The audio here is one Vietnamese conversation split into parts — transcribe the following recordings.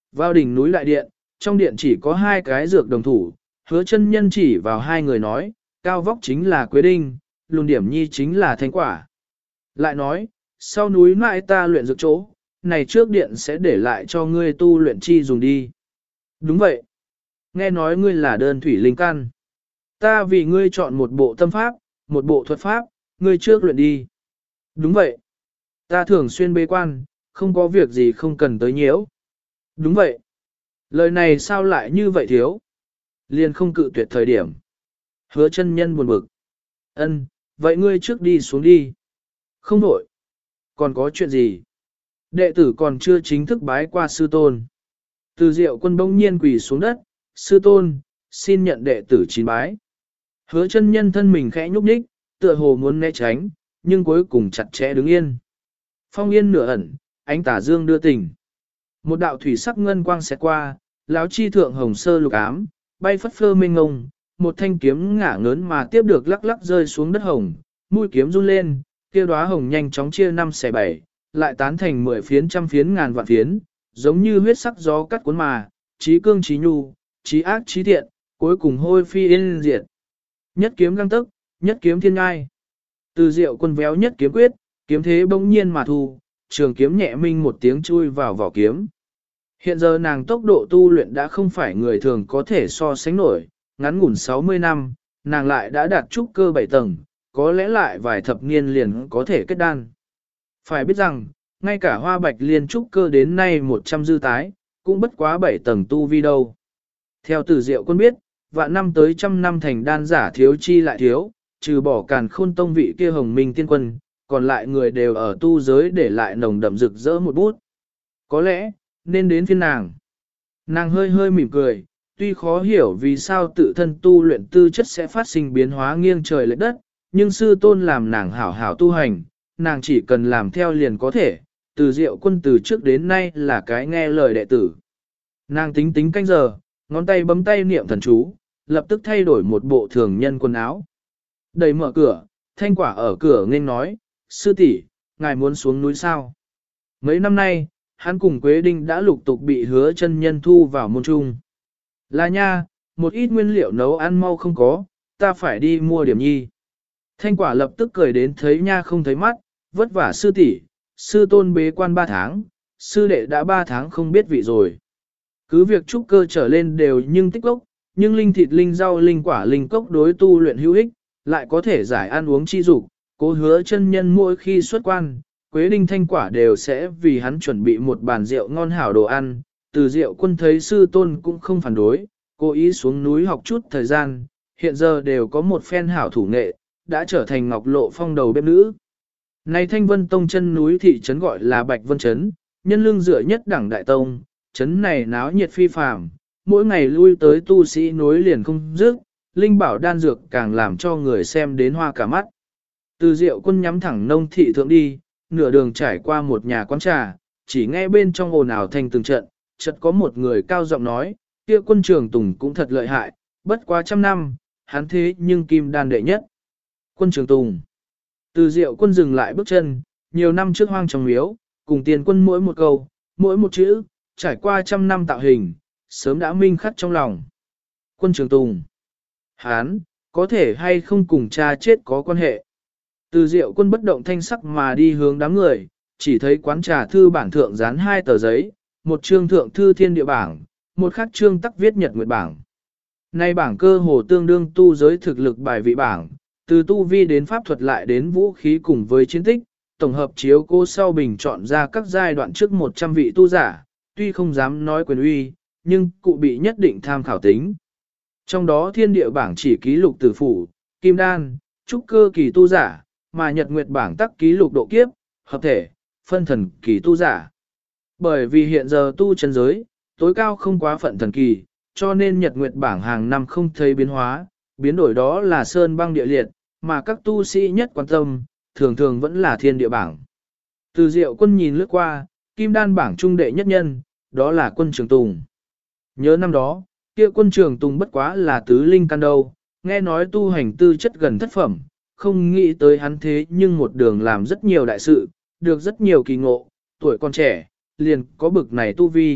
Vào đỉnh núi đại điện, trong điện chỉ có hai cái dược đồng thủ, Hứa chân nhân chỉ vào hai người nói, cao vóc chính là Quế Đinh, lùn điểm nhi chính là Thanh Quả. Lại nói, sau núi mãi ta luyện dược chỗ, này trước điện sẽ để lại cho ngươi tu luyện chi dùng đi. Đúng vậy. Nghe nói ngươi là đơn thủy linh căn. Ta vì ngươi chọn một bộ tâm pháp, một bộ thuật pháp, ngươi trước luyện đi. Đúng vậy. Ta thường xuyên bế quan, không có việc gì không cần tới nhiễu. Đúng vậy. Lời này sao lại như vậy thiếu? Liền không cự tuyệt thời điểm. Hứa chân nhân buồn bực. Ân, vậy ngươi trước đi xuống đi. Không đổi. Còn có chuyện gì? Đệ tử còn chưa chính thức bái qua sư tôn. Từ Diệu Quân bỗng nhiên quỳ xuống đất, sư tôn, xin nhận đệ tử chín bái. Hứa chân nhân thân mình khẽ nhúc nhích, tựa hồ muốn né tránh, nhưng cuối cùng chặt chẽ đứng yên. Phong yên nửa ẩn, ánh tà dương đưa tình. Một đạo thủy sắc ngân quang xẹt qua, lão chi thượng hồng sơ lục ám, bay phất phơ mênh ngông, một thanh kiếm ngả ngớn mà tiếp được lắc lắc rơi xuống đất hồng, mũi kiếm run lên, kia đóa hồng nhanh chóng chia 5 xẻ 7, lại tán thành 10 phiến trăm phiến ngàn vạn phiến, giống như huyết sắc gió cắt cuốn mà, trí cương trí nhu, trí ác trí thiện, cuối cùng hôi phi yên diệt. Nhất kiếm găng tức, nhất kiếm thiên ngai. Từ Diệu Quân véo nhất kiếm quyết, kiếm thế bỗng nhiên mà thu, trường kiếm nhẹ minh một tiếng chui vào vỏ kiếm. Hiện giờ nàng tốc độ tu luyện đã không phải người thường có thể so sánh nổi, ngắn ngủn 60 năm, nàng lại đã đạt trúc cơ 7 tầng, có lẽ lại vài thập niên liền có thể kết đan. Phải biết rằng, ngay cả Hoa Bạch Liên trúc cơ đến nay 100 dư tái, cũng bất quá 7 tầng tu vi đâu. Theo Từ Diệu Quân biết, vạn năm tới trăm năm thành đan giả thiếu chi lại thiếu, trừ bỏ Càn Khôn Tông vị kia Hồng Minh tiên quân, còn lại người đều ở tu giới để lại nồng đậm rực rỡ một bút. Có lẽ, nên đến phiên nàng. Nàng hơi hơi mỉm cười, tuy khó hiểu vì sao tự thân tu luyện tư chất sẽ phát sinh biến hóa nghiêng trời lệch đất, nhưng sư tôn làm nàng hảo hảo tu hành, nàng chỉ cần làm theo liền có thể, Từ Diệu Quân từ trước đến nay là cái nghe lời đệ tử. Nàng tính tính canh giờ, ngón tay bấm tay niệm thần chú, lập tức thay đổi một bộ thường nhân quần áo. Đẩy mở cửa, Thanh Quả ở cửa nghênh nói, sư tỷ, ngài muốn xuống núi sao? Mấy năm nay, hắn cùng Quế Đinh đã lục tục bị Hứa chân nhân thu vào môn trung. Là nha, một ít nguyên liệu nấu ăn mau không có, ta phải đi mua điểm nhi. Thanh Quả lập tức cười đến thấy nha không thấy mắt, vất vả sư tỷ, sư tôn bế quan 3 tháng, sư đệ đã 3 tháng không biết vị rồi. Cứ việc trúc cơ trở lên đều nhưng tích lốc, nhưng linh thịt linh rau linh quả linh cốc đối tu luyện hữu ích, lại có thể giải ăn uống chi dục. Cố Hứa chân nhân mỗi khi xuất quan, Quế Đinh Thanh Quả đều sẽ vì hắn chuẩn bị một bàn rượu ngon hảo đồ ăn. Từ Diệu Quân thấy sư tôn cũng không phản đối, cố ý xuống núi học chút thời gian, hiện giờ đều có một phen hảo thủ nghệ, đã trở thành Ngọc Lộ Phong đầu bếp nữ. Này Thanh Vân Tông chân núi thị trấn gọi là Bạch Vân Trấn, nhân lưng dựa nhất đẳng đại tông, trấn này náo nhiệt phi phàm, mỗi ngày lui tới tu sĩ nối liền không dứt, linh bảo đan dược càng làm cho người xem đến hoa cả mắt. Từ Diệu Quân nhắm thẳng nông thị thượng đi, nửa đường trải qua một nhà quán trà, chỉ nghe bên trong ồn ào thành từng trận, chợt có một người cao giọng nói, kia Quân Trường Tùng cũng thật lợi hại, bất quá 100 năm, hắn thế nhưng kim đan đệ nhất. Quân Trường Tùng. Từ Diệu Quân dừng lại bước chân, nhiều năm trước hoang trong miếu, cùng tiền quân mỗi một câu, mỗi một chữ, trải qua 100 năm tạo hình, sớm đã minh khắc trong lòng. Quân Trường Tùng. Hán, có thể hay không cùng cha chết có quan hệ. Từ Diệu Quân bất động thanh sắc mà đi hướng đám người, chỉ thấy quán trà thư bản thượng dán 2 tờ giấy, một chương thượng thư thiên địa bảng, một khác chương tắc viết nhật nguyệt bảng. Nay bảng cơ hồ tương đương tu giới thực lực bài vị bảng, từ tu vi đến pháp thuật lại đến vũ khí cùng với chiến tích, tổng hợp chiếu cô sau bình chọn ra các giai đoạn trước 100 vị tu giả, tuy không dám nói quyền uy, nhưng cụ bị nhất định tham khảo tính. Trong đó thiên địa bảng chỉ ký lục tử phủ, kim đan, trúc cơ kỳ tu giả, mà nhật nguyệt bảng tắc ký lục độ kiếp, hợp thể, phân thần kỳ tu giả. Bởi vì hiện giờ tu chân giới, tối cao không quá phận thần kỳ, cho nên nhật nguyệt bảng hàng năm không thấy biến hóa, biến đổi đó là sơn băng địa liệt, mà các tu sĩ nhất quan tâm, thường thường vẫn là thiên địa bảng. Từ Diệu Quân nhìn lướt qua, kim đan bảng trung đệ nhất nhân, đó là Quân Trường Tùng. Nhớ năm đó, kia Quân Trường Tùng bất quá là tứ linh căn đâu, nghe nói tu hành tư chất gần thất phẩm, không nghĩ tới hắn thế nhưng một đường làm rất nhiều đại sự, được rất nhiều kỳ ngộ, tuổi còn trẻ, liền có bực này tu vi,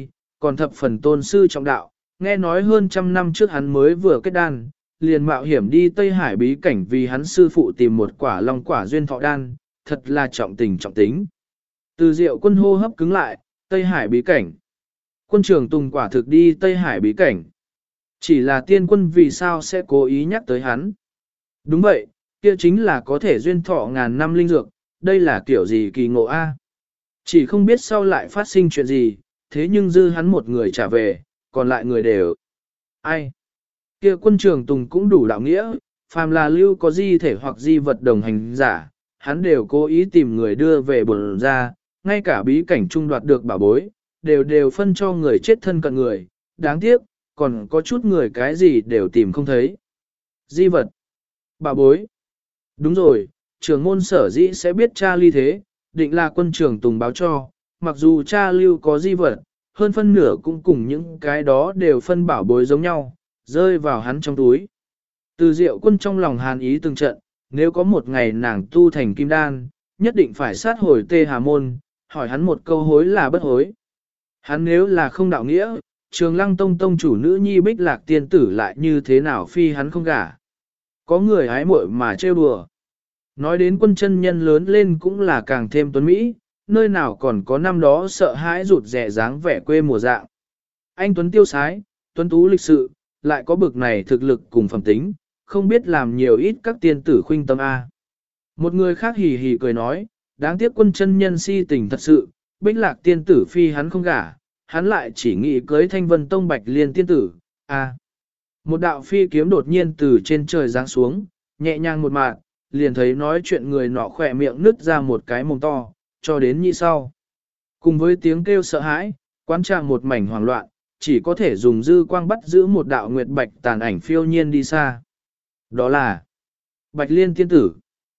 còn thập phần tôn sư trọng đạo, nghe nói hơn trăm năm trước hắn mới vừa kết đan, liền mạo hiểm đi Tây Hải bí cảnh vì hắn sư phụ tìm một quả long quả duyên thọ đan, thật là trọng tình trọng tính. Từ Diệu Quân hô hấp cứng lại, Tây Hải bí cảnh. Quân trưởng Tùng quả thực đi Tây Hải bí cảnh. Chỉ là tiên quân vì sao sẽ cố ý nhắc tới hắn. Đúng vậy, kia chính là có thể duyên thọ ngàn năm linh dược, đây là kiểu gì kỳ ngộ a? Chỉ không biết sau lại phát sinh chuyện gì, thế nhưng dư hắn một người trả về, còn lại người đều. Ai? Kia quân trưởng Tùng cũng đủ đạo nghĩa, phàm là lưu có di thể hoặc di vật đồng hành giả, hắn đều cố ý tìm người đưa về bổn ra, ngay cả bí cảnh trung đoạt được bảo bối, đều phân cho người chết thân cận người, đáng tiếc, còn có chút người cái gì đều tìm không thấy. Di vật, bảo bối. Đúng rồi, trưởng môn sở dĩ sẽ biết cha ly thế, định là quân trưởng Tùng báo cho, mặc dù cha lưu có di vật, hơn phân nửa cũng cùng những cái đó đều phân bảo bối giống nhau, rơi vào hắn trong túi. Từ Diệu Quân trong lòng hàn ý từng trận, nếu có một ngày nàng tu thành kim đan, nhất định phải sát hồi Tê Hà Môn, hỏi hắn một câu hối là bất hối. Hắn nếu là không đạo nghĩa, Trường Lăng Tông tông chủ nữ nhi Bích Lạc tiên tử lại như thế nào phi hắn không gả. Có người hái muội mà trêu đùa. Nói đến quân chân nhân lớn lên cũng là càng thêm tuấn Mỹ, nơi nào còn có năm đó sợ hãi rụt rẻ dáng vẻ quê mùa dạng. Anh tuấn tiêu sái, tuấn tú lịch sự, lại có bực này thực lực cùng phẩm tính, không biết làm nhiều ít các tiên tử khuynh tâm A. Một người khác hì hì cười nói, đáng tiếc quân chân nhân si tình thật sự, Bích Lạc tiên tử phi hắn không gả, hắn lại chỉ nghĩ cưới Thanh Vân Tông Bạch Liên tiên tử, A. Một đạo phi kiếm đột nhiên từ trên trời giáng xuống, nhẹ nhàng một mạng, liền thấy nói chuyện người nọ khỏe miệng nứt ra một cái mồm to, cho đến nhị sau. Cùng với tiếng kêu sợ hãi, quán tràng một mảnh hoảng loạn, chỉ có thể dùng dư quang bắt giữ một đạo nguyệt bạch tàn ảnh phiêu nhiên đi xa. Đó là Bạch Liên tiên tử.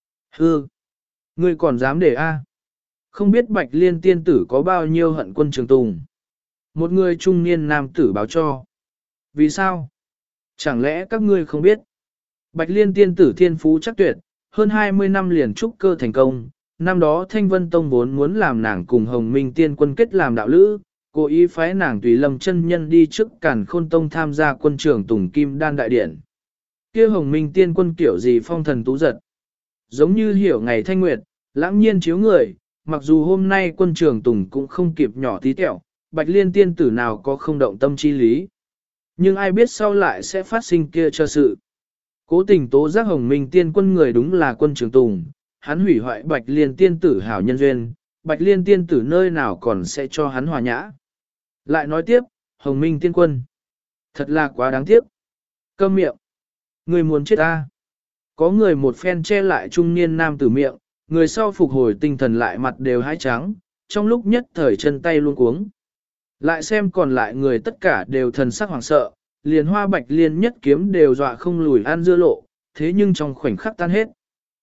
Hư! Ngươi còn dám để A? Không biết Bạch Liên tiên tử có bao nhiêu hận quân Trường Tùng. Một người trung niên nam tử báo cho. Vì sao? Chẳng lẽ các ngươi không biết? Bạch Liên tiên tử thiên phú chắc tuyệt, hơn 20 năm liền trúc cơ thành công. Năm đó Thanh Vân Tông vốn muốn làm nàng cùng Hồng Minh tiên quân kết làm đạo lữ, cố ý phái nàng tùy Lâm chân nhân đi trước Càn Khôn Tông tham gia quân trưởng Tùng Kim Đan đại điển. Kia Hồng Minh tiên quân kiểu gì phong thần tú giật, giống như hiểu ngày thanh nguyệt, lãng nhiên chiếu người, mặc dù hôm nay quân trưởng Tùng cũng không kịp nhỏ tí tẹo, Bạch Liên tiên tử nào có không động tâm chi lý. Nhưng ai biết sau lại sẽ phát sinh kia cho sự. Cố tình tố giác Hồng Minh tiên quân người đúng là quân trưởng Tùng, hắn hủy hoại Bạch Liên tiên tử hảo nhân duyên, Bạch Liên tiên tử nơi nào còn sẽ cho hắn hòa nhã. Lại nói tiếp, Hồng Minh tiên quân. Thật là quá đáng tiếc. Câm miệng. Người muốn chết ta. Có người một phen che lại trung niên nam tử miệng, người sau phục hồi tinh thần lại mặt đều hái trắng, trong lúc nhất thời chân tay luôn cuống. Lại xem còn lại người tất cả đều thần sắc hoảng sợ, liền Hoa Bạch Liên nhất kiếm đều dọa không lùi ăn dưa lộ, thế nhưng trong khoảnh khắc tan hết.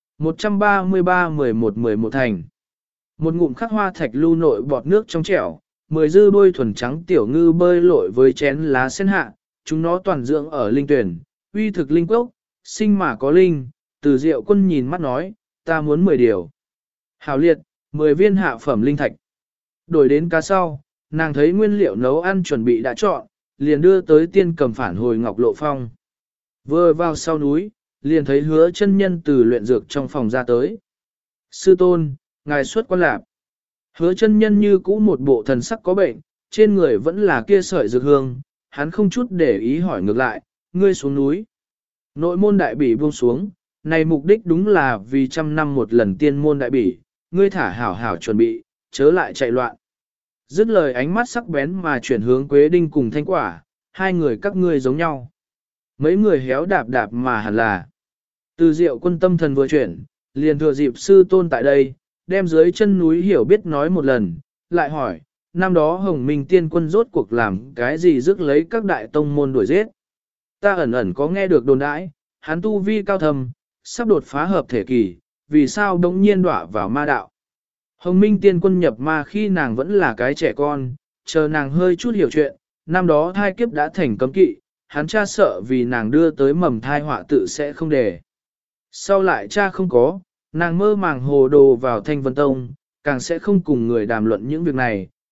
133-11-11 thành. Một ngụm khắc hoa thạch lưu nội bọt nước trong trẻo, 10 dư đôi thuần trắng tiểu ngư bơi lội với chén lá sen hạ, chúng nó toàn dưỡng ở linh tuyển, uy thực linh quốc, sinh mà có linh, Từ Diệu Quân nhìn mắt nói, ta muốn 10 điều. Hảo liệt, 10 viên hạ phẩm linh thạch. Đổi đến cá sau, nàng thấy nguyên liệu nấu ăn chuẩn bị đã chọn, liền đưa tới tiên cầm phản hồi Ngọc Lộ Phong. Vừa vào sau núi, liền thấy Hứa chân nhân từ luyện dược trong phòng ra tới. Sư tôn, ngài xuất quan lạp. Hứa chân nhân như cũ một bộ thần sắc có bệnh, trên người vẫn là kia sợi dược hương, hắn không chút để ý hỏi ngược lại, ngươi xuống núi. Nội môn đại bỉ buông xuống, này mục đích đúng là vì trăm năm một lần tiên môn đại bỉ, ngươi thả hảo hảo chuẩn bị, chớ lại chạy loạn. Dứt lời ánh mắt sắc bén mà chuyển hướng Quế Đinh cùng Thanh Quả, hai người các ngươi giống nhau. Mấy người héo đạp đạp mà hẳn là. Từ Diệu Quân tâm thần vừa chuyển, liền thừa dịp sư tôn tại đây, đem dưới chân núi hiểu biết nói một lần, lại hỏi, năm đó Hồng Minh tiên quân rốt cuộc làm cái gì rước lấy các đại tông môn đuổi giết. Ta ẩn ẩn có nghe được đồn đãi, hắn tu vi cao thầm, sắp đột phá hợp thể kỳ, vì sao đống nhiên đọa vào ma đạo. Hồng Minh tiên quân nhập ma khi nàng vẫn là cái trẻ con, chờ nàng hơi chút hiểu chuyện, năm đó thai kiếp đã thành cấm kỵ, hắn cha sợ vì nàng đưa tới mầm thai họa tự sẽ không để. Sau lại cha không có, nàng mơ màng hồ đồ vào Thanh Vân Tông, càng sẽ không cùng người đàm luận những việc này,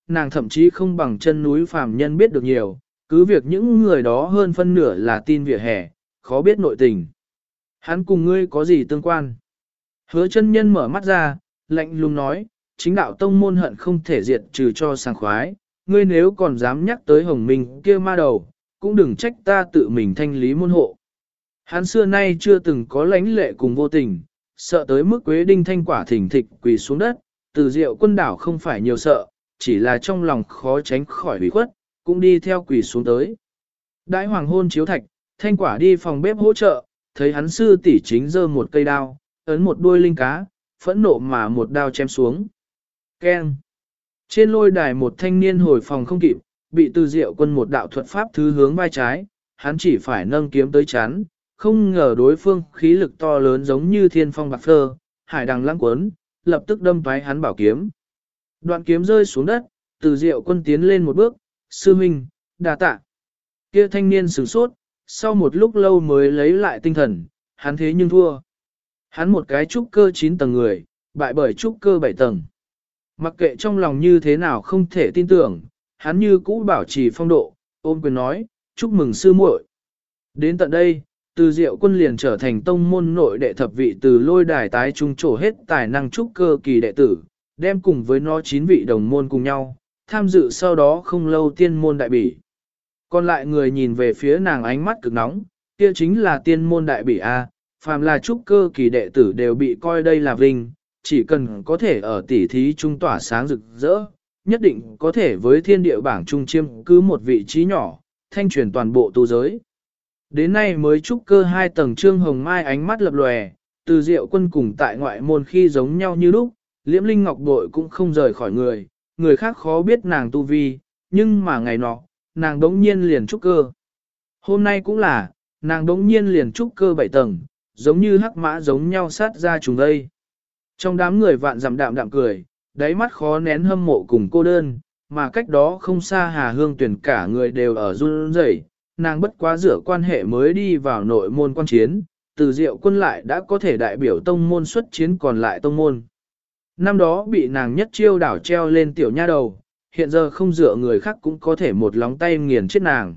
nàng thậm chí không bằng chân núi phàm nhân biết được nhiều, cứ việc những người đó hơn phân nửa là tin vỉa hè, khó biết nội tình. Hắn cùng ngươi có gì tương quan? Hứa chân nhân mở mắt ra, lạnh lùng nói, chính đạo tông môn hận không thể diệt trừ cho sảng khoái, ngươi nếu còn dám nhắc tới Hồng Minh kia ma đầu, cũng đừng trách ta tự mình thanh lý môn hộ. Hắn xưa nay chưa từng có lãnh lệ cùng vô tình, sợ tới mức Quế Đinh Thanh quả thỉnh thịch quỳ xuống đất, Từ Diệu Quân đảo không phải nhiều sợ, chỉ là trong lòng khó tránh khỏi ủy khuất, cũng đi theo quỳ xuống tới. Đãi hoàng hôn chiếu thạch, Thanh quả đi phòng bếp hỗ trợ, thấy hắn sư tỷ chính giơ một cây đao, ấn một đuôi linh cá, phẫn nộ mà một đao chém xuống. Keng! Trên lôi đài một thanh niên hồi phòng không kịp, bị Từ Diệu Quân một đạo thuật pháp thứ hướng vai trái, hắn chỉ phải nâng kiếm tới chắn, không ngờ đối phương khí lực to lớn giống như thiên phong bạc phơ, hải đằng lăng cuốn, lập tức đâm toái hắn bảo kiếm. Đoạn kiếm rơi xuống đất, Từ Diệu Quân tiến lên một bước, sư huynh, đà tạ. Kia thanh niên sửng sốt, sau một lúc lâu mới lấy lại tinh thần, hắn thế nhưng thua. Hắn một cái trúc cơ 9 tầng người, bại bởi trúc cơ 7 tầng. Mặc kệ trong lòng như thế nào không thể tin tưởng, hắn như cũ bảo trì phong độ, ôm quyền nói, chúc mừng sư muội. Đến tận đây, Từ Diệu Quân liền trở thành tông môn nội đệ thập vị từ lôi đài tái trung trổ hết tài năng trúc cơ kỳ đệ tử, đem cùng với nó 9 vị đồng môn cùng nhau, tham dự sau đó không lâu tiên môn đại bỉ. Còn lại người nhìn về phía nàng ánh mắt cực nóng, kia chính là tiên môn đại bỉ A, phàm là trúc cơ kỳ đệ tử đều bị coi đây là vinh, chỉ cần có thể ở tỉ thí trung tỏa sáng rực rỡ, nhất định có thể với thiên địa bảng trung chiêm cứ một vị trí nhỏ, thanh truyền toàn bộ tu giới. Đến nay mới trúc cơ 2 tầng Trương Hồng Mai ánh mắt lập lòe, Từ Diệu Quân cùng tại ngoại môn khi giống nhau như lúc, Liễm Linh Ngọc bội cũng không rời khỏi người, người khác khó biết nàng tu vi, nhưng mà ngày nọ, nàng đống nhiên liền trúc cơ. Hôm nay cũng là, nàng đống nhiên liền trúc cơ 7 tầng, giống như hắc mã giống nhau sát ra trùng đây. Trong đám người vạn dặm đạm đạm cười, đáy mắt khó nén hâm mộ cùng cô đơn, mà cách đó không xa Hà Hương Tuyển cả người đều ở run rẩy, nàng bất quá rửa quan hệ mới đi vào nội môn quan chiến, Từ Diệu Quân lại đã có thể đại biểu tông môn xuất chiến còn lại tông môn. Năm đó bị nàng nhất chiêu đảo treo lên tiểu nha đầu, hiện giờ không dựa người khác cũng có thể một lóng tay nghiền chết nàng.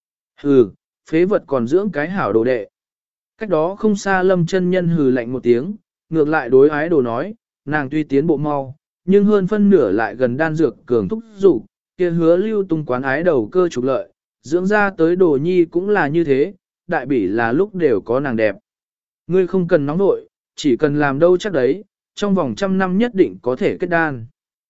Hừ, phế vật còn dưỡng cái hảo đồ đệ. Cách đó không xa Lâm chân nhân hừ lạnh một tiếng, ngược lại đối ái đồ nói, nàng tuy tiến bộ mau, nhưng hơn phân nửa lại gần đan dược cường thúc dục kia hứa lưu tung quán ái đầu cơ trục lợi, dưỡng ra tới đồ nhi cũng là như thế, đại bỉ là lúc đều có nàng đẹp. Ngươi không cần nóng nội, chỉ cần làm đâu chắc đấy, trong vòng 100 năm nhất định có thể kết đan.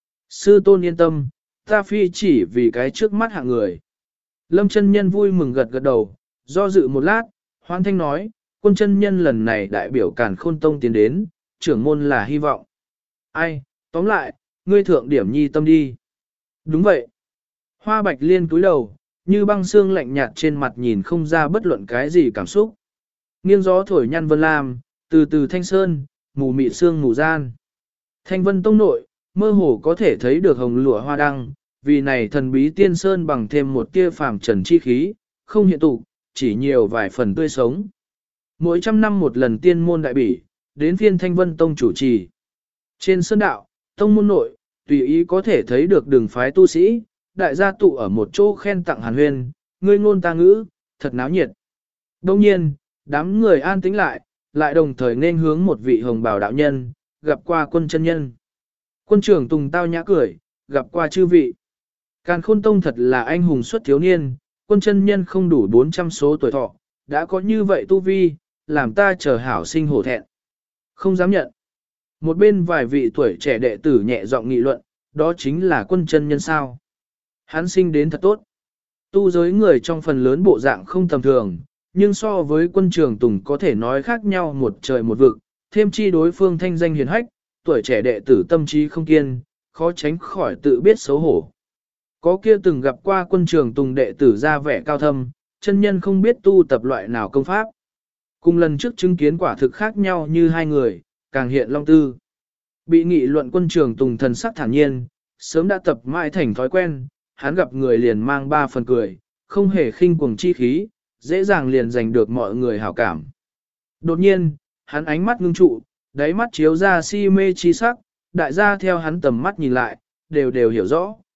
Sư tôn yên tâm, ta phi chỉ vì cái trước mắt hạng người. Lâm chân nhân vui mừng gật gật đầu, do dự một lát, Hoan Thanh nói, Quân chân nhân lần này đại biểu Càn Khôn Tông tiến đến, trưởng môn là hy vọng. Ai, tóm lại, ngươi thượng điểm nhi tâm đi. Đúng vậy. Hoa Bạch Liên cúi đầu, như băng xương lạnh nhạt trên mặt nhìn không ra bất luận cái gì cảm xúc. Nghiêng gió thổi nhăn vân lam, từ từ thanh sơn, mù mịt sương mù gian. Thanh vân tông nội, mơ hồ có thể thấy được hồng lụa hoa đăng, vì này thần bí tiên sơn bằng thêm một tia phàm trần chi khí, không hiện tụ, chỉ nhiều vài phần tươi sống. Mỗi 100 năm một lần tiên môn đại bỉ, đến phiên Thanh Vân Tông chủ trì. Trên sơn đạo, tông môn nội, tùy ý có thể thấy được đường phái tu sĩ, đại gia tụ ở một chỗ khen tặng hàn huyên, ngươi ngôn ta ngữ, thật náo nhiệt. Đông nhiên, đám người an tĩnh lại đồng thời nên hướng một vị hồng bào đạo nhân, gặp qua Quân chân nhân. Quân trưởng Tùng tao nhã cười, gặp qua chư vị. Càn Khôn Tông thật là anh hùng xuất thiếu niên, Quân chân nhân không đủ 400 số tuổi thọ, đã có như vậy tu vi, làm ta chờ hảo sinh hổ thẹn. Không dám nhận. Một bên vài vị tuổi trẻ đệ tử nhẹ giọng nghị luận, đó chính là Quân chân nhân sao. Hắn sinh đến thật tốt. Tu giới người trong phần lớn bộ dạng không tầm thường, nhưng so với Quân trưởng Tùng có thể nói khác nhau một trời một vực, thêm chi đối phương thanh danh hiền hách, tuổi trẻ đệ tử tâm trí không kiên, khó tránh khỏi tự biết xấu hổ. Có kia từng gặp qua Quân trưởng Tùng đệ tử ra vẻ cao thâm, chân nhân không biết tu tập loại nào công pháp. Cùng lần trước chứng kiến quả thực khác nhau như hai người, càng hiện long tư. Bị nghị luận Quân trưởng Tùng thần sắc thản nhiên, sớm đã tập mãi thành thói quen, hắn gặp người liền mang 3 phần cười, không hề khinh cuồng chi khí, dễ dàng liền giành được mọi người hảo cảm. Đột nhiên, hắn ánh mắt ngưng trụ, đáy mắt chiếu ra si mê chi sắc, đại gia theo hắn tầm mắt nhìn lại, đều hiểu rõ.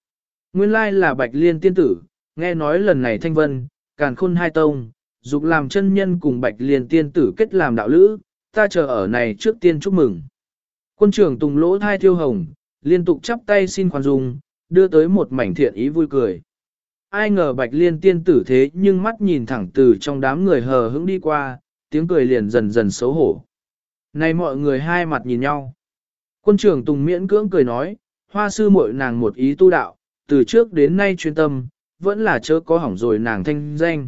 Nguyên lai là Bạch Liên tiên tử, nghe nói lần này Thanh Vân, Càn Khôn hai tông, dục làm chân nhân cùng Bạch Liên tiên tử kết làm đạo lữ, ta chờ ở này trước tiên chúc mừng. Quân trưởng Tùng lỗ thai thiêu hồng, liên tục chắp tay xin khoan dung, đưa tới một mảnh thiện ý vui cười. Ai ngờ Bạch Liên tiên tử thế nhưng mắt nhìn thẳng từ trong đám người hờ hững đi qua, tiếng cười liền dần dần xấu hổ. Này mọi người hai mặt nhìn nhau. Quân trưởng Tùng miễn cưỡng cười nói, hoa sư muội nàng một ý tu đạo, từ trước đến nay chuyên tâm, vẫn là chớ có hỏng rồi nàng thanh danh.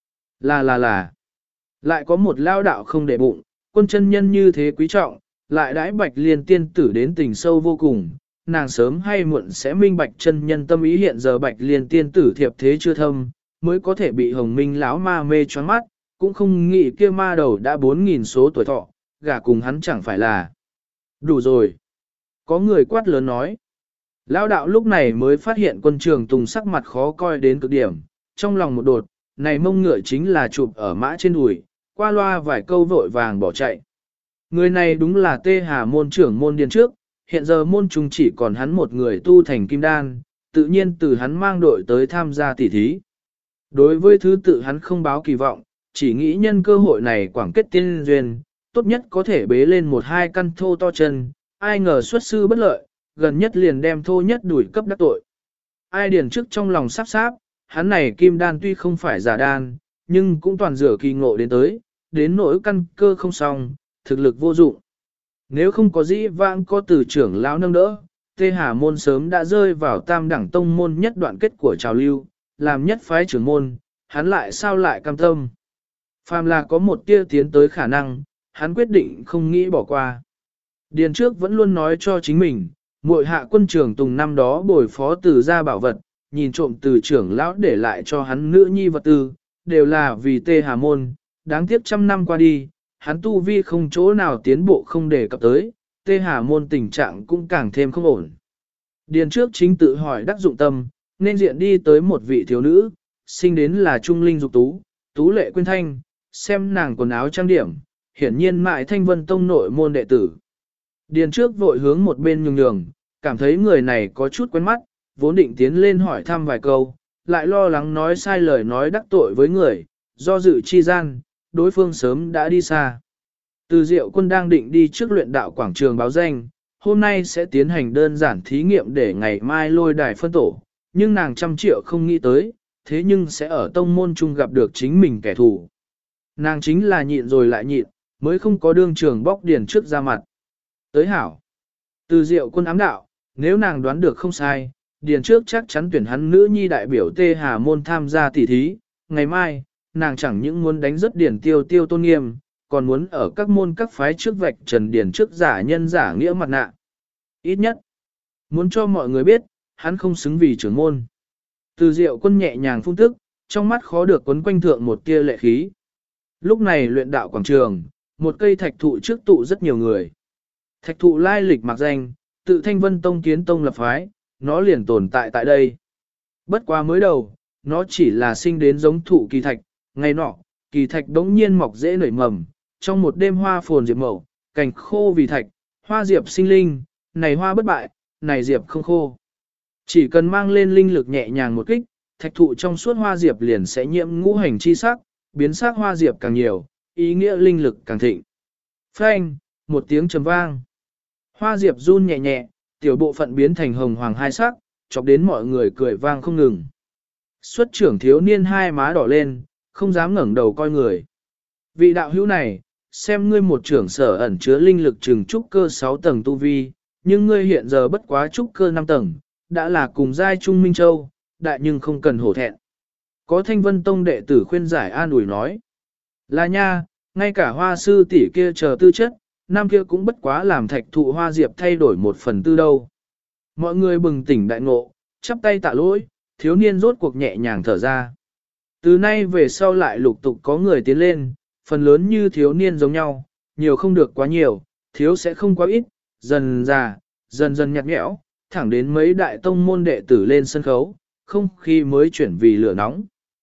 Là. Lại có một lao đạo không để bụng, quân chân nhân như thế quý trọng, lại đãi Bạch Liên tiên tử đến tình sâu vô cùng, nàng sớm hay muộn sẽ minh bạch chân nhân tâm ý, hiện giờ Bạch Liên tiên tử thiệp thế chưa thâm, mới có thể bị Hồng Minh lão ma mê choáng mắt, cũng không nghĩ kia ma đầu đã 4.000 số tuổi thọ, gả cùng hắn chẳng phải là. Đủ rồi. Có người quát lớn nói. Lão đạo lúc này mới phát hiện quân trường Tùng sắc mặt khó coi đến cực điểm, trong lòng một đột, này mông ngựa chính là chụp ở mã trên đùi, qua loa vài câu vội vàng bỏ chạy. Người này đúng là Tê Hà môn trưởng môn điền trước, hiện giờ môn trung chỉ còn hắn một người tu thành kim đan, tự nhiên từ hắn mang đội tới tham gia tỉ thí. Đối với thứ tự hắn không báo kỳ vọng, chỉ nghĩ nhân cơ hội này quảng kết tiên duyên, tốt nhất có thể bế lên một hai căn thô to chân, ai ngờ xuất sư bất lợi, gần nhất liền đem thô nhất đuổi cấp đắc tội. Ai điền trước trong lòng sắp sáp, hắn này kim đan tuy không phải giả đan, nhưng cũng toàn rửa kỳ ngộ đến tới, đến nỗi căn cơ không xong, thực lực vô dụng. Nếu không có dĩ vãng có từ trưởng lão nâng đỡ, Tê Hà môn sớm đã rơi vào tam đẳng tông môn nhất đoạn kết của trào lưu, làm nhất phái trưởng môn, hắn lại sao lại cam tâm. Phàm là có một tia tiến tới khả năng, hắn quyết định không nghĩ bỏ qua. Điền trước vẫn luôn nói cho chính mình, muội hạ quân trưởng Tùng năm đó bồi phó từ gia bảo vật, nhìn trộm từ trưởng lão để lại cho hắn nữ nhi vật tư, đều là vì Tê Hà môn, đáng tiếc trăm năm qua đi, hắn tu vi không chỗ nào tiến bộ không đề cập tới, Tê Hà môn tình trạng cũng càng thêm không ổn. Điền trước chính tự hỏi đắc dụng tâm, nên diện đi tới một vị thiếu nữ, sinh đến là trung linh dục tú, tú lệ quyên thanh, xem nàng quần áo trang điểm, hiển nhiên mại Thanh Vân tông nội môn đệ tử. Điền trước vội hướng một bên nhường, cảm thấy người này có chút quen mắt, vốn định tiến lên hỏi thăm vài câu, lại lo lắng nói sai lời nói đắc tội với người, do dự chi gian, đối phương sớm đã đi xa. Từ Diệu Quân đang định đi trước luyện đạo quảng trường báo danh, hôm nay sẽ tiến hành đơn giản thí nghiệm để ngày mai lôi đài phân tổ, nhưng nàng trăm triệu không nghĩ tới, thế nhưng sẽ ở tông môn chung gặp được chính mình kẻ thù. Nàng chính là nhịn rồi lại nhịn, mới không có đương trường bóc Điền trước ra mặt. Tới hảo. Từ Diệu Quân ám đạo, nếu nàng đoán được không sai, Điền trước chắc chắn tuyển hắn nữ nhi đại biểu Tê Hà môn tham gia tỷ thí, ngày mai, nàng chẳng những muốn đánh rất Điền tiêu tiêu tôn nghiêm, còn muốn ở các môn các phái trước vạch trần Điền trước giả nhân giả nghĩa mặt nạ. Ít nhất, muốn cho mọi người biết, hắn không xứng vì trưởng môn. Từ Diệu Quân nhẹ nhàng phun tức, trong mắt khó được quấn quanh thượng một tia lệ khí. Lúc này luyện đạo quảng trường, một cây thạch thụ trước tụ rất nhiều người. Thạch thụ lai lịch mặc danh, tự Thanh Vân tông kiến tông lập phái, nó liền tồn tại tại đây. Bất quá mới đầu, nó chỉ là sinh đến giống thụ kỳ thạch, ngày nọ, kỳ thạch đống nhiên mọc dễ nảy mầm, trong một đêm hoa phồn diệp mậu, cành khô vì thạch, hoa diệp sinh linh, này hoa bất bại, này diệp không khô. Chỉ cần mang lên linh lực nhẹ nhàng một kích, thạch thụ trong suốt hoa diệp liền sẽ nhiễm ngũ hành chi sắc, biến sắc hoa diệp càng nhiều, ý nghĩa linh lực càng thịnh. Phanh, một tiếng trầm vang. Hoa diệp run nhẹ nhẹ, tiểu bộ phận biến thành hồng hoàng hai sắc, chọc đến mọi người cười vang không ngừng. Xuất trưởng thiếu niên hai má đỏ lên, không dám ngẩng đầu coi người. Vị đạo hữu này, xem ngươi một trưởng sở ẩn chứa linh lực trừng trúc cơ 6 tầng tu vi, nhưng ngươi hiện giờ bất quá trúc cơ 5 tầng, đã là cùng giai Trung Minh Châu, đại nhưng không cần hổ thẹn. Có Thanh Vân Tông đệ tử khuyên giải an ủi nói. Là nha, ngay cả hoa sư tỷ kia chờ tư chất, năm kia cũng bất quá làm thạch thụ hoa diệp thay đổi 1/4 đâu. Mọi người bừng tỉnh đại ngộ, chắp tay tạ lỗi, thiếu niên rốt cuộc nhẹ nhàng thở ra. Từ nay về sau lại lục tục có người tiến lên, phần lớn như thiếu niên giống nhau, nhiều không được quá nhiều, thiếu sẽ không quá ít, dần già, dần dần nhạt nhẽo, thẳng đến mấy đại tông môn đệ tử lên sân khấu, không khi mới chuyển vì lửa nóng.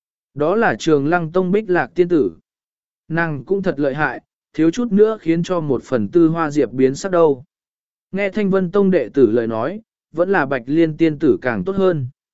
Đó là Trường Lăng Tông Bích Lạc tiên tử. Nàng cũng thật lợi hại, thiếu chút nữa khiến cho 1/4 hoa diệp biến sắc đâu. Nghe Thanh Vân Tông đệ tử lời nói, vẫn là Bạch Liên tiên tử càng tốt hơn.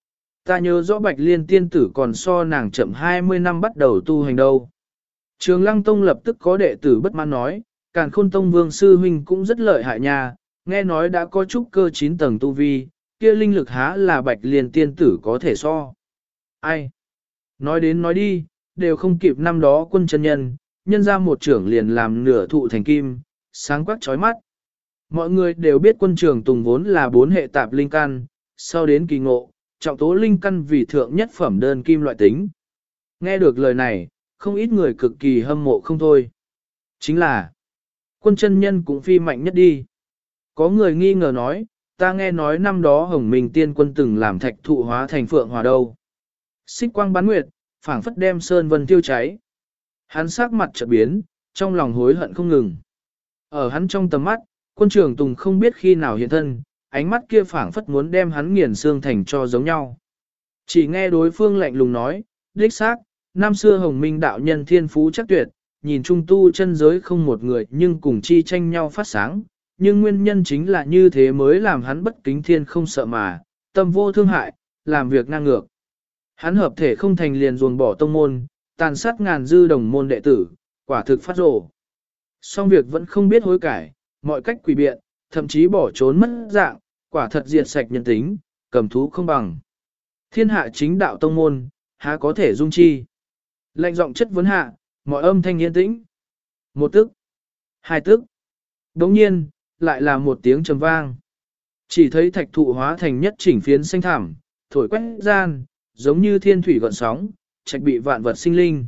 ta nhớ rõ Bạch Liên tiên tử còn so nàng chậm 20 năm bắt đầu tu hành đâu. Trường Lăng Tông lập tức có đệ tử bất mãn nói, Càn Khôn Tông Vương Sư Huynh cũng rất lợi hại nha, nghe nói đã có trúc cơ 9 tầng tu vi, kia linh lực há là Bạch Liên tiên tử có thể so. Ai? Nói đến nói đi, đều không kịp năm đó Quân chân nhân, nhân ra một trưởng liền làm nửa thụ thành kim, sáng quắc chói mắt. Mọi người đều biết Quân Trường Tùng vốn là 4 hệ tạp linh căn, sau đến kỳ ngộ, trọng tố linh căn vì thượng nhất phẩm đơn kim loại tính. Nghe được lời này, không ít người cực kỳ hâm mộ không thôi. Chính là, Quân chân nhân cũng phi mạnh nhất đi. Có người nghi ngờ nói, ta nghe nói năm đó Hồng Minh Tiên Quân từng làm thạch thụ hóa thành phượng hòa đâu. Xích quang bán nguyệt, phảng phất đem sơn vân tiêu cháy. Hắn sắc mặt chợt biến, trong lòng hối hận không ngừng. Ở hắn trong tầm mắt, Quân Trường Tùng không biết khi nào hiện thân, ánh mắt kia phảng phất muốn đem hắn nghiền xương thành cho giống nhau. Chỉ nghe đối phương lạnh lùng nói, đích xác, năm xưa Hồng Minh đạo nhân thiên phú chắc tuyệt, nhìn trung tu chân giới không một người nhưng cùng chi tranh nhau phát sáng, nhưng nguyên nhân chính là như thế mới làm hắn bất kính thiên không sợ mà, tâm vô thương hại, làm việc ngang ngược. Hắn hợp thể không thành liền ruồng bỏ tông môn, tàn sát ngàn dư đồng môn đệ tử, quả thực phát rồ. Song việc vẫn không biết hối cải, mọi cách quỷ biện, thậm chí bỏ trốn mất dạng, quả thật diệt sạch nhân tính, cầm thú không bằng. Thiên hạ chính đạo tông môn, há có thể dung chi. Lệnh giọng chất vấn hạ, mọi âm thanh yên tĩnh. Một tức, hai tức. Đồng nhiên, lại là một tiếng trầm vang. Chỉ thấy thạch thụ hóa thành nhất chỉnh phiến xanh thảm, thổi quét gian, giống như thiên thủy gọn sóng, trạch bị vạn vật sinh linh.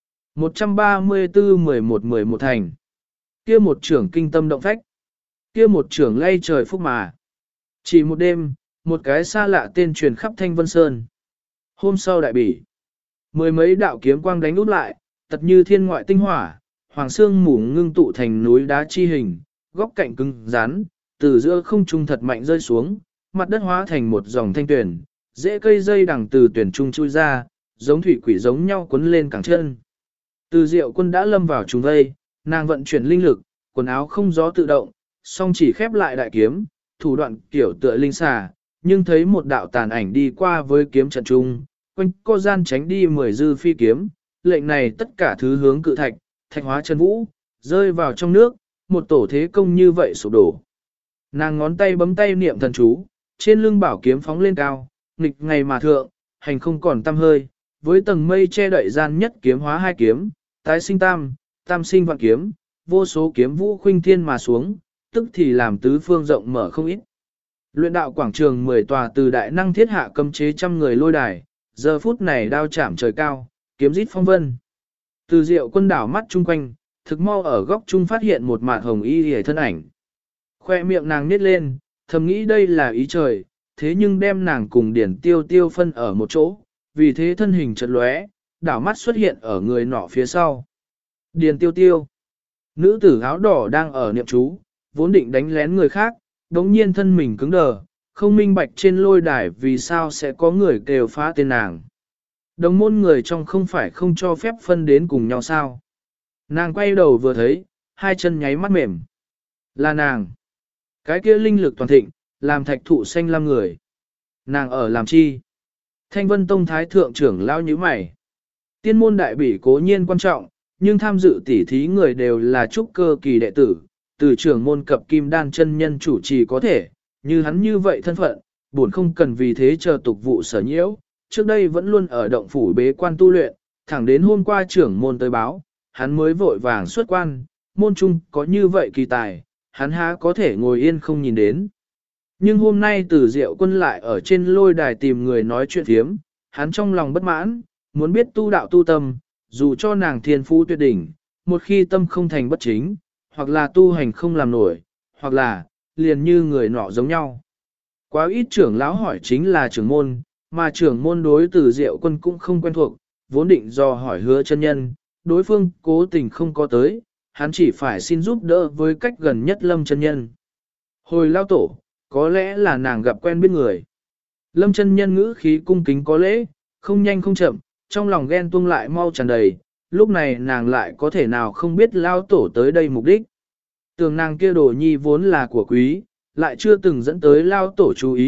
134-11-11 thành. Kia một trưởng kinh tâm động phách. Kia một trưởng lay trời phúc mà. Chỉ một đêm, một cái xa lạ tên truyền khắp Thanh Vân Sơn. Hôm sau đại bỉ. Mười mấy đạo kiếm quang đánh út lại, tật như thiên ngoại tinh hỏa, hoàng sương mù ngưng tụ thành núi đá chi hình, góc cạnh cứng rắn, từ giữa không trung thật mạnh rơi xuống, mặt đất hóa thành một dòng thanh tuyển, rễ cây dây đằng từ tuyển trung chui ra, giống thủy quỷ giống nhau cuốn lên cẳng chân. Từ Diệu Quân đã lâm vào trùng vây, nàng vận chuyển linh lực, quần áo không gió tự động, song chỉ khép lại đại kiếm, thủ đoạn kiểu tựa linh xà, nhưng thấy một đạo tàn ảnh đi qua với kiếm trận trung, quanh co gian tránh đi 10 dư phi kiếm, lệnh này tất cả thứ hướng cự thạch, thạch hóa chân vũ, rơi vào trong nước, một tổ thế công như vậy sụp đổ. Nàng ngón tay bấm tay niệm thần chú, trên lưng bảo kiếm phóng lên cao, nghịch ngày mà thượng, hành không còn tăm hơi, với tầng mây che đậy gian nhất kiếm hóa hai kiếm, tái sinh tam, tam sinh vạn kiếm, vô số kiếm vũ khuynh thiên mà xuống, tức thì làm tứ phương rộng mở không ít. Luyện đạo quảng trường 10 tòa từ đại năng thiết hạ cấm chế trăm người lôi đài, giờ phút này đao chạm trời cao, kiếm rít phong vân. Từ Diệu Quân đảo mắt chung quanh, thực mau ở góc trung phát hiện một mạt hồng y hề thân ảnh. Khoe miệng nàng nít lên, thầm nghĩ đây là ý trời, thế nhưng đem nàng cùng điển tiêu tiêu phân ở một chỗ, vì thế thân hình chợt lóe, đảo mắt xuất hiện ở người nọ phía sau. Điền tiêu tiêu. Nữ tử áo đỏ đang ở niệm chú, vốn định đánh lén người khác, đống nhiên thân mình cứng đờ, không minh bạch trên lôi đài vì sao sẽ có người kêu phá tên nàng. Đồng môn người trong không phải không cho phép phân đến cùng nhau sao. Nàng quay đầu vừa thấy, hai chân nháy mắt mềm. Là nàng. Cái kia linh lực toàn thịnh, làm thạch thụ xanh lam người. Nàng ở làm chi? Thanh Vân Tông Thái Thượng trưởng lao như mày. Tiên môn đại bỉ cố nhiên quan trọng, nhưng tham dự tỉ thí người đều là trúc cơ kỳ đệ tử, từ trưởng môn cập kim đan chân nhân chủ trì có thể, như hắn như vậy thân phận, buồn không cần vì thế chờ tục vụ sở nhiễu, trước đây vẫn luôn ở động phủ bế quan tu luyện, thẳng đến hôm qua trưởng môn tới báo, hắn mới vội vàng xuất quan, môn trung có như vậy kỳ tài, hắn há có thể ngồi yên không nhìn đến. Nhưng hôm nay Từ Diệu Quân lại ở trên lôi đài tìm người nói chuyện thiếm, hắn trong lòng bất mãn, muốn biết tu đạo tu tâm, dù cho nàng thiên phú tuyệt đỉnh, một khi tâm không thành bất chính, hoặc là tu hành không làm nổi, hoặc là, liền như người nọ giống nhau. Quá ít trưởng lão hỏi chính là trưởng môn, mà trưởng môn đối Từ Diệu Quân cũng không quen thuộc, vốn định do hỏi Hứa chân nhân, đối phương cố tình không có tới, hắn chỉ phải xin giúp đỡ với cách gần nhất Lâm chân nhân. Hồi lao tổ, có lẽ là nàng gặp quen biết người. Lâm chân nhân ngữ khí cung kính có lễ, không nhanh không chậm, trong lòng ghen tuông lại mau tràn đầy, lúc này nàng lại có thể nào không biết lao tổ tới đây mục đích. Tường nàng kia đồ nhi vốn là của quý, lại chưa từng dẫn tới lao tổ chú ý,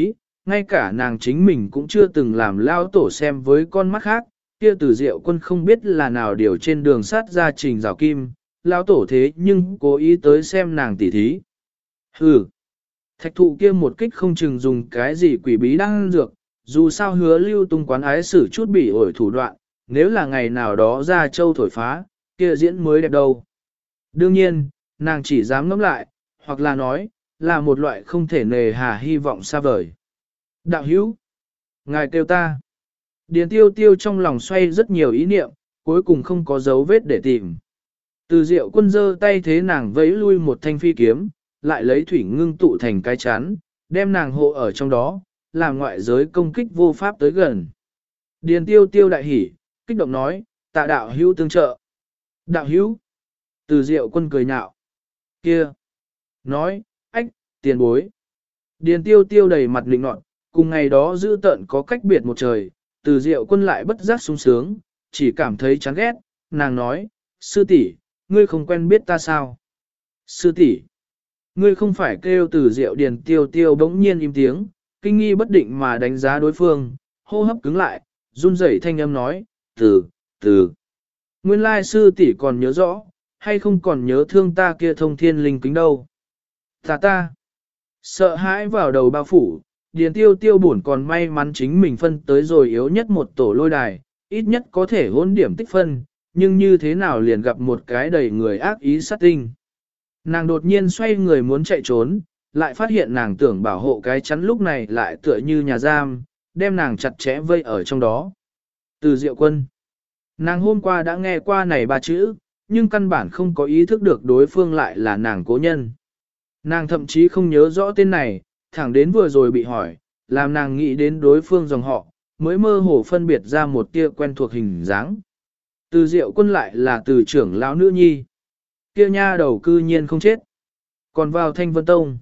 ngay cả nàng chính mình cũng chưa từng làm lao tổ xem với con mắt khác, kia Từ Diệu Quân không biết là nào điều trên đường sát ra trình rào kim, lao tổ thế nhưng cố ý tới xem nàng tỉ thí. Hừ, thạch thụ kia một kích không chừng dùng cái gì quỷ bí đang dược, dù sao Hứa Lưu Tung quán ái xử chút bị ổi thủ đoạn, nếu là ngày nào đó ra châu thổi phá, kia diễn mới đẹp đâu. Đương nhiên, nàng chỉ dám ngẫm lại, hoặc là nói, là một loại không thể nề hà hy vọng xa vời. Đạo hữu, ngài kêu ta. Điền tiêu tiêu trong lòng xoay rất nhiều ý niệm, cuối cùng không có dấu vết để tìm. Từ Diệu Quân giơ tay thế nàng vẫy lui một thanh phi kiếm, lại lấy thủy ngưng tụ thành cái chắn, đem nàng hộ ở trong đó, làm ngoại giới công kích vô pháp tới gần. Điền tiêu tiêu đại hỉ, kích động nói, tạ đạo hữu tương trợ. Đạo hữu. Từ Diệu Quân cười nhạo. Kia. Nói, ách, tiền bối. Điền tiêu tiêu đầy mặt lịnh nọt, cùng ngày đó giữ tận có cách biệt một trời, Từ Diệu Quân lại bất giác sung sướng, chỉ cảm thấy chán ghét, nàng nói, sư tỷ, ngươi không quen biết ta sao? Sư tỷ, ngươi không phải kêu Từ Diệu. Điền tiêu tiêu bỗng nhiên im tiếng, kinh nghi bất định mà đánh giá đối phương, hô hấp cứng lại, run rẩy thanh âm nói, từ. Nguyên lai sư tỷ còn nhớ rõ, hay không còn nhớ thương ta kia thông thiên linh kính đâu. Ta. Sợ hãi vào đầu bao phủ, Điền tiêu tiêu buồn còn may mắn chính mình phân tới rồi yếu nhất một tổ lôi đài, ít nhất có thể hôn điểm tích phân, nhưng như thế nào liền gặp một cái đầy người ác ý sát tinh. Nàng đột nhiên xoay người muốn chạy trốn, lại phát hiện nàng tưởng bảo hộ cái chắn lúc này lại tựa như nhà giam, đem nàng chặt chẽ vây ở trong đó. Từ Diệu Quân. Nàng hôm qua đã nghe qua này ba chữ, nhưng căn bản không có ý thức được đối phương lại là nàng cố nhân. Nàng thậm chí không nhớ rõ tên này, thẳng đến vừa rồi bị hỏi, làm nàng nghĩ đến đối phương dòng họ, mới mơ hồ phân biệt ra một tia quen thuộc hình dáng. Từ Diệu Quân lại là Từ trưởng lão nữ nhi. Kia nha đầu cư nhiên không chết. Còn vào Thanh Vân Tông.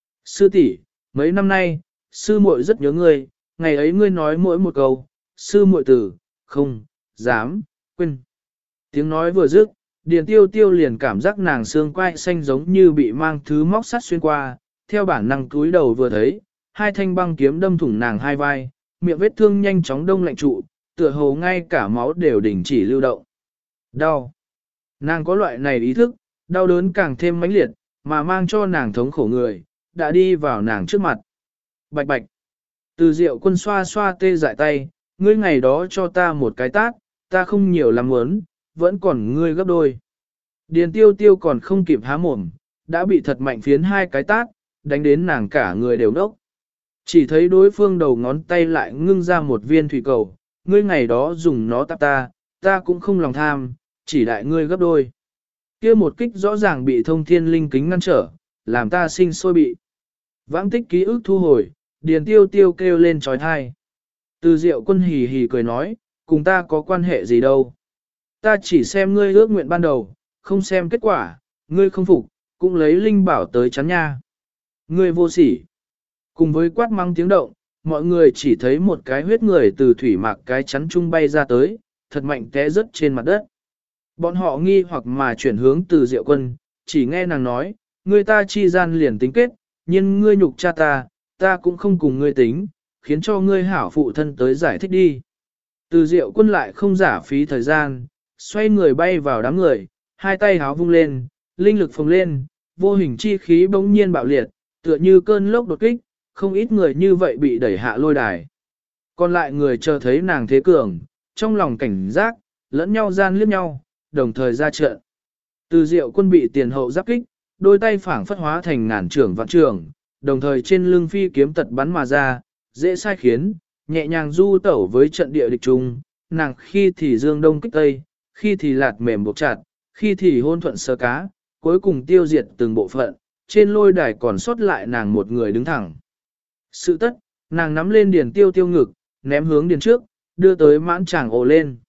Sư tỷ, mấy năm nay, sư muội rất nhớ ngươi, ngày ấy ngươi nói mỗi một câu, sư muội tử, không, dám, quên. Tiếng nói vừa dứt, Điền tiêu tiêu liền cảm giác nàng xương quai xanh giống như bị mang thứ móc sắt xuyên qua, theo bản năng túi đầu vừa thấy, hai thanh băng kiếm đâm thủng nàng hai vai, miệng vết thương nhanh chóng đông lạnh trụ, tựa hồ ngay cả máu đều đình chỉ lưu động. Đau. Nàng có loại này ý thức, đau đớn càng thêm mãnh liệt, mà mang cho nàng thống khổ người, đã đi vào nàng trước mặt. Bạch bạch. Từ Diệu Quân xoa xoa tê dại tay, ngươi ngày đó cho ta một cái tát, ta không nhiều lắm muốn, vẫn còn ngươi gấp đôi. Điền tiêu tiêu còn không kịp há mồm, đã bị thật mạnh phiến hai cái tát, đánh đến nàng cả người đều nốc. Chỉ thấy đối phương đầu ngón tay lại ngưng ra một viên thủy cầu, ngươi ngày đó dùng nó tát ta cũng không lòng tham, chỉ đại ngươi gấp đôi. Kia một kích rõ ràng bị thông thiên linh kính ngăn trở, làm ta sinh sôi bị. Vãng tích ký ức thu hồi, Điền tiêu tiêu kêu lên trói thai. Từ Diệu Quân hì hì cười nói, cùng ta có quan hệ gì đâu. Ta chỉ xem ngươi ước nguyện ban đầu, không xem kết quả, ngươi không phục, cũng lấy linh bảo tới chắn nha. Ngươi vô sỉ. Cùng với quát mắng tiếng động, mọi người chỉ thấy một cái huyết người từ thủy mạc cái chắn trung bay ra tới, thật mạnh té rớt trên mặt đất. Bọn họ nghi hoặc mà chuyển hướng Từ Diệu Quân, chỉ nghe nàng nói, ngươi ta chi gian liền tính kết, nhưng ngươi nhục cha ta cũng không cùng ngươi tính, khiến cho ngươi hảo phụ thân tới giải thích đi. Từ Diệu Quân lại không giả phí thời gian, xoay người bay vào đám người, hai tay háo vung lên, linh lực phồng lên, vô hình chi khí bỗng nhiên bạo liệt, tựa như cơn lốc đột kích, không ít người như vậy bị đẩy hạ lôi đài. Còn lại người chờ thấy nàng thế cường, trong lòng cảnh giác, lẫn nhau gian liếc nhau, đồng thời ra trận. Từ Diệu Quân bị tiền hậu giáp kích, đôi tay phảng phất hóa thành ngàn trưởng vạn trưởng, đồng thời trên lưng phi kiếm tật bắn mà ra, dễ sai khiến, nhẹ nhàng du tẩu với trận địa địch trung, nàng khi thì dương đông kích tây, khi thì lạt mềm buộc chặt, khi thì hôn thuận sơ cá, cuối cùng tiêu diệt từng bộ phận, trên lôi đài còn sót lại nàng một người đứng thẳng. Sự tất, nàng nắm lên Điền tiêu tiêu ngực, ném hướng Điền trước, đưa tới mãn chàng ồ lên.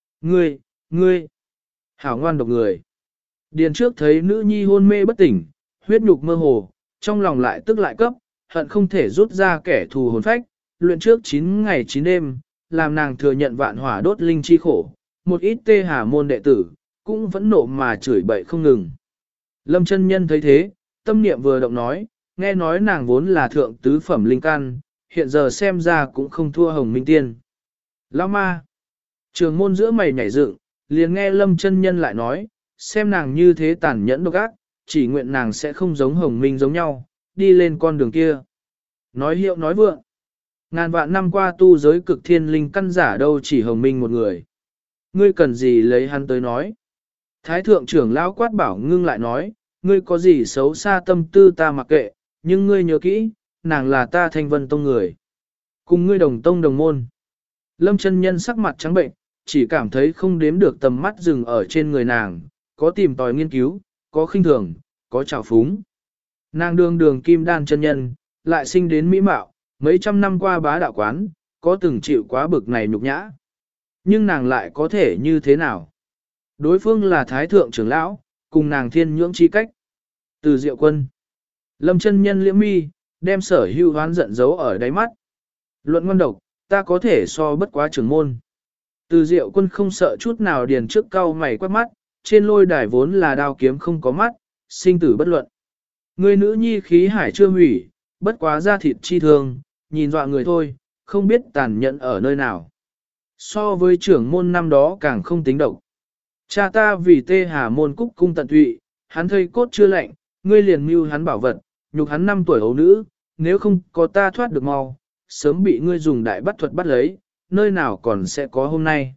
Ngươi, hảo ngoan độc người. Điền trước thấy nữ nhi hôn mê bất tỉnh, huyết nhục mơ hồ, trong lòng lại tức lại cấp, hận không thể rút ra kẻ thù hồn phách, luyện trước 9 ngày 9 đêm, làm nàng thừa nhận vạn hỏa đốt linh chi khổ, một ít tê hà môn đệ tử, cũng vẫn nộ mà chửi bậy không ngừng. Lâm chân nhân thấy thế, tâm niệm vừa động nói, nghe nói nàng vốn là thượng tứ phẩm linh căn, hiện giờ xem ra cũng không thua Hồng Minh Tiên. Lão ma! Trường môn giữa mày nhảy dựng, liền nghe Lâm chân nhân lại nói, xem nàng như thế tàn nhẫn độc ác, chỉ nguyện nàng sẽ không giống Hồng Minh giống nhau, đi lên con đường kia. Nói hiệu nói vượng. Ngàn vạn năm qua tu giới cực thiên linh căn giả đâu chỉ Hồng Minh một người. Ngươi cần gì lấy hắn tới nói. Thái thượng trưởng lão quát bảo ngưng lại nói, ngươi có gì xấu xa tâm tư ta mặc kệ, nhưng ngươi nhớ kỹ, nàng là ta Thanh Vân Tông người. Cùng ngươi đồng tông đồng môn. Lâm chân nhân sắc mặt trắng bệnh, chỉ cảm thấy không đếm được tầm mắt dừng ở trên người nàng, có tìm tòi nghiên cứu, có khinh thường, có trào phúng. Nàng đường đường kim đan chân nhân, lại sinh đến mỹ mạo, mấy trăm năm qua bá đạo quán, có từng chịu quá bực này nhục nhã. Nhưng nàng lại có thể như thế nào? Đối phương là thái thượng trưởng lão, cùng nàng thiên nhưỡng chi cách. Từ Diệu Quân. Lâm chân nhân liễm mi, đem sở hưu hoán giận giấu ở đáy mắt. Luận ngon độc, ta có thể so bất quá trưởng môn. Từ Diệu Quân không sợ chút nào điền trước cau mày quát mắt, trên lôi đài vốn là đao kiếm không có mắt, sinh tử bất luận. Người nữ nhi khí hải chưa hủy, bất quá da thịt chi thương, nhìn dọa người thôi, không biết tàn nhẫn ở nơi nào. So với trưởng môn năm đó càng không tính độc. Cha ta vì tê hà môn cúc cung tận tụy, hắn thây cốt chưa lạnh, ngươi liền mưu hắn bảo vật, nhục hắn 5 tuổi ấu nữ, nếu không có ta thoát được mau, sớm bị ngươi dùng đại bắt thuật bắt lấy, nơi nào còn sẽ có hôm nay.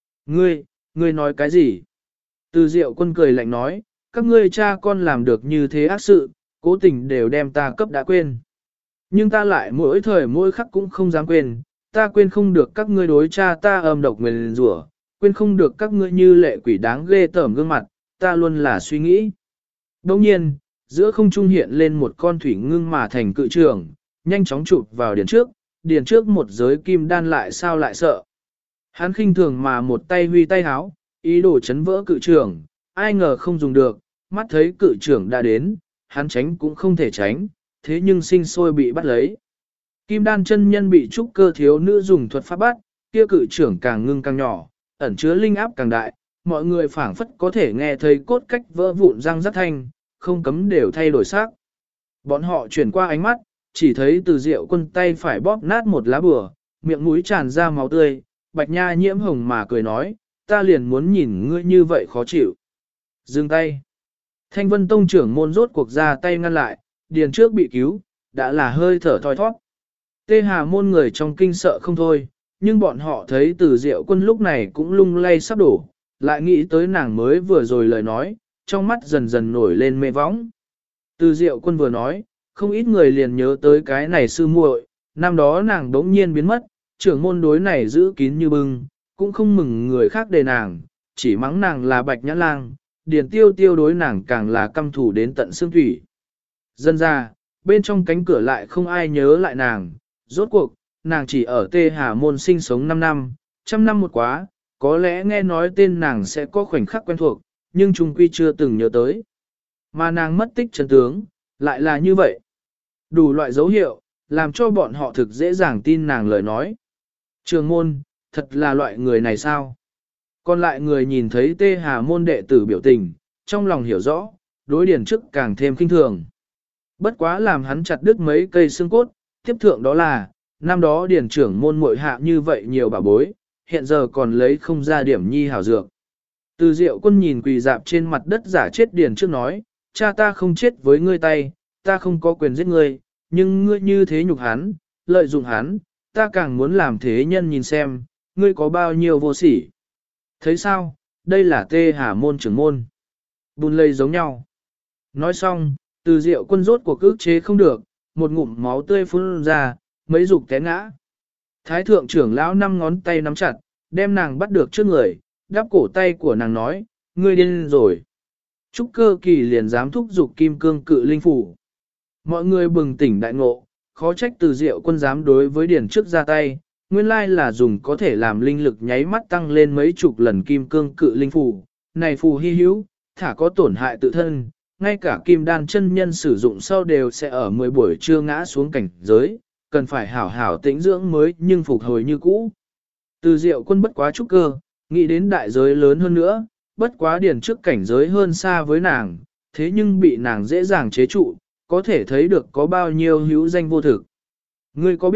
Ngươi nói cái gì? Từ Diệu Quân cười lạnh nói, các ngươi cha con làm được như thế ác sự, cố tình đều đem ta cấp đã quên. Nhưng ta lại mỗi thời mỗi khắc cũng không dám quên, ta quên không được các ngươi đối cha ta âm độc nguyền rủa, quên không được các ngươi như lệ quỷ đáng ghê tởm gương mặt, ta luôn là suy nghĩ. Đồng nhiên, giữa không trung hiện lên một con thủy ngưng mà thành cự trường, nhanh chóng chụp vào điền trước một giới kim đan lại sao lại sợ. Hắn khinh thường mà một tay huy tay háo, ý đồ chấn vỡ cự trường, ai ngờ không dùng được, mắt thấy cự trường đã đến, hắn tránh cũng không thể tránh, thế nhưng sinh sôi bị bắt lấy. Kim đan chân nhân bị trúc cơ thiếu nữ dùng thuật pháp bắt, kia cự trưởng càng ngưng càng nhỏ, ẩn chứa linh áp càng đại, mọi người phảng phất có thể nghe thấy cốt cách vỡ vụn răng rắc thanh, không cấm đều thay đổi sắc. Bọn họ chuyển qua ánh mắt, chỉ thấy Từ Diệu Quân tay phải bóp nát một lá bùa, miệng mũi tràn ra máu tươi, Bạch Nha nhiễm hồng mà cười nói, ta liền muốn nhìn ngươi như vậy khó chịu. Dừng tay. Thanh Vân Tông trưởng môn rốt cuộc ra tay ngăn lại, điền trước bị cứu, đã là hơi thở thoi thoát. Tê Hà môn người trong kinh sợ không thôi, nhưng bọn họ thấy Từ Diệu Quân lúc này cũng lung lay sắp đổ, lại nghĩ tới nàng mới vừa rồi lời nói, trong mắt dần dần nổi lên mê võng. Từ Diệu Quân vừa nói, không ít người liền nhớ tới cái này sư muội, năm đó nàng đống nhiên biến mất, trưởng môn đối này giữ kín như bưng, cũng không mừng người khác đề nàng, chỉ mắng nàng là Bạch Nhã Lang, Điền Tiêu Tiêu đối nàng càng là căm thù đến tận xương thủy. Dân ra, bên trong cánh cửa lại không ai nhớ lại nàng, rốt cuộc, nàng chỉ ở Tê Hà môn sinh sống 5 năm, trăm năm một quá, có lẽ nghe nói tên nàng sẽ có khoảnh khắc quen thuộc, nhưng chung quy chưa từng nhớ tới. Mà nàng mất tích chân tướng, lại là như vậy. Đủ loại dấu hiệu, làm cho bọn họ thực dễ dàng tin nàng lời nói. Trường môn, thật là loại người này sao? Còn lại người nhìn thấy Tê Hà môn đệ tử biểu tình, trong lòng hiểu rõ, đối điển trước càng thêm kinh thường. Bất quá làm hắn chặt đứt mấy cây xương cốt, tiếp thượng đó là, năm đó điển trưởng môn muội hạ như vậy nhiều bà bối, hiện giờ còn lấy không ra điểm nhi hảo dược. Từ Diệu Quân nhìn quỳ dạp trên mặt đất giả chết điển trước nói, cha ta không chết với ngươi tay, ta không có quyền giết ngươi, nhưng ngươi như thế nhục hắn, lợi dụng hắn, ta càng muốn làm thế nhân nhìn xem, ngươi có bao nhiêu vô sỉ. Thấy sao, đây là Tê Hà môn trưởng môn. Bùn lây giống nhau. Nói xong, Từ Diệu Quân rốt cuộc ức chế không được, một ngụm máu tươi phun ra, mấy dục té ngã. Thái thượng trưởng lão 5 ngón tay nắm chặt, đem nàng bắt được trước người, đắp cổ tay của nàng nói, ngươi điên rồi. Trúc Cơ Kỳ liền dám thúc giục kim cương cự linh phủ. Mọi người bừng tỉnh đại ngộ, khó trách Từ Diệu Quân dám đối với điển trước ra tay, nguyên lai là dùng có thể làm linh lực nháy mắt tăng lên mấy chục lần kim cương cự linh phủ. Này phù hy hữu, thả có tổn hại tự thân, ngay cả kim đan chân nhân sử dụng sau đều sẽ ở 10 buổi trưa ngã xuống cảnh giới, cần phải hảo hảo tĩnh dưỡng mới nhưng phục hồi như cũ. Từ Diệu Quân bất quá trúc cơ, nghĩ đến đại giới lớn hơn nữa, bất quá điển trước cảnh giới hơn xa với nàng, thế nhưng bị nàng dễ dàng chế trụ, có thể thấy được có bao nhiêu hữu danh vô thực. Ngươi có biết,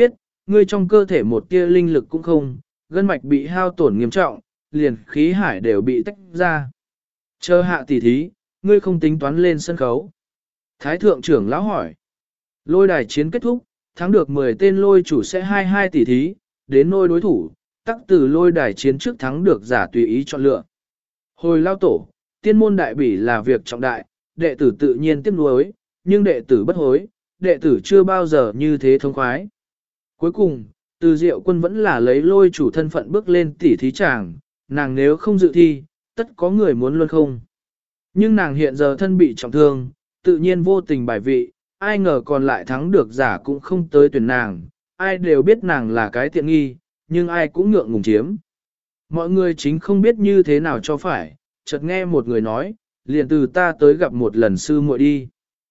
ngươi trong cơ thể một tia linh lực cũng không, gân mạch bị hao tổn nghiêm trọng, liền khí hải đều bị tách ra. Chờ hạ tỷ thí, ngươi không tính toán lên sân khấu. Thái thượng trưởng lão hỏi. Lôi đài chiến kết thúc, thắng được 10 tên lôi chủ sẽ 22 tỷ thí, đến nôi đối thủ, tắc từ lôi đài chiến trước thắng được giả tùy ý chọn lựa. Hồi lao tổ, tiên môn đại bỉ là việc trọng đại, đệ tử tự nhiên tiếc nuối, nhưng đệ tử bất hối, đệ tử chưa bao giờ như thế thông khoái. Cuối cùng, từ diệu quân vẫn là lấy lôi chủ thân phận bước lên tỷ thí tràng, nàng nếu không dự thi, tất có người muốn luôn không. Nhưng nàng hiện giờ thân bị trọng thương, tự nhiên vô tình bài vị, ai ngờ còn lại thắng được giả cũng không tới tuyển nàng, ai đều biết nàng là cái tiện nghi, nhưng ai cũng ngượng ngùng chiếm. Mọi người chính không biết như thế nào cho phải, chợt nghe một người nói, liền từ ta tới gặp một lần sư muội đi.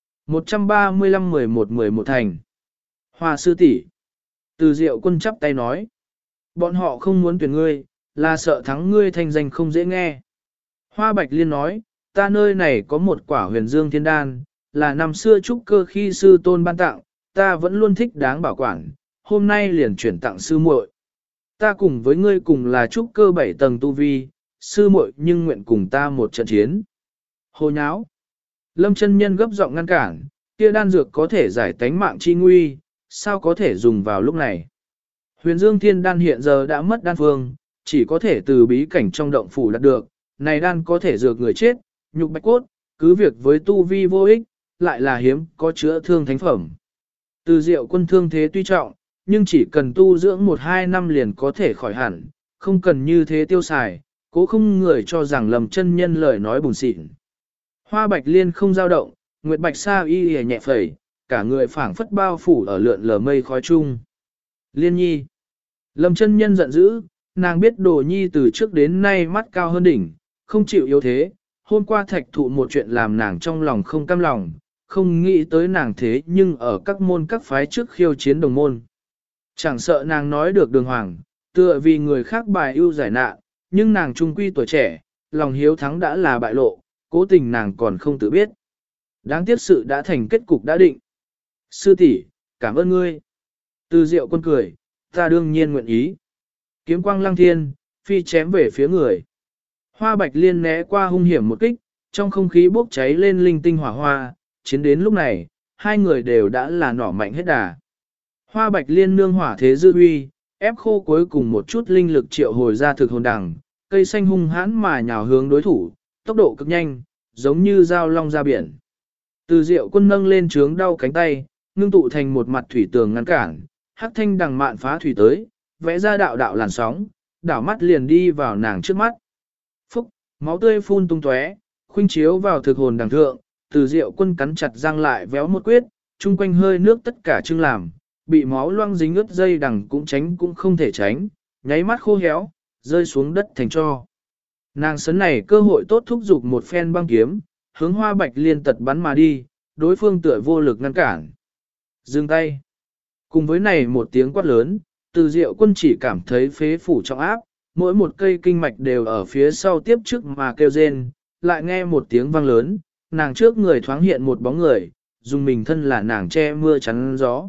135-11-11 thành. Hoa sư tỷ. Từ diệu quân chắp tay nói. Bọn họ không muốn tuyển ngươi, là sợ thắng ngươi thành danh không dễ nghe. Hoa Bạch Liên nói, ta nơi này có một quả huyền dương thiên đan, là năm xưa trúc cơ khi sư tôn ban tặng, ta vẫn luôn thích đáng bảo quản, hôm nay liền chuyển tặng sư muội. Ta cùng với ngươi cùng là trúc cơ 7 tầng tu vi, sư muội nhưng nguyện cùng ta một trận chiến. Hồ nháo. Lâm chân nhân gấp giọng ngăn cản, kia đan dược có thể giải tánh mạng chi nguy, sao có thể dùng vào lúc này. Huyền Dương Thiên Đan hiện giờ đã mất đan phương, chỉ có thể từ bí cảnh trong động phủ đạt được, này đan có thể dược người chết, nhục bạch cốt, cứ việc với tu vi vô ích, lại là hiếm có chữa thương thánh phẩm. Từ diệu quân thương thế tuy trọng, nhưng chỉ cần tu dưỡng 1-2 năm liền có thể khỏi hẳn, không cần như thế tiêu xài, cố không người cho rằng lầm chân nhân lời nói buồn xịn. Hoa Bạch Liên không dao động, Nguyệt Bạch Sa y y nhẹ phẩy, cả người phảng phất bao phủ ở lượn lờ mây khói chung. Liên nhi. Lâm chân nhân giận dữ, nàng biết đồ nhi từ trước đến nay mắt cao hơn đỉnh, không chịu yếu thế. Hôm qua thạch thụ một chuyện làm nàng trong lòng không cam lòng, không nghĩ tới nàng thế nhưng ở các môn các phái trước khiêu chiến đồng môn. Chẳng sợ nàng nói được đường hoàng, tựa vì người khác bài ưu giải nạn, nhưng nàng trung quy tuổi trẻ, lòng hiếu thắng đã là bại lộ, cố tình nàng còn không tự biết. Đáng tiếc sự đã thành kết cục đã định. Sư tỷ, cảm ơn ngươi. Từ diệu quân cười, ta đương nhiên nguyện ý. Kiếm quang lăng thiên, phi chém về phía người. Hoa Bạch Liên né qua hung hiểm một kích, trong không khí bốc cháy lên linh tinh hỏa hoa, chiến đến lúc này, hai người đều đã là nỏ mạnh hết đà. Hoa Bạch Liên nương hỏa thế dư uy, ép khô cuối cùng một chút linh lực triệu hồi ra thực hồn đằng, cây xanh hung hãn mà nhào hướng đối thủ, tốc độ cực nhanh, giống như dao long ra biển. Từ diệu quân nâng lên trướng đau cánh tay, ngưng tụ thành một mặt thủy tường ngăn cản, hắc thanh đằng mạn phá thủy tới, vẽ ra đạo đạo làn sóng, đảo mắt liền đi vào nàng trước mắt. Phúc, máu tươi phun tung tóe, khuynh chiếu vào thực hồn đằng thượng, từ diệu quân cắn chặt răng lại véo một quyết, chung quanh hơi nước tất cả trưng làm, bị máu loang dính ướt dây đằng cũng tránh cũng không thể tránh, nháy mắt khô héo, rơi xuống đất thành tro. Nàng sấn này cơ hội tốt thúc giục một phen băng kiếm, hướng Hoa Bạch Liên tật bắn mà đi, đối phương tựa vô lực ngăn cản. Dừng tay. Cùng với này một tiếng quát lớn, từ diệu quân chỉ cảm thấy phế phủ trọng áp, mỗi một cây kinh mạch đều ở phía sau tiếp trước mà kêu rên, lại nghe một tiếng vang lớn, nàng trước người thoáng hiện một bóng người, dùng mình thân là nàng che mưa chắn gió.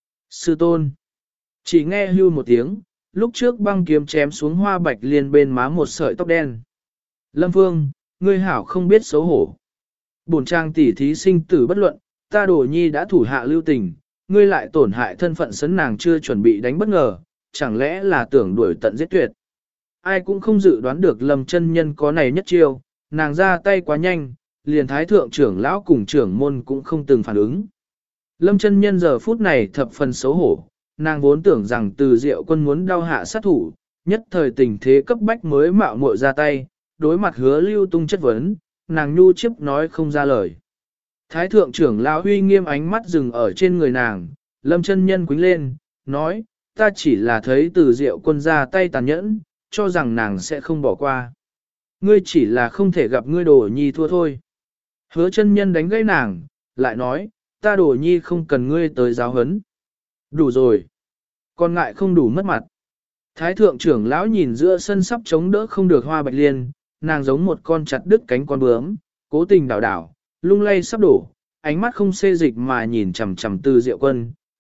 Sư tôn. Chỉ nghe hưu một tiếng, lúc trước băng kiếm chém xuống Hoa Bạch Liên bên má một sợi tóc đen. Lâm Phương, ngươi hảo không biết xấu hổ. Bổn trang tỷ thí sinh tử bất luận, ta Đồ Nhi đã thủ hạ lưu tình, ngươi lại tổn hại thân phận sấn nàng chưa chuẩn bị đánh bất ngờ, chẳng lẽ là tưởng đuổi tận giết tuyệt. Ai cũng không dự đoán được Lâm chân nhân có này nhất chiêu, nàng ra tay quá nhanh, liền thái thượng trưởng lão cùng trưởng môn cũng không từng phản ứng. Lâm chân nhân giờ phút này thập phần xấu hổ, nàng vốn tưởng rằng từ diệu quân muốn đau hạ sát thủ, nhất thời tình thế cấp bách mới mạo muội ra tay, đối mặt Hứa Lưu Tung chất vấn, nàng nhu chiếp nói không ra lời. Thái thượng trưởng lão huy nghiêm ánh mắt dừng ở trên người nàng, Lâm chân nhân quính lên, nói, ta chỉ là thấy từ diệu quân ra tay tàn nhẫn, cho rằng nàng sẽ không bỏ qua. Ngươi chỉ là không thể gặp ngươi Đồ Nhi thua thôi. Hứa chân nhân đánh gãy nàng, lại nói, ta Đồ Nhi không cần ngươi tới giáo huấn. Đủ rồi. Còn ngại không đủ mất mặt. Thái thượng trưởng lão nhìn giữa sân sắp chống đỡ không được Hoa Bạch Liên, nàng giống một con chặt đứt cánh con bướm, cố tình đảo đảo, lung lay sắp đổ, ánh mắt không xê dịch mà nhìn chằm chằm từ diệu quân,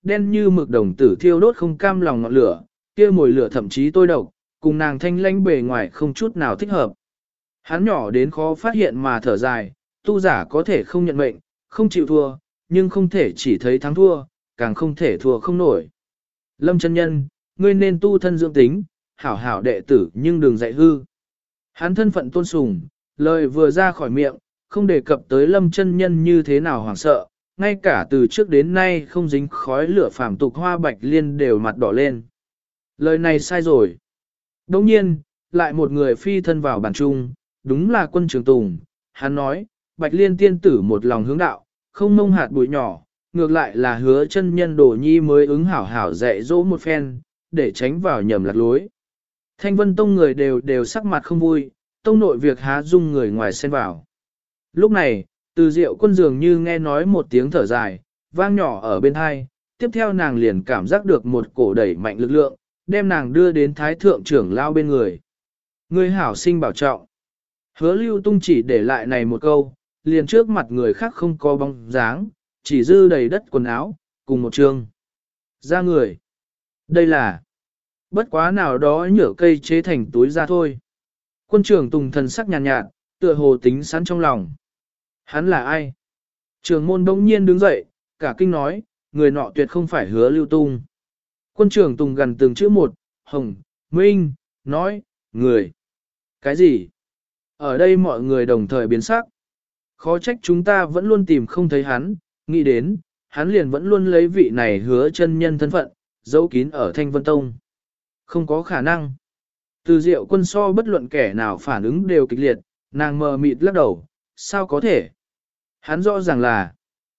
đen như mực đồng tử thiêu đốt không cam lòng ngọn lửa, kia mùi lửa thậm chí tôi độc, cùng nàng thanh lãnh bề ngoài không chút nào thích hợp. Hắn nhỏ đến khó phát hiện mà thở dài, tu giả có thể không nhận mệnh, không chịu thua, nhưng không thể chỉ thấy thắng thua, càng không thể thua không nổi. Lâm chân nhân, ngươi nên tu thân dưỡng tính, hảo hảo đệ tử nhưng đừng dạy hư. Hắn thân phận tôn sùng, lời vừa ra khỏi miệng, không đề cập tới lâm chân nhân như thế nào hoảng sợ, ngay cả từ trước đến nay không dính khói lửa phàm tục Hoa Bạch Liên đều mặt đỏ lên. Lời này sai rồi. Đồng nhiên, lại một người phi thân vào bàn trung, đúng là Quân Trường Tùng. Hắn nói, Bạch Liên tiên tử một lòng hướng đạo, không mông hạt bụi nhỏ, ngược lại là hứa chân nhân Đồ Nhi mới ứng hảo hảo dạy dỗ một phen, để tránh vào nhầm lạc lối. Thanh Vân Tông người đều sắc mặt không vui, tông nội việc há dung người ngoài xen vào. Lúc này, Từ Diệu Quân dường như nghe nói một tiếng thở dài, vang nhỏ ở bên hai, tiếp theo nàng liền cảm giác được một cổ đẩy mạnh lực lượng, đem nàng đưa đến Thái Thượng trưởng lao bên người. Ngươi hảo sinh bảo trọng. Hứa Lưu Tung chỉ để lại này một câu, liền trước mặt người khác không có bóng dáng, chỉ dư đầy đất quần áo, cùng một trường. Ra người. Đây là bất quá nào đó nhựa cây chế thành túi ra thôi. Quân trưởng Tùng thần sắc nhàn nhạt, tựa hồ tính sẵn trong lòng. Hắn là ai? Trường môn bỗng nhiên đứng dậy, cả kinh nói, người nọ tuyệt không phải Hứa Lưu Tung. Quân trưởng Tùng gần từng chữ một, Hồng, Minh, nói, người. Cái gì? Ở đây mọi người đồng thời biến sắc. Khó trách chúng ta vẫn luôn tìm không thấy hắn, nghĩ đến, hắn liền vẫn luôn lấy vị này Hứa chân nhân thân phận, giấu kín ở Thanh Vân Tông. Không có khả năng. Từ Diệu Quân so bất luận kẻ nào phản ứng đều kịch liệt, nàng mờ mịt lắc đầu, sao có thể? Hắn rõ ràng là,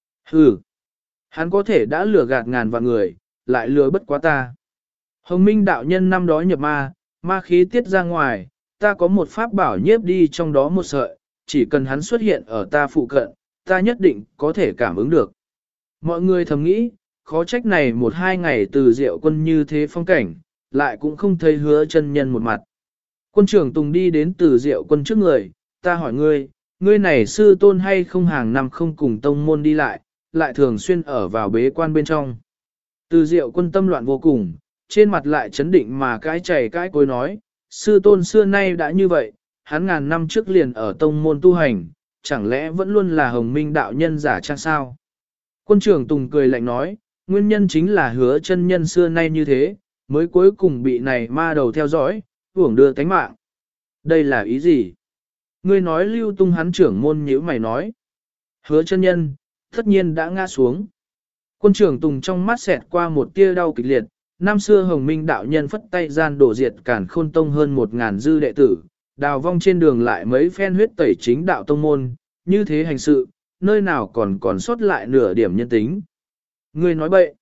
hắn có thể đã lừa gạt ngàn vạn người, lại lừa bất quá ta. Hồng Minh đạo nhân năm đó nhập ma, ma khí tiết ra ngoài, ta có một pháp bảo nhiếp đi trong đó một sợi, chỉ cần hắn xuất hiện ở ta phụ cận, ta nhất định có thể cảm ứng được. Mọi người thầm nghĩ, khó trách này một hai ngày Từ Diệu Quân như thế phong cảnh, lại cũng không thấy Hứa chân nhân một mặt. Quân trưởng Tùng đi đến Từ Diệu Quân trước người, ta hỏi ngươi này sư tôn hay không hàng năm không cùng tông môn đi lại thường xuyên ở vào bế quan bên trong. Từ Diệu Quân tâm loạn vô cùng, trên mặt lại chấn định mà cái chảy cái cối nói, sư tôn xưa nay đã như vậy, hắn ngàn năm trước liền ở tông môn tu hành, chẳng lẽ vẫn luôn là Hồng Minh đạo nhân giả trang sao? Quân trưởng Tùng cười lạnh nói, nguyên nhân chính là Hứa chân nhân xưa nay như thế, mới cuối cùng bị này ma đầu theo dõi, hưởng đưa tánh mạng. Đây là ý gì? Ngươi nói Lưu Tung hắn trưởng môn nhíu mày nói. Hứa chân nhân, tất nhiên đã ngã xuống. Quân trưởng Tùng trong mắt xẹt qua một tia đau kịch liệt, năm xưa Hồng Minh đạo nhân phất tay gian đổ diệt Càn Khôn Tông hơn 1000 dư đệ tử, đào vong trên đường lại mấy phen huyết tẩy chính đạo tông môn, như thế hành sự, nơi nào còn sót lại nửa điểm nhân tính. Ngươi nói bậy.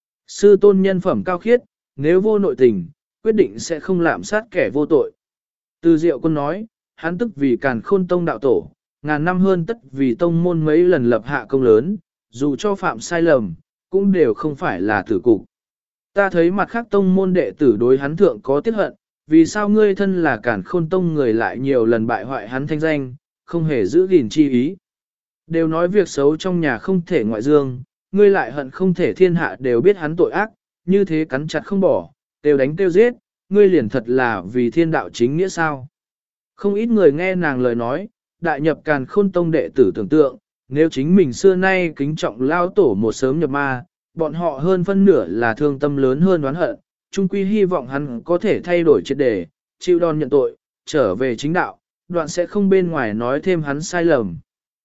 Sư tôn nhân phẩm cao khiết, nếu vô nội tình, quyết định sẽ không lạm sát kẻ vô tội. Từ Diệu Quân nói, hắn tức vì Càn Khôn Tông đạo tổ, ngàn năm hơn tất vì tông môn mấy lần lập hạ công lớn, dù cho phạm sai lầm, cũng đều không phải là tử cục. Ta thấy mặt khác tông môn đệ tử đối hắn thượng có tiếc hận, vì sao ngươi thân là Càn Khôn Tông người lại nhiều lần bại hoại hắn thanh danh, không hề giữ gìn chi ý. Đều nói việc xấu trong nhà không thể ngoại dương, ngươi lại hận không thể thiên hạ đều biết hắn tội ác, như thế cắn chặt không bỏ, đều đánh tiêu giết, ngươi liền thật là vì thiên đạo chính nghĩa sao. Không ít người nghe nàng lời nói, đại nhập Càn Khôn Tông đệ tử tưởng tượng, nếu chính mình xưa nay kính trọng lao tổ một sớm nhập ma, bọn họ hơn phân nửa là thương tâm lớn hơn oán hận, chung quy hy vọng hắn có thể thay đổi triệt đề, chịu đòn nhận tội, trở về chính đạo, đoạn sẽ không bên ngoài nói thêm hắn sai lầm.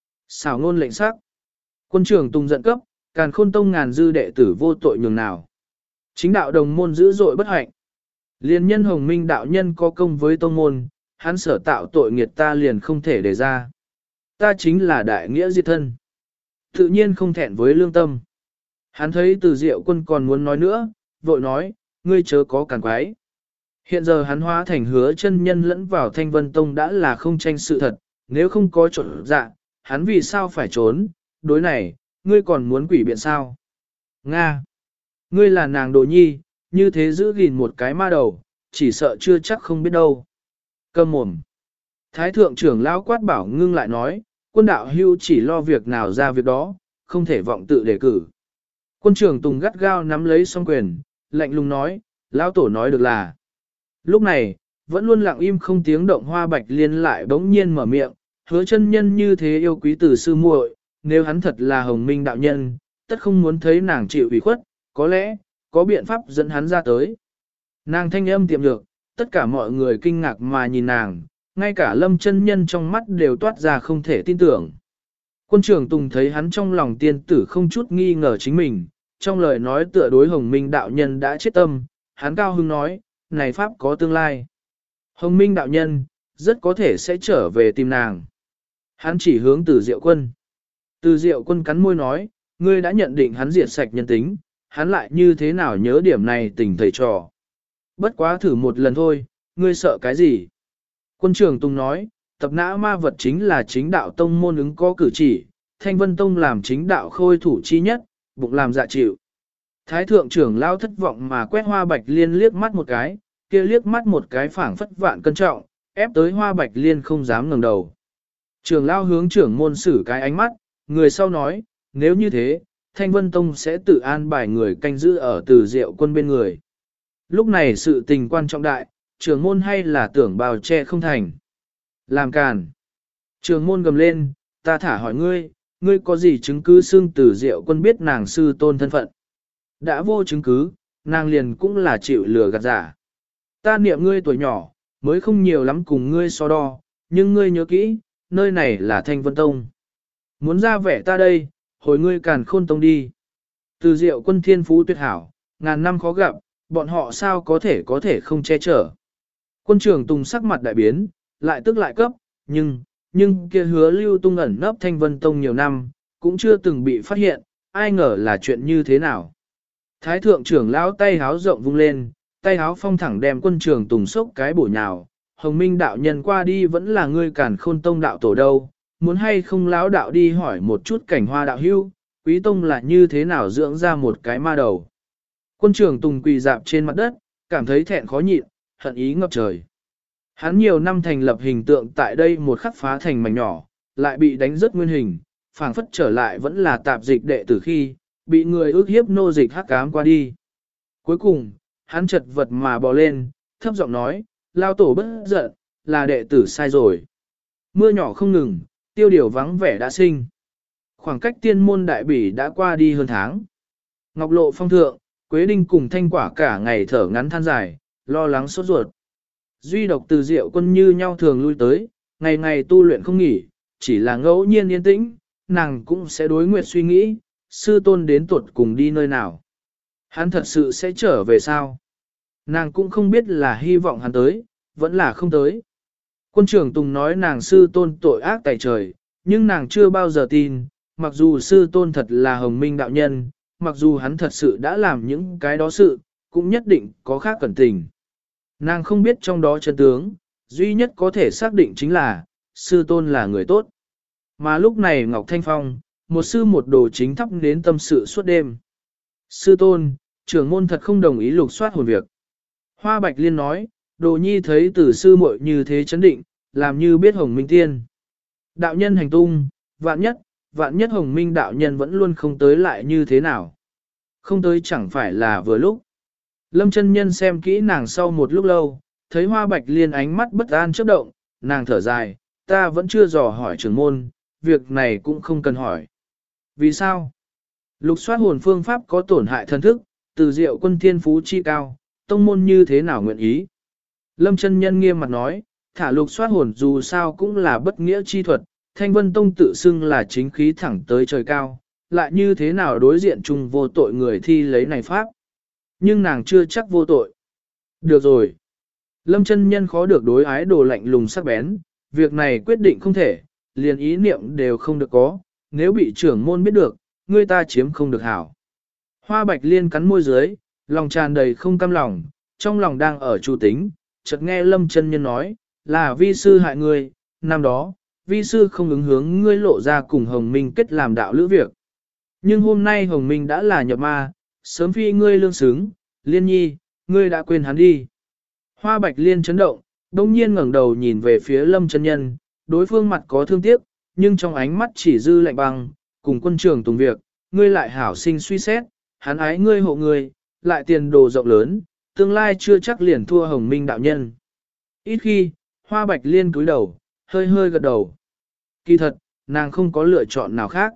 Xảo ngôn lệnh sắc. Quân trưởng Tùng giận cấp, Càn Khôn Tông ngàn dư đệ tử vô tội nhường nào. Chính đạo đồng môn dữ dội bất hạnh. Liên nhân Hồng Minh đạo nhân có công với tông môn, hắn sở tạo tội nghiệt ta liền không thể đề ra. Ta chính là đại nghĩa diệt thân. Tự nhiên không thẹn với lương tâm. Hắn thấy Từ Diệu Quân còn muốn nói nữa, vội nói, ngươi chớ có càn quái. Hiện giờ hắn hóa thành Hứa chân nhân lẫn vào Thanh Vân Tông đã là không tranh sự thật, nếu không có trộn dạ, hắn vì sao phải trốn, đối này, ngươi còn muốn quỷ biện sao? Nga! Ngươi là nàng Đồ Nhi, như thế giữ gìn một cái ma đầu, chỉ sợ chưa chắc không biết đâu. Câm mồm! Thái thượng trưởng lão quát bảo ngưng lại nói, quân đạo hưu chỉ lo việc nào ra việc đó, không thể vọng tự đề cử. Quân trưởng Tùng gắt gao nắm lấy song quyền, lạnh lùng nói, lão tổ nói được là. Lúc này, vẫn luôn lặng im không tiếng động Hoa Bạch Liên lại bỗng nhiên mở miệng, Hứa chân nhân như thế yêu quý tử sư muội, nếu hắn thật là Hồng Minh đạo nhân, tất không muốn thấy nàng chịu ủy khuất, có lẽ, có biện pháp dẫn hắn ra tới. Nàng thanh âm tiệm được, tất cả mọi người kinh ngạc mà nhìn nàng, ngay cả Lâm chân nhân trong mắt đều toát ra không thể tin tưởng. Quân trưởng Tùng thấy hắn trong lòng tiên tử không chút nghi ngờ chính mình, trong lời nói tựa đối Hồng Minh đạo nhân đã chết tâm, hắn cao hứng nói, này pháp có tương lai. Hồng Minh đạo nhân, rất có thể sẽ trở về tìm nàng. Hắn chỉ hướng Từ Diệu Quân. Từ Diệu Quân cắn môi nói, ngươi đã nhận định hắn diệt sạch nhân tính, hắn lại như thế nào nhớ điểm này tình thầy trò. Bất quá thử một lần thôi, ngươi sợ cái gì? Quân trưởng Tùng nói, tập nã ma vật chính là chính đạo tông môn ứng có cử chỉ, Thanh Vân Tông làm chính đạo khôi thủ chi nhất, bụng làm dạ chịu. Thái thượng trưởng lao thất vọng mà quét Hoa Bạch Liên liếc mắt một cái, kia liếc mắt một cái phảng phất vạn cân trọng, ép tới Hoa Bạch Liên không dám ngẩng đầu. Trưởng lao hướng trưởng môn sử cái ánh mắt, người sau nói, nếu như thế, Thanh Vân Tông sẽ tự an bài người canh giữ ở Từ Diệu Quân bên người. Lúc này sự tình quan trọng đại, trưởng môn hay là tưởng bào che không thành. Làm càn. Trưởng môn gầm lên, ta thả hỏi ngươi, ngươi có gì chứng cứ xưng Từ Diệu Quân biết nàng sư tôn thân phận? Đã vô chứng cứ, nàng liền cũng là chịu lừa gạt giả. Ta niệm ngươi tuổi nhỏ, mới không nhiều lắm cùng ngươi so đo, nhưng ngươi nhớ kỹ, nơi này là Thanh Vân Tông. Muốn ra vẻ ta đây, hồi ngươi Càn Khôn Tông đi. Từ Diệu Quân thiên phú tuyệt hảo, ngàn năm khó gặp, bọn họ sao có thể không che chở. Quân trưởng Tùng sắc mặt đại biến, lại tức lại cấp, nhưng kia Hứa Lưu Tung ẩn nấp Thanh Vân Tông nhiều năm, cũng chưa từng bị phát hiện, ai ngờ là chuyện như thế nào. Thái thượng trưởng lão tay háo rộng vung lên, tay háo phong thẳng đem quân trưởng Tùng sốc cái bổ nhào, Hồng Minh đạo nhân qua đi vẫn là ngươi Càn Khôn Tông đạo tổ đâu, muốn hay không lão đạo đi hỏi một chút Cảnh Hoa đạo hưu, Quý Tông là như thế nào dưỡng ra một cái ma đầu. Quân trưởng Tùng quỳ dạp trên mặt đất, cảm thấy thẹn khó nhịn, hận ý ngập trời. Hắn nhiều năm thành lập hình tượng tại đây một khắc phá thành mảnh nhỏ, lại bị đánh rất nguyên hình, phảng phất trở lại vẫn là tạp dịch đệ tử khi, bị người ước hiếp nô dịch hắc ám qua đi. Cuối cùng, hắn chật vật mà bò lên, thấp giọng nói, lao tổ bất giận, là đệ tử sai rồi. Mưa nhỏ không ngừng, tiêu điều vắng vẻ đã sinh. Khoảng cách tiên môn đại bỉ đã qua đi hơn tháng. Ngọc lộ phong thượng, Quế Đinh cùng Thanh Quả cả ngày thở ngắn than dài, lo lắng sốt ruột. Duy độc Từ Diệu Quân như nhau thường lui tới, ngày ngày tu luyện không nghỉ, chỉ là ngẫu nhiên yên tĩnh, nàng cũng sẽ đối nguyện suy nghĩ, sư tôn đến tuột cùng đi nơi nào. Hắn thật sự sẽ trở về sao? Nàng cũng không biết là hy vọng hắn tới, vẫn là không tới. Quân trưởng Tùng nói nàng sư tôn tội ác tại trời, nhưng nàng chưa bao giờ tin, mặc dù sư tôn thật là Hồng Minh đạo nhân, mặc dù hắn thật sự đã làm những cái đó sự, cũng nhất định có khác cẩn tình. Nàng không biết trong đó chân tướng, duy nhất có thể xác định chính là, sư tôn là người tốt. Mà lúc này Ngọc Thanh Phong, một sư một đồ chính thắp đến tâm sự suốt đêm. Sư tôn, trưởng môn thật không đồng ý lục soát hồn việc. Hoa Bạch Liên nói, đồ nhi thấy tử sư muội như thế chấn định, làm như biết Hồng Minh tiên. Đạo nhân hành tung, vạn nhất Hồng Minh đạo nhân vẫn luôn không tới lại như thế nào. Không tới chẳng phải là vừa lúc. Lâm chân nhân xem kỹ nàng sau một lúc lâu, thấy Hoa Bạch Liên ánh mắt bất an chớp động, nàng thở dài, ta vẫn chưa dò hỏi trưởng môn, việc này cũng không cần hỏi. Vì sao? Lục soát hồn phương pháp có tổn hại thân thức, Từ Diệu Quân thiên phú chi cao, tông môn như thế nào nguyện ý? Lâm chân nhân nghiêm mặt nói, thả lục soát hồn dù sao cũng là bất nghĩa chi thuật, Thanh Vân Tông tự xưng là chính khí thẳng tới trời cao, lại như thế nào đối diện chung vô tội người thi lấy này pháp? Nhưng nàng chưa chắc vô tội. Được rồi. Lâm chân nhân khó được đối ái đồ lạnh lùng sắc bén, việc này quyết định không thể, liền ý niệm đều không được có, nếu bị trưởng môn biết được, người ta chiếm không được hảo. Hoa Bạch Liên cắn môi dưới, lòng tràn đầy không cam lòng, trong lòng đang ở chủ tính, chợt nghe Lâm chân nhân nói, là vi sư hại ngươi, năm đó, vi sư không ứng hướng ngươi lộ ra cùng Hồng Minh kết làm đạo lữ việc. Nhưng hôm nay Hồng Minh đã là nhập ma, sớm phi ngươi lương xứng, Liên nhi, ngươi đã quên hắn đi. Hoa Bạch Liên chấn động, đông nhiên ngẩng đầu nhìn về phía Lâm chân nhân, đối phương mặt có thương tiếc, nhưng trong ánh mắt chỉ dư lạnh băng, cùng quân trưởng Tùng việc, ngươi lại hảo sinh suy xét, hắn ái ngươi hộ ngươi, lại tiền đồ rộng lớn, tương lai chưa chắc liền thua Hồng Minh đạo nhân. Ít khi, Hoa Bạch Liên cúi đầu, hơi hơi gật đầu. Kỳ thật, nàng không có lựa chọn nào khác.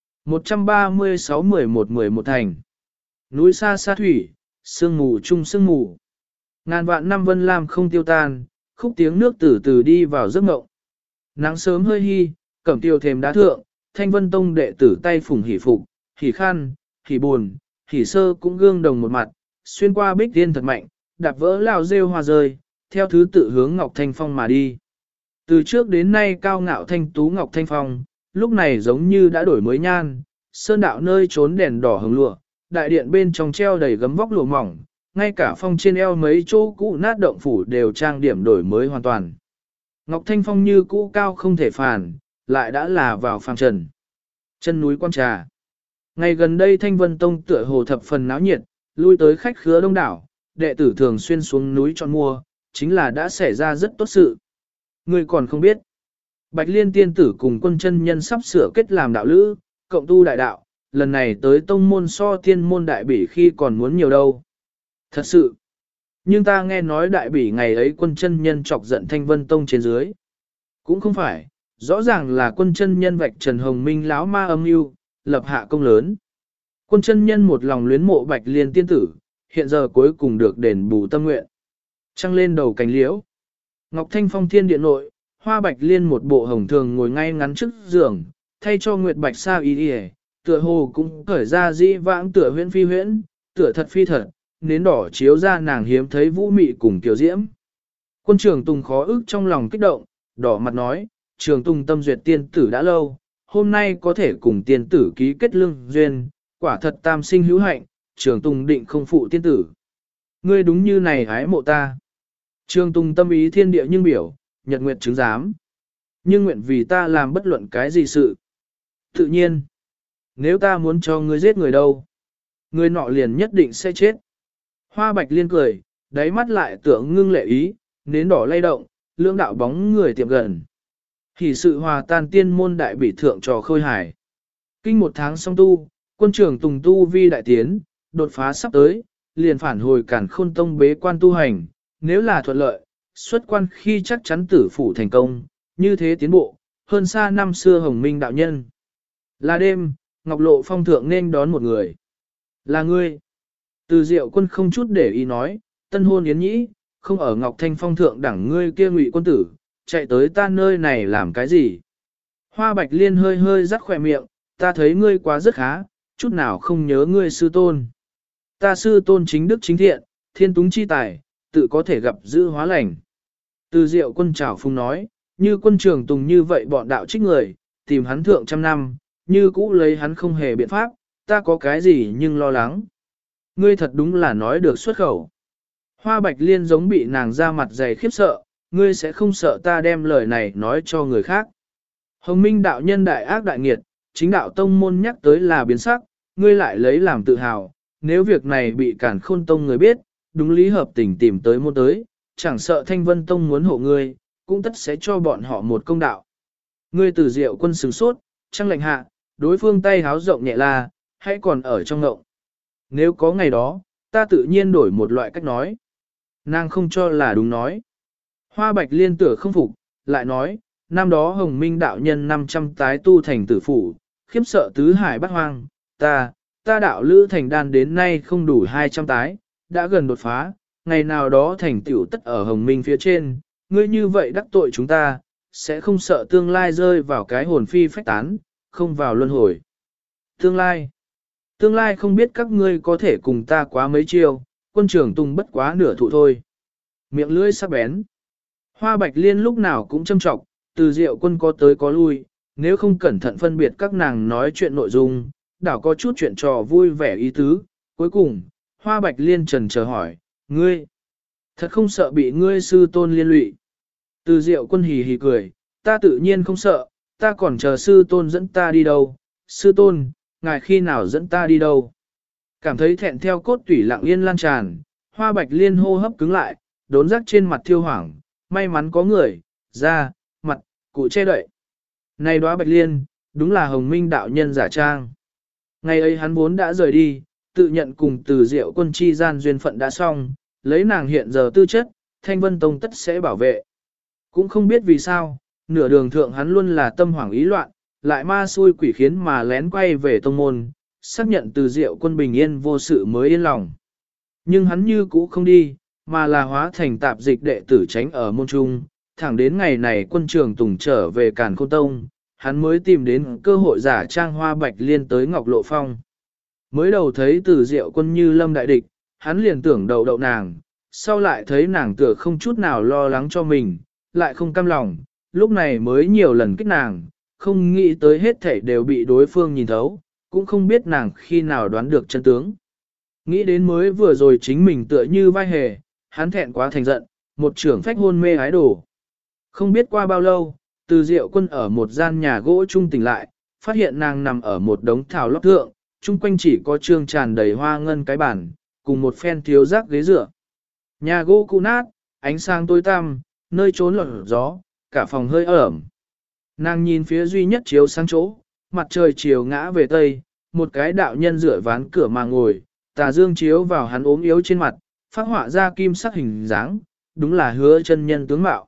136-11-11 thành. Núi xa xa thủy, sương mù chung sương mù. Ngàn vạn năm vân lam không tiêu tan, khúc tiếng nước từ từ đi vào giấc mộng. Nắng sớm hơi hi, cẩm tiêu thềm đá thượng, Thanh Vân Tông đệ tử tay phủng hỉ phục, hỉ khăn, hỉ buồn, hỉ sơ cũng gương đồng một mặt, xuyên qua bích tiên thật mạnh, đạp vỡ lao rêu hoa rơi, theo thứ tự hướng Ngọc Thanh Phong mà đi. Từ trước đến nay cao ngạo thanh tú Ngọc Thanh Phong, lúc này giống như đã đổi mới nhan, sơn đạo nơi trốn đèn đỏ hồng lụa, đại điện bên trong treo đầy gấm vóc lụa mỏng, ngay cả phong trên eo mấy chỗ cũ nát động phủ đều trang điểm đổi mới hoàn toàn. Ngọc Thanh Phong như cũ cao không thể phản, lại đã là vào phàm trần. Chân núi Quan Trà. Ngày gần đây Thanh Vân Tông tựa hồ thập phần náo nhiệt, lui tới khách khứa đông đảo, đệ tử thường xuyên xuống núi chọn mua, chính là đã xảy ra rất tốt sự. Người còn không biết. Bạch Liên tiên tử cùng Quân chân nhân sắp sửa kết làm đạo lữ, cộng tu đại đạo, lần này tới tông môn so tiên môn đại bỉ khi còn muốn nhiều đâu. Thật sự. Nhưng ta nghe nói đại bỉ ngày ấy Quân chân nhân chọc giận Thanh Vân Tông trên dưới. Cũng không phải, rõ ràng là Quân chân nhân vạch Trần Hồng Minh lão ma âm mưu, lập hạ công lớn. Quân chân nhân một lòng luyến mộ Bạch Liên tiên tử, hiện giờ cuối cùng được đền bù tâm nguyện. Trăng lên đầu cánh liễu. Ngọc Thanh Phong thiên điện nội, Hoa Bạch Liên một bộ hồng thường ngồi ngay ngắn trước giường, thay cho Nguyệt Bạch Sa y y, tựa hồ cũng cởi ra dĩ vãng tựa huyễn phi huyễn, tựa thật phi thật, nến đỏ chiếu ra nàng hiếm thấy vũ mị cùng tiểu diễm. Quân Trường Tùng khó ức trong lòng kích động, đỏ mặt nói, Trường Tùng tâm duyệt tiên tử đã lâu, hôm nay có thể cùng tiên tử ký kết lương duyên, quả thật tam sinh hữu hạnh, Trường Tùng định không phụ tiên tử. Ngươi đúng như này hái mộ ta. Trường Tùng tâm ý thiên địa nhưng biểu, nhật nguyệt chứng giám. Nhưng nguyện vì ta làm bất luận cái gì sự. Tự nhiên, nếu ta muốn cho ngươi giết người đâu, người nọ liền nhất định sẽ chết. Hoa Bạch Liên cười, đáy mắt lại tưởng ngưng lệ ý, nến đỏ lay động, lưỡng đạo bóng người tiệm gần. Thì sự hòa tan tiên môn đại bị thượng trò khôi hải. Kinh một tháng song tu, Quân Trường Tùng tu vi đại tiến, đột phá sắp tới, liền phản hồi Càn Khôn Tông bế quan tu hành, nếu là thuận lợi, xuất quan khi chắc chắn tử phủ thành công, như thế tiến bộ, hơn xa năm xưa Hồng Minh đạo nhân. Là đêm, Ngọc Lộ Phong thượng nên đón một người. Là ngươi. Từ Diệu Quân không chút để ý nói, tân hôn yến nhĩ, không ở Ngọc Thanh Phong thượng đẳng ngươi kia Ngụy quân tử, chạy tới ta nơi này làm cái gì? Hoa Bạch Liên hơi hơi rắc khỏe miệng, ta thấy ngươi quá rất khá, chút nào không nhớ ngươi sư tôn. Ta sư tôn chính đức chính thiện, thiên túng chi tài, tự có thể gặp giữ hóa lành. Từ Diệu Quân trào phung nói, như Quân Trường Tùng như vậy bọn đạo trích người, tìm hắn thượng trăm năm, như cũ lấy hắn không hề biện pháp, ta có cái gì nhưng lo lắng. Ngươi thật đúng là nói được xuất khẩu. Hoa Bạch Liên giống bị nàng ra mặt dày khiếp sợ, ngươi sẽ không sợ ta đem lời này nói cho người khác. Hồng Minh đạo nhân đại ác đại nghiệt, chính đạo tông môn nhắc tới là biến sắc, ngươi lại lấy làm tự hào, nếu việc này bị Càn Khôn Tông người biết, đúng lý hợp tình tìm tới môn tới, chẳng sợ Thanh Vân Tông muốn hộ ngươi, cũng tất sẽ cho bọn họ một công đạo. Ngươi Từ Diệu Quân sửng sốt, trăng lạnh hạ, đối phương tay háo rộng nhẹ la, hãy còn ở trong ngộng. Nếu có ngày đó, ta tự nhiên đổi một loại cách nói. Nàng không cho là đúng nói. Hoa Bạch Liên tựa không phục, lại nói, năm đó Hồng Minh đạo nhân 500 tái tu thành tử phủ, khiếp sợ tứ hải bát hoang, ta đạo lữ thành đan đến nay không đủ 200 tái, đã gần đột phá, ngày nào đó thành tiểu tất ở Hồng Minh phía trên, ngươi như vậy đắc tội chúng ta, sẽ không sợ tương lai rơi vào cái hồn phi phách tán, không vào luân hồi. Tương lai không biết các ngươi có thể cùng ta quá mấy chiêu, Quân Trường Tùng bất quá nửa thụ thôi. Miệng lưỡi sắc bén. Hoa Bạch Liên lúc nào cũng châm trọng, Từ Diệu Quân có tới có lui, nếu không cẩn thận phân biệt các nàng nói chuyện nội dung, đảo có chút chuyện trò vui vẻ ý tứ. Cuối cùng, Hoa Bạch Liên trần chờ hỏi, ngươi, thật không sợ bị ngươi sư tôn liên lụy. Từ Diệu Quân hì hì cười, ta tự nhiên không sợ, ta còn chờ sư tôn dẫn ta đi đâu. Sư tôn, ngài khi nào dẫn ta đi đâu? Cảm thấy thẹn theo cốt tủy lặng yên lan tràn, Hoa Bạch Liên hô hấp cứng lại, đốn rắc trên mặt thiêu hoảng, may mắn có người, da, mặt, cụ che đậy. Này đóa Bạch Liên, đúng là Hồng Minh đạo nhân giả trang. Ngày ấy hắn vốn đã rời đi, tự nhận cùng Từ Diệu Quân chi gian duyên phận đã xong, lấy nàng hiện giờ tư chất, Thanh Vân Tông tất sẽ bảo vệ. Cũng không biết vì sao, nửa đường thượng hắn luôn là tâm hoảng ý loạn, lại ma xui quỷ khiến mà lén quay về tông môn, xác nhận Từ Diệu Quân bình yên vô sự mới yên lòng. Nhưng hắn như cũ không đi, mà là hóa thành tạp dịch đệ tử tránh ở môn trung, thẳng đến ngày này quân trường tùng trở về Càn Khôn Tông, hắn mới tìm đến cơ hội giả trang Hoa Bạch Liên tới Ngọc Lộ Phong. Mới đầu thấy Từ Diệu Quân như lâm đại địch, hắn liền tưởng đậu nàng, sau lại thấy nàng tựa không chút nào lo lắng cho mình, lại không cam lòng, lúc này mới nhiều lần kích nàng, không nghĩ tới hết thảy đều bị đối phương nhìn thấu, cũng không biết nàng khi nào đoán được chân tướng. Nghĩ đến mới vừa rồi chính mình tựa như vai hề, hắn thẹn quá thành giận, một trưởng phách hôn mê ái đổ. Không biết qua bao lâu, Từ Diệu Quân ở một gian nhà gỗ trung tỉnh lại, phát hiện nàng nằm ở một đống thảo lót thượng, chung quanh chỉ có trương tràn đầy hoa ngân cái bàn, cùng một phen thiếu rác ghế dựa. Nhà gỗ cũ nát, ánh sáng tối tăm, nơi trốn lọt gió, cả phòng hơi ẩm. Nàng nhìn phía duy nhất chiếu sáng chỗ, mặt trời chiều ngã về tây, một cái đạo nhân rửa ván cửa mà ngồi, tà dương chiếu vào hắn ốm yếu trên mặt, phát họa ra kim sắc hình dáng, đúng là Hứa chân nhân tướng mạo.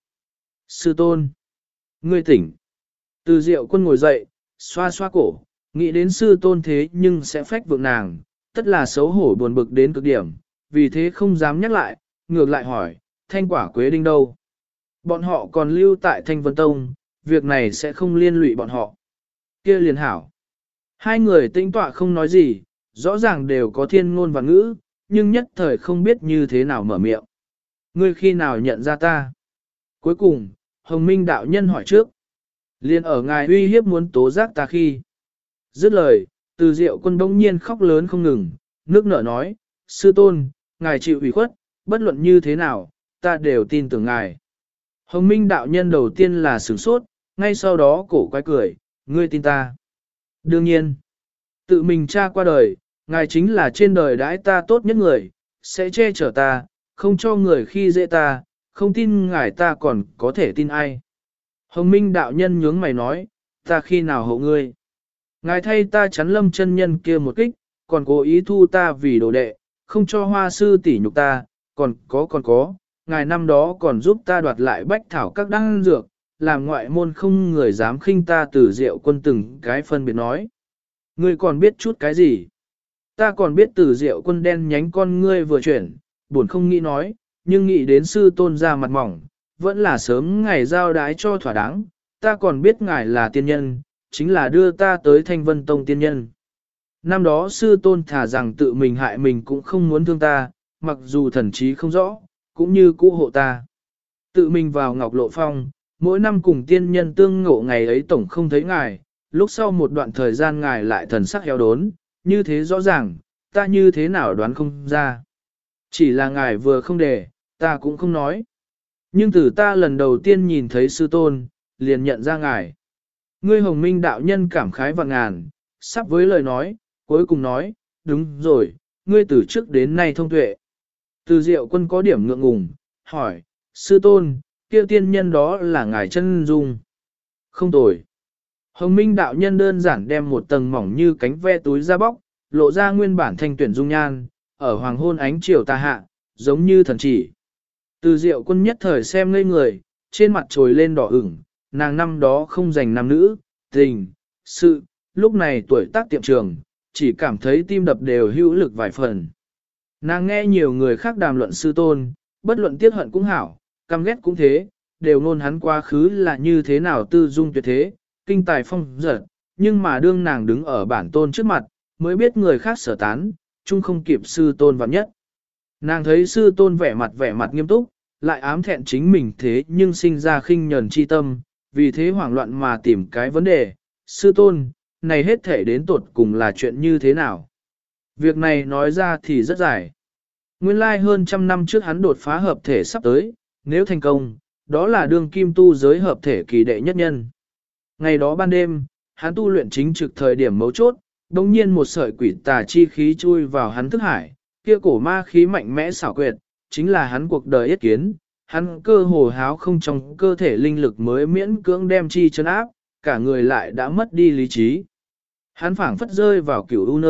Sư tôn, ngươi tỉnh. Từ Diệu Quân ngồi dậy, xoa xoa cổ, nghĩ đến sư tôn thế nhưng sẽ phách vượng nàng, tất là xấu hổ buồn bực đến cực điểm, vì thế không dám nhắc lại, ngược lại hỏi, Thanh Quả Quế Đinh đâu? Bọn họ còn lưu tại Thanh Vân Tông, việc này sẽ không liên lụy bọn họ. Kia liền hảo. Hai người tĩnh tọa không nói gì, rõ ràng đều có thiên ngôn và ngữ, nhưng nhất thời không biết như thế nào mở miệng. Ngươi khi nào nhận ra ta? Cuối cùng, Hồng Minh đạo nhân hỏi trước. Liên ở ngài uy hiếp muốn tố giác ta khi. Dứt lời, Từ Diệu Quân bỗng nhiên khóc lớn không ngừng, nước nở nói, sư tôn, ngài chịu ủy khuất, bất luận như thế nào, ta đều tin tưởng ngài. Hồng Minh đạo nhân đầu tiên là sửng sốt, ngay sau đó cổ quay cười, ngươi tin ta. Đương nhiên, tự mình tra qua đời, ngài chính là trên đời đãi ta tốt nhất người, sẽ che chở ta, không cho người khi dễ ta, không tin ngài ta còn có thể tin ai. Hồng Minh đạo nhân nhướng mày nói, ta khi nào hộ ngươi. Ngài thay ta chắn Lâm chân nhân kia một kích, còn cố ý thu ta vì đồ đệ, không cho Hoa sư tỷ nhục ta, còn có, ngài năm đó còn giúp ta đoạt lại bách thảo các đăng dược, làm ngoại môn không người dám khinh ta. Từ Diệu Quân từng cái phân biệt nói. Ngươi còn biết chút cái gì? Ta còn biết Từ Diệu Quân đen nhánh con ngươi vừa chuyển, buồn không nghĩ nói, nhưng nghĩ đến sư tôn ra mặt mỏng, vẫn là sớm ngày giao đái cho thỏa đáng, ta còn biết ngài là tiên nhân, chính là đưa ta tới Thanh Vân Tông tiên nhân. Năm đó sư tôn thả rằng tự mình hại mình cũng không muốn thương ta, mặc dù thần trí không rõ, cũng như cũ hộ ta. Tự mình vào Ngọc Lộ Phong, mỗi năm cùng tiên nhân tương ngộ ngày ấy tổng không thấy ngài, lúc sau một đoạn thời gian ngài lại thần sắc heo đốn, như thế rõ ràng, ta như thế nào đoán không ra. Chỉ là ngài vừa không để, ta cũng không nói. Nhưng từ ta lần đầu tiên nhìn thấy sư tôn, liền nhận ra ngài. Ngươi Hồng Minh đạo nhân cảm khái vạn ngàn, sắp với lời nói, cuối cùng nói, đúng rồi, ngươi từ trước đến nay thông tuệ. Từ Diệu Quân có điểm ngượng ngùng, hỏi, sư tôn, kia tiên nhân đó là ngài chân dung. Không tồi. Hồng Minh đạo nhân đơn giản đem một tầng mỏng như cánh ve túi ra bóc, lộ ra nguyên bản thanh tuyển dung nhan, ở hoàng hôn ánh chiều tà hạ, giống như thần chỉ. Từ Diệu Quân nhất thời xem ngây người, trên mặt trồi lên đỏ ửng, nàng năm đó không dành nam nữ, tình, sự, lúc này tuổi tác tiệm trường, chỉ cảm thấy tim đập đều hữu lực vài phần. Nàng nghe nhiều người khác đàm luận sư tôn, bất luận tiếc hận cũng hảo, căm ghét cũng thế, đều ngôn hắn quá khứ là như thế nào tư dung tuyệt thế, kinh tài phong giật, nhưng mà đương nàng đứng ở bản tôn trước mặt, mới biết người khác sở tán, chung không kịp sư tôn vạn nhất. Nàng thấy sư tôn vẻ mặt nghiêm túc, lại ám thẹn chính mình thế nhưng sinh ra khinh nhẫn chi tâm, vì thế hoảng loạn mà tìm cái vấn đề, sư tôn, này hết thể đến tột cùng là chuyện như thế nào? Việc này nói ra thì rất dài. Nguyên lai hơn trăm năm trước hắn đột phá hợp thể sắp tới, nếu thành công, đó là đương kim tu giới hợp thể kỳ đệ nhất nhân. Ngày đó ban đêm, hắn tu luyện chính trực thời điểm mấu chốt, đồng nhiên một sợi quỷ tà chi khí chui vào hắn thức hải, kia cổ ma khí mạnh mẽ xảo quyệt, chính là hắn cuộc đời yết kiến, hắn cơ hồ háo không trong cơ thể linh lực mới miễn cưỡng đem chi chân áp, cả người lại đã mất đi lý trí. Hắn phảng phất rơi vào cửu u nơi,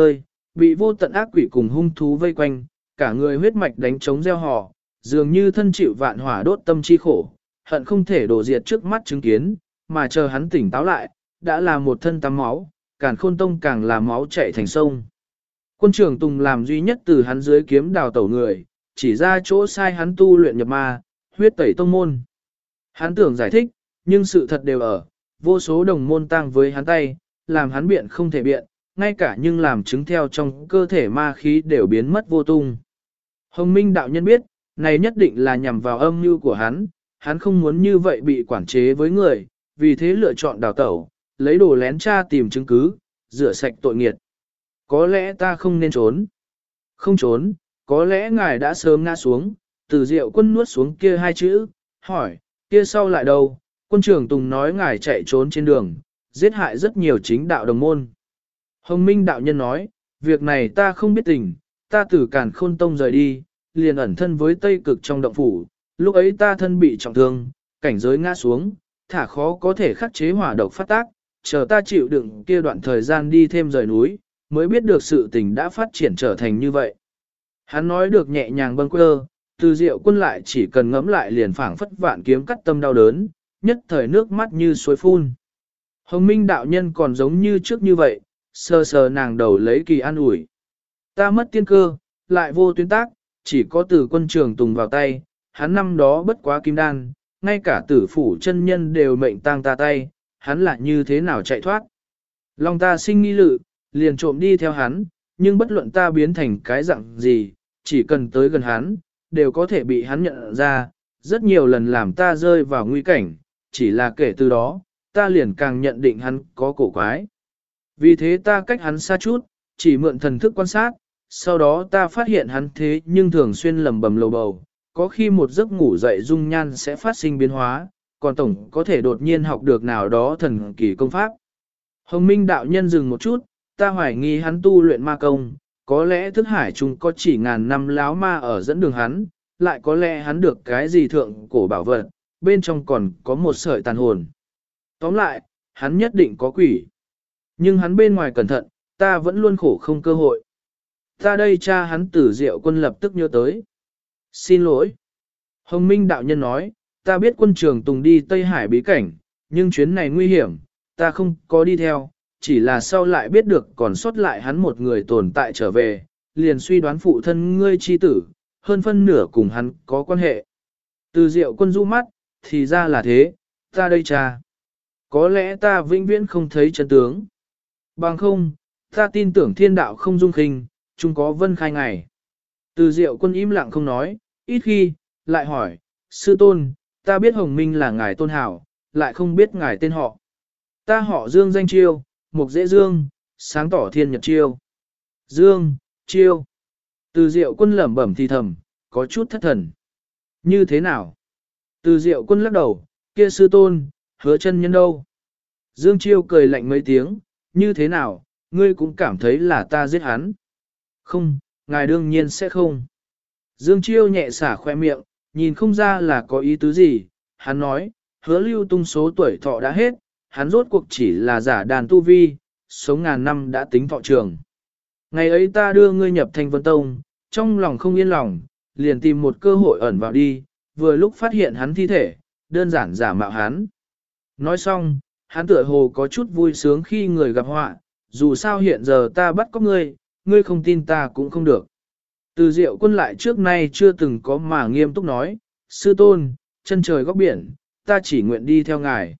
bị vô tận ác quỷ cùng hung thú vây quanh, cả người huyết mạch đánh trống gieo họ, dường như thân chịu vạn hỏa đốt tâm chi khổ, hận không thể đổ diệt trước mắt chứng kiến, mà chờ hắn tỉnh táo lại, đã là một thân tắm máu, Càn Khôn Tông càng là máu chảy thành sông. Quân trưởng Tùng làm duy nhất từ hắn dưới kiếm đào tẩu người, chỉ ra chỗ sai hắn tu luyện nhập ma, huyết tẩy tông môn. Hắn tưởng giải thích, nhưng sự thật đều ở, vô số đồng môn tăng với hắn tay, làm hắn biện không thể biện, ngay cả nhưng làm chứng theo trong cơ thể ma khí đều biến mất vô tung. Hồng Minh đạo nhân biết, này nhất định là nhằm vào âm mưu của hắn không muốn như vậy bị quản chế với người, vì thế lựa chọn đào tẩu, lấy đồ lén tra tìm chứng cứ, rửa sạch tội nghiệt. Có lẽ ta không nên trốn. Không trốn, có lẽ ngài đã sớm ngã xuống, Từ Diệu Quân nuốt xuống kia hai chữ, hỏi, kia sau lại đâu? Quân trưởng Tùng nói ngài chạy trốn trên đường, giết hại rất nhiều chính đạo đồng môn. Hồng Minh đạo nhân nói, việc này ta không biết tình, ta từ Càn Khôn Tông rời đi, liền ẩn thân với Tây Cực trong động phủ, lúc ấy ta thân bị trọng thương, cảnh giới ngã xuống, thả khó có thể khắc chế hỏa độc phát tác, chờ ta chịu đựng kia đoạn thời gian đi thêm rời núi, mới biết được sự tình đã phát triển trở thành như vậy. Hắn nói được nhẹ nhàng bâng quơ, Từ Diệu Quân lại chỉ cần ngẫm lại liền phảng phất vạn kiếm cắt tâm đau đớn, nhất thời nước mắt như suối phun. Hồng Minh đạo nhân còn giống như trước như vậy, sờ sờ nàng đầu lấy kỳ an ủi. Ta mất tiên cơ, lại vô tuyến tác, chỉ có Từ Quân Trường Tùng vào tay, hắn năm đó bất quá kim đan, ngay cả Tử phủ chân nhân đều mệnh tang ta tay, hắn lại như thế nào chạy thoát. Lòng ta sinh nghi lự, liền trộm đi theo hắn, nhưng bất luận ta biến thành cái dạng gì, chỉ cần tới gần hắn, đều có thể bị hắn nhận ra, rất nhiều lần làm ta rơi vào nguy cảnh, chỉ là kể từ đó, ta liền càng nhận định hắn có cổ quái. Vì thế ta cách hắn xa chút, chỉ mượn thần thức quan sát, sau đó ta phát hiện hắn thế nhưng thường xuyên lầm bầm lầu bầu, có khi một giấc ngủ dậy dung nhan sẽ phát sinh biến hóa, còn tổng có thể đột nhiên học được nào đó thần kỳ công pháp. Hồng Minh đạo nhân dừng một chút, ta hoài nghi hắn tu luyện ma công, có lẽ thức hải chúng có chỉ ngàn năm láo ma ở dẫn đường hắn, lại có lẽ hắn được cái gì thượng cổ bảo vật, bên trong còn có một sợi tàn hồn. Tóm lại, hắn nhất định có quỷ. Nhưng hắn bên ngoài cẩn thận, ta vẫn luôn khổ không cơ hội. Ta đây cha hắn Tử Diệu Quân lập tức nhớ tới. Xin lỗi. Hồng Minh đạo nhân nói, ta biết Quân Trường Tùng đi Tây Hải bí cảnh, nhưng chuyến này nguy hiểm, ta không có đi theo, chỉ là sau lại biết được còn sót lại hắn một người tồn tại trở về, liền suy đoán phụ thân ngươi chi tử, hơn phân nửa cùng hắn có quan hệ. Từ Diệu Quân du mắt, thì ra là thế, ta đây cha. Có lẽ ta vĩnh viễn không thấy chân tướng. Bằng không, ta tin tưởng thiên đạo không dung khinh, chung có vân khai ngày. Từ Diệu Quân im lặng không nói, ít khi, lại hỏi, sư tôn, ta biết Hồng Minh là ngài tôn hảo, lại không biết ngài tên họ. Ta họ Dương danh Chiêu, Mục Dễ Dương, sáng tỏ thiên nhật Chiêu. Dương, Chiêu. Từ Diệu Quân lẩm bẩm thì thầm, có chút thất thần. Như thế nào? Từ Diệu Quân lắc đầu, kia sư tôn, Hứa chân nhân đâu? Dương Chiêu cười lạnh mấy tiếng, như thế nào, ngươi cũng cảm thấy là ta giết hắn. Không, ngài đương nhiên sẽ không. Dương Chiêu nhẹ xả khoe miệng, nhìn không ra là có ý tứ gì, hắn nói, Hứa Lưu Tung số tuổi thọ đã hết, hắn rốt cuộc chỉ là giả đàn tu vi, sống ngàn năm đã tính thọ trường. Ngày ấy ta đưa ngươi nhập Thanh Vân Tông, trong lòng không yên lòng, liền tìm một cơ hội ẩn vào đi, vừa lúc phát hiện hắn thi thể, đơn giản giả mạo hắn. Nói xong, hắn tựa hồ có chút vui sướng khi người gặp họa, dù sao hiện giờ ta bắt cóc ngươi, ngươi không tin ta cũng không được. Từ Diệu Quân lại trước nay chưa từng có mà nghiêm túc nói, sư tôn, chân trời góc biển, ta chỉ nguyện đi theo ngài.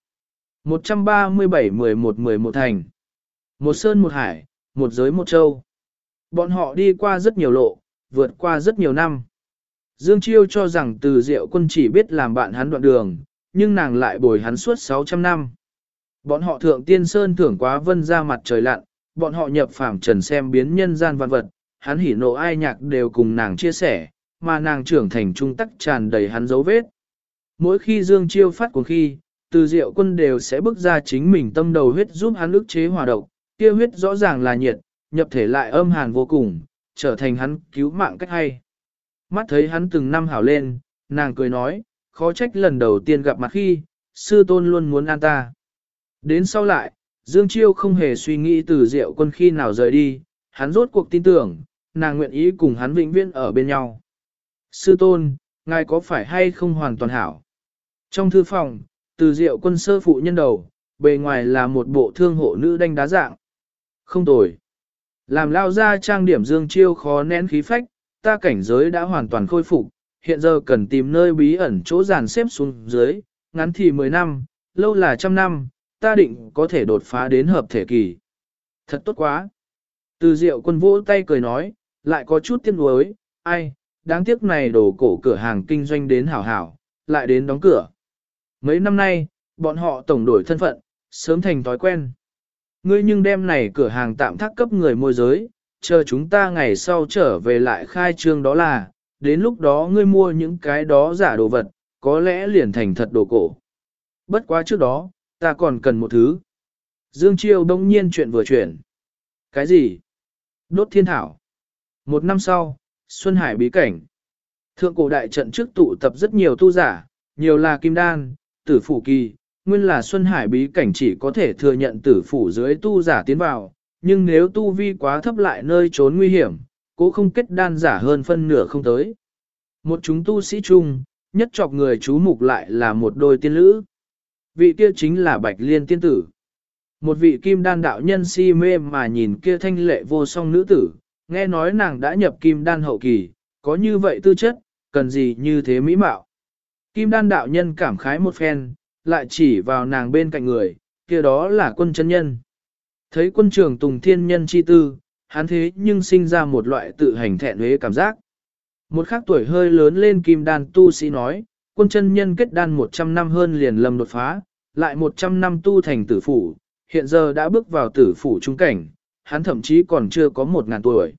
137-11-11 thành. Một sơn một hải, một giới một châu. Bọn họ đi qua rất nhiều lộ, vượt qua rất nhiều năm. Dương Chiêu cho rằng Từ Diệu Quân chỉ biết làm bạn hắn đoạn đường, nhưng nàng lại bồi hắn suốt 600 năm. Bọn họ thượng tiên sơn thưởng quá vân ra mặt trời lặn, bọn họ nhập phàm trần xem biến nhân gian văn vật, hắn hỉ nộ ai nhạc đều cùng nàng chia sẻ, mà nàng trưởng thành trung tắc tràn đầy hắn dấu vết. Mỗi khi Dương Chiêu phát cuồng khi, Từ Diệu Quân đều sẽ bước ra chính mình tâm đầu huyết giúp hắn ức chế hỏa độc, kia huyết rõ ràng là nhiệt, nhập thể lại âm hàn vô cùng, trở thành hắn cứu mạng cách hay. Mắt thấy hắn từng năm hảo lên, nàng cười nói, khó trách lần đầu tiên gặp mặt khi, sư tôn luôn muốn an ta. Đến sau lại, Dương Chiêu không hề suy nghĩ Từ Diệu Quân khi nào rời đi, hắn rốt cuộc tin tưởng, nàng nguyện ý cùng hắn vĩnh viễn ở bên nhau. Sư tôn, ngài có phải hay không hoàn toàn hảo? Trong thư phòng, Từ Diệu Quân sơ phụ nhân đầu, bề ngoài là một bộ thương hộ nữ đanh đá dạng. Không tồi. Làm lao ra trang điểm Dương Chiêu khó nén khí phách, ta cảnh giới đã hoàn toàn khôi phục, hiện giờ cần tìm nơi bí ẩn chỗ dàn xếp xuống dưới, ngắn thì 10 năm, lâu là 100 năm, ta định có thể đột phá đến hợp thể kỳ. Thật tốt quá. Từ Diệu Quân vỗ tay cười nói, lại có chút tiếc nuối, ai, đáng tiếc này đồ cổ cửa hàng kinh doanh đến hảo hảo, lại đến đóng cửa. Mấy năm nay, bọn họ tổng đổi thân phận, sớm thành thói quen. Ngươi nhưng đem này cửa hàng tạm thác cấp người môi giới, chờ chúng ta ngày sau trở về lại khai trương đó là, đến lúc đó ngươi mua những cái đó giả đồ vật, có lẽ liền thành thật đồ cổ. Bất quá trước đó, ta còn cần một thứ. Dương Chiêu đông nhiên chuyện vừa chuyển. Cái gì? Đốt thiên thảo. Một năm sau, Xuân Hải bí cảnh. Thượng cổ đại trận trước tụ tập rất nhiều tu giả, nhiều là kim đan, tử phủ kỳ, nguyên là Xuân Hải bí cảnh chỉ có thể thừa nhận tử phủ dưới tu giả tiến vào, nhưng nếu tu vi quá thấp lại nơi trốn nguy hiểm, cố không kết đan giả hơn phân nửa không tới. Một chúng tu sĩ chung, nhất chọc người chú mục lại là một đôi tiên lữ. Vị kia chính là Bạch Liên tiên tử. Một vị kim đan đạo nhân si mê mà nhìn kia thanh lệ vô song nữ tử, nghe nói nàng đã nhập kim đan hậu kỳ, có như vậy tư chất, cần gì như thế mỹ mạo. Kim đan đạo nhân cảm khái một phen, lại chỉ vào nàng bên cạnh người, kia đó là Quân chân nhân. Thấy Quân Trường Tùng thiên nhân chi tư, hắn thế nhưng sinh ra một loại tự hành thẹn huế cảm giác. Một khắc tuổi hơi lớn lên kim đan tu sĩ nói, Quân chân nhân kết đan 100 năm hơn liền lầm đột phá, lại 100 năm tu thành tử phủ, hiện giờ đã bước vào tử phủ trung cảnh, hắn thậm chí còn chưa có 1000 tuổi.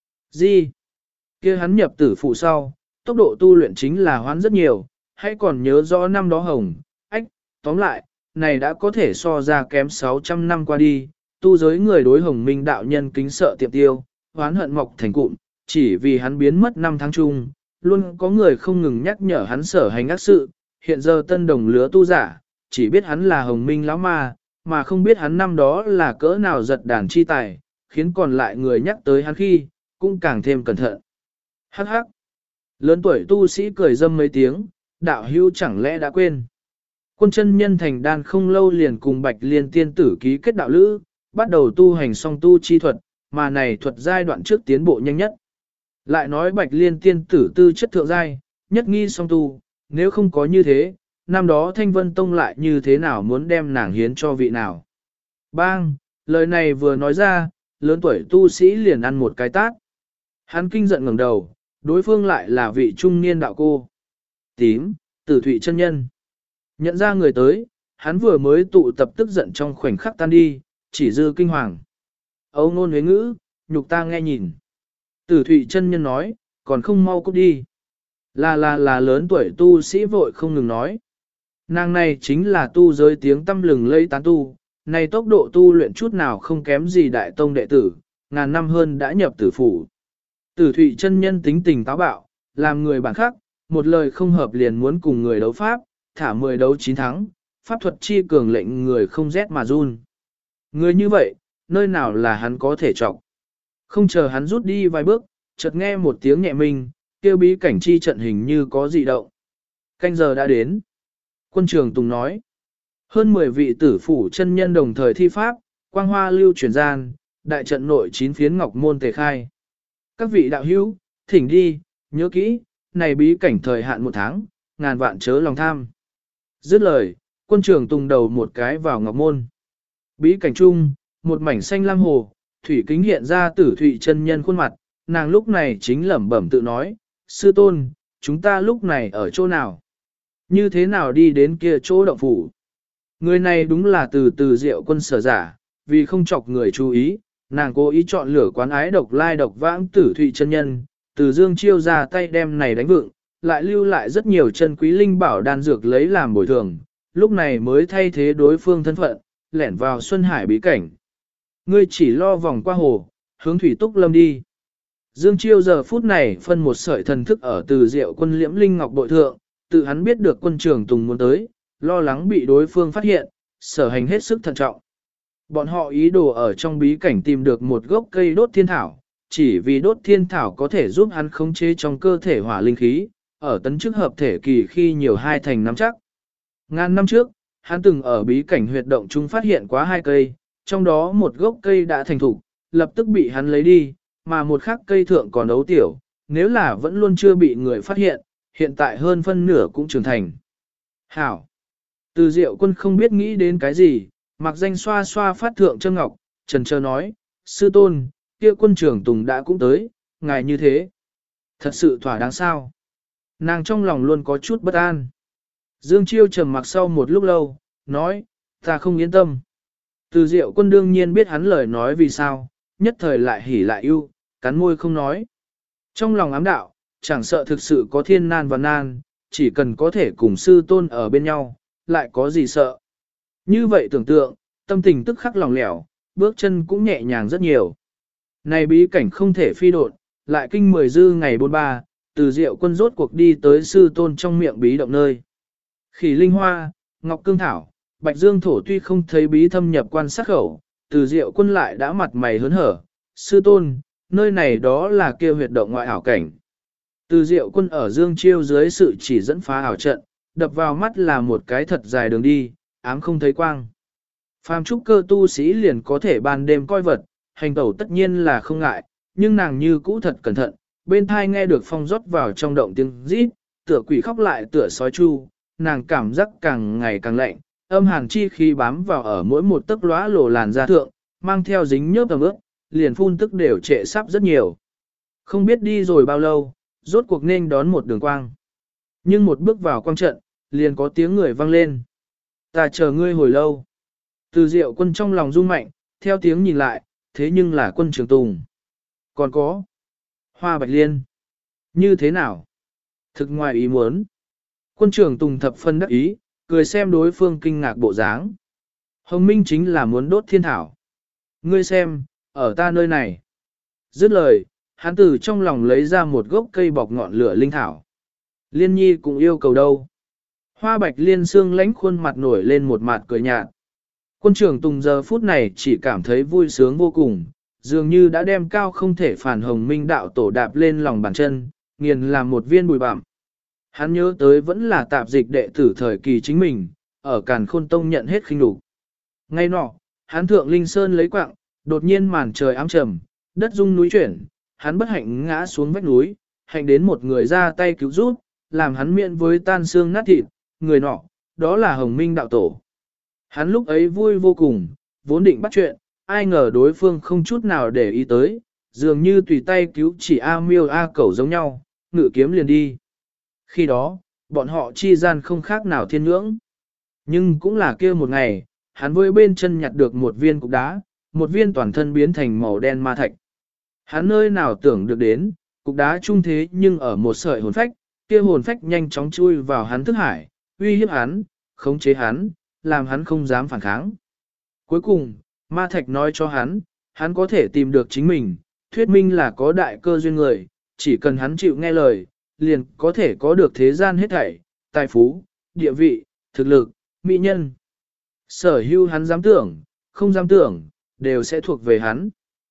Gì? Kia hắn nhập tử phủ sau, tốc độ tu luyện chính là hoán rất nhiều, hãy còn nhớ rõ năm đó hồng, ách, tóm lại, này đã có thể so ra kém 600 năm qua đi, tu giới người đối hồng minh đạo nhân kính sợ tiệm tiêu, hoán hận mọc thành cụm, chỉ vì hắn biến mất 5 tháng chung, luôn có người không ngừng nhắc nhở hắn sở hành ác sự, hiện giờ tân đồng lứa tu giả, chỉ biết hắn là hồng minh lão ma, mà không biết hắn năm đó là cỡ nào giật đàn chi tài, khiến còn lại người nhắc tới hắn khi, cũng càng thêm cẩn thận. Hắc hắc. Lớn tuổi tu sĩ cười dâm mấy tiếng, đạo hữu chẳng lẽ đã quên. Quân chân nhân thành đan không lâu liền cùng Bạch Liên tiên tử ký kết đạo lữ, bắt đầu tu hành song tu chi thuật, mà này thuật giai đoạn trước tiến bộ nhanh nhất. Lại nói Bạch Liên tiên tử tư chất thượng giai, nhất nghi song tu, nếu không có như thế, năm đó Thanh Vân Tông lại như thế nào muốn đem nàng hiến cho vị nào. Bang, lời này vừa nói ra, lớn tuổi tu sĩ liền ăn một cái tát. Hắn kinh giận ngẩng đầu, đối phương lại là vị trung niên đạo cô. Tím, Tử Thụy chân nhân. Nhận ra người tới, hắn vừa mới tụ tập tức giận trong khoảnh khắc tan đi, chỉ dư kinh hoàng. Âu ngôn huế ngữ, nhục ta nghe nhìn. Tử Thụy chân nhân nói, còn không mau cút đi. Là lớn tuổi tu sĩ vội không ngừng nói. Nàng này chính là tu giới tiếng tâm lừng lẫy tán tu, này tốc độ tu luyện chút nào không kém gì đại tông đệ tử, ngàn năm hơn đã nhập tử phủ. Tử Thụy chân nhân tính tình táo bạo, làm người bản khắc, một lời không hợp liền muốn cùng người đấu pháp, thả 10 đấu 9 thắng, pháp thuật chi cường lệnh người không rét mà run. Người như vậy, nơi nào là hắn có thể trọng. Không chờ hắn rút đi vài bước, chợt nghe một tiếng nhẹ minh, kêu bí cảnh chi trận hình như có dị động. Canh giờ đã đến. Quân Trường Tùng nói, hơn 10 vị tử phủ chân nhân đồng thời thi pháp, quang hoa lưu chuyển gian, đại trận nội 9 phiến ngọc môn tề khai. Các vị đạo hữu, thỉnh đi, nhớ kỹ, này bí cảnh thời hạn 1 tháng, ngàn vạn chớ lòng tham. Dứt lời, Quân Trường Tùng đầu một cái vào ngọc môn. Bí cảnh chung, một mảnh xanh lam hồ, thủy kính hiện ra Tử Thụy chân nhân khuôn mặt, nàng lúc này chính lẩm bẩm tự nói, sư tôn, chúng ta lúc này ở chỗ nào? Như thế nào đi đến kia chỗ động phủ? Người này đúng là từ Diệu Quân sở giả, vì không chọc người chú ý, nàng cố ý chọn lửa quán ái độc lai độc vãng Tử Thụy chân nhân, từ Dương Chiêu ra tay đem này đánh vựng, lại lưu lại rất nhiều chân quý linh bảo đan dược lấy làm bồi thường, lúc này mới thay thế đối phương thân phận, lẻn vào Xuân Hải bí cảnh. Ngươi chỉ lo vòng qua hồ, hướng Thủy Túc Lâm đi. Dương Chiêu giờ phút này phân một sợi thần thức ở từ Diệu Quân liễm linh ngọc bội thượng, tự hắn biết được Quân Trường Tùng muốn tới, lo lắng bị đối phương phát hiện, sở hành hết sức thận trọng. Bọn họ ý đồ ở trong bí cảnh tìm được một gốc cây đốt thiên thảo, chỉ vì đốt thiên thảo có thể giúp hắn khống chế trong cơ thể hỏa linh khí, ở tấn chức hợp thể kỳ khi nhiều hai thành nắm chắc. Ngàn năm trước, hắn từng ở bí cảnh huyệt động chúng phát hiện quá 2 cây, trong đó một gốc cây đã thành thục, lập tức bị hắn lấy đi, mà một khác cây thượng còn ấu tiểu, nếu là vẫn luôn chưa bị người phát hiện, hiện tại hơn phân nửa cũng trưởng thành. Hảo! Từ Diệu Quân không biết nghĩ đến cái gì, mặc danh xoa xoa phát thượng châm ngọc, trần trơ nói, sư tôn, kia quân trưởng Tùng đã cũng tới, ngài như thế. Thật sự thỏa đáng sao? Nàng trong lòng luôn có chút bất an. Dương Chiêu trầm mặc sau một lúc lâu, nói, ta không yên tâm. Từ Diệu Quân đương nhiên biết hắn lời nói vì sao, nhất thời lại hỉ lại ưu, cắn môi không nói. Trong lòng ám đạo, chẳng sợ thực sự có thiên nan và nan, chỉ cần có thể cùng sư tôn ở bên nhau, lại có gì sợ. Như vậy tưởng tượng, tâm tình tức khắc lòng lẻo, bước chân cũng nhẹ nhàng rất nhiều. Này bí cảnh không thể phi độn, lại kinh 10 dư ngày 43, Từ Diệu Quân rốt cuộc đi tới sư tôn trong miệng bí động nơi. Khỉ linh hoa, ngọc cương thảo, bạch dương thổ tuy không thấy bí thâm nhập quan sát khẩu, Từ Diệu Quân lại đã mặt mày hớn hở. Sư tôn, nơi này đó là kia huyệt động ngoại ảo cảnh. Từ Diệu Quân ở Dương Chiêu dưới sự chỉ dẫn phá ảo trận, đập vào mắt là một cái thật dài đường đi, ám không thấy quang. Phàm trúc cơ tu sĩ liền có thể ban đêm coi vật, hành tẩu tất nhiên là không ngại, nhưng nàng như cũ thật cẩn thận, bên thai nghe được phong rót vào trong động tiếng rít, tựa quỷ khóc lại tựa sói chu, nàng cảm giác càng ngày càng lạnh, âm hàn chi khi bám vào ở mỗi một tấc lóa lổ làn da thượng, mang theo dính nhớp tầm ướp, liền phun tức đều trệ sắp rất nhiều. Không biết đi rồi bao lâu, rốt cuộc nên đón một đường quang. Nhưng một bước vào quang trận, liền có tiếng người vang lên. Ta chờ ngươi hồi lâu. Từ Diệu Quân trong lòng rung mạnh, theo tiếng nhìn lại, thế nhưng là Quân Trường Tùng. Còn có Hoa Bạch Liên. Như thế nào? Thực ngoài ý muốn. Quân Trường Tùng thập phân đắc ý, cười xem đối phương kinh ngạc bộ dáng. Hồng Minh chính là muốn đốt thiên thảo. Ngươi xem, ở ta nơi này. Dứt lời, hắn từ trong lòng lấy ra một gốc cây bọc ngọn lửa linh thảo. Liên Nhi cũng yêu cầu đâu. Hoa Bạch Liên xương lánh khuôn mặt nổi lên một mặt cười nhạt. Quân trưởng Tùng giờ phút này chỉ cảm thấy vui sướng vô cùng, dường như đã đem cao không thể phản Hồng Minh đạo tổ đạp lên lòng bàn chân, nghiền làm một viên bùi bặm. Hắn nhớ tới vẫn là tạp dịch đệ tử thời kỳ chính mình, ở Càn Khôn Tông nhận hết khinh nhục. Ngay nọ, hắn thượng Linh Sơn lấy quạng, đột nhiên màn trời ám trầm, đất rung núi chuyển, hắn bất hạnh ngã xuống vách núi, hạnh đến một người ra tay cứu giúp, làm hắn miễn với tan xương nát thịt, người nọ, đó là Hồng Minh đạo tổ. Hắn lúc ấy vui vô cùng, vốn định bắt chuyện, ai ngờ đối phương không chút nào để ý tới, dường như tùy tay cứu chỉ A miêu A cẩu giống nhau, ngự kiếm liền đi. Khi đó, bọn họ chi gian không khác nào thiên ngưỡng. Nhưng cũng là kia một ngày, hắn với bên chân nhặt được một viên cục đá, một viên toàn thân biến thành màu đen ma thạch. Hắn nơi nào tưởng được đến, cục đá trung thế nhưng ở một sợi hồn phách, kia hồn phách nhanh chóng chui vào hắn thức hải, uy hiếp hắn, khống chế hắn, làm hắn không dám phản kháng. Cuối cùng, ma thạch nói cho hắn có thể tìm được chính mình, thuyết minh là có đại cơ duyên người, chỉ cần hắn chịu nghe lời, liền có thể có được thế gian hết thảy, tài phú, địa vị, thực lực, mỹ nhân. Sở hữu hắn dám tưởng, không dám tưởng, đều sẽ thuộc về hắn.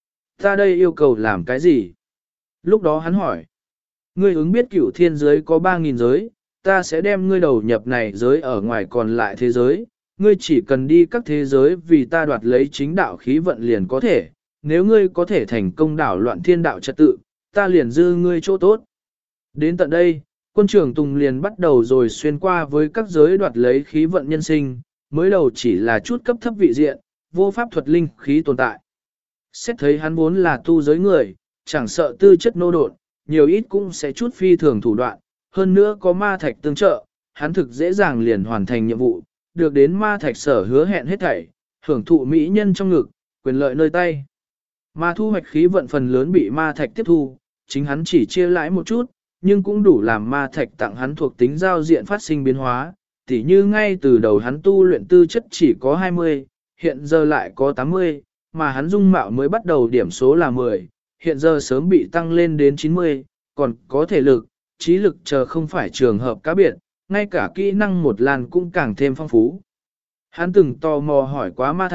Ta đây yêu cầu làm cái gì? Lúc đó hắn hỏi. Ngươi ứng biết cửu thiên giới có 3.000 giới, ta sẽ đem ngươi đầu nhập này giới ở ngoài còn lại thế giới. Ngươi chỉ cần đi các thế giới vì ta đoạt lấy chính đạo khí vận liền có thể. Nếu ngươi có thể thành công đảo loạn thiên đạo trật tự, ta liền dư ngươi chỗ tốt. Đến tận đây, quân trưởng Tùng liền bắt đầu rồi xuyên qua với các giới đoạt lấy khí vận nhân sinh, mới đầu chỉ là chút cấp thấp vị diện, vô pháp thuật linh khí tồn tại. Xét thấy hắn vốn là tu giới người, chẳng sợ tư chất nô độn, nhiều ít cũng sẽ chút phi thường thủ đoạn, hơn nữa có ma thạch tương trợ, hắn thực dễ dàng liền hoàn thành nhiệm vụ, được đến ma thạch sở hứa hẹn hết thảy, hưởng thụ mỹ nhân trong ngực, quyền lợi nơi tay. Mà thu hoạch khí vận phần lớn bị ma thạch tiếp thu, chính hắn chỉ chia lãi một chút, nhưng cũng đủ làm ma thạch tặng hắn thuộc tính giao diện phát sinh biến hóa, tỉ như ngay từ đầu hắn tu luyện tư chất chỉ có 20, hiện giờ lại có 80, mà hắn dung mạo mới bắt đầu điểm số là 10, hiện giờ sớm bị tăng lên đến 90, còn có thể lực, trí lực chờ không phải trường hợp cá biệt, ngay cả kỹ năng một làn cũng càng thêm phong phú. Hắn từng tò mò hỏi quá ma thạch,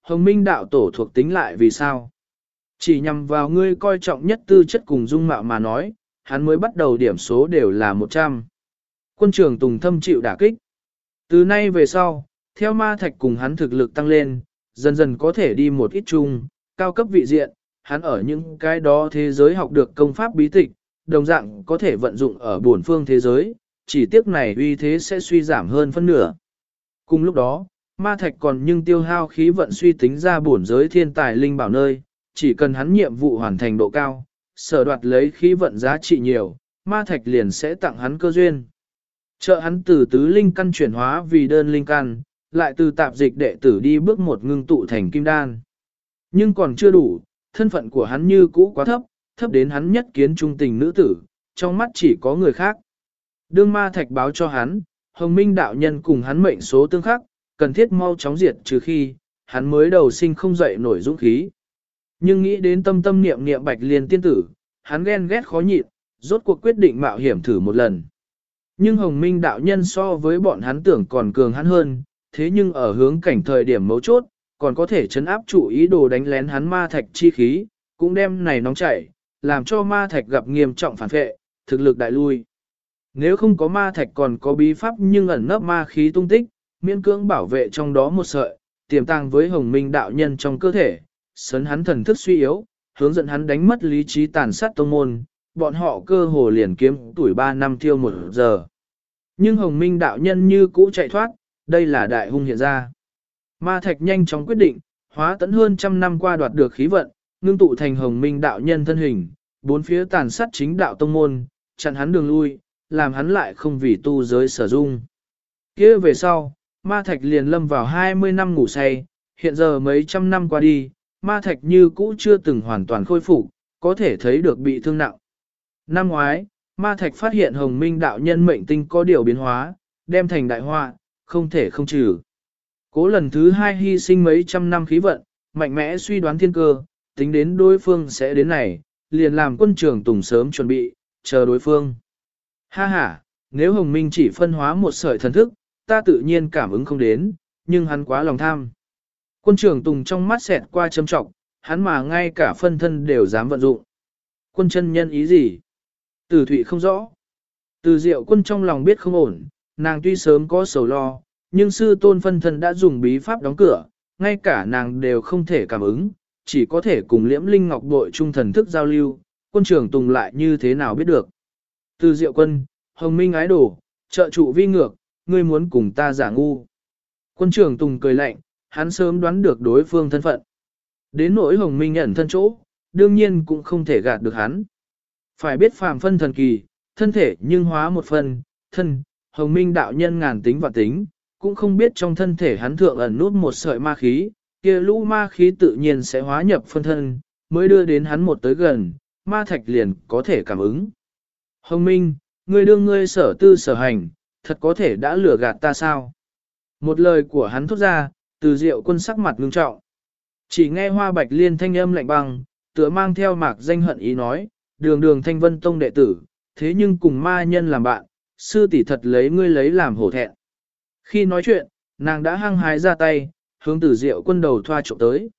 Hồng Minh đạo tổ thuộc tính lại vì sao? Chỉ nhằm vào ngươi coi trọng nhất tư chất cùng dung mạo mà nói, hắn mới bắt đầu điểm số đều là 100. Quân trưởng Tùng thâm chịu đả kích. Từ nay về sau, theo ma thạch cùng hắn thực lực tăng lên, dần dần có thể đi một ít chung, cao cấp vị diện, hắn ở những cái đó thế giới học được công pháp bí tịch, đồng dạng có thể vận dụng ở buồn phương thế giới, chỉ tiếc này uy thế sẽ suy giảm hơn phân nửa. Cùng lúc đó, ma thạch còn nhưng tiêu hao khí vận suy tính ra bổn giới thiên tài linh bảo nơi, chỉ cần hắn nhiệm vụ hoàn thành độ cao, sở đoạt lấy khí vận giá trị nhiều, ma thạch liền sẽ tặng hắn cơ duyên. Trợ hắn từ tứ linh căn chuyển hóa vì đơn linh căn, lại từ tạp dịch đệ tử đi bước một ngưng tụ thành kim đan. Nhưng còn chưa đủ, thân phận của hắn như cũ quá thấp, thấp đến hắn nhất kiến trung tình nữ tử, trong mắt chỉ có người khác. Đương ma thạch báo cho hắn, Hồng Minh đạo nhân cùng hắn mệnh số tương khắc, cần thiết mau chóng diệt trừ khi, hắn mới đầu sinh không dậy nổi dũng khí. Nhưng nghĩ đến tâm tâm niệm niệm Bạch Liên tiên tử, hắn ghen ghét khó nhịn, rốt cuộc quyết định mạo hiểm thử một lần. Nhưng Hồng Minh đạo nhân so với bọn hắn tưởng còn cường hắn hơn, thế nhưng ở hướng cảnh thời điểm mấu chốt, còn có thể chấn áp chủ ý đồ đánh lén hắn ma thạch chi khí, cũng đem này nóng chảy, làm cho ma thạch gặp nghiêm trọng phản vệ, thực lực đại lui. Nếu không có ma thạch còn có bí pháp nhưng ẩn nấp ma khí tung tích, miễn cưỡng bảo vệ trong đó một sợi, tiềm tàng với Hồng Minh đạo nhân trong cơ thể, sấn hắn thần thức suy yếu, hướng dẫn hắn đánh mất lý trí tàn sát tông môn, bọn họ cơ hồ liền kiếm tuổi 3 năm tiêu 1 giờ. Nhưng Hồng Minh đạo nhân như cũ chạy thoát, đây là đại hung hiện ra. Ma thạch nhanh chóng quyết định, hóa tấn hơn trăm năm qua đoạt được khí vận, ngưng tụ thành Hồng Minh đạo nhân thân hình, bốn phía tàn sát chính đạo tông môn, chặn hắn đường lui, làm hắn lại không vì tu giới sở dung. Kia về sau, ma thạch liền lâm vào 20 năm ngủ say, hiện giờ mấy trăm năm qua đi, ma thạch như cũ chưa từng hoàn toàn khôi phục, có thể thấy được bị thương nặng. Năm ngoái, ma thạch phát hiện Hồng Minh đạo nhân mệnh tinh có điều biến hóa, đem thành đại họa, không thể không trừ. Cố lần thứ hai hy sinh mấy trăm năm khí vận, mạnh mẽ suy đoán thiên cơ, tính đến đối phương sẽ đến này, liền làm quân trưởng Tùng sớm chuẩn bị, chờ đối phương. Ha ha, nếu Hồng Minh chỉ phân hóa một sợi thần thức, ta tự nhiên cảm ứng không đến, nhưng hắn quá lòng tham. Quân trưởng Tùng trong mắt xẹt qua châm trọng, hắn mà ngay cả phân thân đều dám vận dụng. Quân chân nhân ý gì? Từ Thụy không rõ. Từ Diệu Quân trong lòng biết không ổn, nàng tuy sớm có sầu lo, nhưng sư tôn phân thân đã dùng bí pháp đóng cửa, ngay cả nàng đều không thể cảm ứng, chỉ có thể cùng Liễm Linh Ngọc đội trung thần thức giao lưu, quân trưởng Tùng lại như thế nào biết được. Từ Diệu Quân, Hồng Minh ái đổ, trợ trụ vi ngược, ngươi muốn cùng ta giả ngu. Quân trưởng Tùng cười lạnh, hắn sớm đoán được đối phương thân phận. Đến nỗi Hồng Minh ẩn thân chỗ, đương nhiên cũng không thể gạt được hắn. Phải biết phàm phân thần kỳ, thân thể nhưng hóa một phần, thân, Hồng Minh đạo nhân ngàn tính và tính, cũng không biết trong thân thể hắn thượng ẩn nút một sợi ma khí, kia lũ ma khí tự nhiên sẽ hóa nhập phân thân, mới đưa đến hắn một tới gần, ma thạch liền có thể cảm ứng. Hồng Minh, ngươi đương ngươi sở tư sở hành, thật có thể đã lừa gạt ta sao? Một lời của hắn thốt ra, Từ Diệu Quân sắc mặt ngưng trọng. Chỉ nghe Hoa Bạch Liên thanh âm lạnh băng, tựa mang theo mạc danh hận ý nói, đường đường Thanh Vân Tông đệ tử, thế nhưng cùng ma nhân làm bạn, sư tỷ thật lấy ngươi lấy làm hổ thẹn. Khi nói chuyện, nàng đã hăng hái ra tay, hướng Từ Diệu Quân đầu thoa trộm tới.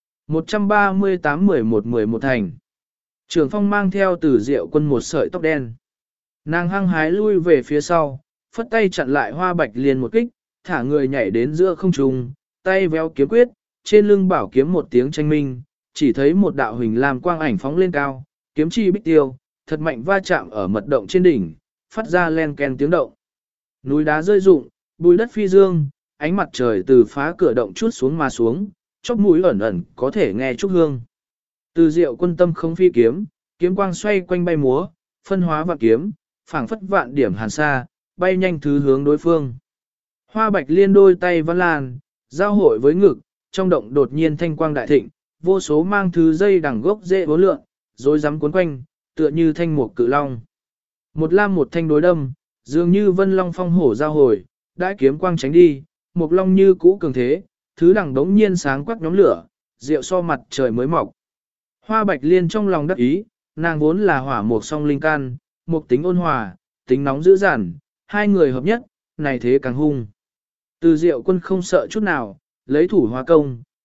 138-11-11 thành. Trường Phong mang theo Từ Diệu Quân một sợi tóc đen. Nàng hăng hái lui về phía sau, phất tay chặn lại Hoa Bạch Liên một kích, thả người nhảy đến giữa không trung, tay véo kiếm quyết, trên lưng bảo kiếm một tiếng tranh minh, chỉ thấy một đạo hình làm quang ảnh phóng lên cao, kiếm chi bích tiêu, thật mạnh va chạm ở mật động trên đỉnh, phát ra len ken tiếng động. Núi đá rơi rụng, bùi đất phi dương, ánh mặt trời từ phá cửa động chút xuống mà xuống, chóp mũi ẩn ẩn có thể nghe trúc hương. Từ Diệu Quân tâm không phi kiếm, kiếm quang xoay quanh bay múa, phân hóa vạn kiếm, phảng phất vạn điểm hàn xa, bay nhanh thứ hướng đối phương. Hoa Bạch Liên đôi tay văn lan, giao hội với ngực, trong động đột nhiên thanh quang đại thịnh, vô số mang thứ dây đằng gốc dễ bốn lượn, rồi dám cuốn quanh, tựa như thanh mục cự long. Một lam một thanh đối đâm, dường như vân long phong hổ giao hồi, đãi kiếm quang tránh đi, một long như cũ cường thế, thứ đằng đống nhiên sáng quắc nhóm lửa, rượu so mặt trời mới mọc. Hoa Bạch Liên trong lòng đắc ý, nàng vốn là hỏa mục song linh can, mục tính ôn hòa, tính nóng dữ dằn, hai người hợp nhất, này thế càng hung. Từ Diệu Quân không sợ chút nào, lấy thủ hóa công,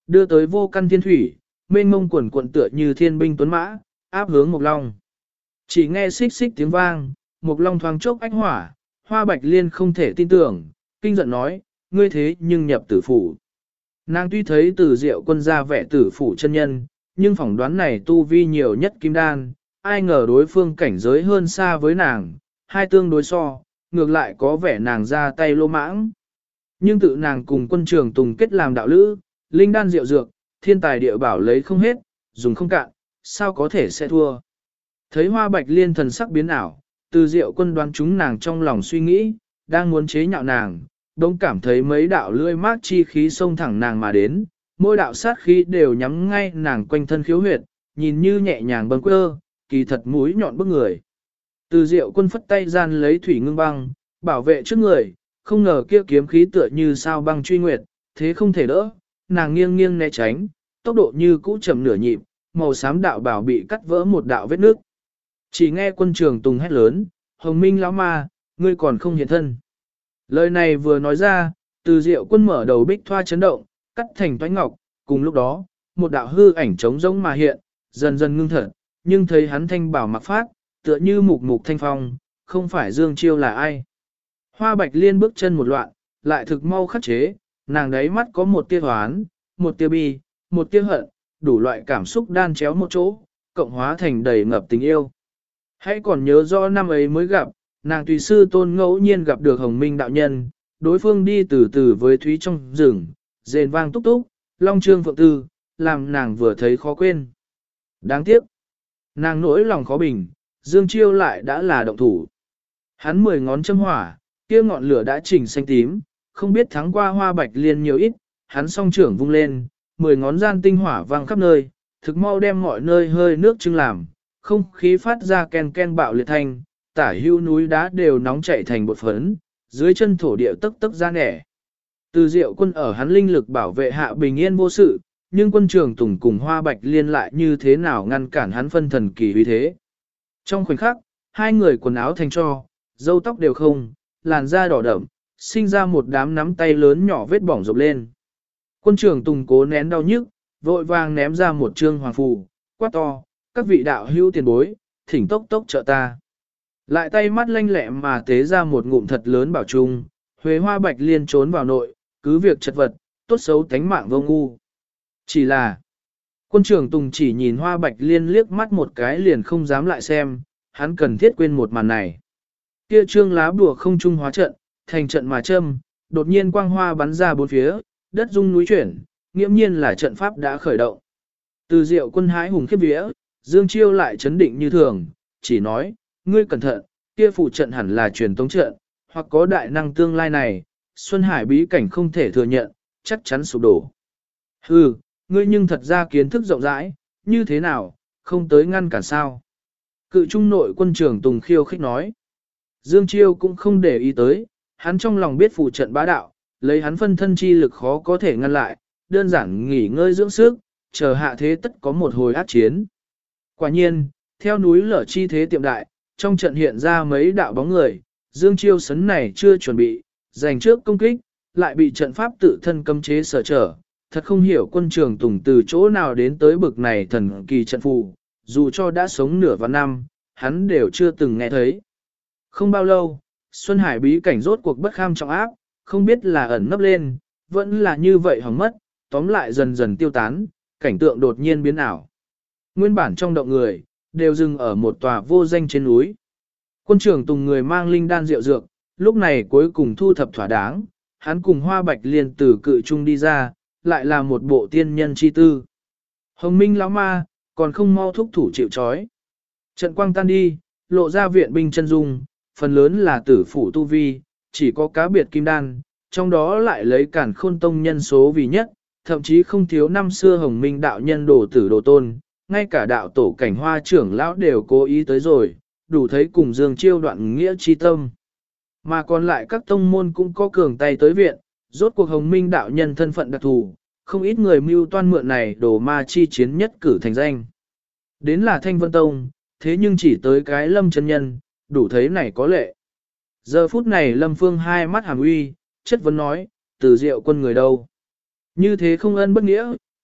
đưa tới vô căn thiên thủy, mênh mông quần cuộn tựa như thiên binh tuấn mã, áp hướng Mộc Long. Chỉ nghe xích xích tiếng vang, Mộc Long thoáng chốc ánh hỏa, Hoa Bạch Liên không thể tin tưởng, kinh giận nói, ngươi thế nhưng nhập tử phủ. Nàng tuy thấy Từ Diệu Quân ra vẻ tử phủ chân nhân, nhưng phỏng đoán này tu vi nhiều nhất kim đan, ai ngờ đối phương cảnh giới hơn xa với nàng, hai tương đối so, ngược lại có vẻ nàng ra tay lô mãng. Nhưng tự nàng cùng Quân Trường Tùng kết làm đạo lữ, linh đan diệu dược, thiên tài địa bảo lấy không hết, dùng không cạn, sao có thể sẽ thua. Thấy Hoa Bạch Liên thần sắc biến ảo, Từ Diệu Quân đoán chúng nàng trong lòng suy nghĩ, đang muốn chế nhạo nàng, đống cảm thấy mấy đạo lưỡi mát chi khí xông thẳng nàng mà đến, mỗi đạo sát khí đều nhắm ngay nàng quanh thân khiếu huyệt, nhìn như nhẹ nhàng bâng quơ, kỳ thật mũi nhọn bức người. Từ Diệu Quân phất tay gian lấy thủy ngưng băng, bảo vệ trước người, không ngờ kia kiếm khí tựa như sao băng truy nguyệt, thế không thể đỡ, nàng nghiêng nghiêng né tránh, tốc độ như cũ chậm nửa nhịp, màu xám đạo bảo bị cắt vỡ một đạo vết nước. Chỉ nghe Quân Trường Tùng hét lớn, Hồng Minh lão ma, ngươi còn không hiện thân. Lời này vừa nói ra, Từ Diệu Quân mở đầu bích thoa chấn động, cắt thành toái ngọc, cùng lúc đó, một đạo hư ảnh trống rỗng mà hiện, dần dần ngưng thật, nhưng thấy hắn thanh bảo mặc phát, tựa như mục mục thanh phong, không phải Dương Chiêu là ai. Hoa Bạch Liên bước chân một loạn, lại thực mau khắc chế, nàng đáy mắt có một tia hoán, một tia bi, một tia hận, đủ loại cảm xúc đan chéo một chỗ, cộng hóa thành đầy ngập tình yêu. Hãy còn nhớ rõ năm ấy mới gặp, nàng tùy sư tôn ngẫu nhiên gặp được Hồng Minh đạo nhân, đối phương đi từ từ với Thúy trong rừng, rền vang túc túc, long trương phượng tư, làm nàng vừa thấy khó quên. Đáng tiếc, nàng nỗi lòng khó bình, Dương Chiêu lại đã là động thủ. Hắn 10 ngón châm hỏa, kia ngọn lửa đã chỉnh xanh tím, không biết thắng qua Hoa Bạch Liên nhiều ít, hắn song trưởng vung lên, 10 ngón gian tinh hỏa vang khắp nơi, thực mau đem mọi nơi hơi nước trưng làm, không khí phát ra ken ken bạo liệt thanh, tả hữu núi đá đều nóng chảy thành bột phấn, dưới chân thổ địa tấc tấc ra nẻ. Từ Diệu Quân ở hắn linh lực bảo vệ hạ bình yên vô sự, nhưng Quân Trường Tùng cùng Hoa Bạch Liên lại như thế nào ngăn cản hắn phân thần kỳ uy thế. Trong khoảnh khắc, hai người quần áo thành tro, râu tóc đều không, làn da đỏ đậm, sinh ra một đám nắm tay lớn nhỏ vết bỏng rộp lên. Quân Trường Tùng cố nén đau nhức, vội vàng ném ra một trương hoàng phù, quát to, các vị đạo hữu tiền bối, thỉnh tốc tốc trợ ta. Lại tay mắt lanh lẹ mà tế ra một ngụm thật lớn bảo trung, Huế Hoa Bạch Liên trốn vào nội, cứ việc chật vật, tốt xấu tánh mạng vô ngu. Chỉ là, Quân Trường Tùng chỉ nhìn Hoa Bạch Liên liếc mắt một cái liền không dám lại xem, hắn cần thiết quên một màn này. Kia trương lá bùa không trung hóa trận, thành trận mà châm, đột nhiên quang hoa bắn ra bốn phía, đất rung núi chuyển, nghiễm nhiên là trận pháp đã khởi động. Từ Diệu Quân hái hùng khiếp vía, Dương Chiêu lại chấn định như thường, chỉ nói, ngươi cẩn thận, kia phụ trận hẳn là truyền tống trận, hoặc có đại năng tương lai này, Xuân Hải bí cảnh không thể thừa nhận, chắc chắn sụp đổ. Hừ, ngươi nhưng thật ra kiến thức rộng rãi, như thế nào, không tới ngăn cản sao. Cự trung nội Quân Trường Tùng khiêu khích nói. Dương Chiêu cũng không để ý tới, hắn trong lòng biết phụ trận bá đạo, lấy hắn phân thân chi lực khó có thể ngăn lại, đơn giản nghỉ ngơi dưỡng sức, chờ hạ thế tất có một hồi ác chiến. Quả nhiên, theo núi lở chi thế tiệm đại, trong trận hiện ra mấy đạo bóng người, Dương Chiêu sấn này chưa chuẩn bị, giành trước công kích, lại bị trận pháp tự thân cấm chế sở trở. Thật không hiểu Quân Trường Tùng từ chỗ nào đến tới bực này thần kỳ trận phù, dù cho đã sống nửa vạn năm, hắn đều chưa từng nghe thấy. Không bao lâu, Xuân Hải bí cảnh rốt cuộc bất kham trọng áp, không biết là ẩn nấp lên, vẫn là như vậy hỏng mất, tóm lại dần dần tiêu tán, cảnh tượng đột nhiên biến ảo. Nguyên bản trong động người, đều dừng ở một tòa vô danh trên núi. Quân Trường Tùng người mang linh đan rượu dược, lúc này cuối cùng thu thập thỏa đáng, hắn cùng Hoa Bạch Liên từ cự trung đi ra, lại là một bộ tiên nhân chi tư. Hồng Minh lão ma, còn không mau thúc thủ chịu trói. Trận quang tan đi, lộ ra viện binh chân dung, phần lớn là tử phủ tu vi, chỉ có cá biệt kim đan, trong đó lại lấy Càn Khôn Tông nhân số vì nhất, thậm chí không thiếu năm xưa Hồng Minh đạo nhân đồ tử đồ tôn, ngay cả đạo tổ cảnh Hoa trưởng lão đều cố ý tới rồi, đủ thấy cùng Dương Chiêu đoạn nghĩa chi tâm. Mà còn lại các tông môn cũng có cường tay tới viện, rốt cuộc Hồng Minh đạo nhân thân phận đặc thù, không ít người mưu toan mượn này đồ ma chi chiến nhất cử thành danh. Đến là Thanh Vân Tông, thế nhưng chỉ tới cái Lâm chân nhân, đủ thấy này có lệ. Giờ phút này Lâm Phương hai mắt hàm uy, chất vấn nói, Từ Diệu Quân người đâu? Như thế không ân bất nghĩa,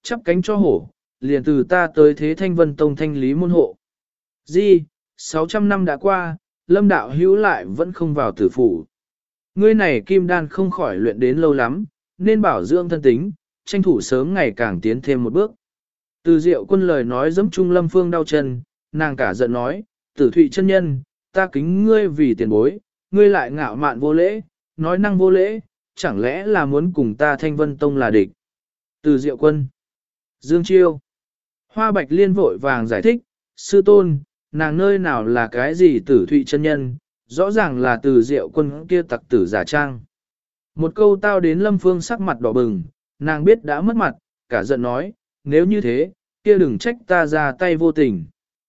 chắp cánh cho hổ, liền từ ta tới thế Thanh Vân Tông thanh lý môn hộ. 600 năm đã qua, Lâm đạo hữu lại vẫn không vào tử phủ. Ngươi này kim đan không khỏi luyện đến lâu lắm, nên bảo dưỡng thân tính, tranh thủ sớm ngày càng tiến thêm một bước. Từ Diệu Quân lời nói giẫm trung Lâm Phương đau chân, nàng cả giận nói, Tử Thụy chân nhân, ta kính ngươi vì tiền bối, ngươi lại ngạo mạn vô lễ, nói năng vô lễ, chẳng lẽ là muốn cùng ta Thanh Vân Tông là địch. Từ Diệu Quân, Dương Chiêu, Hoa Bạch Liên vội vàng giải thích, sư tôn, nàng nơi nào là cái gì Tử Thụy chân nhân, rõ ràng là Từ Diệu Quân kia tặc tử giả trang. Một câu tao đến Lâm Phương sắc mặt đỏ bừng, nàng biết đã mất mặt, cả giận nói, nếu như thế, kia đừng trách ta ra tay vô tình.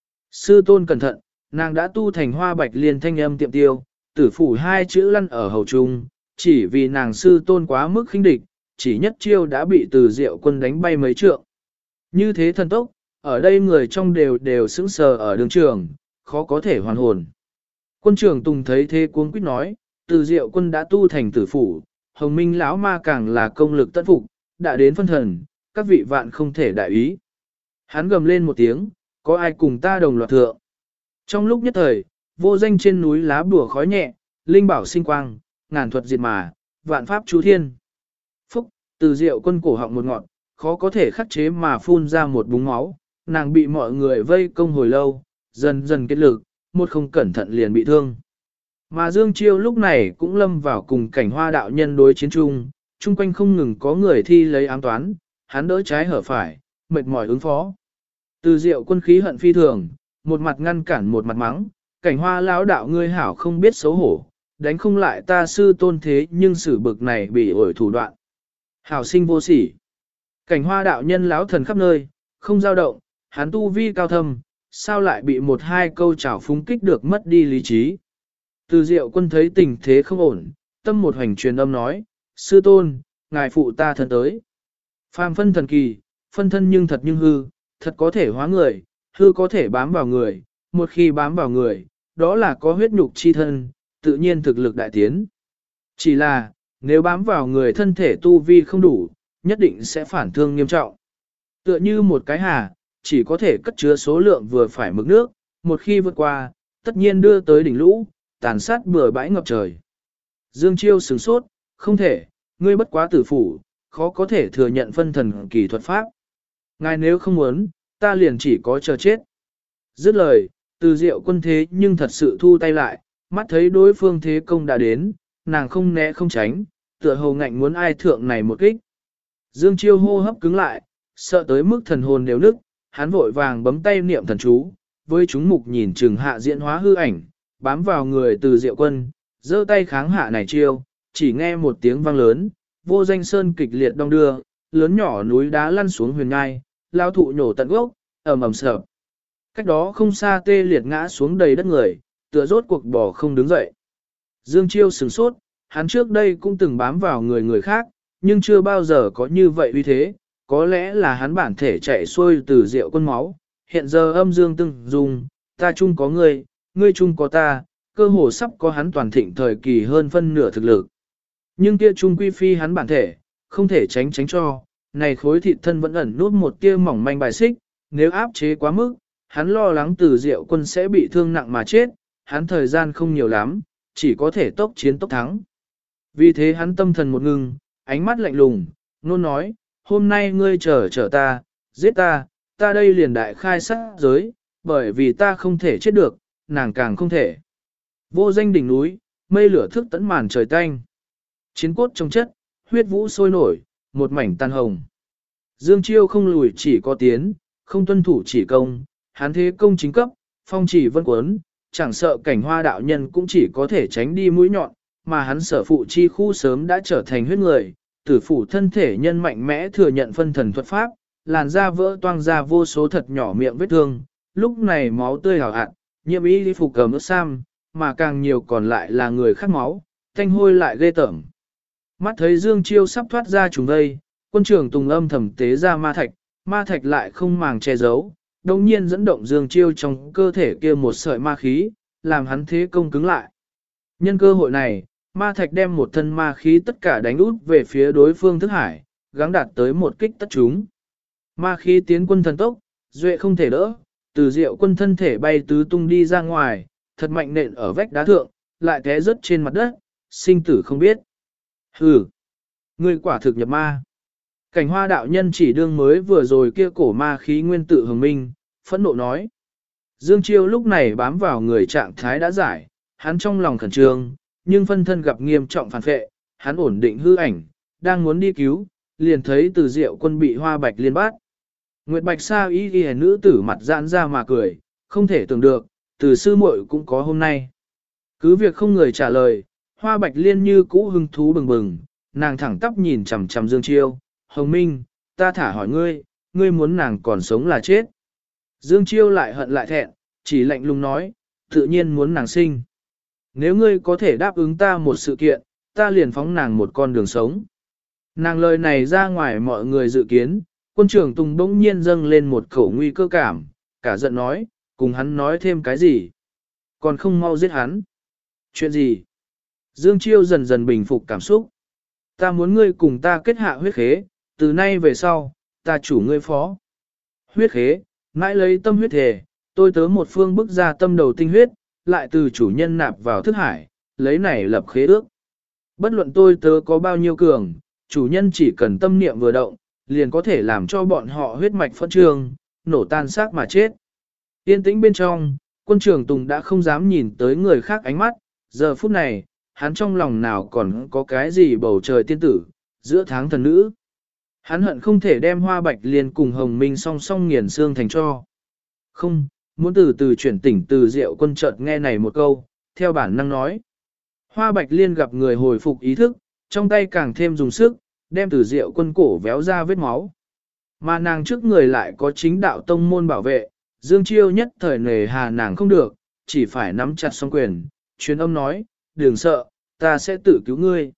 Sư tôn cẩn thận, nàng đã tu thành Hoa Bạch Liên thanh âm tiệm tiêu, tử phủ hai chữ lăn ở hầu trung, chỉ vì nàng sư tôn quá mức khinh địch, chỉ nhất chiêu đã bị Từ Diệu Quân đánh bay mấy trượng. Như thế thần tốc, ở đây người trong đều sững sờ ở đường trường, khó có thể hoàn hồn. Quân trưởng Tùng thấy thế cuống quýt nói, Từ Diệu Quân đã tu thành tử phủ, Hồng Minh lão ma càng là công lực tận phục, đã đến phân thần, các vị vạn không thể đại ý. Hắn gầm lên một tiếng, có ai cùng ta đồng loạt thượng. Trong lúc nhất thời, vô danh trên núi lá bùa khói nhẹ, linh bảo sinh quang, ngàn thuật diệt mà, vạn pháp chú thiên. Phúc, Từ Diệu Quân cổ họng một ngọn, khó có thể khắc chế mà phun ra một búng máu, nàng bị mọi người vây công hồi lâu, dần dần kết lực, một không cẩn thận liền bị thương. Mà Dương Chiêu lúc này cũng lâm vào cùng cảnh Hoa đạo nhân đối chiến chung, chung quanh không ngừng có người thi lấy ám toán, hắn đỡ trái hở phải, mệt mỏi ứng phó. Từ Diệu Quân khí hận phi thường, một mặt ngăn cản một mặt mắng, cảnh Hoa lão đạo ngươi hảo không biết xấu hổ, đánh không lại ta sư tôn thế nhưng sử bực này bị ổi thủ đoạn. Hảo sinh vô sỉ. Cảnh Hoa đạo nhân lão thần khắp nơi, không dao động, hắn tu vi cao thâm, sao lại bị một hai câu chảo phúng kích được mất đi lý trí. Từ Diệu Quân thấy tình thế không ổn, tâm một hành truyền âm nói, sư tôn, ngài phụ ta thân tới. Phàm phân thần kỳ, phân thân nhưng thật nhưng hư, thật có thể hóa người, hư có thể bám vào người, một khi bám vào người, đó là có huyết nhục chi thân, tự nhiên thực lực đại tiến. Chỉ là, nếu bám vào người thân thể tu vi không đủ, nhất định sẽ phản thương nghiêm trọng. Tựa như một cái hà, chỉ có thể cất chứa số lượng vừa phải mực nước, một khi vượt qua, tất nhiên đưa tới đỉnh lũ, tàn sát bừa bãi ngập trời. Dương Chiêu sửng sốt, không thể, ngươi bất quá tử phủ, khó có thể thừa nhận phân thần kỳ thuật pháp. Ngài nếu không muốn, ta liền chỉ có chờ chết. Dứt lời, Từ Diệu Quân thế nhưng thật sự thu tay lại, mắt thấy đối phương thế công đã đến, nàng không né không tránh, tựa hồ ngạnh muốn ai thượng này một kích. Dương Chiêu hô hấp cứng lại, sợ tới mức thần hồn đều nức, hắn vội vàng bấm tay niệm thần chú, với chúng mục nhìn chừng hạ diễn hóa hư ảnh, bám vào người Từ Diệu Quân, giơ tay kháng hạ này chiêu, chỉ nghe một tiếng vang lớn, vô danh sơn kịch liệt đong đưa, lớn nhỏ núi đá lăn xuống huyền ngai, lao thụ nhổ tận gốc, ầm ầm sập. Cách đó không xa tê liệt ngã xuống đầy đất người, tựa rốt cuộc bỏ không đứng dậy. Dương Chiêu sửng sốt, hắn trước đây cũng từng bám vào người khác, nhưng chưa bao giờ có như vậy uy thế, có lẽ là hắn bản thể chạy xuôi Từ Diệu Quân máu, hiện giờ âm dương tương dùng, ta chung có ngươi, ngươi chung có ta, cơ hồ sắp có hắn toàn thịnh thời kỳ hơn phân nửa thực lực. Nhưng kia chung quy phi hắn bản thể, không thể tránh cho, này khối thịt thân vẫn ẩn nút một tia mỏng manh bài xích, nếu áp chế quá mức, hắn lo lắng Từ Diệu Quân sẽ bị thương nặng mà chết, hắn thời gian không nhiều lắm, chỉ có thể tốc chiến tốc thắng. Vì thế hắn tâm thần một ngưng, ánh mắt lạnh lùng, nôn nói, hôm nay ngươi chờ ta, giết ta, ta đây liền đại khai sát giới, bởi vì ta không thể chết được, nàng càng không thể. Vô danh đỉnh núi, mây lửa thức tẫn màn trời tanh. Chiến cốt trong chất, huyết vũ sôi nổi, một mảnh tan hồng. Dương Chiêu không lùi chỉ có tiến, không tuân thủ chỉ công, hắn thế công chính cấp, phong chỉ vân cuốn, chẳng sợ cảnh Hoa đạo nhân cũng chỉ có thể tránh đi mũi nhọn, mà hắn sở phụ chi khu sớm đã trở thành huyết người, tử phủ thân thể nhân mạnh mẽ thừa nhận phân thần thuật pháp, làn da vỡ toang ra vô số thật nhỏ miệng vết thương, lúc này máu tươi hào hạn, nhiễm y phục cầm ướt sam, mà càng nhiều còn lại là người khác máu, thanh hôi lại ghê tởm. Mắt thấy Dương Chiêu sắp thoát ra trùng vây, quân trưởng Tùng âm thầm tế ra ma thạch lại không màng che giấu, đồng nhiên dẫn động Dương Chiêu trong cơ thể kia một sợi ma khí, làm hắn thế công cứng lại. Nhân cơ hội này, ma thạch đem một thân ma khí tất cả đánh út về phía đối phương thức hải, gắng đạt tới một kích tất chúng. Ma khí tiến quân thần tốc, duệ không thể đỡ, từ diệu quân thân thể bay tứ tung đi ra ngoài, thật mạnh nện ở vách đá thượng, lại té rớt trên mặt đất, sinh tử không biết. Hừ, ngươi quả thực nhập ma. Cảnh hoa đạo nhân chỉ đương mới vừa rồi kia cổ ma khí nguyên tự hồng minh, phẫn nộ nói. Dương Chiêu lúc này bám vào người trạng thái đã giải, hắn trong lòng khẩn trương, nhưng phân thân gặp nghiêm trọng phản phệ, hắn ổn định hư ảnh, đang muốn đi cứu, liền thấy từ diệu quân bị hoa bạch liên bát. Nguyệt bạch sa y ghi nữ tử mặt giãn ra mà cười, không thể tưởng được, từ sư muội cũng có hôm nay. Cứ việc không người trả lời, hoa bạch liên như cũ hưng thú bừng bừng, nàng thẳng tắp nhìn chằm chằm Dương Chiêu, Hồng Minh, ta thả hỏi ngươi, ngươi muốn nàng còn sống là chết. Dương Chiêu lại hận lại thẹn, chỉ lạnh lùng nói, tự nhiên muốn nàng sinh. Nếu ngươi có thể đáp ứng ta một sự kiện, ta liền phóng nàng một con đường sống. Nàng lời này ra ngoài mọi người dự kiến, quân trưởng Tùng bỗng nhiên dâng lên một khẩu nguy cơ cảm, cả giận nói, cùng hắn nói thêm cái gì. Còn không mau giết hắn. Chuyện gì? Dương Chiêu dần dần bình phục cảm xúc. Ta muốn ngươi cùng ta kết hạ huyết khế, từ nay về sau, ta chủ ngươi phó. Huyết khế, mãi lấy tâm huyết thể, tôi tớ một phương bức ra tâm đầu tinh huyết, lại từ chủ nhân nạp vào thức hải, lấy này lập khế ước. Bất luận tôi tớ có bao nhiêu cường, chủ nhân chỉ cần tâm niệm vừa động, liền có thể làm cho bọn họ huyết mạch phân trường, nổ tan xác mà chết. Yên tĩnh bên trong, quân trưởng Tùng đã không dám nhìn tới người khác ánh mắt, giờ phút này, hắn trong lòng nào còn có cái gì bầu trời tiên tử, giữa tháng thần nữ. Hắn hận không thể đem hoa bạch liên cùng hồng minh song song nghiền xương thành cho. Không, muốn từ từ chuyển tỉnh từ diệu quân chợt nghe này một câu, theo bản năng nói. Hoa bạch liên gặp người hồi phục ý thức, trong tay càng thêm dùng sức, đem từ diệu quân cổ véo ra vết máu. Mà nàng trước người lại có chính đạo tông môn bảo vệ, Dương Chiêu nhất thời nề hà nàng không được, chỉ phải nắm chặt song quyền, truyền âm nói, đừng sợ, ta sẽ tự cứu ngươi.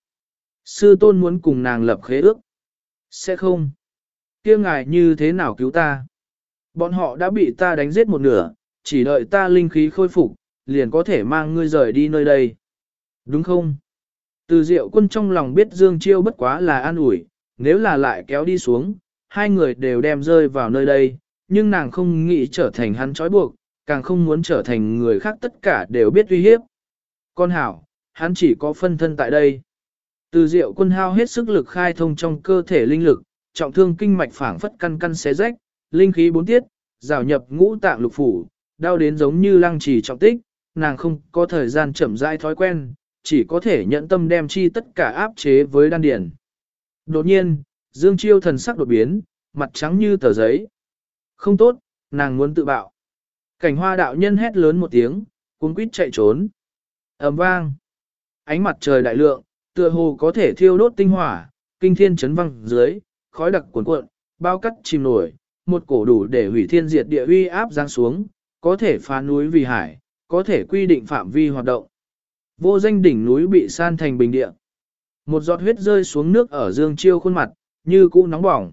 Sư tôn muốn cùng nàng lập khế ước. Sẽ không. Kia ngài như thế nào cứu ta? Bọn họ đã bị ta đánh giết một nửa, chỉ đợi ta linh khí khôi phục, liền có thể mang ngươi rời đi nơi đây. Đúng không? Từ diệu quân trong lòng biết Dương Chiêu bất quá là an ủi, nếu là lại kéo đi xuống, hai người đều đem rơi vào nơi đây, nhưng nàng không nghĩ trở thành hắn trói buộc, càng không muốn trở thành người khác tất cả đều biết uy hiếp. Con hảo, hắn chỉ có phân thân tại đây. Từ diệu quân hao hết sức lực khai thông trong cơ thể linh lực, trọng thương kinh mạch phảng phất căn căn xé rách, linh khí bốn tiết, rào nhập ngũ tạng lục phủ, đau đến giống như lăng trì trọng tích, nàng không có thời gian chậm rãi thói quen, chỉ có thể nhẫn tâm đem chi tất cả áp chế với đan điển. Đột nhiên, Dương Chiêu thần sắc đột biến, mặt trắng như tờ giấy. Không tốt, nàng muốn tự bạo. Cảnh hoa đạo nhân hét lớn một tiếng, cuống quýt chạy trốn. Ầm vang. Ánh mặt trời đại lượng, tựa hồ có thể thiêu đốt tinh hỏa, kinh thiên chấn văng dưới, khói đặc cuồn cuộn, bao cắt chìm nổi, một cổ đủ để hủy thiên diệt địa uy áp giáng xuống, có thể phá núi vì hải, có thể quy định phạm vi hoạt động. Vô danh đỉnh núi bị san thành bình địa. Một giọt huyết rơi xuống nước ở Dương Chiêu khuôn mặt, như cũ nóng bỏng.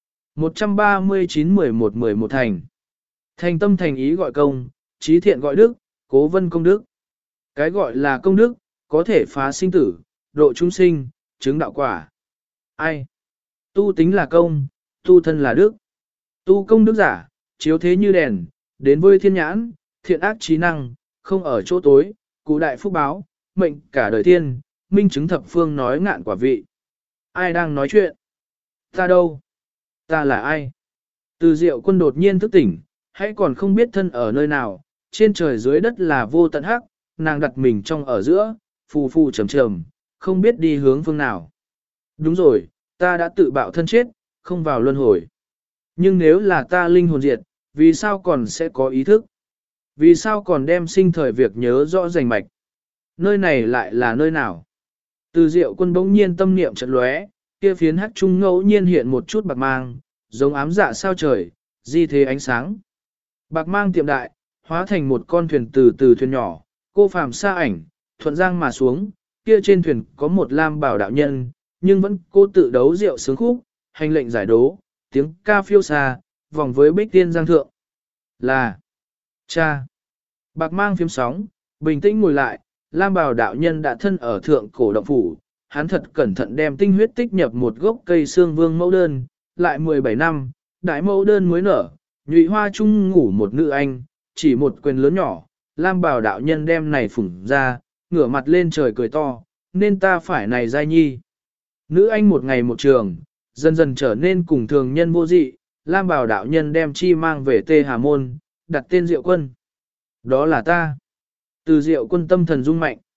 139-11-11 thành. Thành tâm thành ý gọi công, trí thiện gọi đức, cố vân công đức. Cái gọi là công đức, có thể phá sinh tử, độ chúng sinh, chứng đạo quả. Ai? Tu tính là công, tu thân là đức. Tu công đức giả, chiếu thế như đèn, đến với thiên nhãn, thiện ác trí năng, không ở chỗ tối, cụ đại phúc báo, mệnh cả đời tiên, minh chứng thập phương nói ngạn quả vị. Ai đang nói chuyện? Ta đâu? Ta là ai? Từ diệu quân đột nhiên thức tỉnh, hãy còn không biết thân ở nơi nào, trên trời dưới đất là vô tận hắc, nàng đặt mình trong ở giữa, phù phù trầm trầm, không biết đi hướng phương nào. Đúng rồi, ta đã tự bạo thân chết, không vào luân hồi. Nhưng nếu là ta linh hồn diệt, vì sao còn sẽ có ý thức? Vì sao còn đem sinh thời việc nhớ rõ rành mạch? Nơi này lại là nơi nào? Từ diệu quân bỗng nhiên tâm niệm chợt lóe, kia phiến hắc trung ngẫu nhiên hiện một chút bạc mang, giống ám dạ sao trời, di thế ánh sáng. Bạc mang tiệm đại, hóa thành một con thuyền từ từ thuyền nhỏ, cô phàm xa ảnh, thuận giang mà xuống, kia trên thuyền có một lam bảo đạo nhân, nhưng vẫn cô tự đấu rượu sướng khúc, hành lệnh giải đố, tiếng ca phiêu xa, vòng với bích tiên giang thượng. Là cha. Bạc mang phiếm sóng, bình tĩnh ngồi lại, lam bảo đạo nhân đã thân ở thượng cổ động phủ, hắn thật cẩn thận đem tinh huyết tích nhập một gốc cây xương vương mẫu đơn, lại 17 năm, đại mẫu đơn mới nở, nhụy hoa chung ngủ một nữ anh, chỉ một quyền lớn nhỏ, Lam Bảo đạo nhân đem này phủng ra, ngửa mặt lên trời cười to, nên ta phải này giai nhi. Nữ anh một ngày một trường, dần dần trở nên cùng thường nhân vô dị, Lam Bảo đạo nhân đem chi mang về Tê Hà Môn, đặt tên Diệu Quân. Đó là ta. Từ Diệu Quân tâm thần rung mạnh.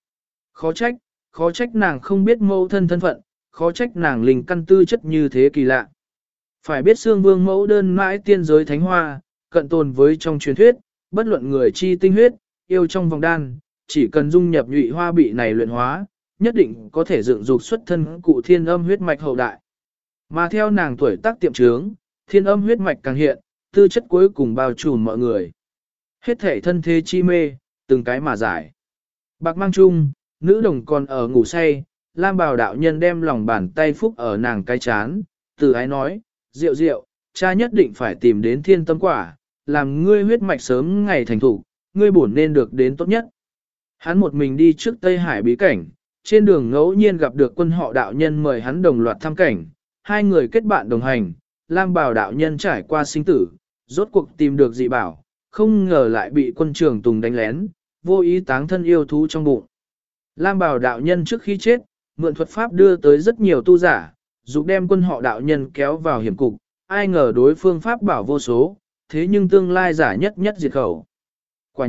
Khó trách nàng không biết mẫu thân thân phận, khó trách nàng linh căn tư chất như thế kỳ lạ. Phải biết xương vương mẫu đơn mãi tiên giới thánh hoa, cận tồn với trong truyền thuyết, bất luận người chi tinh huyết, yêu trong vòng đan, chỉ cần dung nhập nhụy hoa bị này luyện hóa, nhất định có thể dựng dục xuất thân cụ thiên âm huyết mạch hậu đại. Mà theo nàng tuổi tác tiệm trướng, thiên âm huyết mạch càng hiện, tư chất cuối cùng bao trùm mọi người. Hết thể thân thế chi mê, từng cái mà giải. Bạc mang chung, nữ đồng còn ở ngủ say, Lam Bảo đạo nhân đem lòng bàn tay phúc ở nàng cái chán, từ ái nói, Diệu Diệu, cha nhất định phải tìm đến thiên tâm quả, làm ngươi huyết mạch sớm ngày thành thủ, ngươi bổn nên được đến tốt nhất. Hắn một mình đi trước Tây Hải bí cảnh, trên đường ngẫu nhiên gặp được quân họ đạo nhân mời hắn đồng loạt thăm cảnh, hai người kết bạn đồng hành, Lam Bảo đạo nhân trải qua sinh tử, rốt cuộc tìm được dị bảo, không ngờ lại bị quân trường Tùng đánh lén, vô ý táng thân yêu thú trong bụng. Lam Bảo đạo nhân trước khi chết, mượn thuật pháp đưa tới rất nhiều tu giả, dục đem quân họ đạo nhân kéo vào hiểm cục, ai ngờ đối phương pháp bảo vô số, thế nhưng tương lai giả nhất nhất diệt khẩu. Quả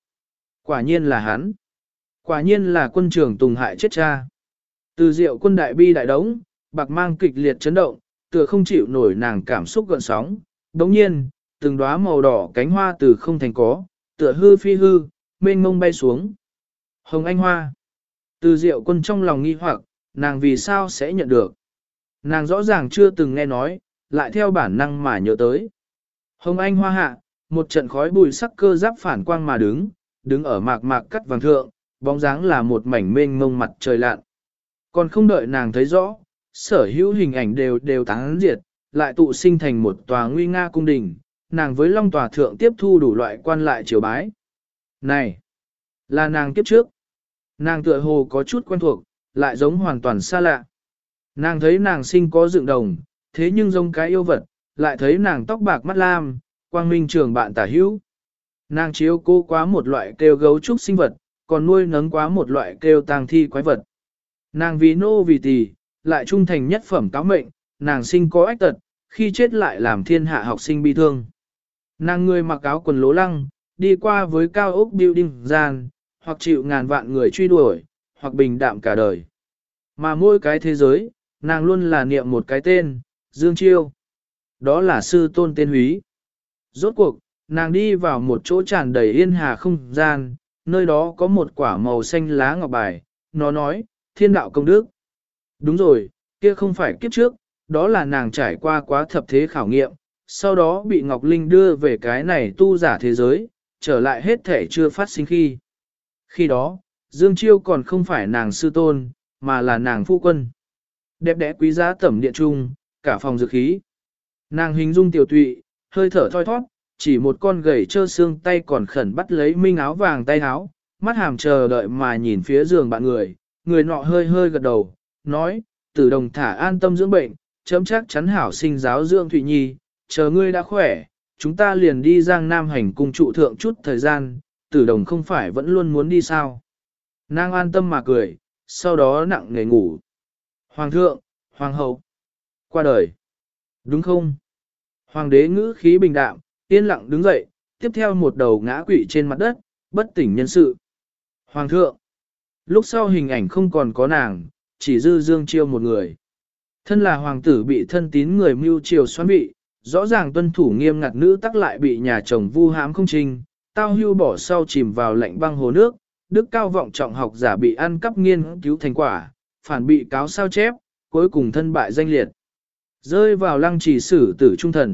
nhiên là hắn. Quả nhiên là quân trưởng Tùng hại chết cha. Từ Diệu Quân đại bi đại đống, bạc mang kịch liệt chấn động, tựa không chịu nổi nàng cảm xúc gợn sóng. Đồng nhiên, từng đóa màu đỏ cánh hoa từ không thành có, tựa hư phi hư, mênh mông bay xuống. Hồng Anh Hoa. Từ Diệu Quân trong lòng nghi hoặc, nàng vì sao sẽ nhận được. Nàng rõ ràng chưa từng nghe nói, lại theo bản năng mà nhớ tới. Hồng Anh Hoa hạ, một trận khói bụi sắc cơ giáp phản quang mà đứng ở mạc mạc cắt vàng thượng, bóng dáng là một mảnh mênh mông mặt trời lạn. Còn không đợi nàng thấy rõ, sở hữu hình ảnh đều tán diệt, lại tụ sinh thành một tòa nguy nga cung đình, nàng với long tòa thượng tiếp thu đủ loại quan lại triều bái. Này, là nàng kiếp trước. Nàng tựa hồ có chút quen thuộc, lại giống hoàn toàn xa lạ. Nàng thấy nàng sinh có dựng đồng, thế nhưng giống cái yêu vật, lại thấy nàng tóc bạc mắt lam, quang minh trường bạn tả hữu. Nàng chiếu cố quá một loại kêu gấu trúc sinh vật, còn nuôi nấng quá một loại kêu tang thi quái vật. Nàng vì nô vì tỳ, lại trung thành nhất phẩm cáo mệnh, nàng sinh có ách tật, khi chết lại làm thiên hạ học sinh bi thương. Nàng người mặc áo quần lố lăng, đi qua với cao ốc building gian, hoặc chịu ngàn vạn người truy đuổi, hoặc bình đạm cả đời. Mà mỗi cái thế giới, nàng luôn là niệm một cái tên, Dương Chiêu. Đó là sư tôn tên Húy. Rốt cuộc, nàng đi vào một chỗ tràn đầy yên hà không gian, nơi đó có một quả màu xanh lá ngọc bài, nó nói, thiên đạo công đức. Đúng rồi, kia không phải kiếp trước, đó là nàng trải qua quá thập thế khảo nghiệm, sau đó bị Ngọc Linh đưa về cái này tu giả thế giới, trở lại hết thể chưa phát sinh khi. Khi đó, Dương Chiêu còn không phải nàng sư tôn, mà là nàng phu quân. Đẹp đẽ quý giá tẩm điện trung, cả phòng dược khí. Nàng hình dung tiểu tụy, hơi thở thoi thoát, chỉ một con gầy trơ xương tay còn khẩn bắt lấy minh áo vàng tay áo, mắt hàm chờ đợi mà nhìn phía giường bạn người nọ hơi hơi gật đầu, nói, Tử Đồng thả an tâm dưỡng bệnh, chấm chắc chắn hảo sinh giáo dưỡng Thụy Nhi, chờ ngươi đã khỏe, chúng ta liền đi Giang Nam hành cung trụ thượng chút thời gian, Tử Đồng không phải vẫn luôn muốn đi sao. Nàng an tâm mà cười, sau đó nặng nề ngủ. Hoàng thượng, hoàng hậu, qua đời. Đúng không? Hoàng đế ngữ khí bình đạm, yên lặng đứng dậy, tiếp theo một đầu ngã quỵ trên mặt đất, bất tỉnh nhân sự. Hoàng thượng. Lúc sau hình ảnh không còn có nàng, chỉ dư Dương Chiêu một người. Thân là hoàng tử bị thân tín người mưu triều xoắn bị, rõ ràng tuân thủ nghiêm ngặt nữ tắc lại bị nhà chồng vu hãm không trình, tao hưu bỏ sau chìm vào lạnh băng hồ nước, đức cao vọng trọng học giả bị ăn cắp nghiên cứu thành quả, phản bị cáo sao chép, cuối cùng thân bại danh liệt. Rơi vào lăng trì xử tử trung thần.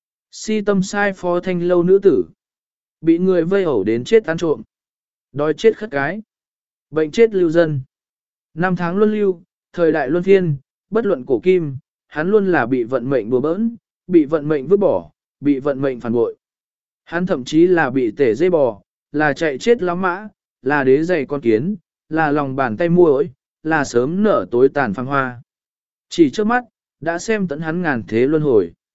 Si tâm sai phó thanh lâu nữ tử. Bị người vây ẩu đến chết ăn trộm. Đói chết khất cái. Bệnh chết lưu dân. Năm tháng luân lưu, thời đại luân phiên, bất luận cổ kim, hắn luôn là bị vận mệnh đùa bỡn, bị vận mệnh vứt bỏ, bị vận mệnh phản bội. Hắn thậm chí là bị tể dây bò, là chạy chết lão mã, là đế giày con kiến, là lòng bàn tay muỗi, là sớm nở tối tàn phăng hoa. Chỉ trước mắt, đã xem tận hắn ngàn thế luân hồi.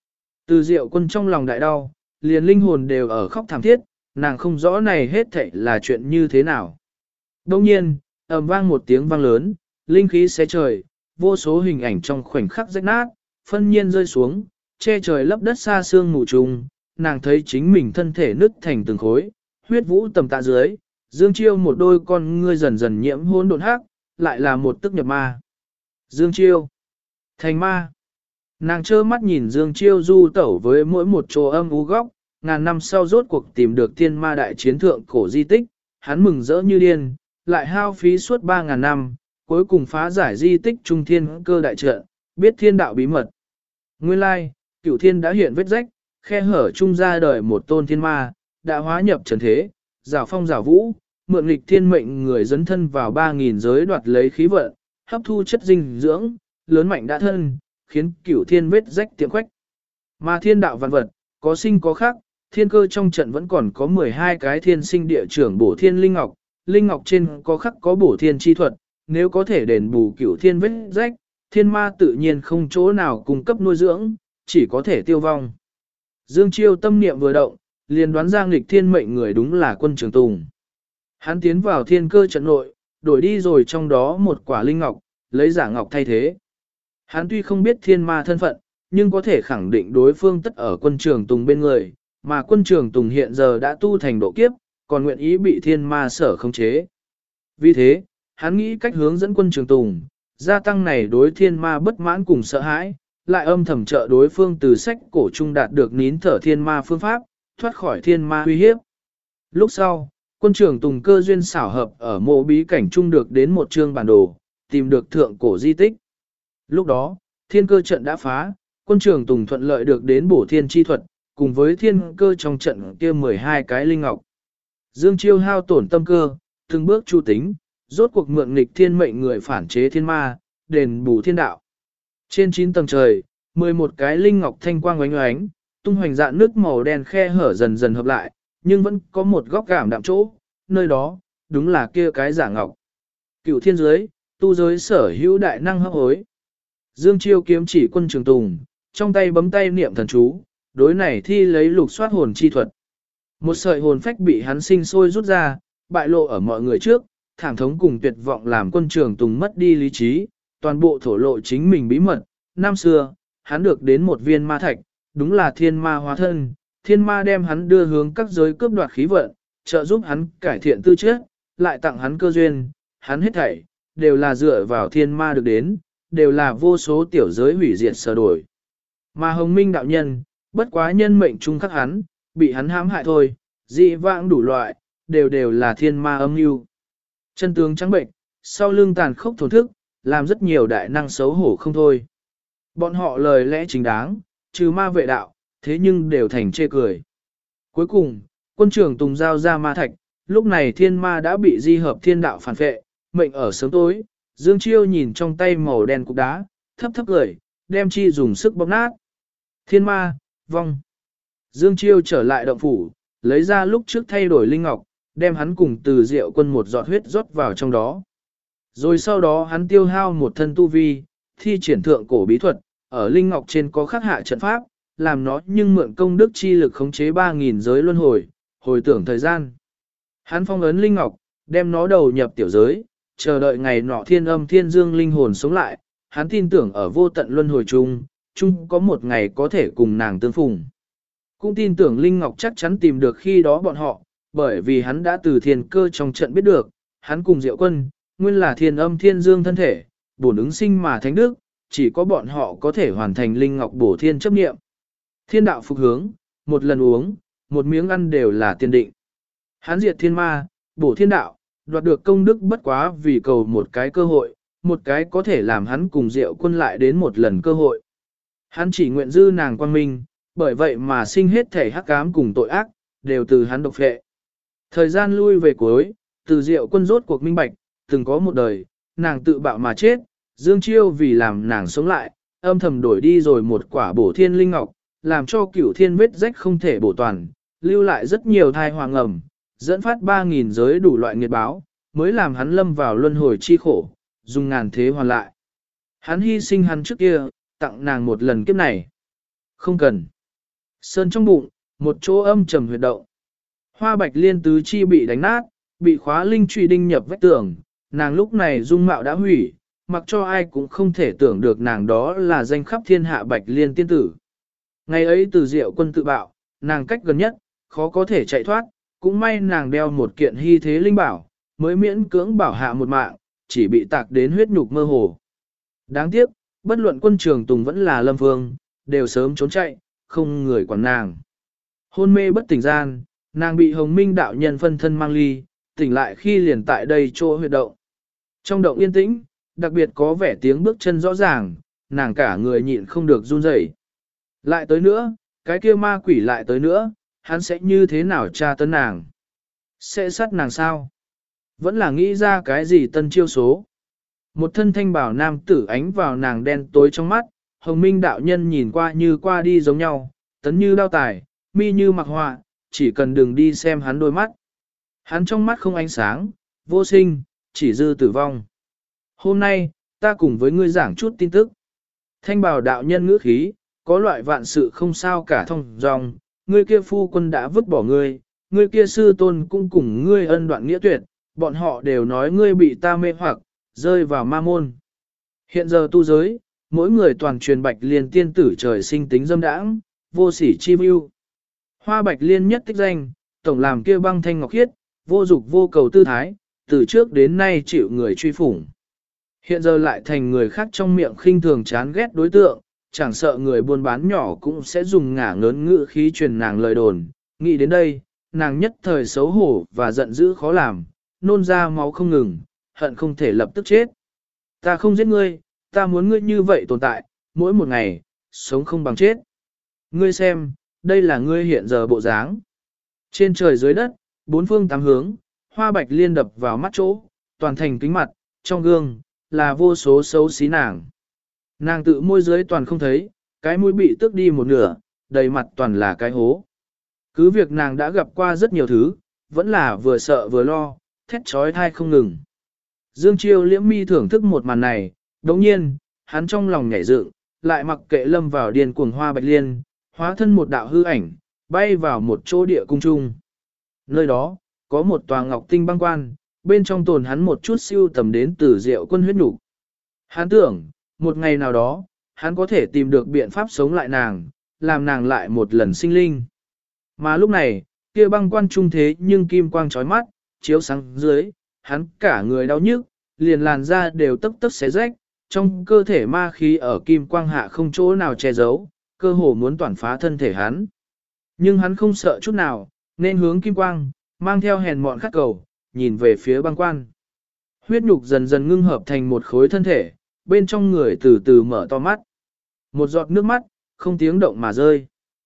Từ Diệu Quân trong lòng đại đau, liền linh hồn đều ở khóc thảm thiết, nàng không rõ này hết thảy là chuyện như thế nào. Đông nhiên, ầm vang một tiếng vang lớn, linh khí xé trời, vô số hình ảnh trong khoảnh khắc rách nát, phân nhiên rơi xuống, che trời lấp đất xa xương mù trùng, nàng thấy chính mình thân thể nứt thành từng khối, huyết vũ tầm tạ dưới, Dương Chiêu một đôi con ngươi dần dần nhiễm hỗn độn hắc, lại là một tức nhập ma. Dương Chiêu thành ma. Nàng trơ mắt nhìn Dương Chiêu du tẩu với mỗi một chỗ âm u góc, ngàn năm sau rốt cuộc tìm được thiên ma đại chiến thượng cổ di tích, hắn mừng rỡ như điên, lại hao phí suốt 3.000 năm, cuối cùng phá giải di tích trung thiên cơ đại trận, biết thiên đạo bí mật. Nguyên lai, cửu thiên đã hiện vết rách, khe hở trung ra đời một tôn thiên ma, đã hóa nhập trần thế, rào phong rào vũ, mượn nghịch thiên mệnh người dấn thân vào 3.000 giới đoạt lấy khí vận, hấp thu chất dinh dưỡng, lớn mạnh đã thân, khiến cửu thiên vết rách tiệm khoách. Mà thiên đạo vạn vật, có sinh có khác, thiên cơ trong trận vẫn còn có 12 cái thiên sinh địa trưởng bổ thiên linh ngọc trên có khắc có bổ thiên chi thuật, nếu có thể đền bù cửu thiên vết rách, thiên ma tự nhiên không chỗ nào cung cấp nuôi dưỡng, chỉ có thể tiêu vong. Dương Chiêu tâm niệm vừa động, liền đoán ra nghịch thiên mệnh người đúng là Quân Trường Tùng. Hắn tiến vào thiên cơ trận nội, đổi đi rồi trong đó một quả linh ngọc, lấy giả ngọc thay thế. Hắn tuy không biết thiên ma thân phận, nhưng có thể khẳng định đối phương tất ở Quân Trường Tùng bên người, mà Quân Trường Tùng hiện giờ đã tu thành độ kiếp, còn nguyện ý bị thiên ma sở khống chế. Vì thế, hắn nghĩ cách hướng dẫn Quân Trường Tùng, gia tăng này đối thiên ma bất mãn cùng sợ hãi, lại âm thầm trợ đối phương từ sách cổ trung đạt được nín thở thiên ma phương pháp, thoát khỏi thiên ma uy hiếp. Lúc sau, Quân Trường Tùng cơ duyên xảo hợp ở mộ bí cảnh trung được đến một chương bản đồ, tìm được thượng cổ di tích. Lúc đó, thiên cơ trận đã phá, Quân Trường Tùng thuận lợi được đến bổ thiên chi thuật, cùng với thiên cơ trong trận kia 12 cái linh ngọc. Dương Chiêu hao tổn tâm cơ, từng bước chu tính, rốt cuộc mượn nghịch thiên mệnh người phản chế thiên ma, đền bù thiên đạo. Trên 9 tầng trời, 11 cái linh ngọc thanh quang oánh oánh, tung hoành dạn nước màu đen khe hở dần dần hợp lại, nhưng vẫn có một góc cảm đạm chỗ, nơi đó, đúng là kia cái giả ngọc. Cửu thiên giới, tu giới sở hữu đại năng hấp hối. Dương Chiêu kiếm chỉ Quân Trường Tùng, trong tay bấm tay niệm thần chú, đối này thi lấy lục soát hồn chi thuật. Một sợi hồn phách bị hắn sinh sôi rút ra, bại lộ ở mọi người trước, thảm thống cùng tuyệt vọng làm Quân Trường Tùng mất đi lý trí, toàn bộ thổ lộ chính mình bí mật. Năm xưa, hắn được đến một viên ma thạch, đúng là thiên ma hóa thân, thiên ma đem hắn đưa hướng các giới cướp đoạt khí vận, trợ giúp hắn cải thiện tư chất, lại tặng hắn cơ duyên, hắn hết thảy, đều là dựa vào thiên ma được đến, đều là vô số tiểu giới hủy diệt sửa đổi. Mà Hồng Minh đạo nhân, bất quá nhân mệnh trung khắc hắn, bị hắn hãm hại thôi, dị vãng đủ loại, đều là thiên ma âm mưu. Chân tướng trắng bệnh, sau lưng tàn khốc thổn thức, làm rất nhiều đại năng xấu hổ không thôi. Bọn họ lời lẽ chính đáng, trừ ma vệ đạo, thế nhưng đều thành chê cười. Cuối cùng, Quân Trường Tùng giao ra ma thạch, lúc này thiên ma đã bị di hợp thiên đạo phản phệ, mệnh ở sớm tối. Dương Chiêu nhìn trong tay màu đen cục đá, thấp thấp cười, đem chi dùng sức bóp nát. Thiên ma, vong. Dương Chiêu trở lại động phủ, lấy ra lúc trước thay đổi linh ngọc, đem hắn cùng Từ Diệu Quân một giọt huyết rót vào trong đó. Rồi sau đó hắn tiêu hao một thân tu vi, thi triển thượng cổ bí thuật, ở linh ngọc trên có khắc hạ trận pháp, làm nó nhưng mượn công đức chi lực khống chế 3.000 giới luân hồi, hồi tưởng thời gian. Hắn phong ấn linh ngọc, đem nó đầu nhập tiểu giới, chờ đợi ngày nọ thiên âm thiên dương linh hồn sống lại, hắn tin tưởng ở vô tận luân hồi chung có một ngày có thể cùng nàng tương phùng. Cũng tin tưởng Linh Ngọc chắc chắn tìm được khi đó bọn họ, bởi vì hắn đã từ thiên cơ trong trận biết được, hắn cùng Diệu Quân, nguyên là thiên âm thiên dương thân thể, bổn ứng sinh mà thánh đức, chỉ có bọn họ có thể hoàn thành Linh Ngọc bổ thiên chấp niệm. Thiên đạo phục hướng, một lần uống, một miếng ăn đều là tiên định. Hắn diệt thiên ma, bổ thiên đạo, đoạt được công đức bất quá vì cầu một cái cơ hội, một cái có thể làm hắn cùng Diệu Quân lại đến một lần cơ hội. Hắn chỉ nguyện dư nàng quang minh, bởi vậy mà sinh hết thể hắc ám cùng tội ác, đều từ hắn độc phệ. Thời gian lui về cuối, Từ Diệu Quân rốt cuộc minh bạch, từng có một đời, nàng tự bạo mà chết, Dương Chiêu vì làm nàng sống lại, âm thầm đổi đi rồi một quả bổ thiên linh ngọc, làm cho cửu thiên vết rách không thể bổ toàn, lưu lại rất nhiều thai hoàng ẩm, dẫn phát 3.000 giới đủ loại nghiệt báo, mới làm hắn lâm vào luân hồi chi khổ, dùng ngàn thế hoàn lại. Hắn hy sinh hắn trước kia, tặng nàng một lần kiếp này. Không cần. Sơn trong bụng, một chỗ âm trầm huyệt động. Hoa bạch liên tứ chi bị đánh nát, bị khóa linh truy đinh nhập vách tường, nàng lúc này dung mạo đã hủy, mặc cho ai cũng không thể tưởng được nàng đó là danh khắp thiên hạ bạch liên tiên tử. Ngày ấy từ Diệu Quân tự bạo, nàng cách gần nhất, khó có thể chạy thoát, cũng may nàng đeo một kiện hy thế linh bảo, mới miễn cưỡng bảo hạ một mạng, chỉ bị tạc đến huyết nhục mơ hồ. Đáng tiếc, bất luận quân trường Tùng vẫn là Lâm Vương, đều sớm trốn chạy, không người quản nàng. Hôn mê bất tỉnh gian, nàng bị Hồng Minh đạo nhân phân thân mang ly, tỉnh lại khi liền tại đây chỗ huyệt động. Trong động yên tĩnh, đặc biệt có vẻ tiếng bước chân rõ ràng, nàng cả người nhịn không được run rẩy. Lại tới nữa, cái kia ma quỷ lại tới nữa, hắn sẽ như thế nào tra tấn nàng? Sẽ sát nàng sao? Vẫn là nghĩ ra cái gì tân chiêu số? Một thân thanh bảo nam tử ánh vào nàng đen tối trong mắt, Hồng Minh đạo nhân nhìn qua như qua đi giống nhau, tấn như đao tài, mi như mặc họa, chỉ cần đừng đi xem hắn đôi mắt. Hắn trong mắt không ánh sáng, vô sinh, chỉ dư tử vong. Hôm nay, ta cùng với ngươi giảng chút tin tức. Thanh bảo đạo nhân ngữ khí, có loại vạn sự không sao cả thông dòng, ngươi kia phu quân đã vứt bỏ ngươi, ngươi kia sư tôn cũng cùng ngươi ân đoạn nghĩa tuyệt, bọn họ đều nói ngươi bị ta mê hoặc, rơi vào ma môn. Hiện giờ tu giới, mỗi người toàn truyền bạch liên tiên tử trời sinh tính dâm đãng, vô sỉ chi view. Hoa bạch liên nhất tích danh, tổng làm kia băng thanh ngọc khiết, vô dục vô cầu tư thái, từ trước đến nay chịu người truy phủng. Hiện giờ lại thành người khác trong miệng khinh thường chán ghét đối tượng, chẳng sợ người buôn bán nhỏ cũng sẽ dùng ngả ngớn ngữ khí truyền nàng lời đồn. Nghĩ đến đây, nàng nhất thời xấu hổ và giận dữ khó làm, nôn ra máu không ngừng, hận không thể lập tức chết. Ta không giết ngươi, ta muốn ngươi như vậy tồn tại, mỗi một ngày, sống không bằng chết. Ngươi xem, đây là ngươi hiện giờ bộ dáng. Trên trời dưới đất, bốn phương tám hướng, hoa bạch liên đập vào mắt chỗ, toàn thành kính mặt, trong gương, là vô số xấu xí nàng. Nàng tự môi dưới toàn không thấy, cái mũi bị tước đi một nửa, đầy mặt toàn là cái hố. Cứ việc nàng đã gặp qua rất nhiều thứ, vẫn là vừa sợ vừa lo, thét trói thai không ngừng. Dương Chiêu liễm mi thưởng thức một màn này, đồng nhiên, hắn trong lòng nhảy dựng, lại mặc kệ lâm vào điên cuồng hoa bạch liên, hóa thân một đạo hư ảnh, bay vào một chỗ địa cung trung. Nơi đó, có một tòa ngọc tinh băng quan, bên trong tồn hắn một chút siêu tầm đến từ Diệu Quân huyết nhục. Hắn tưởng, một ngày nào đó, hắn có thể tìm được biện pháp sống lại nàng, làm nàng lại một lần sinh linh. Mà lúc này, kia băng quan trung thế nhưng kim quang chói mắt, chiếu sáng dưới, hắn cả người đau nhức, liền làn da đều tấp tấp xé rách, trong cơ thể ma khí ở kim quang hạ không chỗ nào che giấu, cơ hồ muốn toàn phá thân thể hắn. Nhưng hắn không sợ chút nào, nên hướng kim quang, mang theo hèn mọn khát cầu, nhìn về phía băng quan. Huyết nhục dần dần ngưng hợp thành một khối thân thể, bên trong người từ từ mở to mắt. Một giọt nước mắt, không tiếng động mà rơi.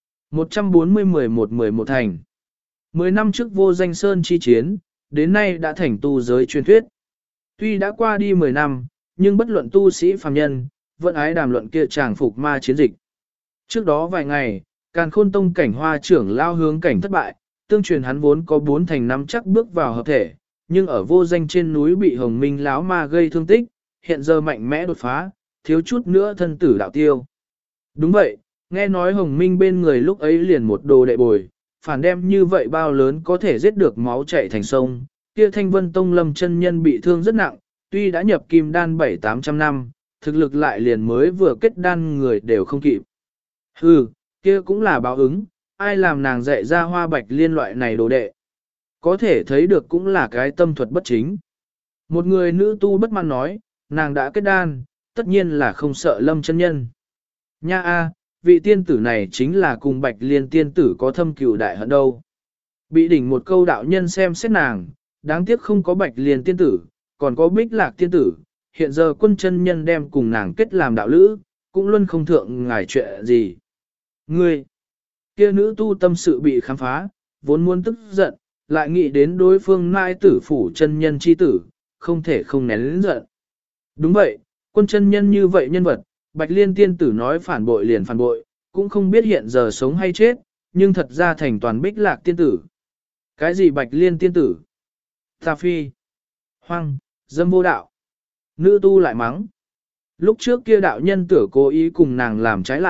140-11-11 thành. 10 năm trước vô danh sơn chi chiến, đến nay đã thành tu giới truyền thuyết. Tuy đã qua đi 10 năm, nhưng bất luận tu sĩ phàm nhân, vẫn ái đàm luận kia chàng phục ma chiến dịch. Trước đó vài ngày, Càn Khôn Tông cảnh hoa trưởng lao hướng cảnh thất bại, tương truyền hắn vốn có 4 thành 5 chắc bước vào hợp thể, nhưng ở vô danh trên núi bị Hồng Minh láo ma gây thương tích, hiện giờ mạnh mẽ đột phá, thiếu chút nữa thân tử đạo tiêu. Đúng vậy, nghe nói Hồng Minh bên người lúc ấy liền một đồ đệ bồi, phản đem như vậy bao lớn có thể giết được máu chảy thành sông, kia Thanh Vân Tông Lâm chân nhân bị thương rất nặng, tuy đã nhập kim đan 7-800 năm, thực lực lại liền mới vừa kết đan người đều không kịp. Hừ, kia cũng là báo ứng, ai làm nàng dạy ra hoa bạch liên loại này đồ đệ. Có thể thấy được cũng là cái tâm thuật bất chính. Một người nữ tu bất mãn nói, nàng đã kết đan, tất nhiên là không sợ Lâm chân nhân. Nha a, vị tiên tử này chính là cùng bạch liên tiên tử có thâm cừu đại hận đâu. Bị đỉnh một câu đạo nhân xem xét nàng, đáng tiếc không có bạch liên tiên tử, còn có bích lạc tiên tử, hiện giờ quân chân nhân đem cùng nàng kết làm đạo lữ, cũng luôn không thượng ngài chuyện gì. Ngươi, kia nữ tu tâm sự bị khám phá, vốn muốn tức giận, lại nghĩ đến đối phương nai tử phủ chân nhân chi tử, không thể không nén lĩnh giận. Đúng vậy, quân chân nhân như vậy nhân vật, bạch liên tiên tử nói phản bội liền phản bội, cũng không biết hiện giờ sống hay chết, nhưng thật ra thành toàn bích lạc tiên tử. Cái gì bạch liên tiên tử? Ta phi, hoang, dâm vô đạo. Nữ tu lại mắng. Lúc trước kia đạo nhân tử cố ý cùng nàng làm trái lại,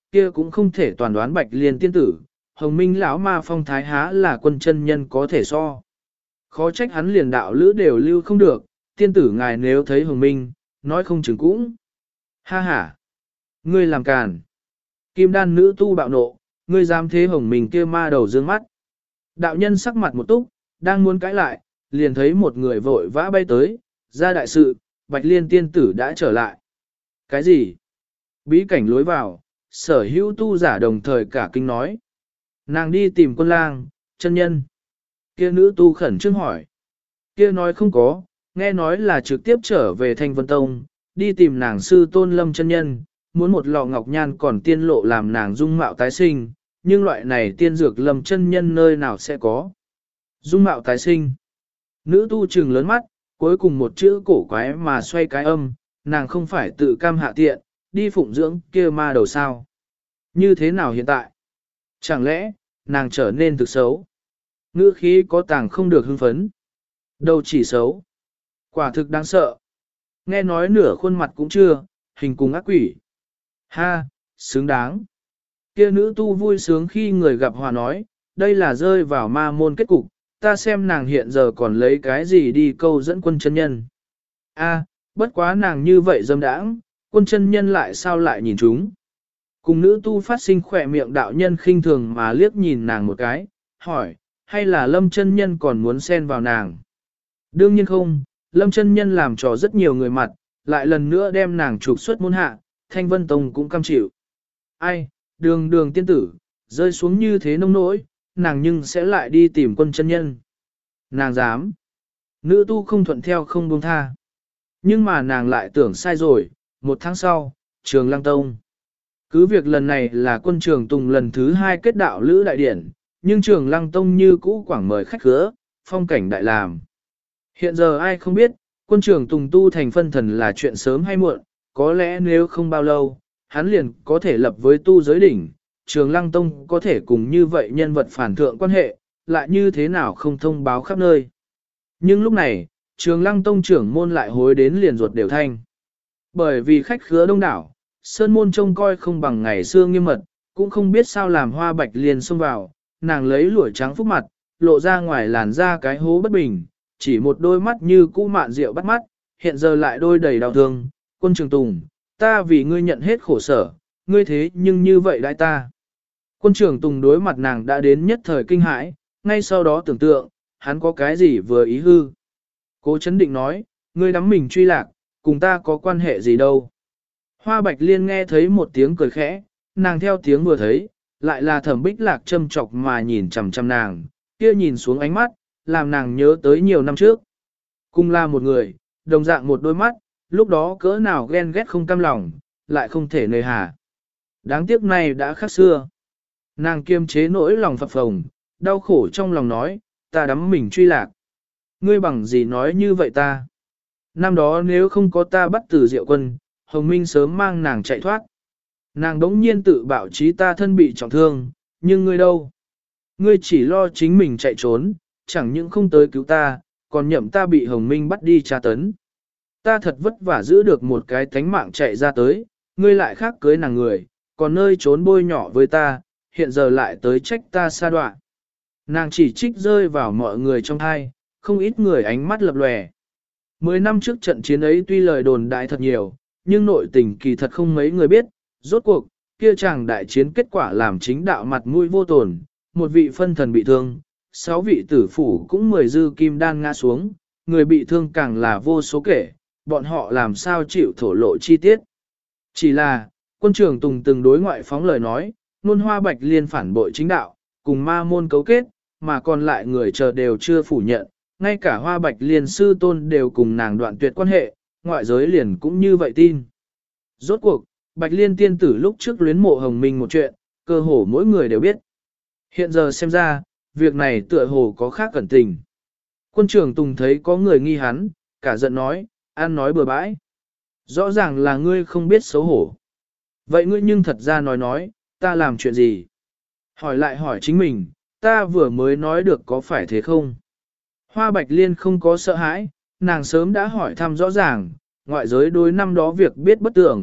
kia cũng không thể toàn đoán Bạch Liên tiên tử, Hồng Minh lão ma phong thái há là quân chân nhân có thể so. Khó trách hắn liền đạo lữ đều lưu không được, tiên tử ngài nếu thấy Hồng Minh, nói không chừng cũng. Ha ha! Ngươi làm càn! Kim đan nữ tu bạo nộ, ngươi dám thế Hồng Minh kia ma đầu dương mắt. Đạo nhân sắc mặt một túc, đang muốn cãi lại, liền thấy một người vội vã bay tới, ra đại sự, Bạch Liên tiên tử đã trở lại. Cái gì? Bí cảnh lối vào, sở hữu tu giả đồng thời cả kinh nói. Nàng đi tìm quân lang, chân nhân. Kia nữ tu khẩn trương hỏi. Kia nói không có, nghe nói là trực tiếp trở về Thanh Vân Tông, đi tìm nàng sư tôn lâm chân nhân, muốn một lọ ngọc nhan còn tiên lộ làm nàng dung mạo tái sinh, nhưng loại này tiên dược lâm chân nhân nơi nào sẽ có. Dung mạo tái sinh. Nữ tu trừng lớn mắt, cuối cùng một chữ cổ quái mà xoay cái âm, nàng không phải tự cam hạ tiện, đi phụng dưỡng kia ma đầu sao. Như thế nào hiện tại? Chẳng lẽ, nàng trở nên thực xấu? Ngữ khí có tàng không được hưng phấn. Đâu chỉ xấu. Quả thực đáng sợ. Nghe nói nửa khuôn mặt cũng chưa, hình cùng ác quỷ. Ha, xứng đáng. Kia nữ tu vui sướng khi người gặp hòa nói, đây là rơi vào ma môn kết cục, ta xem nàng hiện giờ còn lấy cái gì đi câu dẫn quân chân nhân. A, bất quá nàng như vậy dâm đãng, quân chân nhân lại sao lại nhìn chúng. Cùng nữ tu phát sinh khỏe miệng đạo nhân khinh thường mà liếc nhìn nàng một cái, hỏi, hay là lâm chân nhân còn muốn xen vào nàng? Đương nhiên không, lâm chân nhân làm trò rất nhiều người mặt, lại lần nữa đem nàng trục xuất môn hạ, Thanh Vân Tông cũng cam chịu. Ai, đường tiên tử, rơi xuống như thế nông nỗi, nàng nhưng sẽ lại đi tìm quân chân nhân. Nàng dám. Nữ tu không thuận theo không buông tha. Nhưng mà nàng lại tưởng sai rồi, một tháng sau, Trường Lăng Tông. Cứ việc lần này là quân Trường Tùng lần thứ 2 kết đạo lữ đại điển, nhưng Trường Lăng Tông như cũ quảng mời khách khứa, phong cảnh đại làm. Hiện giờ ai không biết, quân Trường Tùng tu thành phân thần là chuyện sớm hay muộn, có lẽ nếu không bao lâu, hắn liền có thể lập với tu giới đỉnh, Trường Lăng Tông có thể cùng như vậy nhân vật phản thượng quan hệ, lại như thế nào không thông báo khắp nơi. Nhưng lúc này, Trường Lăng Tông trưởng môn lại hối đến liền ruột đều thanh. Bởi vì khách khứa đông đảo, Sơn môn trông coi không bằng ngày xưa nghiêm mật, cũng không biết sao làm Hoa Bạch Liên xông vào, nàng lấy lụa trắng phúc mặt, lộ ra ngoài làn da cái hố bất bình, chỉ một đôi mắt như cũ mạn rượu bắt mắt, hiện giờ lại đôi đầy đau thương, quân Trường Tùng, ta vì ngươi nhận hết khổ sở, ngươi thế nhưng như vậy đại ta. Quân Trường Tùng đối mặt nàng đã đến nhất thời kinh hãi, ngay sau đó tưởng tượng, hắn có cái gì vừa ý hư. Cố chấn định nói, ngươi đắm mình truy lạc, cùng ta có quan hệ gì đâu. Hoa Bạch Liên nghe thấy một tiếng cười khẽ, nàng theo tiếng vừa thấy, lại là Thẩm Bích Lạc châm chọc mà nhìn chằm chằm nàng, kia nhìn xuống ánh mắt, làm nàng nhớ tới nhiều năm trước. Cùng là một người, đồng dạng một đôi mắt, lúc đó cỡ nào ghen ghét không cam lòng, lại không thể nơi hà. Đáng tiếc này đã khác xưa. Nàng kiềm chế nỗi lòng phập phồng, đau khổ trong lòng nói, ta đắm mình truy lạc. Ngươi bằng gì nói như vậy ta? Năm đó nếu không có ta bắt Từ Diệu Quân, Hồng Minh sớm mang nàng chạy thoát. Nàng đống nhiên tự bảo trí ta thân bị trọng thương, nhưng ngươi đâu? Ngươi chỉ lo chính mình chạy trốn, chẳng những không tới cứu ta, còn nhậm ta bị Hồng Minh bắt đi tra tấn. Ta thật vất vả giữ được một cái tánh mạng chạy ra tới, ngươi lại khác cưới nàng người, còn nơi trốn bôi nhỏ với ta, hiện giờ lại tới trách ta xa đoạn. Nàng chỉ trích rơi vào mọi người trong thai, không ít người ánh mắt lập lòe. 10 năm trước trận chiến ấy tuy lời đồn đại thật nhiều, nhưng nội tình kỳ thật không mấy người biết, rốt cuộc, kia chàng đại chiến kết quả làm chính đạo mặt mũi vô tổn, một vị phân thần bị thương, 6 vị tử phủ cũng 10 dư kim đan ngã xuống, người bị thương càng là vô số kể, bọn họ làm sao chịu thổ lộ chi tiết. Chỉ là, quân trưởng Tùng từng đối ngoại phóng lời nói, nôn Hoa Bạch Liên phản bội chính đạo, cùng ma môn cấu kết, mà còn lại người chờ đều chưa phủ nhận, ngay cả Hoa Bạch Liên sư tôn đều cùng nàng đoạn tuyệt quan hệ, ngoại giới liền cũng như vậy tin. Rốt cuộc, Bạch Liên tiên tử lúc trước luyến mộ Hồng Minh một chuyện, cơ hồ mỗi người đều biết. Hiện giờ xem ra, việc này tựa hồ có khác cẩn tình. Quân trưởng Tùng thấy có người nghi hắn, cả giận nói, ăn nói bừa bãi. Rõ ràng là ngươi không biết xấu hổ. Vậy ngươi nhưng thật ra nói, ta làm chuyện gì? Hỏi lại hỏi chính mình, ta vừa mới nói được có phải thế không? Hoa Bạch Liên không có sợ hãi, nàng sớm đã hỏi thăm rõ ràng, ngoại giới đối năm đó việc biết bất tưởng,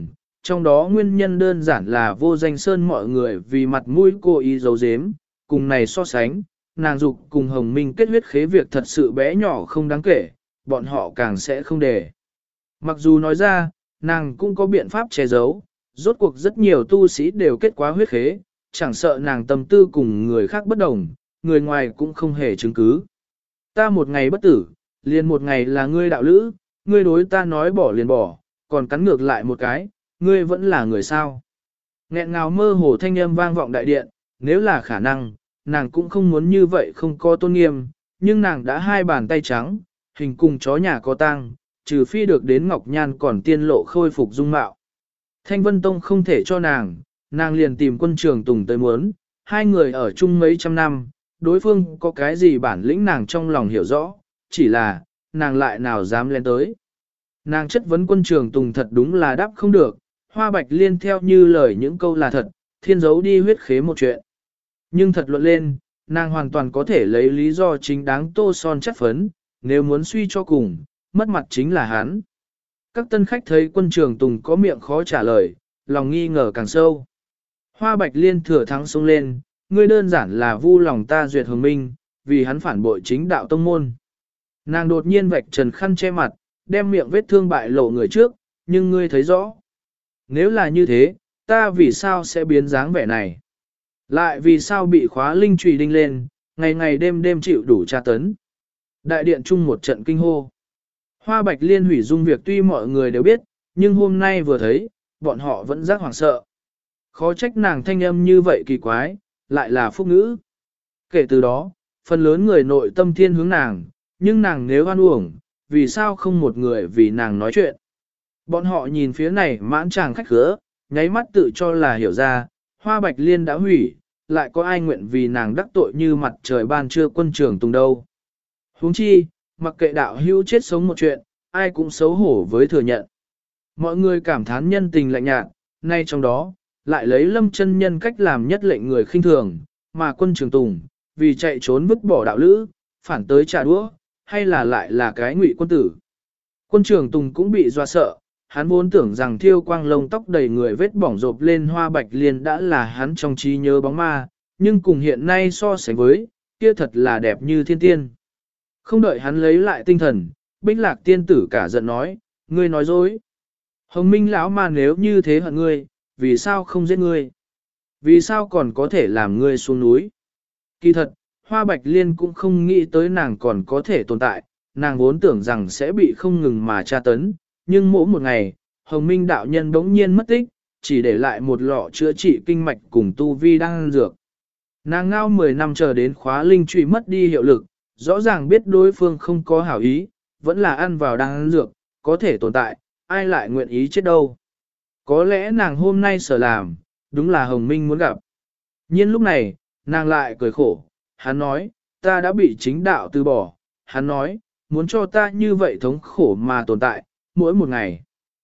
trong đó nguyên nhân đơn giản là vô danh sơn mọi người vì mặt mũi cô ý giấu giếm, cùng này so sánh, nàng dục cùng Hồng Minh kết huyết khế việc thật sự bé nhỏ không đáng kể, bọn họ càng sẽ không để. Mặc dù nói ra, nàng cũng có biện pháp che giấu, rốt cuộc rất nhiều tu sĩ đều kết quá huyết khế, chẳng sợ nàng tâm tư cùng người khác bất đồng, người ngoài cũng không hề chứng cứ. Ta một ngày bất tử, liền một ngày là ngươi đạo lữ, ngươi đối ta nói bỏ liền bỏ, còn cắn ngược lại một cái, ngươi vẫn là người sao. Nghẹn ngào mơ hồ thanh âm vang vọng đại điện, nếu là khả năng, nàng cũng không muốn như vậy không có tôn nghiêm, nhưng nàng đã hai bàn tay trắng, hình cùng chó nhà có tang, trừ phi được đến Ngọc Nhan còn tiên lộ khôi phục dung mạo. Thanh Vân Tông không thể cho nàng liền tìm Quân Trường Tùng tới muốn, hai người ở chung mấy trăm năm, đối phương có cái gì bản lĩnh nàng trong lòng hiểu rõ, chỉ là, nàng lại nào dám lên tới. Nàng chất vấn Quân Trường Tùng thật đúng là đáp không được, Hoa Bạch Liên theo như lời những câu là thật, thiên giấu đi huyết khế một chuyện. Nhưng thật luận lên, nàng hoàn toàn có thể lấy lý do chính đáng tô son chất phấn, nếu muốn suy cho cùng, mất mặt chính là hắn. Các tân khách thấy Quân Trường Tùng có miệng khó trả lời, lòng nghi ngờ càng sâu. Hoa Bạch Liên thừa thắng xông lên, ngươi đơn giản là vu lòng ta duyệt Hồng Minh, vì hắn phản bội chính đạo tông môn. Nàng đột nhiên vạch trần khăn che mặt, đem miệng vết thương bại lộ người trước, nhưng ngươi thấy rõ. Nếu là như thế, ta vì sao sẽ biến dáng vẻ này? Lại vì sao bị khóa linh trùy đinh lên, ngày ngày đêm đêm chịu đủ tra tấn? Đại điện chung một trận kinh hô. Hoa Bạch Liên hủy dung việc tuy mọi người đều biết, nhưng hôm nay vừa thấy, bọn họ vẫn giác hoảng sợ. Khó trách nàng thanh âm như vậy kỳ quái, lại là phúc ngữ. Kể từ đó, phần lớn người nội tâm thiên hướng nàng, nhưng nàng nếu oan uổng, vì sao không một người vì nàng nói chuyện. Bọn họ nhìn phía này mãn chàng khách khứa, nháy mắt tự cho là hiểu ra, Hoa Bạch Liên đã hủy, lại có ai nguyện vì nàng đắc tội như mặt trời ban trưa Quân Trường Tùng đâu. Huống chi, mặc kệ đạo hữu chết sống một chuyện, ai cũng xấu hổ với thừa nhận. Mọi người cảm thán nhân tình lạnh nhạt, nay trong đó, lại lấy Lâm chân nhân cách làm nhất lệnh người khinh thường, mà Quân Trường Tùng, vì chạy trốn vứt bỏ đạo lữ, phản tới trả đũa, hay là lại là cái ngụy quân tử. Quân Trường Tùng cũng bị dọa sợ, hắn vốn tưởng rằng thiêu quang lông tóc đầy người vết bỏng rộp lên Hoa Bạch Liên đã là hắn trong trí nhớ bóng ma, nhưng cùng hiện nay so sánh với, kia thật là đẹp như thiên tiên. Không đợi hắn lấy lại tinh thần, Bích Lạc tiên tử cả giận nói, ngươi nói dối. Hồng Minh lão mà nếu như thế hận ngươi, vì sao không giết ngươi? Vì sao còn có thể làm ngươi xuống núi? Kỳ thật, Hoa Bạch Liên cũng không nghĩ tới nàng còn có thể tồn tại, nàng vốn tưởng rằng sẽ bị không ngừng mà tra tấn, nhưng mỗi một ngày, Hồng Minh đạo nhân bỗng nhiên mất tích, chỉ để lại một lọ chữa trị kinh mạch cùng tu vi đang ăn dược. Nàng ngao 10 năm chờ đến khóa linh truy mất đi hiệu lực, rõ ràng biết đối phương không có hảo ý, vẫn là ăn vào đang ăn dược, có thể tồn tại, ai lại nguyện ý chết đâu. Có lẽ nàng hôm nay sở làm, đúng là Hồng Minh muốn gặp. Nhưng lúc này, nàng lại cười khổ, hắn nói, ta đã bị chính đạo từ bỏ, hắn nói, muốn cho ta như vậy thống khổ mà tồn tại, mỗi một ngày.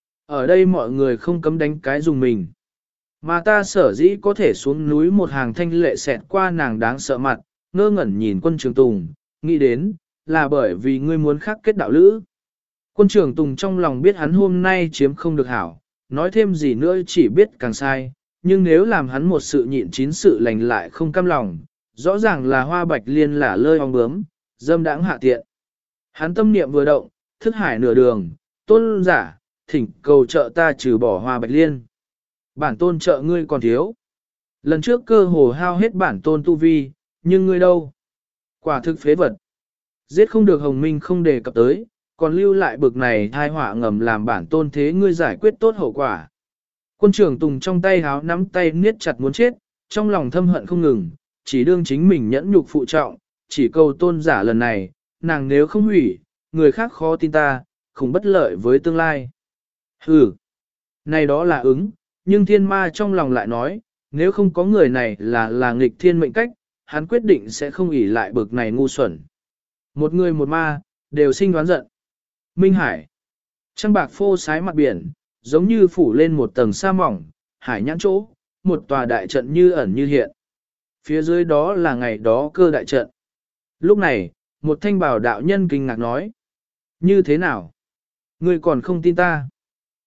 Ở đây mọi người không cấm đánh cái dùng mình. Mà ta sở dĩ có thể xuống núi một hàng thanh lệ xẹt qua nàng đáng sợ mặt, ngơ ngẩn nhìn Quân Trường Tùng, nghĩ đến, là bởi vì ngươi muốn khắc kết đạo lữ. Quân Trường Tùng trong lòng biết hắn hôm nay chiếm không được hảo, nói thêm gì nữa chỉ biết càng sai, nhưng nếu làm hắn một sự nhịn chín sự lành lại không cam lòng, rõ ràng là Hoa Bạch Liên là lơi ong bướm, dâm đãng hạ tiện. Hắn tâm niệm vừa động, thức hải nửa đường, tôn giả, thỉnh cầu trợ ta trừ bỏ Hoa Bạch Liên. Bản tôn trợ ngươi còn thiếu. Lần trước cơ hồ hao hết bản tôn tu vi, nhưng ngươi đâu? Quả thực phế vật. Giết không được Hồng Minh không đề cập tới, còn lưu lại bực này thai họa ngầm làm bản tôn thế ngươi giải quyết tốt hậu quả. Quân Trường Tùng trong tay háo nắm tay niết chặt muốn chết, trong lòng thâm hận không ngừng, chỉ đương chính mình nhẫn nhục phụ trọng, chỉ cầu tôn giả lần này, nàng nếu không hủy, người khác khó tin ta, không bất lợi với tương lai. Hừ, này đó là ứng, nhưng thiên ma trong lòng lại nói, nếu không có người này là nghịch thiên mệnh cách, hắn quyết định sẽ không ỷ lại bực này ngu xuẩn. Một người một ma, đều sinh đoán giận. Minh Hải, trăng bạc phô sái mặt biển, giống như phủ lên một tầng sa mỏng, hải nhãn chỗ, một tòa đại trận như ẩn như hiện. Phía dưới đó là ngày đó cơ đại trận. Lúc này, một thanh bảo đạo nhân kinh ngạc nói. Như thế nào? Ngươi còn không tin ta?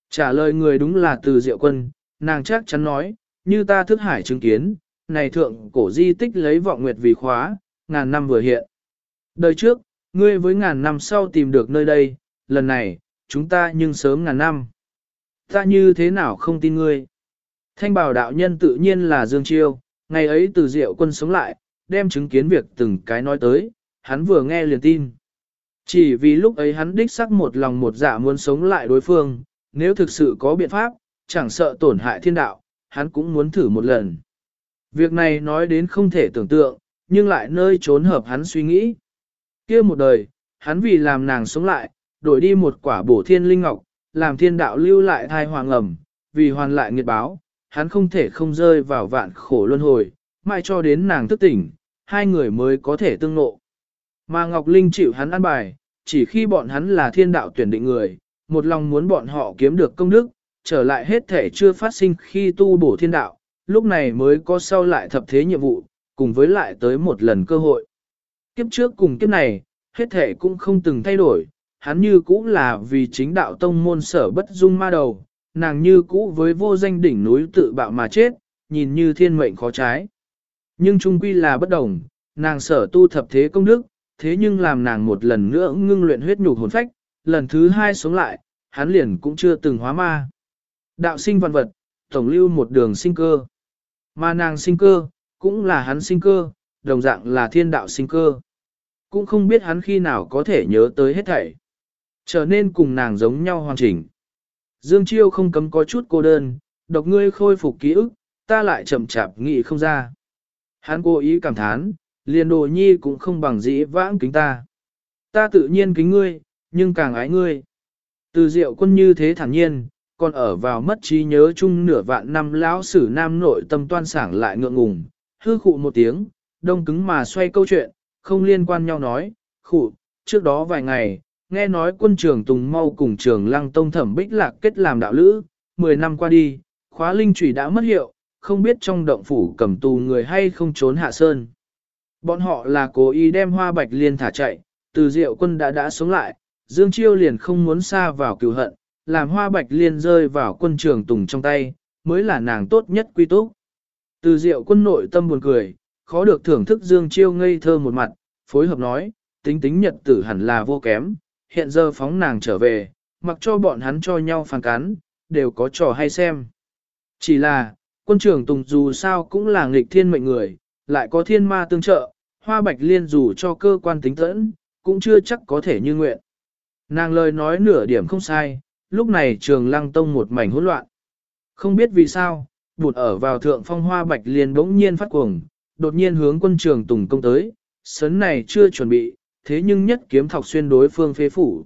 Trả lời người đúng là Từ Diệu Quân, nàng chắc chắn nói, như ta thức hải chứng kiến, này thượng cổ di tích lấy vọng nguyệt vì khóa, ngàn năm vừa hiện. Đời trước, ngươi với ngàn năm sau tìm được nơi đây, lần này, chúng ta nhưng sớm ngàn năm. Ta như thế nào không tin ngươi? Thanh bảo đạo nhân tự nhiên là Dương Chiêu, ngày ấy Từ Diệu Quân sống lại, đem chứng kiến việc từng cái nói tới, hắn vừa nghe liền tin. Chỉ vì lúc ấy hắn đích xác một lòng một dạ muốn sống lại đối phương, nếu thực sự có biện pháp, chẳng sợ tổn hại thiên đạo, hắn cũng muốn thử một lần. Việc này nói đến không thể tưởng tượng, nhưng lại nơi trốn hợp hắn suy nghĩ. Kia một đời, hắn vì làm nàng sống lại, đổi đi một quả bổ thiên linh ngọc, làm thiên đạo lưu lại thai hoàng ẩm, vì hoàn lại nghiệt báo, hắn không thể không rơi vào vạn khổ luân hồi, mãi cho đến nàng thức tỉnh, hai người mới có thể tương ngộ. Mà Ngọc Linh chịu hắn ăn bài, chỉ khi bọn hắn là thiên đạo tuyển định người, một lòng muốn bọn họ kiếm được công đức, trở lại hết thể chưa phát sinh khi tu bổ thiên đạo, lúc này mới có sau lại thập thế nhiệm vụ, cùng với lại tới một lần cơ hội. Kiếp trước cùng kiếp này, hết thể cũng không từng thay đổi, hắn như cũ là vì chính đạo tông môn sở bất dung ma đầu, nàng như cũ với vô danh đỉnh núi tự bạo mà chết, nhìn như thiên mệnh khó trái. Nhưng chung quy là bất đồng, nàng sở tu thập thế công đức, thế nhưng làm nàng một lần nữa ngưng luyện huyết nhục hồn phách, lần thứ hai sống lại, hắn liền cũng chưa từng hóa ma. Đạo sinh vạn vật, tổng lưu một đường sinh cơ. Mà nàng sinh cơ, cũng là hắn sinh cơ, đồng dạng là thiên đạo sinh cơ. Cũng không biết hắn khi nào có thể nhớ tới hết thảy. Trở nên cùng nàng giống nhau hoàn chỉnh. Dương Chiêu không cấm có chút cô đơn, độc ngươi khôi phục ký ức, ta lại chậm chạp nghĩ không ra. Hắn cố ý cảm thán, liền đồ nhi cũng không bằng dĩ vãng kính ta. Ta tự nhiên kính ngươi, nhưng càng ái ngươi. Từ Diệu Quân như thế thản nhiên, còn ở vào mất trí nhớ chung nửa vạn năm lão sử nam nội tâm toan sảng lại ngượng ngùng, hư khụ một tiếng, đông cứng mà xoay câu chuyện, không liên quan nhau nói, khụ, trước đó vài ngày, nghe nói quân trưởng Tùng Mau cùng trường Lăng Tông Thẩm Bích Lạc kết làm đạo lữ, 10 năm qua đi, khóa linh chủy đã mất hiệu, không biết trong động phủ cầm tù người hay không trốn hạ sơn. Bọn họ là cố ý đem Hoa Bạch Liên thả chạy, Từ Diệu Quân đã sống lại, Dương Chiêu liền không muốn xa vào cừu hận, làm Hoa Bạch Liên rơi vào quân trường Tùng trong tay, mới là nàng tốt nhất quy túc. Từ Diệu Quân nội tâm buồn cười, khó được thưởng thức Dương Chiêu ngây thơ một mặt, phối hợp nói, tính tính nhật tử hẳn là vô kém, hiện giờ phóng nàng trở về, mặc cho bọn hắn cho nhau phản cán, đều có trò hay xem. Chỉ là, quân trưởng Tùng dù sao cũng là nghịch thiên mệnh người, lại có thiên ma tương trợ, Hoa Bạch Liên dù cho cơ quan tính tẫn, cũng chưa chắc có thể như nguyện. Nàng lời nói nửa điểm không sai, lúc này trường Lăng Tông một mảnh hỗn loạn. Không biết vì sao, bụt ở vào thượng phong Hoa Bạch Liên bỗng nhiên phát cuồng, đột nhiên hướng quân trường Tùng công tới, sấn này chưa chuẩn bị, thế nhưng nhất kiếm thọc xuyên đối phương phế phủ.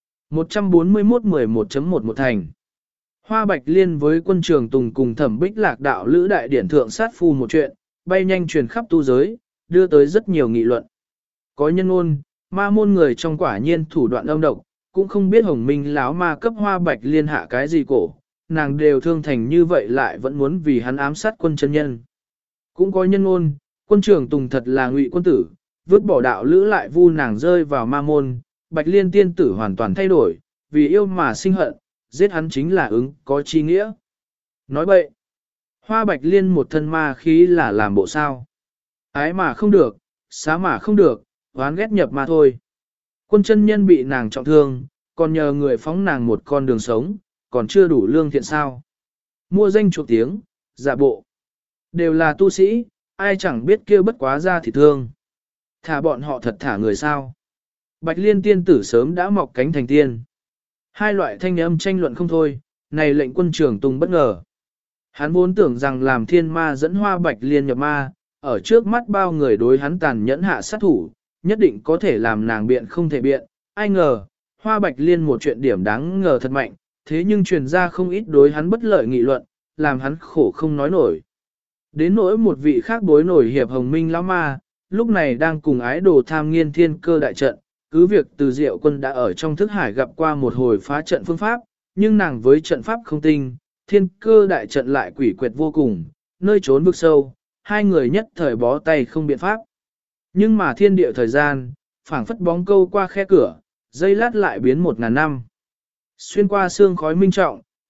141-11.1 một thành. Hoa Bạch Liên với quân trường Tùng cùng Thẩm Bích Lạc đạo lữ đại điển thượng sát phu một chuyện, bay nhanh truyền khắp tu giới, đưa tới rất nhiều nghị luận. Có nhân ngôn, ma môn người trong quả nhiên thủ đoạn âm độc, cũng không biết Hồng Minh láo ma cấp Hoa Bạch Liên hạ cái gì cổ, nàng đều thương thành như vậy lại vẫn muốn vì hắn ám sát quân chân nhân. Cũng có nhân ngôn, quân trưởng Tùng thật là ngụy quân tử, vứt bỏ đạo lữ lại vu nàng rơi vào ma môn, Bạch Liên tiên tử hoàn toàn thay đổi, vì yêu mà sinh hận, giết hắn chính là ứng có chi nghĩa. Nói bậy, Hoa Bạch Liên một thân ma khí là làm bộ sao. Ái mà không được, xá mà không được, oán ghét nhập mà thôi. Quân chân nhân bị nàng trọng thương, còn nhờ người phóng nàng một con đường sống, còn chưa đủ lương thiện sao. Mua danh chuộc tiếng, giả bộ. Đều là tu sĩ, ai chẳng biết kêu bất quá ra thì thương. Thả bọn họ thật thả người sao. Bạch Liên tiên tử sớm đã mọc cánh thành tiên. Hai loại thanh âm tranh luận không thôi, này lệnh quân trưởng Tùng bất ngờ. Hắn vốn tưởng rằng làm thiên ma dẫn Hoa Bạch Liên nhập ma, ở trước mắt bao người đối hắn tàn nhẫn hạ sát thủ, nhất định có thể làm nàng biện không thể biện. Ai ngờ, Hoa Bạch Liên một chuyện điểm đáng ngờ thật mạnh, thế nhưng truyền ra không ít đối hắn bất lợi nghị luận, làm hắn khổ không nói nổi. Đến nỗi một vị khác bối nổi hiệp Hồng Minh lão ma, lúc này đang cùng ái đồ tham nghiên thiên cơ đại trận, cứ việc Từ Diệu Quân đã ở trong thức hải gặp qua một hồi phá trận phương pháp, nhưng nàng với trận pháp không tinh, thiên cơ đại trận lại quỷ quyệt vô cùng, nơi trốn vực sâu, hai người nhất thời bó tay không biện pháp. Nhưng mà thiên địa thời gian, phảng phất bóng câu qua khe cửa, dây lát lại biến 1000 năm. Xuyên qua xương khói minh trọng,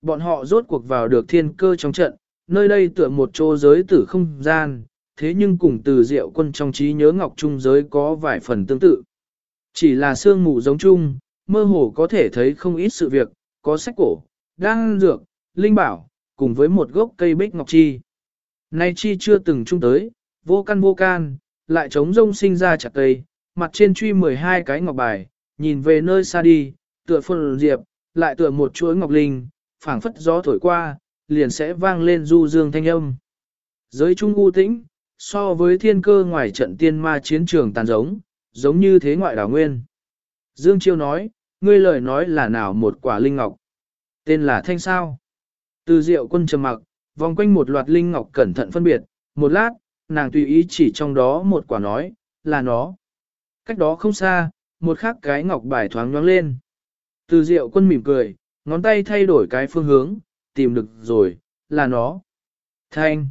bọn họ rốt cuộc vào được thiên cơ trong trận, nơi đây tựa một chỗ giới tử không gian, thế nhưng cùng Từ Diệu Quân trong trí nhớ ngọc trung giới có vài phần tương tự. Chỉ là sương mù giống chung, mơ hồ có thể thấy không ít sự việc, có sách cổ, đan dược, linh bảo, cùng với một gốc cây bích ngọc chi. Nay chi chưa từng chung tới, vô căn vô can, lại trống rông sinh ra chặt cây, mặt trên truy 12 cái ngọc bài, nhìn về nơi xa đi, tựa phun diệp, lại tựa một chuỗi ngọc linh, phảng phất gió thổi qua, liền sẽ vang lên du dương thanh âm. Giới trung u tĩnh, so với thiên cơ ngoài trận tiên ma chiến trường tàn giống như thế ngoại đảo nguyên. Dương Chiêu nói, ngươi lời nói là nào một quả linh ngọc, tên là thanh sao. Từ Diệu Quân trầm mặc, vòng quanh một loạt linh ngọc cẩn thận phân biệt, một lát, nàng tùy ý chỉ trong đó một quả nói, là nó. Cách đó không xa, một khác cái ngọc bài thoáng nhoáng lên. Từ Diệu Quân mỉm cười, ngón tay thay đổi cái phương hướng, tìm được rồi, là nó. Thanh.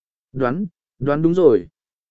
Đoán đúng rồi.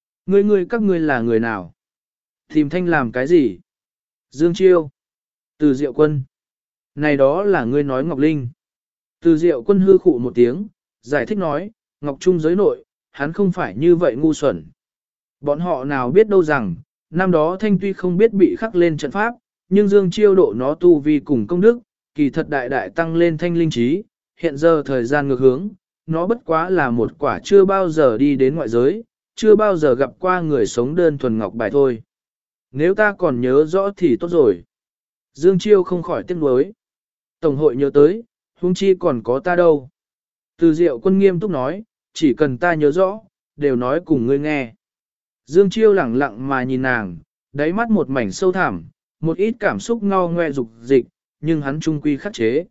Các ngươi là người nào? Tìm Thanh làm cái gì? Dương Chiêu. Từ Diệu Quân. Này đó là ngươi nói Ngọc Linh. Từ Diệu Quân hư khụ một tiếng, giải thích nói, Ngọc Trung giới nội, hắn không phải như vậy ngu xuẩn. Bọn họ nào biết đâu rằng, năm đó Thanh tuy không biết bị khắc lên trận pháp, nhưng Dương Chiêu độ nó tu vi cùng công đức, kỳ thật đại đại tăng lên Thanh linh trí, hiện giờ thời gian ngược hướng, nó bất quá là một quả chưa bao giờ đi đến ngoại giới, chưa bao giờ gặp qua người sống đơn thuần ngọc bài thôi. Nếu ta còn nhớ rõ thì tốt rồi. Dương Chiêu không khỏi tiếc nuối. Tổng hội nhớ tới, huống chi còn có ta đâu. Từ Diệu Quân nghiêm túc nói, chỉ cần ta nhớ rõ, đều nói cùng ngươi nghe. Dương Chiêu lẳng lặng mà nhìn nàng, đáy mắt một mảnh sâu thẳm, một ít cảm xúc ngao ngoe dục dịch, nhưng hắn trung quy khắc chế.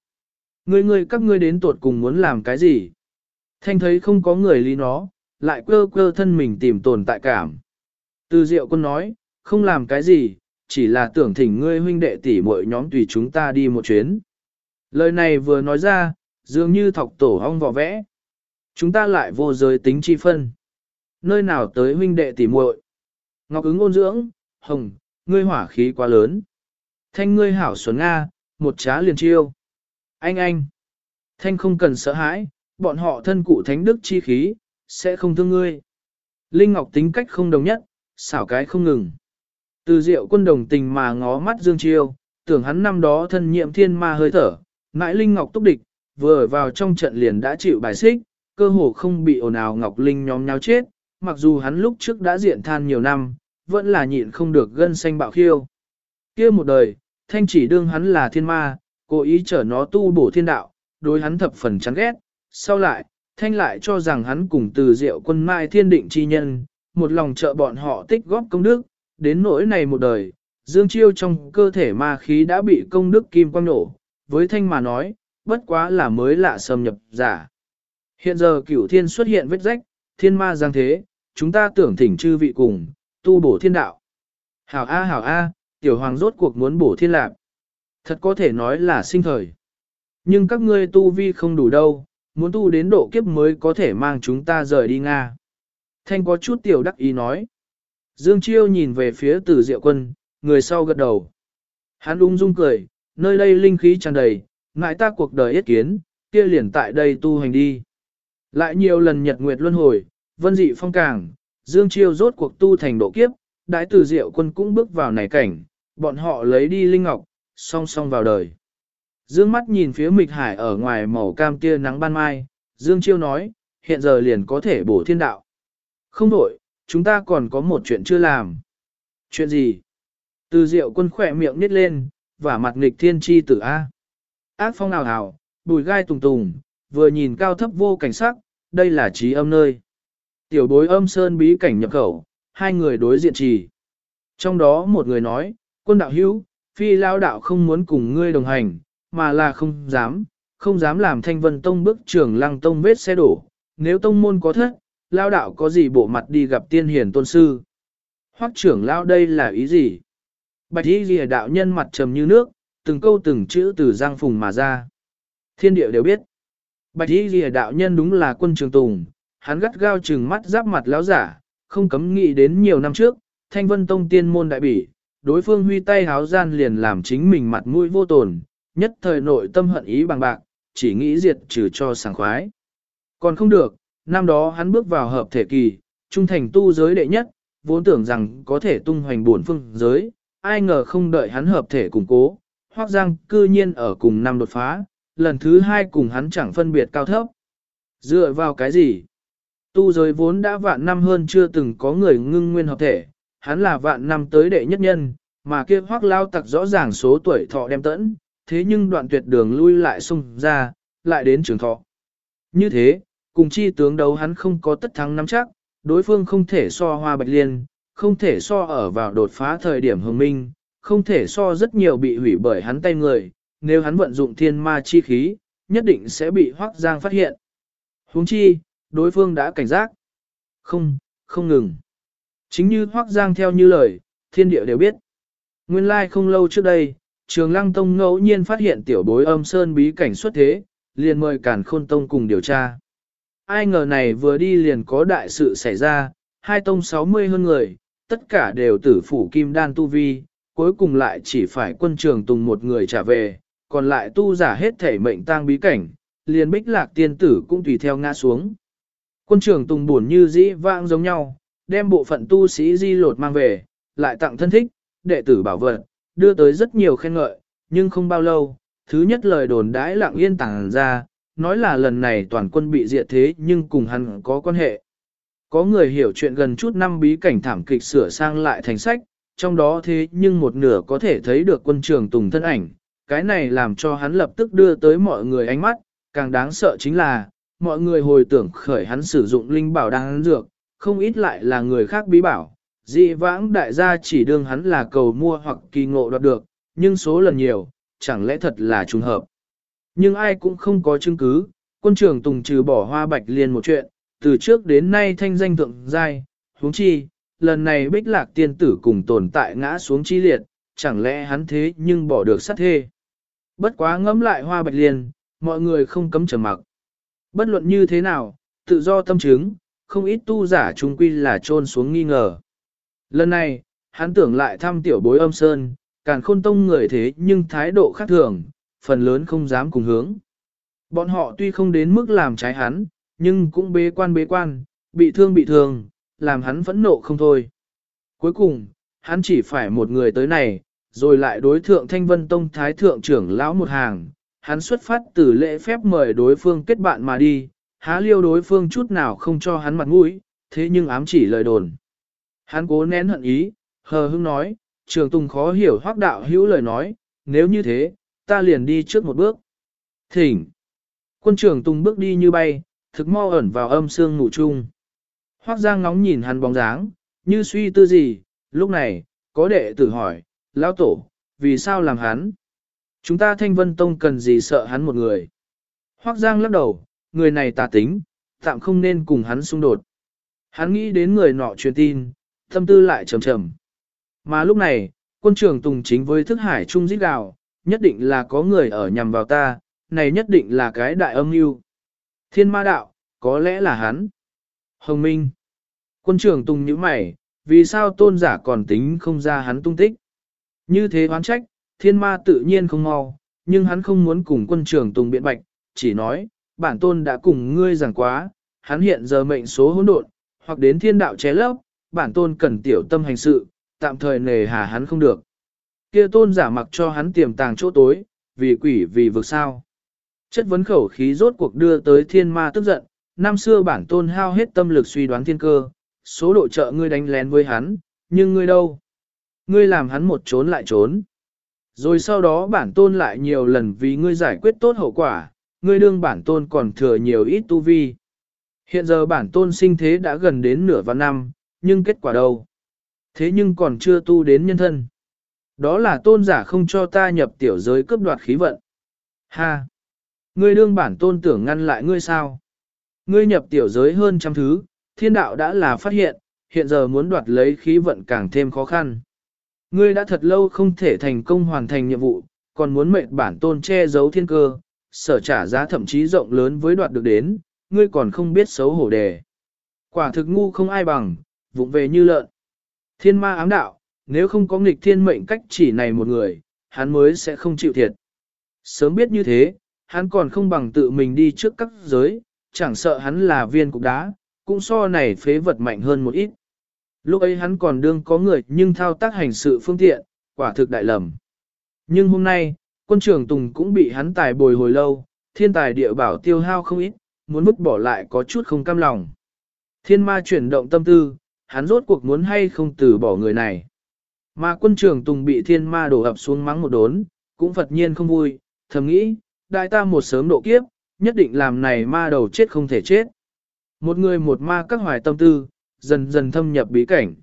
Các ngươi đến tuột cùng muốn làm cái gì? Thanh thấy không có người lý nó, lại quơ thân mình tìm tồn tại cảm. Từ Diệu Quân nói, không làm cái gì, chỉ là tưởng thỉnh ngươi huynh đệ tỷ muội nhóm tùy chúng ta đi một chuyến. Lời này vừa nói ra, dường như thọc tổ hong vỏ vẽ. Chúng ta lại vô giới tính chi phân. Nơi nào tới huynh đệ tỷ muội? Ngọc ứng ôn dưỡng, Hồng, ngươi hỏa khí quá lớn. Thanh ngươi hảo xuân Nga, một trá liền chiêu. Anh. Thanh không cần sợ hãi, bọn họ thân cụ thánh đức chi khí, sẽ không thương ngươi. Linh Ngọc tính cách không đồng nhất, xảo cái không ngừng. Từ Diệu Quân đồng tình mà ngó mắt Dương Chiêu, tưởng hắn năm đó thân nhiệm thiên ma hơi thở, mãi Linh Ngọc túc địch, vừa vào trong trận liền đã chịu bài xích, cơ hồ không bị ồn ào Ngọc Linh nhóm nháo chết, mặc dù hắn lúc trước đã diện than nhiều năm, vẫn là nhịn không được gân xanh bạo khiêu. Kia một đời, Thanh chỉ đương hắn là thiên ma, cố ý chở nó tu bổ thiên đạo, đối hắn thập phần chán ghét, sau lại, Thanh lại cho rằng hắn cùng Từ Diệu Quân mai thiên định chi nhân, một lòng trợ bọn họ tích góp công đức, đến nỗi này một đời, Dương Chiêu trong cơ thể ma khí đã bị công đức kim quang nổ, với Thanh mà nói, bất quá là mới lạ xâm nhập giả. Hiện giờ cửu thiên xuất hiện vết rách, thiên ma giang thế, chúng ta tưởng thỉnh chư vị cùng, tu bổ thiên đạo. Hảo A, tiểu hoàng rốt cuộc muốn bổ thiên lạc. Thật có thể nói là sinh thời. Nhưng các ngươi tu vi không đủ đâu, muốn tu đến độ kiếp mới có thể mang chúng ta rời đi Nga. Thanh có chút tiểu đắc ý nói. Dương Chiêu nhìn về phía Từ Diệu Quân, người sau gật đầu. Hắn ung dung cười, nơi đây linh khí tràn đầy, ngại ta cuộc đời yết kiến, kia liền tại đây tu hành đi. Lại nhiều lần nhật nguyệt luân hồi, vân dị phong càng, Dương Chiêu rốt cuộc tu thành độ kiếp, đại Từ Diệu Quân cũng bước vào này cảnh, bọn họ lấy đi linh ngọc, song song vào đời. Dương mắt nhìn phía mịch hải ở ngoài màu cam tia nắng ban mai, Dương Chiêu nói, hiện giờ liền có thể bổ thiên đạo. Không đổi, chúng ta còn có một chuyện chưa làm. Chuyện gì? Từ Diệu Quân khỏe miệng nít lên, và mặt nghịch thiên chi tử A. Ác phong ảo ảo, bùi gai tùng tùng, vừa nhìn cao thấp vô cảnh sắc, đây là trí âm nơi. Tiểu bối âm sơn bí cảnh nhập khẩu, hai người đối diện trì. Trong đó một người nói, Quân đạo hữu, phi lao đạo không muốn cùng ngươi đồng hành, mà là không dám làm Thanh Vân Tông bước trưởng Lăng Tông vết xe đổ, nếu tông môn có thất, lao đạo có gì bộ mặt đi gặp tiên hiền tôn sư. Hoắc trưởng lao đây là ý gì? Bạch y lìa đạo nhân mặt trầm như nước, từng câu từng chữ từ giang phùng mà ra. Thiên địa đều biết. Bạch y lìa đạo nhân đúng là Quân Trường Tùng, hắn gắt gao trừng mắt giáp mặt lão giả, không cấm nghĩ đến nhiều năm trước, Thanh Vân Tông tiên môn đại bỉ, đối phương huy tay háo gian liền làm chính mình mặt mũi vô tổn, nhất thời nội tâm hận ý bằng bạc, chỉ nghĩ diệt trừ cho sảng khoái. Còn không được, năm đó hắn bước vào hợp thể kỳ, trung thành tu giới đệ nhất, vốn tưởng rằng có thể tung hoành buồn phương giới, ai ngờ không đợi hắn hợp thể củng cố, Hoắc Giang cư nhiên ở cùng năm đột phá, lần thứ hai cùng hắn chẳng phân biệt cao thấp. Dựa vào cái gì? Tu giới vốn đã vạn năm hơn chưa từng có người ngưng nguyên hợp thể, hắn là vạn năm tới đệ nhất nhân, mà kia Hoắc lao tặc rõ ràng số tuổi thọ đem tẫn, thế nhưng đoạn tuyệt đường lui lại xung ra, lại đến trường thọ. Như thế, cùng chi tướng đấu hắn không có tất thắng nắm chắc, đối phương không thể so Hoa Bạch Liên, không thể so ở vào đột phá thời điểm hồng minh, không thể so rất nhiều bị hủy bởi hắn tay người, nếu hắn vận dụng thiên ma chi khí, nhất định sẽ bị Hoắc Giang phát hiện. Huống chi, đối phương đã cảnh giác. Không ngừng. Chính như Hoắc Giang theo như lời, thiên địa đều biết. Nguyên lai không lâu trước đây, Trường Lăng Tông ngẫu nhiên phát hiện tiểu bối Âm Sơn bí cảnh xuất thế, liền mời Càn Khôn Tông cùng điều tra. Ai ngờ này vừa đi liền có đại sự xảy ra, hai tông 60 hơn người, tất cả đều tử phủ kim đan tu vi, cuối cùng lại chỉ phải Quân Trường Tùng một người trả về, còn lại tu giả hết thể mệnh tang bí cảnh, liền Bích Lạc tiên tử cũng tùy theo ngã xuống. Quân Trường Tùng buồn như dĩ vãng giống nhau, đem bộ phận tu sĩ di lột mang về, lại tặng thân thích, đệ tử bảo vật, đưa tới rất nhiều khen ngợi, nhưng không bao lâu, thứ nhất lời đồn đãi lặng yên tàng ra, nói là lần này toàn quân bị diệt thế nhưng cùng hắn có quan hệ. Có người hiểu chuyện gần chút năm bí cảnh thảm kịch sửa sang lại thành sách, trong đó thế nhưng một nửa có thể thấy được Quân Trường Tùng thân ảnh, cái này làm cho hắn lập tức đưa tới mọi người ánh mắt, càng đáng sợ chính là, mọi người hồi tưởng khởi hắn sử dụng linh bảo đang dược, không ít lại là người khác bí bảo, dị vãng đại gia chỉ đương hắn là cầu mua hoặc kỳ ngộ đoạt được, nhưng số lần nhiều, chẳng lẽ thật là trùng hợp. Nhưng ai cũng không có chứng cứ, Quân Trường Tùng trừ bỏ Hoa Bạch Liên một chuyện, từ trước đến nay thanh danh thượng giai, huống chi, lần này Bích Lạc tiên tử cùng tồn tại ngã xuống chi liệt, chẳng lẽ hắn thế nhưng bỏ được sát thê. Bất quá ngẫm lại Hoa Bạch Liên, mọi người không cấm trầm mặc. Bất luận như thế nào, tự do tâm chứng, không ít tu giả chung quy là trôn xuống nghi ngờ. Lần này, hắn tưởng lại thăm tiểu bối Âm Sơn, Càn Khôn Tông người thế nhưng thái độ khác thường, phần lớn không dám cùng hướng. Bọn họ tuy không đến mức làm trái hắn, nhưng cũng bế quan, bị thương, làm hắn phẫn nộ không thôi. Cuối cùng, hắn chỉ phải một người tới này, rồi lại đối thượng Thanh Vân Tông Thái Thượng trưởng lão một hàng, hắn xuất phát từ lễ phép mời đối phương kết bạn mà đi, há liêu đối phương chút nào không cho hắn mặt mũi, thế nhưng ám chỉ lời đồn. Hắn cố nén hận ý, hờ hững nói, Trường Tùng khó hiểu Hoắc đạo hữu lời nói, nếu như thế, ta liền đi trước một bước. Thỉnh. Quân Trường Tùng bước đi như bay, thực mau ẩn vào âm sương ngủ chung. Hoắc Giang ngóng nhìn hắn bóng dáng, như suy tư gì, lúc này, có đệ tử hỏi, lão tổ, vì sao làm hắn? Chúng ta Thanh Vân Tông cần gì sợ hắn một người? Hoắc Giang lắc đầu, người này tà tính, tạm không nên cùng hắn xung đột. Hắn nghĩ đến người nọ truyền tin, tâm tư lại trầm trầm. Mà lúc này, Quân Trường Tùng chính với thức hải trung rít gào, nhất định là có người ở nhằm vào ta, này nhất định là cái đại âm mưu. Thiên ma đạo, có lẽ là hắn. Hồng Minh. Quân Trường Tùng nhíu mày, vì sao tôn giả còn tính không ra hắn tung tích? Như thế oán trách, thiên ma tự nhiên không mau, nhưng hắn không muốn cùng Quân Trường Tùng biện bạch, chỉ nói, bản tôn đã cùng ngươi giảng quá, hắn hiện giờ mệnh số hỗn độn, hoặc đến thiên đạo ché lấp, bản tôn cần tiểu tâm hành sự, tạm thời nề hà hắn không được. Kia tôn giả mặc cho hắn tiềm tàng chỗ tối, vì quỷ vì vực sao. Chất vấn khẩu khí rốt cuộc đưa tới thiên ma tức giận, năm xưa bản tôn hao hết tâm lực suy đoán thiên cơ, số độ trợ ngươi đánh lén với hắn, nhưng ngươi đâu? Ngươi làm hắn một trốn lại trốn. Rồi sau đó bản tôn lại nhiều lần vì ngươi giải quyết tốt hậu quả, ngươi đương bản tôn còn thừa nhiều ít tu vi. Hiện giờ bản tôn sinh thế đã gần đến nửa vạn năm, nhưng kết quả đâu? Thế nhưng còn chưa tu đến nhân thân. Đó là tôn giả không cho ta nhập tiểu giới cướp đoạt khí vận. Ha! Ngươi đương bản tôn tưởng ngăn lại ngươi sao? Ngươi nhập tiểu giới hơn trăm thứ, thiên đạo đã là phát hiện, hiện giờ muốn đoạt lấy khí vận càng thêm khó khăn. Ngươi đã thật lâu không thể thành công hoàn thành nhiệm vụ, còn muốn mệnh bản tôn che giấu thiên cơ, sở trả giá thậm chí rộng lớn với đoạt được đến, ngươi còn không biết xấu hổ đề. Quả thực ngu không ai bằng, vụng về như lợn. Thiên ma ám đạo, nếu không có nghịch thiên mệnh cách chỉ này một người, hắn mới sẽ không chịu thiệt. Sớm biết như thế, hắn còn không bằng tự mình đi trước các giới, chẳng sợ hắn là viên cục đá, cũng so này phế vật mạnh hơn một ít. Lúc ấy hắn còn đương có người nhưng thao tác hành sự phương tiện, quả thực đại lầm. Nhưng hôm nay, quân trưởng Tùng cũng bị hắn tài bồi hồi lâu, thiên tài địa bảo tiêu hao không ít, muốn vứt bỏ lại có chút không cam lòng. Thiên ma chuyển động tâm tư, hắn rốt cuộc muốn hay không từ bỏ người này. Mà quân trưởng Tùng bị thiên ma đổ ập xuống mắng một đốn, cũng phật nhiên không vui, thầm nghĩ, đại ta một sớm độ kiếp, nhất định làm này ma đầu chết không thể chết. Một người một ma các hoài tâm tư, dần dần thâm nhập bí cảnh.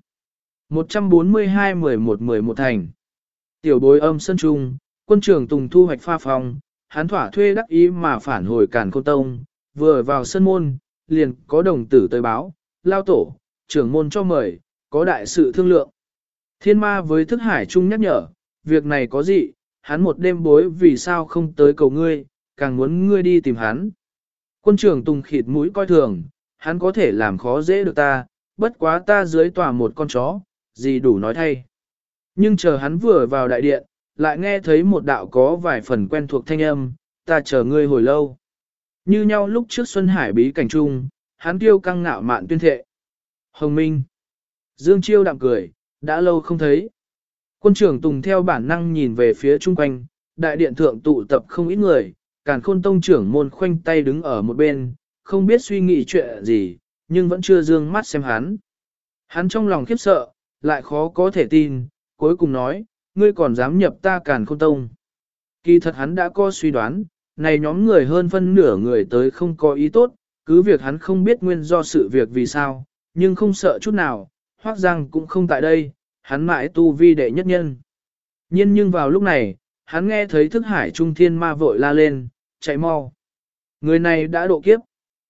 142-11-11 thành. Tiểu bối âm sân trung, quân trưởng Tùng thu hoạch pha phòng, hắn thỏa thuê đắc ý mà phản hồi Càn Khôn Tông, vừa vào sân môn, liền có đồng tử tới báo, lao tổ, trưởng môn cho mời, có đại sự thương lượng. Thiên ma với thức hải trung nhắc nhở, việc này có gì, hắn một đêm bối vì sao không tới cầu ngươi, càng muốn ngươi đi tìm hắn. Quân trưởng Tùng khịt mũi coi thường, hắn có thể làm khó dễ được ta, bất quá ta dưới tòa một con chó, gì đủ nói thay. Nhưng chờ hắn vừa vào đại điện, lại nghe thấy một đạo có vài phần quen thuộc thanh âm, ta chờ ngươi hồi lâu. Như nhau lúc trước Xuân Hải bí cảnh trung, hắn tiêu căng ngạo mạn tuyên thệ. Hồng Minh. Dương Chiêu đạm cười, đã lâu không thấy. Quân trưởng Tùng theo bản năng nhìn về phía chung quanh, đại điện thượng tụ tập không ít người, Càn Khôn Tông trưởng môn khoanh tay đứng ở một bên, không biết suy nghĩ chuyện gì, nhưng vẫn chưa dương mắt xem hắn. Hắn trong lòng khiếp sợ, lại khó có thể tin, cuối cùng nói, ngươi còn dám nhập ta Càn Khôn Tông. Kỳ thật hắn đã có suy đoán, này nhóm người hơn phân nửa người tới không có ý tốt, cứ việc hắn không biết nguyên do sự việc vì sao, nhưng không sợ chút nào, Hoắc Giang cũng không tại đây, hắn mãi tu vi đệ nhất nhân. Nhưng vào lúc này, hắn nghe thấy thức hải trung thiên ma vội la lên, chạy mau. Người này đã độ kiếp.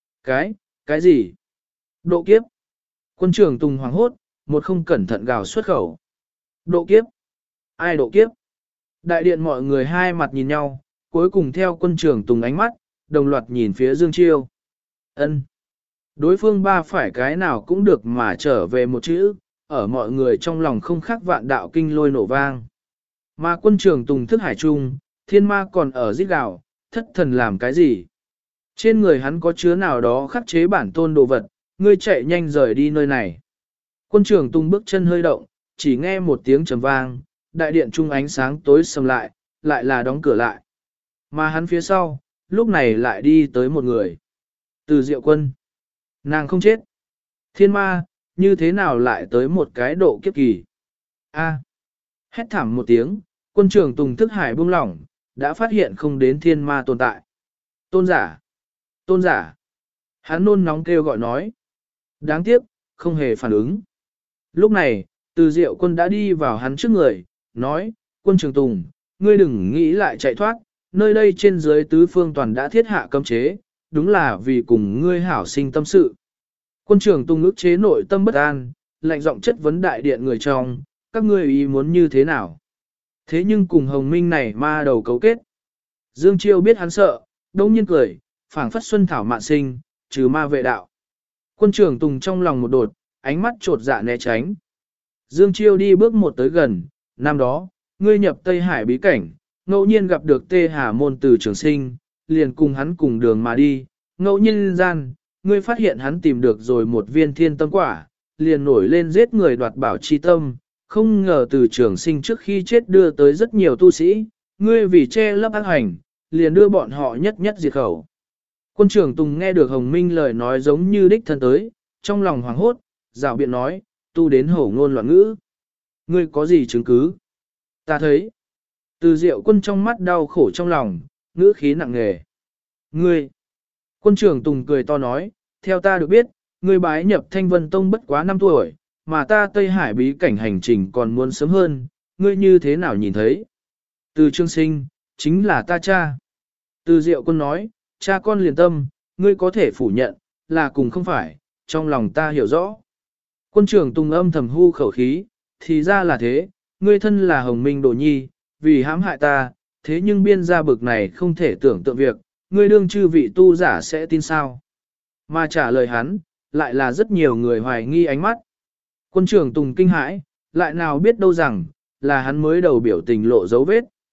Cái gì? Độ kiếp. Quân trưởng Tùng hoảng hốt, một không cẩn thận gào xuất khẩu. Độ kiếp. Ai độ kiếp? Đại điện mọi người hai mặt nhìn nhau, cuối cùng theo quân trưởng Tùng ánh mắt, đồng loạt nhìn phía Dương Chiêu. Ân. Đối phương ba phải cái nào cũng được mà trở về một chữ, ở mọi người trong lòng không khác vạn đạo kinh lôi nổ vang. Mà quân trưởng Tùng thức hải trung, thiên ma còn ở giết gào, thất thần làm cái gì? Trên người hắn có chứa nào đó khắc chế bản tôn đồ vật, ngươi chạy nhanh rời đi nơi này. Quân trưởng Tùng bước chân hơi động, chỉ nghe một tiếng trầm vang, đại điện trung ánh sáng tối sầm lại, lại là đóng cửa lại. Mà hắn phía sau, lúc này lại đi tới một người. Từ Diệu Quân. Nàng không chết. Thiên ma, như thế nào lại tới một cái độ kiếp kỳ? A. Hét thảm một tiếng, quân trưởng Tùng thức hải buông lỏng, đã phát hiện không đến thiên ma tồn tại. Tôn giả. Tôn giả. Hắn nôn nóng kêu gọi nói. Đáng tiếc, không hề phản ứng. Lúc này, Từ Diệu Quân đã đi vào hắn trước người, nói, quân trưởng Tùng, ngươi đừng nghĩ lại chạy thoát, nơi đây trên dưới tứ phương toàn đã thiết hạ cấm chế, đúng là vì cùng ngươi hảo sinh tâm sự. Quân trưởng Tùng ức chế nội tâm bất an, lạnh giọng chất vấn đại điện người trong, các ngươi ý muốn như thế nào? Thế nhưng cùng Hồng Minh này ma đầu cấu kết. Dương Chiêu biết hắn sợ, đông nhiên cười, phảng phất xuân thảo mạn sinh, trừ ma vệ đạo. Quân trưởng Tùng trong lòng một đột, ánh mắt trột dạ né tránh. Dương Chiêu đi bước một tới gần, năm đó, ngươi nhập Tây Hải bí cảnh, ngẫu nhiên gặp được Tê Hà môn từ trường sinh, liền cùng hắn cùng đường mà đi, ngẫu nhiên gian, ngươi phát hiện hắn tìm được rồi một viên thiên tâm quả, liền nổi lên giết người đoạt bảo chi tâm, không ngờ từ trường sinh trước khi chết đưa tới rất nhiều tu sĩ, ngươi vì che lấp ác hành, liền đưa bọn họ nhất nhất diệt khẩu. Quân trưởng Tùng nghe được Hồng Minh lời nói giống như đích thân tới, trong lòng hoảng hốt, dạo biện nói, tu đến hổ ngôn loạn ngữ. Ngươi có gì chứng cứ? Ta thấy. Từ Diệu Quân trong mắt đau khổ trong lòng, ngữ khí nặng nề. Ngươi. Quân trưởng Tùng cười to nói, theo ta được biết, ngươi bái nhập Thanh Vân Tông bất quá 5 tuổi, mà ta Tây Hải bí cảnh hành trình còn muốn sớm hơn, ngươi như thế nào nhìn thấy? Từ Trương Sinh, chính là ta cha. Từ Diệu Quân nói, cha con liền tâm, ngươi có thể phủ nhận, là cùng không phải, trong lòng ta hiểu rõ. Quân trưởng Tùng âm thầm hu khẩu khí, thì ra là thế, ngươi thân là Hồng Minh Đồ Nhi, vì hãm hại ta, thế nhưng biên gia bực này không thể tưởng tượng việc, ngươi đương chư vị tu giả sẽ tin sao. Mà trả lời hắn, lại là rất nhiều người hoài nghi ánh mắt. Quân trưởng Tùng kinh hãi, lại nào biết đâu rằng, là hắn mới đầu biểu tình lộ dấu vết.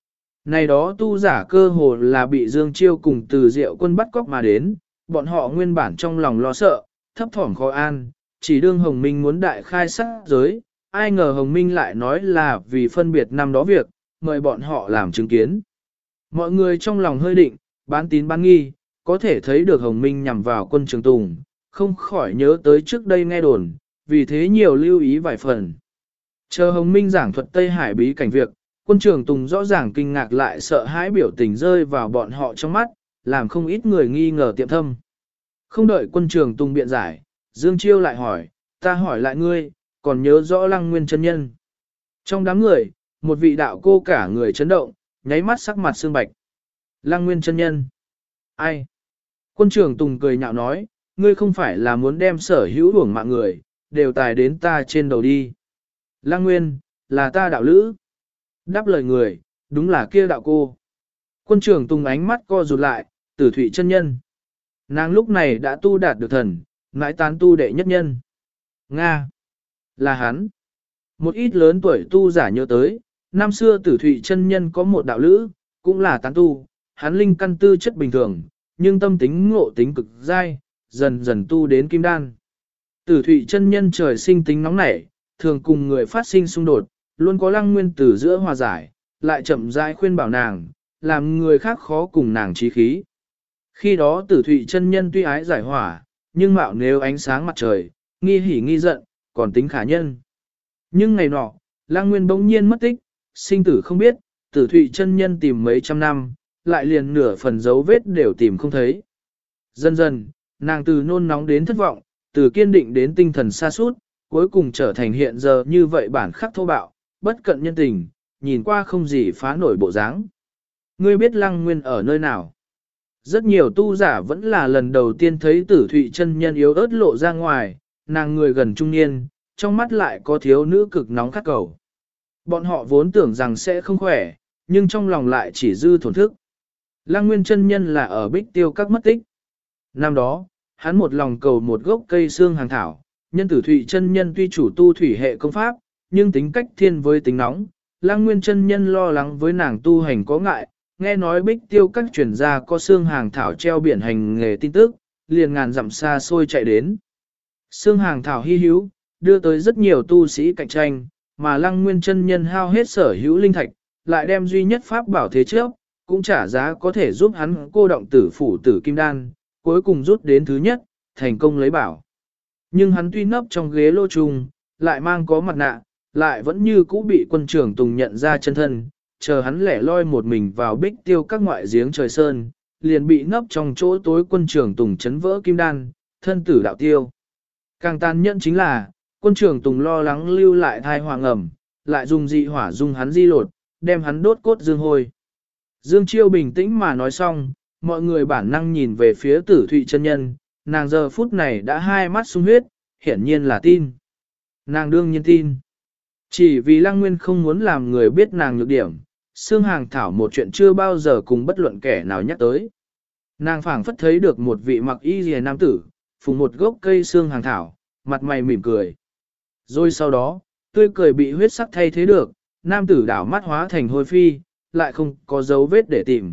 Này đó tu giả cơ hồ là bị Dương Chiêu cùng Từ Diệu Quân bắt cóc mà đến, bọn họ nguyên bản trong lòng lo sợ, thấp thỏm khó an, chỉ đương Hồng Minh muốn đại khai sát giới, ai ngờ Hồng Minh lại nói là vì phân biệt năm đó việc, mời bọn họ làm chứng kiến. Mọi người trong lòng hơi định, bán tín bán nghi, có thể thấy được Hồng Minh nhằm vào quân Trường Tùng, không khỏi nhớ tới trước đây nghe đồn, vì thế nhiều lưu ý vài phần. Chờ Hồng Minh giảng thuật Tây Hải bí cảnh việc, quân Trường Tùng rõ ràng kinh ngạc lại sợ hãi biểu tình rơi vào bọn họ trong mắt, làm không ít người nghi ngờ tiệm thâm. Không đợi quân Trường Tùng biện giải, Dương Chiêu lại hỏi, ta hỏi lại ngươi, còn nhớ rõ Lăng Nguyên chân nhân. Trong đám người, một vị đạo cô cả người chấn động, nháy mắt sắc mặt xương bạch. Lăng Nguyên chân nhân. Ai? Quân Trường Tùng cười nhạo nói, ngươi không phải là muốn đem sở hữu uổng mạng người, đều tài đến ta trên đầu đi. Lăng Nguyên, là ta đạo lữ. Đáp lời người, đúng là kia đạo cô. Quân Trường Tùng ánh mắt co rụt lại, Tử Thụy chân nhân. Nàng lúc này đã tu đạt được thần, mãi tán tu đệ nhất nhân. Nga. Là hắn. Một ít lớn tuổi tu giả nhớ tới, năm xưa Tử Thụy chân nhân có một đạo lữ, cũng là tán tu, hắn linh căn tư chất bình thường, nhưng tâm tính ngộ tính cực dai, dần dần tu đến kim đan. Tử Thụy chân nhân trời sinh tính nóng nảy, thường cùng người phát sinh xung đột, luôn có Lăng Nguyên từ giữa hòa giải, lại chậm rãi khuyên bảo nàng, làm người khác khó cùng nàng chí khí. Khi đó Tử Thụy chân nhân tuy ái giải hỏa, nhưng mạo nếu ánh sáng mặt trời, nghi hỉ nghi giận, còn tính khả nhân. Nhưng ngày nọ, Lăng Nguyên bỗng nhiên mất tích, sinh tử không biết, Tử Thụy chân nhân tìm mấy trăm năm, lại liền nửa phần dấu vết đều tìm không thấy. Dần dần, nàng từ nôn nóng đến thất vọng, từ kiên định đến tinh thần sa sút, cuối cùng trở thành hiện giờ như vậy bản khắc thô bạo, bất cận nhân tình, nhìn qua không gì phá nổi bộ dáng. Ngươi biết Lăng Nguyên ở nơi nào? Rất nhiều tu giả vẫn là lần đầu tiên thấy Tử Thụy chân nhân yếu ớt lộ ra ngoài, nàng người gần trung niên, trong mắt lại có thiếu nữ cực nóng khát cầu. Bọn họ vốn tưởng rằng sẽ không khỏe, nhưng trong lòng lại chỉ dư thổn thức. Lăng Nguyên chân nhân là ở Bích Tiêu các mất tích. Năm đó, hắn một lòng cầu một gốc cây xương hàng thảo, nhân Tử Thụy chân nhân tuy chủ tu thủy hệ công pháp, nhưng tính cách thiên với tính nóng. Lăng Nguyên chân nhân lo lắng với nàng tu hành có ngại, nghe nói Bích Tiêu các truyền gia có xương hàng thảo treo biển hành nghề tin tức, liền ngàn dặm xa xôi chạy đến. Xương hàng thảo hy hữu, đưa tới rất nhiều tu sĩ cạnh tranh, mà Lăng Nguyên chân nhân hao hết sở hữu linh thạch, lại đem duy nhất pháp bảo thế trước, cũng trả giá có thể giúp hắn cô động tử phủ tử kim đan, cuối cùng rút đến thứ nhất, thành công lấy bảo. Nhưng hắn tuy nấp trong ghế lô trùng, lại mang có mặt nạ, lại vẫn như cũ bị quân trưởng Tùng nhận ra chân thân, chờ hắn lẻ loi một mình vào Bích Tiêu các ngoại giếng trời sơn, liền bị nấp trong chỗ tối quân trưởng Tùng chấn vỡ kim đan, thân tử đạo tiêu. Càng tàn nhẫn chính là, quân trưởng Tùng lo lắng lưu lại thai hoàng ẩm, lại dùng dị hỏa dung hắn di lột, đem hắn đốt cốt dương hôi. Dương Chiêu bình tĩnh mà nói xong, mọi người bản năng nhìn về phía Tử Thụy chân nhân, nàng giờ phút này đã hai mắt sung huyết, hiển nhiên là tin. Nàng đương nhiên tin. Chỉ vì Lăng Nguyên không muốn làm người biết nàng nhược điểm, xương hàng thảo một chuyện chưa bao giờ cùng bất luận kẻ nào nhắc tới. Nàng phảng phất thấy được một vị mặc y rìa nam tử, phùng một gốc cây xương hàng thảo, mặt mày mỉm cười. Rồi sau đó, tươi cười bị huyết sắc thay thế được, nam tử đảo mắt hóa thành hôi phi, lại không có dấu vết để tìm.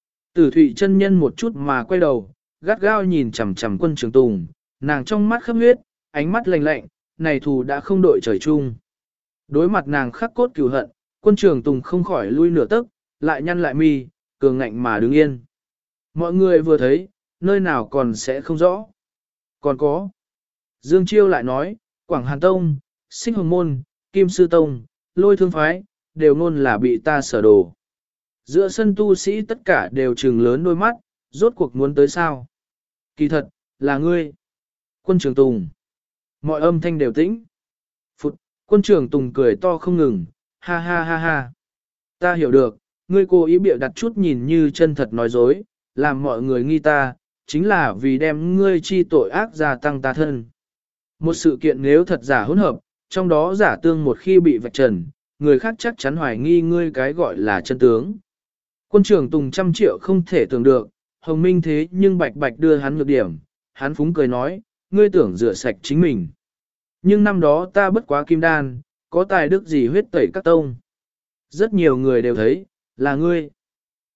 Tử Thụy chân nhân một chút mà quay đầu, gắt gao nhìn chằm chằm quân Trường Tùng, nàng trong mắt khắp huyết, ánh mắt lạnh lạnh, này thù đã không đội trời chung. Đối mặt nàng khắc cốt cừu hận, quân Trường Tùng không khỏi lui nửa tấc, lại nhăn lại mi, cường ngạnh mà đứng yên. Mọi người vừa thấy, nơi nào còn sẽ không rõ. Còn có. Dương Chiêu lại nói, Quảng Hàn Tông, Sinh Hồng Môn, Kim Sư Tông, Lôi Thương Phái, đều ngôn là bị ta sở đồ. Giữa sân tu sĩ tất cả đều trừng lớn đôi mắt, rốt cuộc muốn tới sao. Kỳ thật, là ngươi. Quân Trường Tùng. Mọi âm thanh đều tĩnh. Phụt, quân Trường Tùng cười to không ngừng, ha ha ha ha. Ta hiểu được, ngươi cố ý bịa đặt chút nhìn như chân thật nói dối, làm mọi người nghi ta, chính là vì đem ngươi chi tội ác gia tăng ta thân. Một sự kiện nếu thật giả hỗn hợp, trong đó giả tương một khi bị vạch trần, người khác chắc chắn hoài nghi ngươi cái gọi là chân tướng. Quân trưởng Tùng 100 triệu không thể tưởng được, Hồng Minh thế nhưng bạch bạch đưa hắn nhược điểm, hắn phúng cười nói, ngươi tưởng rửa sạch chính mình. Nhưng năm đó ta bất quá kim đan, có tài đức gì huyết tẩy các tông. Rất nhiều người đều thấy, là ngươi.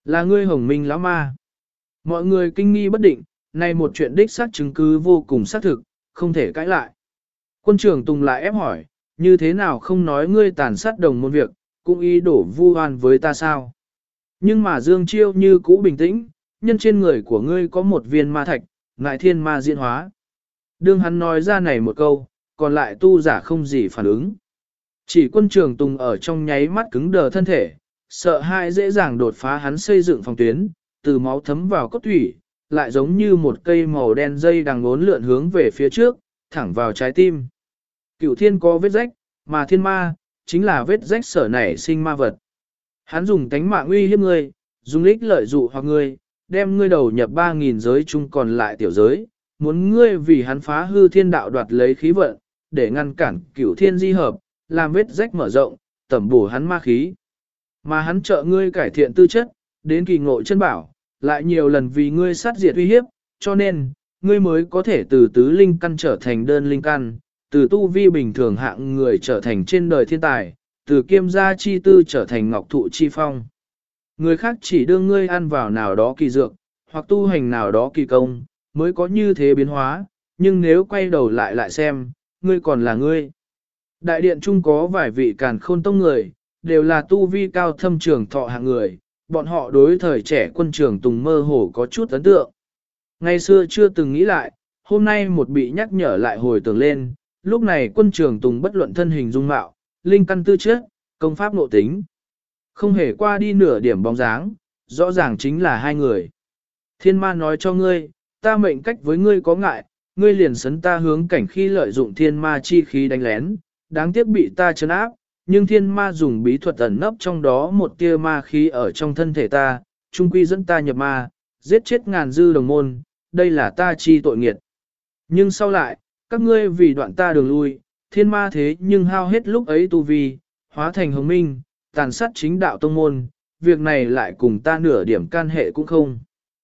Là ngươi Hồng Minh lão ma. Mọi người kinh nghi bất định, này một chuyện đích xác chứng cứ vô cùng xác thực, không thể cãi lại. Quân trưởng Tùng lại ép hỏi, như thế nào không nói ngươi tàn sát đồng môn việc, cũng ý đổ vu oan với ta sao? Nhưng mà Dương Chiêu như cũ bình tĩnh, nhân trên người của ngươi có một viên ma thạch, ngại thiên ma diễn hóa. Đương hắn nói ra này một câu, còn lại tu giả không gì phản ứng. Chỉ quân trưởng Tùng ở trong nháy mắt cứng đờ thân thể, sợ hãi dễ dàng đột phá hắn xây dựng phòng tuyến, từ máu thấm vào cốt thủy, lại giống như một cây màu đen dây đang ngốn lượn hướng về phía trước, thẳng vào trái tim. Cửu thiên có vết rách, mà thiên ma, chính là vết rách sở nảy sinh ma vật. Hắn dùng tánh mạng uy hiếp ngươi, dùng lích lợi dụ hoặc ngươi, đem ngươi đầu nhập 3.000 giới chung còn lại tiểu giới, muốn ngươi vì hắn phá hư thiên đạo đoạt lấy khí vận, để ngăn cản cửu thiên di hợp, làm vết rách mở rộng, tẩm bổ hắn ma khí. Mà hắn trợ ngươi cải thiện tư chất, đến kỳ ngộ chân bảo, lại nhiều lần vì ngươi sát diệt uy hiếp, cho nên, ngươi mới có thể từ tứ linh căn trở thành đơn linh căn, từ tu vi bình thường hạng người trở thành trên đời thiên tài, từ kiêm gia chi tư trở thành ngọc thụ chi phong. Người khác chỉ đưa ngươi ăn vào nào đó kỳ dược, hoặc tu hành nào đó kỳ công, mới có như thế biến hóa, nhưng nếu quay đầu lại xem, ngươi còn là ngươi. Đại điện chung có vài vị càn khôn tông người, đều là tu vi cao thâm trường thọ hạng người, bọn họ đối thời trẻ quân trưởng Tùng mơ hồ có chút ấn tượng. Ngày xưa chưa từng nghĩ lại, hôm nay một bị nhắc nhở lại hồi tưởng lên, lúc này quân trưởng Tùng bất luận thân hình dung mạo, linh căn tư chất, công pháp nội tính. Không hề qua đi nửa điểm bóng dáng, rõ ràng chính là hai người. Thiên ma nói cho ngươi, ta mệnh cách với ngươi có ngại, ngươi liền sấn ta hướng cảnh khi lợi dụng thiên ma chi khí đánh lén, đáng tiếc bị ta trấn áp, nhưng thiên ma dùng bí thuật ẩn nấp trong đó một tia ma khí ở trong thân thể ta, trung quy dẫn ta nhập ma, giết chết ngàn dư đồng môn, đây là ta chi tội nghiệt. Nhưng sau lại, các ngươi vì đoạn ta đường lui, thiên ma thế nhưng hao hết lúc ấy tu vi, hóa thành hồng minh, tàn sát chính đạo tông môn, việc này lại cùng ta nửa điểm can hệ cũng không.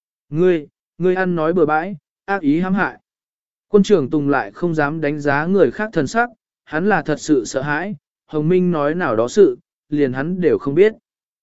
Ngươi ăn nói bừa bãi, ác ý hãm hại. Quân trưởng Tùng lại không dám đánh giá người khác thần sắc, hắn là thật sự sợ hãi, Hồng Minh nói nào đó sự, liền hắn đều không biết.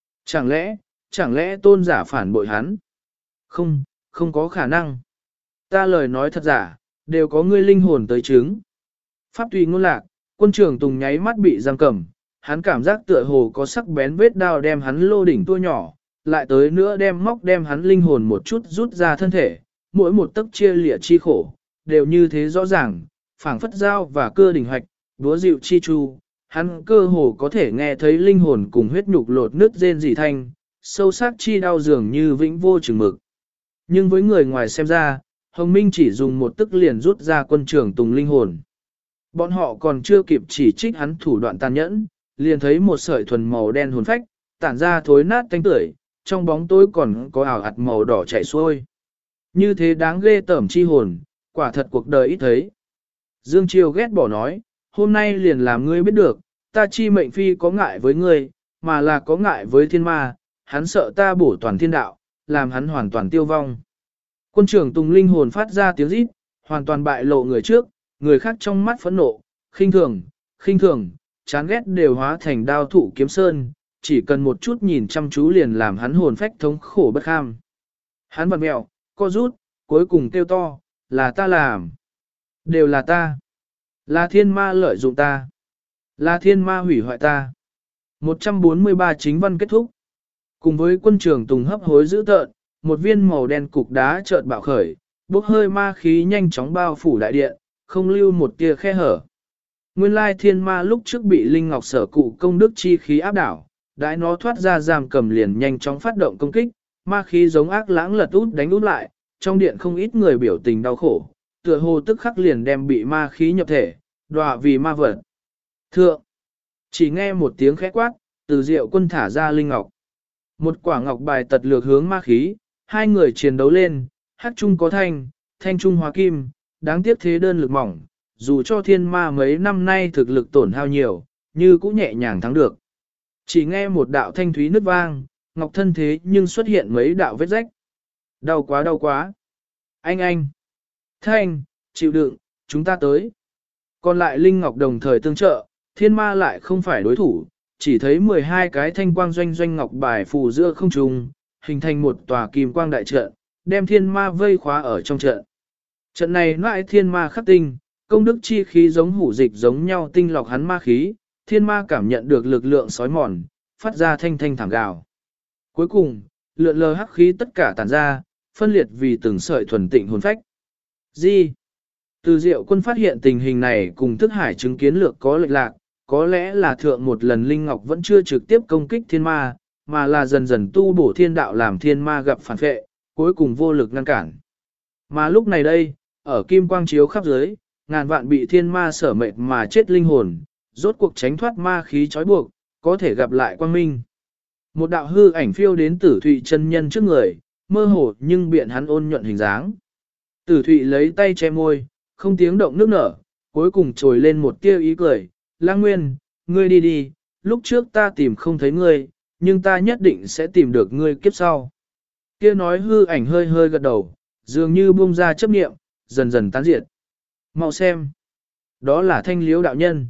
Chẳng lẽ tôn giả phản bội hắn? Không có khả năng. Ta lời nói thật giả, đều có ngươi linh hồn tới chứng. Pháp tùy ngôn lạc, quân trưởng Tùng nháy mắt bị giam cầm, hắn cảm giác tựa hồ có sắc bén vết đao đem hắn lô đỉnh tua nhỏ, lại tới nữa đem hắn linh hồn một chút rút ra thân thể, mỗi một tấc chia lịa chi khổ, đều như thế rõ ràng, phảng phất dao và cưa đỉnh hoạch, đúa dịu chi chu, hắn cơ hồ có thể nghe thấy linh hồn cùng huyết nhục lột nứt rên rỉ thanh, sâu sắc chi đau dường như vĩnh vô chừng mực. Nhưng với người ngoài xem ra, Hồng Minh chỉ dùng một tức liền rút ra quân trưởng Tùng linh hồn. Bọn họ còn chưa kịp chỉ trích hắn thủ đoạn tàn nhẫn, liền thấy một sợi thuần màu đen hồn phách, tản ra thối nát tanh tưởi, trong bóng tối còn có ảo ạt màu đỏ chảy xuôi. Như thế đáng ghê tởm chi hồn, quả thật cuộc đời ít thấy. Dương Chiêu ghét bỏ nói, hôm nay liền làm ngươi biết được, ta chi mệnh phi có ngại với ngươi, mà là có ngại với thiên ma, hắn sợ ta bổ toàn thiên đạo, làm hắn hoàn toàn tiêu vong. Quân trưởng Tùng linh hồn phát ra tiếng rít, hoàn toàn bại lộ người trước, người khác trong mắt phẫn nộ, khinh thường, chán ghét đều hóa thành đao thụ kiếm sơn, chỉ cần một chút nhìn chăm chú liền làm hắn hồn phách thống khổ bất kham. Hắn bật mẹo, co rút, cuối cùng kêu to, là ta làm. Đều là ta. Là thiên ma lợi dụng ta. Là thiên ma hủy hoại ta. 143 chính văn kết thúc. Cùng với quân trưởng Tùng hấp hối dữ tợn, một viên màu đen cục đá chợt bạo khởi, bốc hơi ma khí nhanh chóng bao phủ đại điện, không lưu một tia khe hở. Nguyên lai thiên ma lúc trước bị Linh Ngọc Sở cụ công đức chi khí áp đảo, đãi nó thoát ra giam cầm liền nhanh chóng phát động công kích, ma khí giống ác lãng lật út đánh út lại, trong điện không ít người biểu tình đau khổ, tựa hồ tức khắc liền đem bị ma khí nhập thể, đọa vì ma vật. Thượng, chỉ nghe một tiếng khẽ quát, từ Diệu Quân thả ra Linh Ngọc. Một quả ngọc bài tật lược hướng ma khí, hai người chiến đấu lên, hắc trung có thanh trung hóa kim, đáng tiếc thế đơn lực mỏng, dù cho thiên ma mấy năm nay thực lực tổn hao nhiều, như cũng nhẹ nhàng thắng được. Chỉ nghe một đạo thanh thúy nứt vang, ngọc thân thế nhưng xuất hiện mấy đạo vết rách. Đau quá. Anh. Thanh, chịu đựng, chúng ta tới. Còn lại Linh Ngọc đồng thời tương trợ, thiên ma lại không phải đối thủ, chỉ thấy 12 cái thanh quang doanh ngọc bài phù giữa không trung, hình thành một tòa kim quang đại trận, đem thiên ma vây khóa ở trong trận. Trận này loại thiên ma khắc tinh, công đức chi khí giống hủ dịch giống nhau tinh lọc hắn ma khí, thiên ma cảm nhận được lực lượng sói mòn, phát ra thanh thanh thảm gào. Cuối cùng, lượn lờ hắc khí tất cả tản ra, phân liệt vì từng sợi thuần tịnh hồn phách. Gì? Từ Diệu Quân phát hiện tình hình này cùng thức hải chứng kiến lược có lệch lạc, có lẽ là thượng một lần Linh Ngọc vẫn chưa trực tiếp công kích thiên ma, mà là dần dần tu bổ thiên đạo làm thiên ma gặp phản phệ, cuối cùng vô lực ngăn cản. Mà lúc này đây, ở kim quang chiếu khắp dưới, ngàn vạn bị thiên ma sở mệt mà chết linh hồn, rốt cuộc tránh thoát ma khí trói buộc, có thể gặp lại quang minh. Một đạo hư ảnh phiêu đến Tử Thụy chân nhân trước người, mơ hồ nhưng biện hắn ôn nhuận hình dáng. Tử Thụy lấy tay che môi, không tiếng động nước nở, cuối cùng trồi lên một tia ý cười. Lang Nguyên, ngươi đi đi, lúc trước ta tìm không thấy ngươi, nhưng ta nhất định sẽ tìm được ngươi kiếp sau. Kia nói hư ảnh hơi hơi gật đầu, dường như buông ra chấp niệm, dần dần tán diệt. Mau xem, đó là Thanh Liễu đạo nhân,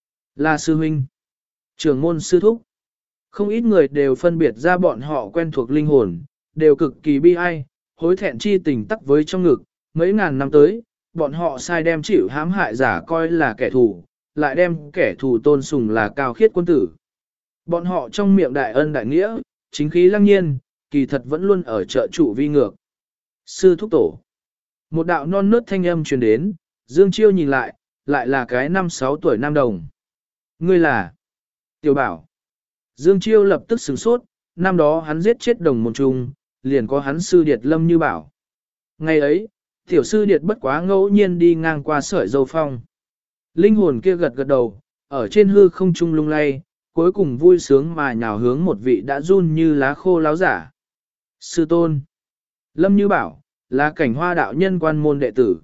là sư huynh, trưởng môn sư thúc. Không ít người đều phân biệt ra bọn họ quen thuộc linh hồn, đều cực kỳ bi ai, hối thẹn chi tình tắc với trong ngực. Mấy ngàn năm tới, bọn họ sai đem chịu hãm hại giả coi là kẻ thù, lại đem kẻ thù tôn sùng là cao khiết quân tử. Bọn họ trong miệng đại ân đại nghĩa, chính khí lăng nhiên, kỳ thật vẫn luôn ở trợ trụ vi ngược. Sư thúc tổ. Một đạo non nớt thanh âm truyền đến, Dương Chiêu nhìn lại là cái 5-6 tuổi nam đồng. Ngươi là Tiểu Bảo. Dương Chiêu lập tức sửng sốt, năm đó hắn giết chết đồng môn trung, liền có hắn sư điệt Lâm Như Bảo. Ngày ấy, tiểu sư điệt bất quá ngẫu nhiên đi ngang qua sợi dâu phong. Linh hồn kia gật gật đầu, ở trên hư không trung lung lay, cuối cùng vui sướng mà nhào hướng một vị đã run như lá khô láo giả. Sư tôn. Lâm Như Bảo, là Cảnh Hoa đạo nhân quan môn đệ tử.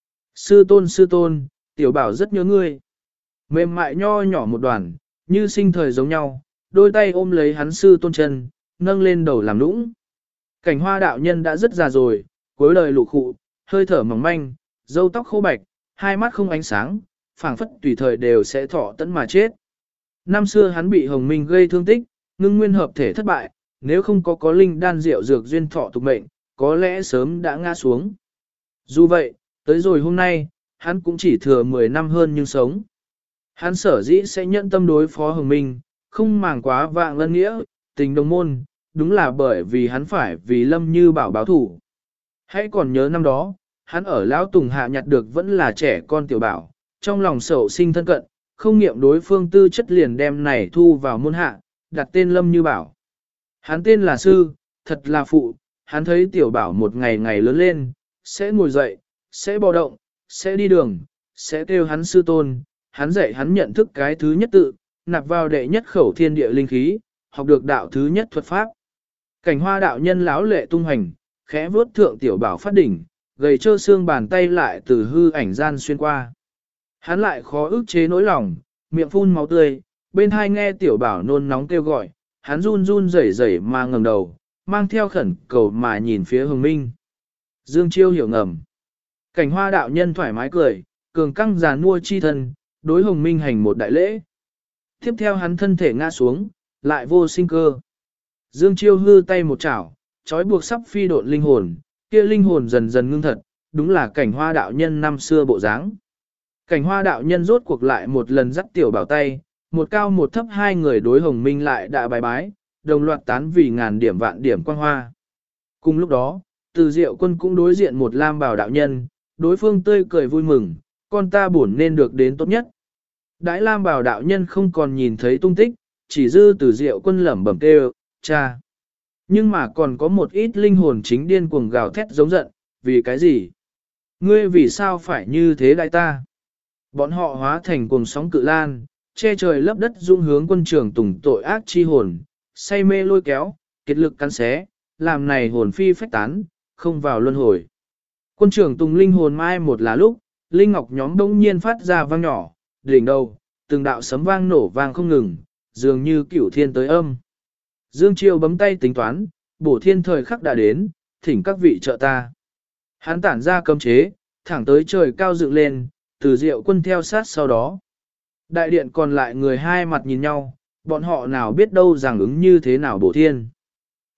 Sư tôn, Tiểu Bảo rất nhớ ngươi. Mềm mại nho nhỏ một đoàn, như sinh thời giống nhau, đôi tay ôm lấy hắn sư tôn chân, nâng lên đầu làm nũng. Cảnh Hoa đạo nhân đã rất già rồi, cuối đời lụ khụ, hơi thở mỏng manh, râu tóc khô bạch, hai mắt không ánh sáng, phảng phất tùy thời đều sẽ thọ tẫn mà chết. Năm xưa hắn bị Hồng Minh gây thương tích, ngưng nguyên hợp thể thất bại, nếu không có linh đan rượu dược duyên thọ tục mệnh, có lẽ sớm đã ngã xuống. Dù vậy, tới rồi hôm nay, hắn cũng chỉ thừa 10 năm hơn nhưng sống. Hắn sở dĩ sẽ nhận tâm đối phó Hồng Minh, không màng quá vạng lân nghĩa, tình đồng môn, đúng là bởi vì hắn phải vì Lâm Như Bảo báo thủ. Hãy còn nhớ năm đó, hắn ở Lão Tùng hạ nhặt được vẫn là trẻ con Tiểu Bảo, trong lòng sầu sinh thân cận, không nghiệm đối phương tư chất liền đem này thu vào môn hạ, đặt tên Lâm Như Bảo. Hắn tên là sư, thật là phụ, hắn thấy Tiểu Bảo một ngày ngày lớn lên, sẽ ngồi dậy, sẽ bò động, sẽ đi đường, sẽ kêu hắn sư tôn, hắn dạy hắn nhận thức cái thứ nhất tự, nạp vào đệ nhất khẩu thiên địa linh khí, học được đạo thứ nhất thuật pháp. Cảnh Hoa đạo nhân lão lệ tung hành, khẽ vuốt thượng Tiểu Bảo phát đỉnh, gầy trơ xương bàn tay lại từ hư ảnh gian xuyên qua. Hắn lại khó ức chế nỗi lòng, miệng phun máu tươi, bên hai nghe Tiểu Bảo nôn nóng kêu gọi, hắn run run rẩy rẩy mà ngẩng đầu, mang theo khẩn cầu mà nhìn phía Hồng Minh. Dương Chiêu hiểu ngầm. Cảnh Hoa đạo nhân thoải mái cười, cường căng giàn mua chi thân, đối Hồng Minh hành một đại lễ. Tiếp theo hắn thân thể ngã xuống, lại vô sinh cơ. Dương Chiêu hư tay một chảo, trói buộc sắp phi độn linh hồn, kia linh hồn dần dần ngưng thật, đúng là Cảnh Hoa đạo nhân năm xưa bộ dáng. Cảnh Hoa đạo nhân rốt cuộc lại một lần dắt Tiểu Bảo tay, một cao một thấp hai người đối Hồng Minh lại đã bài bái, đồng loạt tán vì ngàn điểm vạn điểm quang hoa. Cùng lúc đó, Từ Diệu Quân cũng đối diện một lam bào đạo nhân, đối phương tươi cười vui mừng, con ta bổn nên được đến tốt nhất. Đãi lam bào đạo nhân không còn nhìn thấy tung tích, chỉ dư Từ Diệu Quân lẩm bẩm kêu, cha. Nhưng mà còn có một ít linh hồn chính điên cuồng gào thét giống giận, vì cái gì? Ngươi vì sao phải như thế đại ta? Bọn họ hóa thành cuồng sóng cự lan, che trời lấp đất dung hướng quân trường tùng tội ác chi hồn, say mê lôi kéo, kiệt lực cắn xé, làm này hồn phi phách tán, không vào luân hồi. Quân trưởng tùng linh hồn mai một là lúc, linh ngọc nhóm đông nhiên phát ra vang nhỏ, đỉnh đầu, từng đạo sấm vang nổ vang không ngừng, dường như cửu thiên tới âm. Dương Chiêu bấm tay tính toán, bổ thiên thời khắc đã đến, thỉnh các vị trợ ta. Hắn tản ra cấm chế, thẳng tới trời cao dựng lên, Từ Diệu Quân theo sát sau đó. Đại điện còn lại người hai mặt nhìn nhau, bọn họ nào biết đâu rằng ứng như thế nào bổ thiên.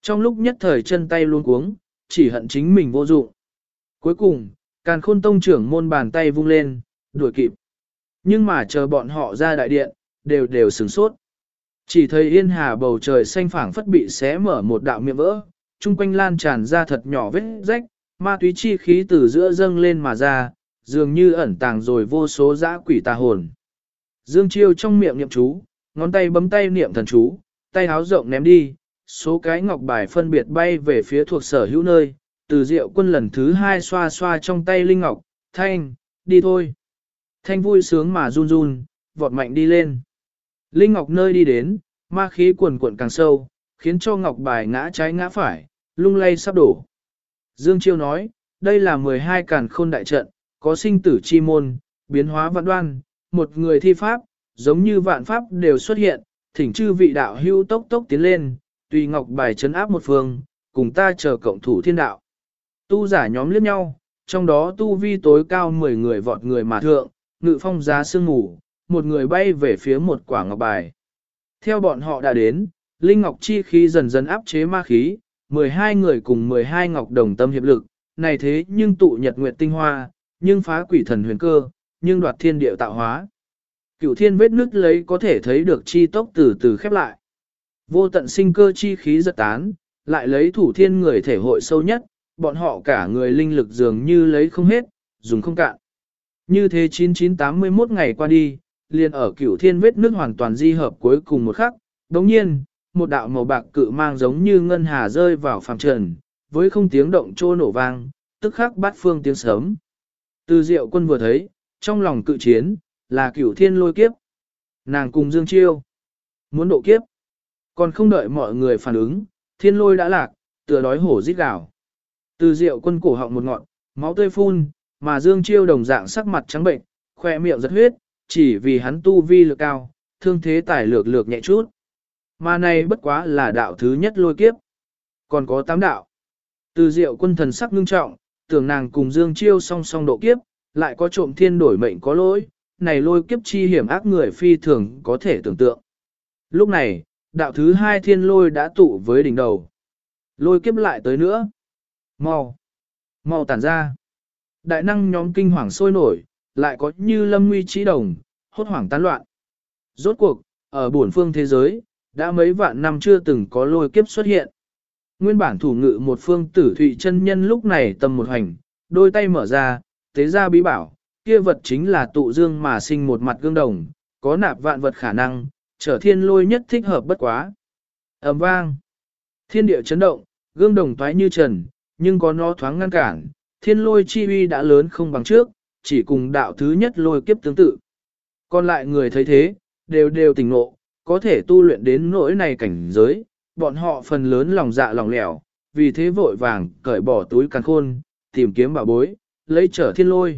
Trong lúc nhất thời chân tay luôn cuống, chỉ hận chính mình vô dụng. Cuối cùng, Càn Khôn Tông trưởng môn bàn tay vung lên, đuổi kịp. Nhưng mà chờ bọn họ ra đại điện, đều sửng sốt. Chỉ thấy yên hà bầu trời xanh phảng phất bị xé mở một đạo miệng vỡ, chung quanh lan tràn ra thật nhỏ vết rách, ma túy chi khí từ giữa dâng lên mà ra, dường như ẩn tàng rồi vô số dã quỷ tà hồn. Dương Chiêu trong miệng niệm chú, ngón tay bấm tay niệm thần chú, tay háo rộng ném đi, số cái ngọc bài phân biệt bay về phía thuộc sở hữu nơi, từ Diệu Quân lần thứ hai xoa xoa trong tay linh ngọc, Thanh, đi thôi. Thanh vui sướng mà run run, vọt mạnh đi lên. Linh ngọc nơi đi đến, ma khí cuồn cuộn càng sâu, khiến cho ngọc bài ngã trái ngã phải, lung lay sắp đổ. Dương Chiêu nói, đây là 12 càn khôn đại trận, có sinh tử chi môn, biến hóa vạn đoan, một người thi pháp, giống như vạn pháp đều xuất hiện, thỉnh chư vị đạo hưu tốc tốc tiến lên, tùy ngọc bài trấn áp một phương, cùng ta chờ cộng thủ thiên đạo. Tu giả nhóm liếc nhau, trong đó tu vi tối cao 10 người vọt người mà thượng, ngự phong giá sương ngủ, một người bay về phía một quả ngọc bài. Theo bọn họ đã đến, linh ngọc chi khí dần dần áp chế ma khí, 12 người cùng 12 ngọc đồng tâm hiệp lực, này thế nhưng tụ nhật nguyệt tinh hoa, nhưng phá quỷ thần huyền cơ, nhưng đoạt thiên địa tạo hóa. Cửu thiên vết nứt lấy có thể thấy được chi tốc từ từ khép lại. Vô tận sinh cơ chi khí giật tán, lại lấy thủ thiên người thể hội sâu nhất, bọn họ cả người linh lực dường như lấy không hết, dùng không cạn. Như thế 9981 ngày qua đi, liền ở cửu thiên vết nứt hoàn toàn di hợp cuối cùng một khắc, đồng nhiên, một đạo màu bạc cự mang giống như ngân hà rơi vào phàm trần, với không tiếng động trô nổ vang, tức khắc bát phương tiếng sớm. Từ Diệu Quân vừa thấy, trong lòng cự chiến, là cửu thiên lôi kiếp. Nàng cùng Dương Chiêu, muốn độ kiếp. Còn không đợi mọi người phản ứng, thiên lôi đã lạc, tựa đói hổ rít gào. Từ Diệu Quân cổ họng một ngọn, máu tươi phun, mà Dương Chiêu đồng dạng sắc mặt trắng bệnh, khoe miệng giật huyết, chỉ vì hắn tu vi lực cao, thương thế tải lược lược nhẹ chút. Mà này bất quá là đạo thứ nhất lôi kiếp. Còn có 8 đạo. Từ Diệu Quân thần sắc ngưng trọng, tưởng nàng cùng Dương Chiêu song song độ kiếp, lại có trộm thiên đổi mệnh có lỗi, này lôi kiếp chi hiểm ác người phi thường có thể tưởng tượng. Lúc này, đạo thứ hai thiên lôi đã tụ với đỉnh đầu. Lôi kiếp lại tới nữa. Mau, mau tản ra. Đại năng nhóm kinh hoàng sôi nổi, lại có như lâm nguy trí đồng, hốt hoảng tán loạn. Rốt cuộc, ở bổn phương thế giới, đã mấy vạn năm chưa từng có lôi kiếp xuất hiện. Nguyên bản thủ ngự một phương Tử Thụy chân nhân lúc này tầm một hành, đôi tay mở ra, tế ra bí bảo, kia vật chính là tụ dương mà sinh một mặt gương đồng, có nạp vạn vật khả năng, trở thiên lôi nhất thích hợp bất quá. Ầm vang, thiên địa chấn động, gương đồng toái như trần, nhưng có nó thoáng ngăn cản, thiên lôi chi uy đã lớn không bằng trước, chỉ cùng đạo thứ nhất lôi kiếp tương tự. Còn lại người thấy thế, đều tỉnh ngộ, có thể tu luyện đến nỗi này cảnh giới, bọn họ phần lớn lòng dạ lòng lẻo, vì thế vội vàng cởi bỏ túi càn khôn, tìm kiếm bảo bối, lấy trở thiên lôi.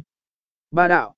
3 đạo,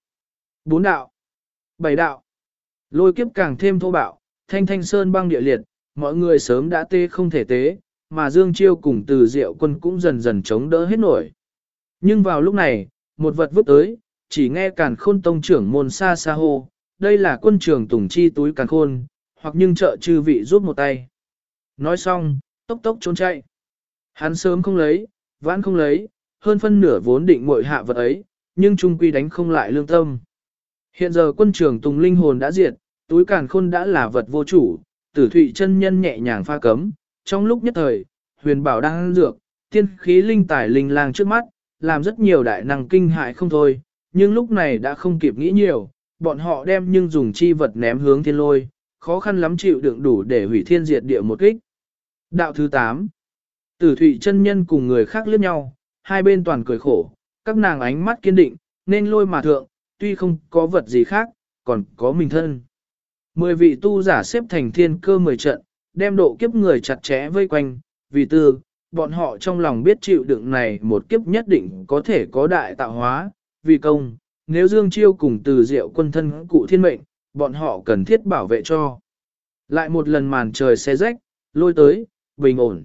4 đạo, 7 đạo, lôi kiếp càng thêm thô bạo, thanh thanh sơn băng địa liệt, mọi người sớm đã tê không thể tế, mà Dương Chiêu cùng Từ Diệu Quân cũng dần dần chống đỡ hết nổi. Nhưng vào lúc này, một vật vứt tới, chỉ nghe Càn Khôn Tông trưởng môn xa xa hô, đây là quân trường Tùng Chi túi càn khôn, hoặc nhưng trợ chư vị giúp một tay. Nói xong, tốc tốc trốn chạy. Hắn sớm không lấy, vãn không lấy, hơn phân nửa vốn định muội hạ vật ấy, nhưng trung quy đánh không lại lương tâm. Hiện giờ quân trường Tùng linh hồn đã diệt, túi càn khôn đã là vật vô chủ, Tử Thụy chân nhân nhẹ nhàng pha cấm, trong lúc nhất thời, huyền bảo đang ăn dược, tiên khí linh tài linh lang trước mắt, làm rất nhiều đại năng kinh hại không thôi, nhưng lúc này đã không kịp nghĩ nhiều, bọn họ đem nhưng dùng chi vật ném hướng thiên lôi, khó khăn lắm chịu đựng đủ để hủy thiên diệt địa một kích. Đạo thứ 8. Tử Thụy chân nhân cùng người khác liếc nhau, hai bên toàn cười khổ, các nàng ánh mắt kiên định, nên lôi mà thượng, tuy không có vật gì khác, còn có mình thân. 10 vị tu giả xếp thành thiên cơ 10 trận, đem độ kiếp người chặt chẽ vây quanh, vì tư, bọn họ trong lòng biết chịu đựng này một kiếp nhất định có thể có đại tạo hóa, vì công, nếu Dương Chiêu cùng Từ Diệu Quân thân cụ thiên mệnh, bọn họ cần thiết bảo vệ cho. Lại một lần màn trời xé rách, lôi tới, bình ổn.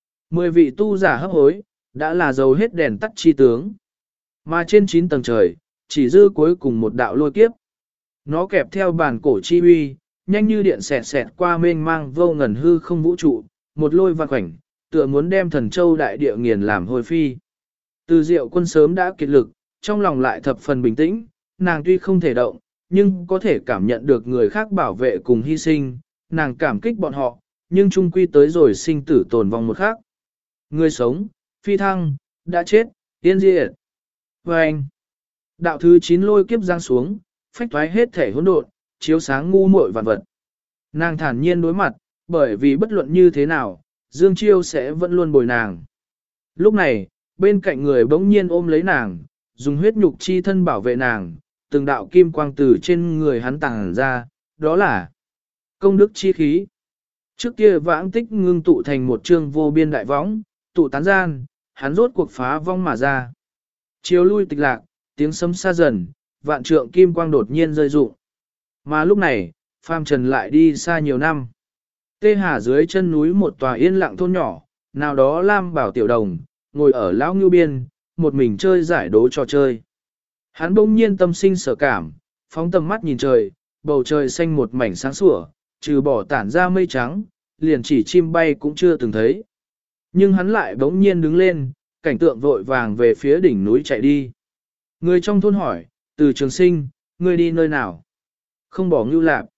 10 vị tu giả hấp hối, đã là dầu hết đèn tắt chi tướng. Mà trên 9 tầng trời, chỉ dư cuối cùng một đạo lôi kiếp. Nó kẹp theo bản cổ chi uy, nhanh như điện xẹt xẹt qua mênh mang vô ngần hư không vũ trụ, một lôi vạn khoảnh, tựa muốn đem Thần Châu đại địa nghiền làm hôi phi. Từ Diệu Quân sớm đã kiệt lực, trong lòng lại thập phần bình tĩnh, nàng tuy không thể động, nhưng có thể cảm nhận được người khác bảo vệ cùng hy sinh, nàng cảm kích bọn họ, nhưng chung quy tới rồi sinh tử tồn vong một khác. Người sống, phi thăng, đã chết, tiên diệt. Và anh, đạo thứ 9 lôi kiếp giáng xuống, phách thoái hết thể hỗn độn, chiếu sáng ngu muội vạn vật. Nàng thản nhiên đối mặt, bởi vì bất luận như thế nào, Dương Chiêu sẽ vẫn luôn bồi nàng. Lúc này, bên cạnh người bỗng nhiên ôm lấy nàng, dùng huyết nhục chi thân bảo vệ nàng, từng đạo kim quang từ trên người hắn tàng ra, đó là công đức chi khí. Trước kia vãng tích ngưng tụ thành một chương vô biên đại võng, tụ tán gian, hắn rốt cuộc phá vong mà ra. Chiếu lui tịch lạc, tiếng sấm xa dần, vạn trượng kim quang đột nhiên rơi rụng. Mà lúc này, phàm trần lại đi xa nhiều năm. Tê Hà dưới chân núi một tòa yên lặng thôn nhỏ, nào đó Lam Bảo Tiểu Đồng, ngồi ở lão ngưu biên, một mình chơi giải đố trò chơi. Hắn bỗng nhiên tâm sinh sở cảm, phóng tầm mắt nhìn trời, bầu trời xanh một mảnh sáng sủa, trừ bỏ tản ra mây trắng, liền chỉ chim bay cũng chưa từng thấy. Nhưng hắn lại bỗng nhiên đứng lên, cảnh tượng vội vàng về phía đỉnh núi chạy đi. Người trong thôn hỏi, Từ Trường Sinh, ngươi đi nơi nào? Không bỏ Ngưu Lạp.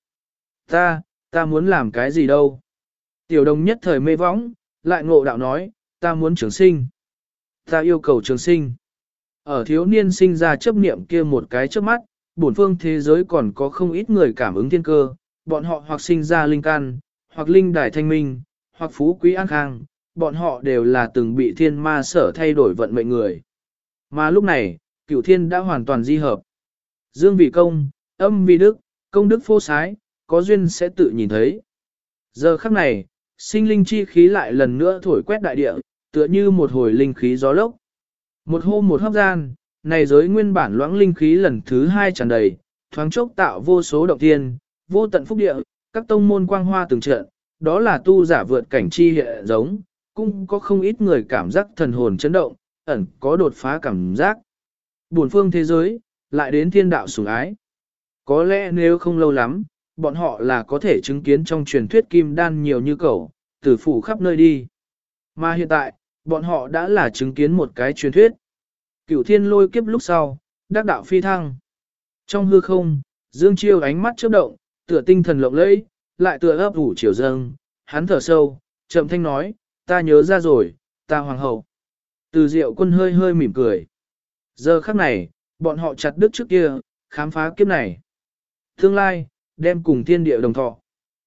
Ta muốn làm cái gì đâu? Tiểu Đồng nhất thời mê võng, lại ngộ đạo nói, ta muốn trường sinh. Ta yêu cầu trường sinh. Ở thiếu niên sinh ra chấp niệm kia một cái chớp mắt, bổn phương thế giới còn có không ít người cảm ứng thiên cơ, bọn họ hoặc sinh ra linh căn, hoặc linh đài thanh minh, hoặc phú quý an khang, bọn họ đều là từng bị thiên ma sở thay đổi vận mệnh người. Mà lúc này, cửu thiên đã hoàn toàn di hợp. Dương vì công, âm vì đức, công đức phô sái, có duyên sẽ tự nhìn thấy. Giờ khắc này, sinh linh chi khí lại lần nữa thổi quét đại địa, tựa như một hồi linh khí gió lốc. Một hô một hấp gian, này giới nguyên bản loãng linh khí lần thứ 2 tràn đầy, thoáng chốc tạo vô số động thiên, vô tận phúc địa, các tông môn quang hoa từng trận, đó là tu giả vượt cảnh chi hiện giống, cũng có không ít người cảm giác thần hồn chấn động, ẩn có đột phá cảm giác. Buồn phương thế giới, lại đến thiên đạo sủng ái. Có lẽ nếu không lâu lắm, bọn họ là có thể chứng kiến trong truyền thuyết kim đan nhiều như cẩu, tử phủ khắp nơi đi. Mà hiện tại, bọn họ đã là chứng kiến một cái truyền thuyết. Cửu thiên lôi kiếp lúc sau, đắc đạo phi thăng. Trong hư không, Dương Chiêu ánh mắt chớp động, tựa tinh thần lộng lẫy, lại tựa ấp ủ chiều dâng, hắn thở sâu, chậm thanh nói, ta nhớ ra rồi, ta hoàng hậu. Từ Diệu Quân hơi hơi mỉm cười. Giờ khắc này, bọn họ chặt đứt trước kia, khám phá kiếp này. Tương lai, đem cùng thiên địa đồng thọ.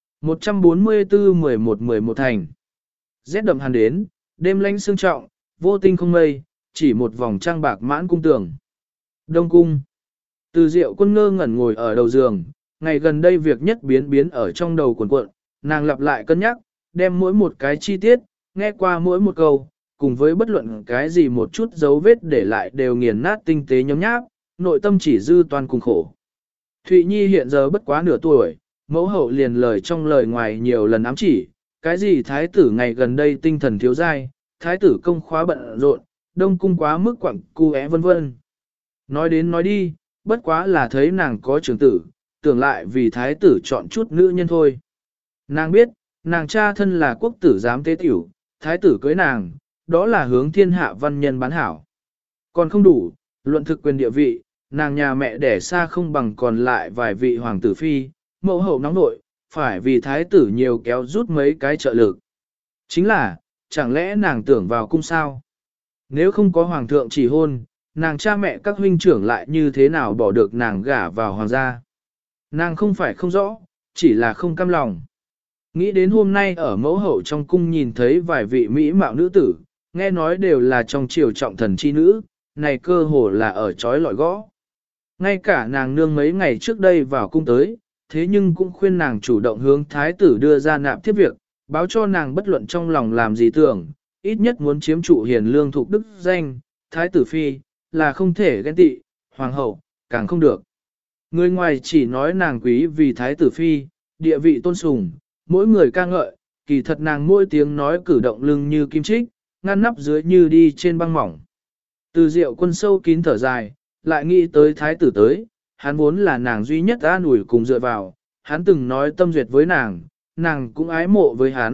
144-11-11 thành. Rét đậm hàn đến, đêm lạnh sương trọng, vô tinh không mây, chỉ một vòng trăng bạc mãn cung tường. Đông cung. Từ Diệu Quân ngơ ngẩn ngồi ở đầu giường, ngày gần đây việc nhất biến biến ở trong đầu cuộn cuộn, nàng lặp lại cân nhắc, đem mỗi một cái chi tiết, nghe qua mỗi một câu, cùng với bất luận cái gì một chút dấu vết để lại đều nghiền nát tinh tế nhóm nháp, nội tâm chỉ dư toàn cùng khổ. Thụy Nhi hiện giờ bất quá nửa tuổi, mẫu hậu liền lời trong lời ngoài nhiều lần ám chỉ, cái gì thái tử ngày gần đây tinh thần thiếu dai, thái tử công khóa bận rộn, đông cung quá mức quặng cu é vân vân. Nói đến nói đi, bất quá là thấy nàng có trưởng tử, tưởng lại vì thái tử chọn chút nữ nhân thôi. Nàng biết, nàng cha thân là quốc tử giám tế tiểu, thái tử cưới nàng, đó là hướng thiên hạ văn nhân bán hảo. Còn không đủ, luận thực quyền địa vị, nàng nhà mẹ đẻ xa không bằng còn lại vài vị hoàng tử phi, mẫu hậu nóng nội, phải vì thái tử nhiều kéo rút mấy cái trợ lực. Chính là, chẳng lẽ nàng tưởng vào cung sao? Nếu không có hoàng thượng chỉ hôn, nàng cha mẹ các huynh trưởng lại như thế nào bỏ được nàng gả vào hoàng gia? Nàng không phải không rõ, chỉ là không cam lòng. Nghĩ đến hôm nay ở mẫu hậu trong cung nhìn thấy vài vị mỹ mạo nữ tử, nghe nói đều là trong triều trọng thần chi nữ, này cơ hồ là ở chói lọi gõ. Ngay cả nàng nương mấy ngày trước đây vào cung tới, thế nhưng cũng khuyên nàng chủ động hướng thái tử đưa ra nạp tiếp việc, báo cho nàng bất luận trong lòng làm gì tưởng, ít nhất muốn chiếm trụ hiền lương thuộc đức danh, thái tử phi, là không thể ghen tị, hoàng hậu, càng không được. Người ngoài chỉ nói nàng quý vì thái tử phi, địa vị tôn sùng, mỗi người ca ngợi, kỳ thật nàng mỗi tiếng nói cử động lưng như kim trích, ngăn nắp dưới như đi trên băng mỏng. Từ Diệu Quân sâu kín thở dài, lại nghĩ tới thái tử tới, hắn vốn là nàng duy nhất an ủi cùng dựa vào, hắn từng nói tâm duyệt với nàng, nàng cũng ái mộ với hắn,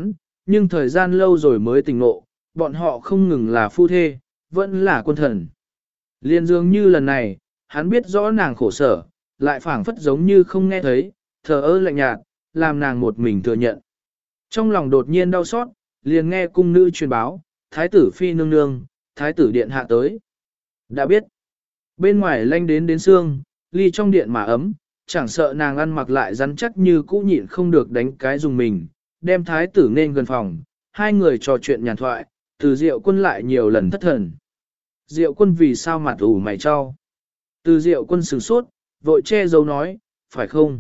nhưng thời gian lâu rồi mới tỉnh ngộ, bọn họ không ngừng là phu thê, vẫn là quân thần. Liên dường như lần này, hắn biết rõ nàng khổ sở, lại phảng phất giống như không nghe thấy, thờ ơ lạnh nhạt, làm nàng một mình thừa nhận. Trong lòng đột nhiên đau xót, liền nghe cung nữ truyền báo, thái tử phi nương nương, thái tử điện hạ tới. Đã biết, bên ngoài lanh đến xương, ly trong điện mà ấm, chẳng sợ nàng ăn mặc lại rắn chắc như cũ nhịn không được đánh cái dùng mình, đem thái tử nên gần phòng, hai người trò chuyện nhàn thoại, từ Diệu Quân lại nhiều lần thất thần. Diệu Quân vì sao mặt ủ mày cho? Từ Diệu Quân sửng sốt, vội che giấu nói, phải không?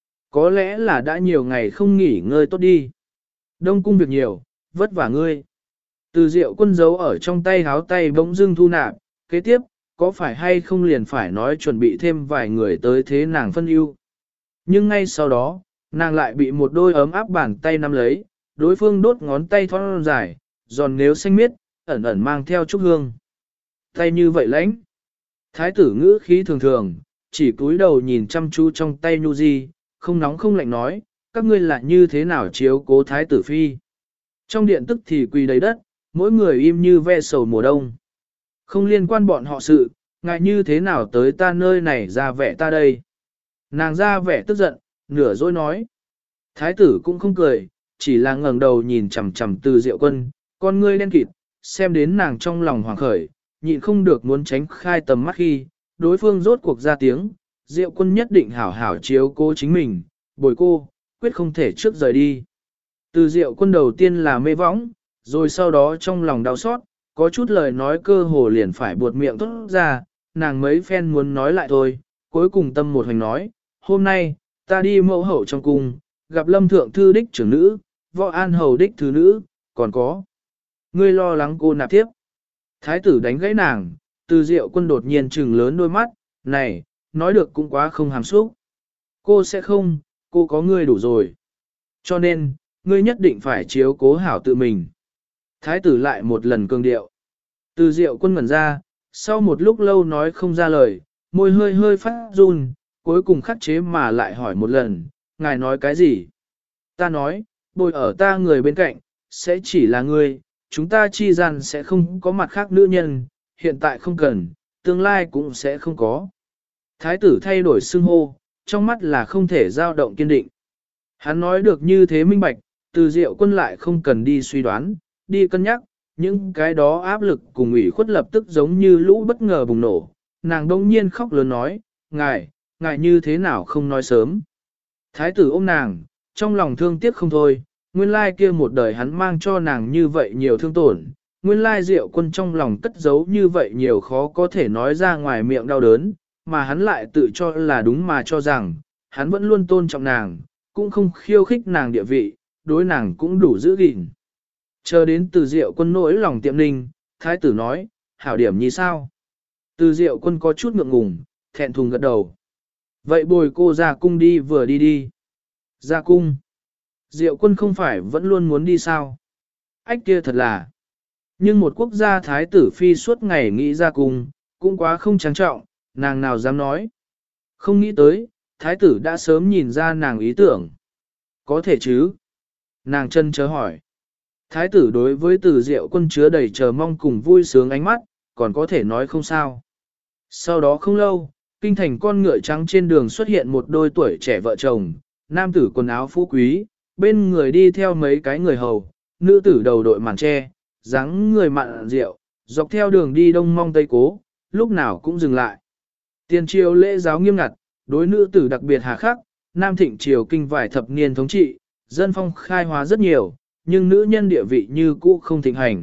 Có lẽ là đã nhiều ngày không nghỉ ngơi tốt đi. Đông cung việc nhiều, vất vả ngươi. Từ Diệu Quân giấu ở trong tay háo tay bỗng dưng thu nạp, kế tiếp, có phải hay không liền phải nói chuẩn bị thêm vài người tới thế nàng phân ưu. Nhưng ngay sau đó, nàng lại bị một đôi ấm áp bàn tay nắm lấy, đối phương đốt ngón tay thon dài, giòn nếu xanh miết, ẩn ẩn mang theo chút hương. Tay như vậy lãnh. Thái tử ngữ khí thường thường, chỉ cúi đầu nhìn chăm chú trong tay nhu di, không nóng không lạnh nói, các ngươi là như thế nào chiếu cố thái tử phi. Trong điện tức thì quỳ đầy đất, mỗi người im như ve sầu mùa đông. Không liên quan bọn họ sự, ngại như thế nào tới ta nơi này ra vẻ ta đây. Nàng ra vẻ tức giận, nửa dối nói. Thái tử cũng không cười, chỉ là ngẩng đầu nhìn chằm chằm Từ Diệu Quân, con ngươi đen kịt, xem đến nàng trong lòng hoảng khởi, nhịn không được muốn tránh khai tầm mắt khi, đối phương rốt cuộc ra tiếng, Diệu Quân nhất định hảo hảo chiếu cô chính mình, bồi cô, quyết không thể trước rời đi. Từ Diệu Quân đầu tiên là mê võng, rồi sau đó trong lòng đau xót, có chút lời nói cơ hồ liền phải buột miệng thốt ra, nàng mấy phen muốn nói lại thôi, cuối cùng tâm một hành nói, hôm nay, ta đi mẫu hậu trong cung, gặp Lâm Thượng Thư đích trưởng nữ, Võ An Hầu đích thứ nữ, còn có. Ngươi lo lắng cô nạp tiếp. Thái tử đánh gãy nàng, Từ Diệu Quân đột nhiên trừng lớn đôi mắt, này, nói được cũng quá không hàm xúc. Cô sẽ không, cô có ngươi đủ rồi. Cho nên, ngươi nhất định phải chiếu cố hảo tự mình. Thái tử lại một lần cường điệu. Từ Diệu Quân ngẩn ra, sau một lúc lâu nói không ra lời, môi hơi hơi phát run, cuối cùng khắc chế mà lại hỏi một lần, ngài nói cái gì? Ta nói, bồi ở ta người bên cạnh, sẽ chỉ là ngươi, chúng ta chi gian sẽ không có mặt khác nữ nhân, hiện tại không cần, tương lai cũng sẽ không có. Thái tử thay đổi xưng hô, trong mắt là không thể dao động kiên định. Hắn nói được như thế minh bạch, Từ Diệu Quân lại không cần đi suy đoán, đi cân nhắc, những cái đó áp lực cùng ủy khuất lập tức giống như lũ bất ngờ bùng nổ. Nàng đông nhiên khóc lớn nói, ngài như thế nào không nói sớm. Thái tử ôm nàng, trong lòng thương tiếc không thôi, nguyên lai kia một đời hắn mang cho nàng như vậy nhiều thương tổn, nguyên lai Diệu Quân trong lòng cất giấu như vậy nhiều khó có thể nói ra ngoài miệng đau đớn, mà hắn lại tự cho là đúng mà cho rằng, hắn vẫn luôn tôn trọng nàng, cũng không khiêu khích nàng địa vị, đối nàng cũng đủ giữ gìn. Chờ đến Từ Diệu Quân nỗi lòng tiệm ninh, thái tử nói, hảo điểm như sao? Từ Diệu Quân có chút ngượng ngùng, thẹn thùng gật đầu. Vậy bồi cô ra cung đi vừa đi đi. Ra cung. Diệu Quân không phải vẫn luôn muốn đi sao? Ách kia thật là. Nhưng một quốc gia thái tử phi suốt ngày nghĩ ra cung, cũng quá không trang trọng, nàng nào dám nói. Không nghĩ tới, thái tử đã sớm nhìn ra nàng ý tưởng. Có thể chứ? Nàng chân chớ hỏi. Thái tử đối với Từ Diệu Quân chứa đầy chờ mong cùng vui sướng ánh mắt, còn có thể nói không sao. Sau đó không lâu, kinh thành con ngựa trắng trên đường xuất hiện một đôi tuổi trẻ vợ chồng, nam tử quần áo phú quý, bên người đi theo mấy cái người hầu, nữ tử đầu đội màn tre, dáng người mặn rượu, dọc theo đường đi đông mong tây cố, lúc nào cũng dừng lại. Tiền triều lễ giáo nghiêm ngặt, đối nữ tử đặc biệt hà khắc, nam thịnh triều kinh vài thập niên thống trị, dân phong khai hóa rất nhiều, nhưng nữ nhân địa vị như cũ không thịnh hành.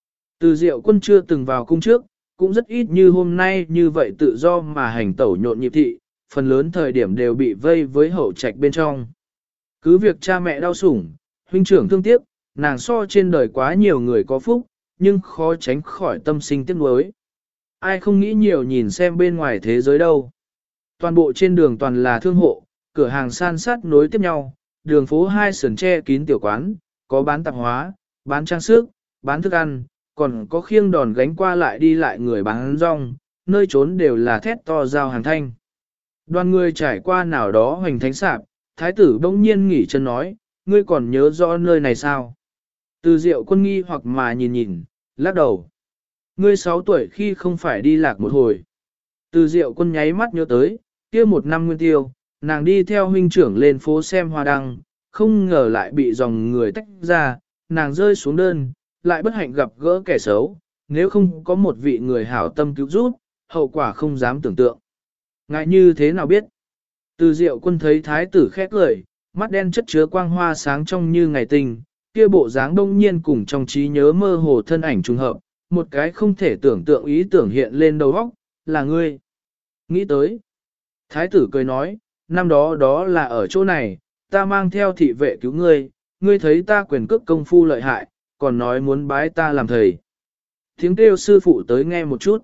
Từ Diệu Quân chưa từng vào cung trước, cũng rất ít như hôm nay như vậy tự do mà hành tẩu nhộn nhịp thị, phần lớn thời điểm đều bị vây với hậu trạch bên trong. Cứ việc cha mẹ đau sủng, huynh trưởng thương tiếc, nàng so trên đời quá nhiều người có phúc, nhưng khó tránh khỏi tâm sinh tiếc nuối. Ai không nghĩ nhiều nhìn xem bên ngoài thế giới đâu. Toàn bộ trên đường toàn là thương hộ, cửa hàng san sát nối tiếp nhau, đường phố hai sườn che kín tiểu quán, có bán tạp hóa, bán trang sức, bán thức ăn, còn có khiêng đòn gánh qua lại đi lại người bán rong, nơi trốn đều là thét to giao hàng thanh. Đoàn người trải qua nào đó hoành thánh sạp, thái tử bỗng nhiên nghỉ chân nói, ngươi còn nhớ rõ nơi này sao? Từ Diệu Quân nghi hoặc mà nhìn nhìn, lắc đầu. Ngươi 6 tuổi khi không phải đi lạc một hồi. Từ Diệu Quân nháy mắt nhớ tới, kia một năm nguyên tiêu, nàng đi theo huynh trưởng lên phố xem hoa đăng, không ngờ lại bị dòng người tách ra, nàng rơi xuống đơn, lại bất hạnh gặp gỡ kẻ xấu, nếu không có một vị người hảo tâm cứu giúp, hậu quả không dám tưởng tượng. Ngại như thế nào biết? Từ Diệu Quân thấy thái tử khét lời, mắt đen chất chứa quang hoa sáng trong như ngày tình, kia bộ dáng đông nhiên cùng trong trí nhớ mơ hồ thân ảnh trùng hợp, một cái không thể tưởng tượng ý tưởng hiện lên đầu óc, là ngươi. Nghĩ tới. Thái tử cười nói, năm đó đó là ở chỗ này, ta mang theo thị vệ cứu ngươi, ngươi thấy ta quyền cước công phu lợi hại, còn nói muốn bái ta làm thầy. Tiếng kêu sư phụ tới nghe một chút.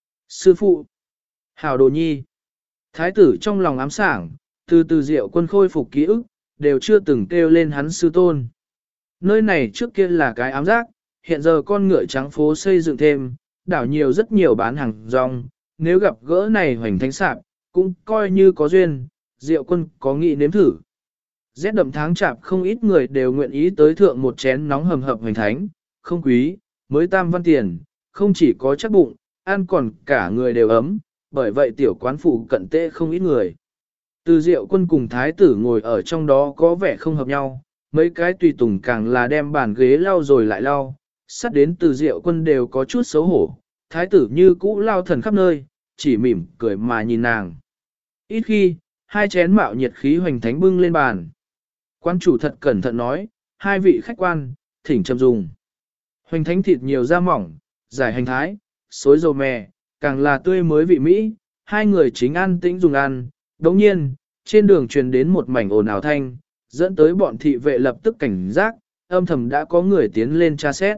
Sư phụ. Hảo đồ nhi. Thái tử trong lòng ám sảng, từ Diệu Quân khôi phục ký ức, đều chưa từng kêu lên hắn sư tôn. Nơi này trước kia là cái ám giác, hiện giờ con ngựa trắng phố xây dựng thêm, đảo nhiều rất nhiều bán hàng rong, nếu gặp gỡ này hoành thánh sạp, cũng coi như có duyên, Diệu Quân có nghĩ nếm thử. Rét đậm tháng chạp không ít người đều nguyện ý tới thượng một chén nóng hầm hập hoành thánh, không quý, mới tam văn tiền, không chỉ có chắc bụng, ăn còn cả người đều ấm, bởi vậy tiểu quán phụ cận tệ không ít người. Từ Diệu Quân cùng thái tử ngồi ở trong đó có vẻ không hợp nhau, mấy cái tùy tùng càng là đem bàn ghế lau rồi lại lau, sắt đến Từ Diệu Quân đều có chút xấu hổ, thái tử như cũ lao thần khắp nơi, chỉ mỉm cười mà nhìn nàng. Ít khi, hai chén mạo nhiệt khí hoành thánh bưng lên bàn. Quan chủ thật cẩn thận nói, hai vị khách quan, thỉnh châm dùng. Hoành thánh thịt nhiều da mỏng, giải hành thái, xối dầu mè, càng là tươi mới vị mỹ, hai người chính ăn tĩnh dùng ăn. Đồng nhiên, trên đường truyền đến một mảnh ồn ào thanh, dẫn tới bọn thị vệ lập tức cảnh giác, âm thầm đã có người tiến lên tra xét.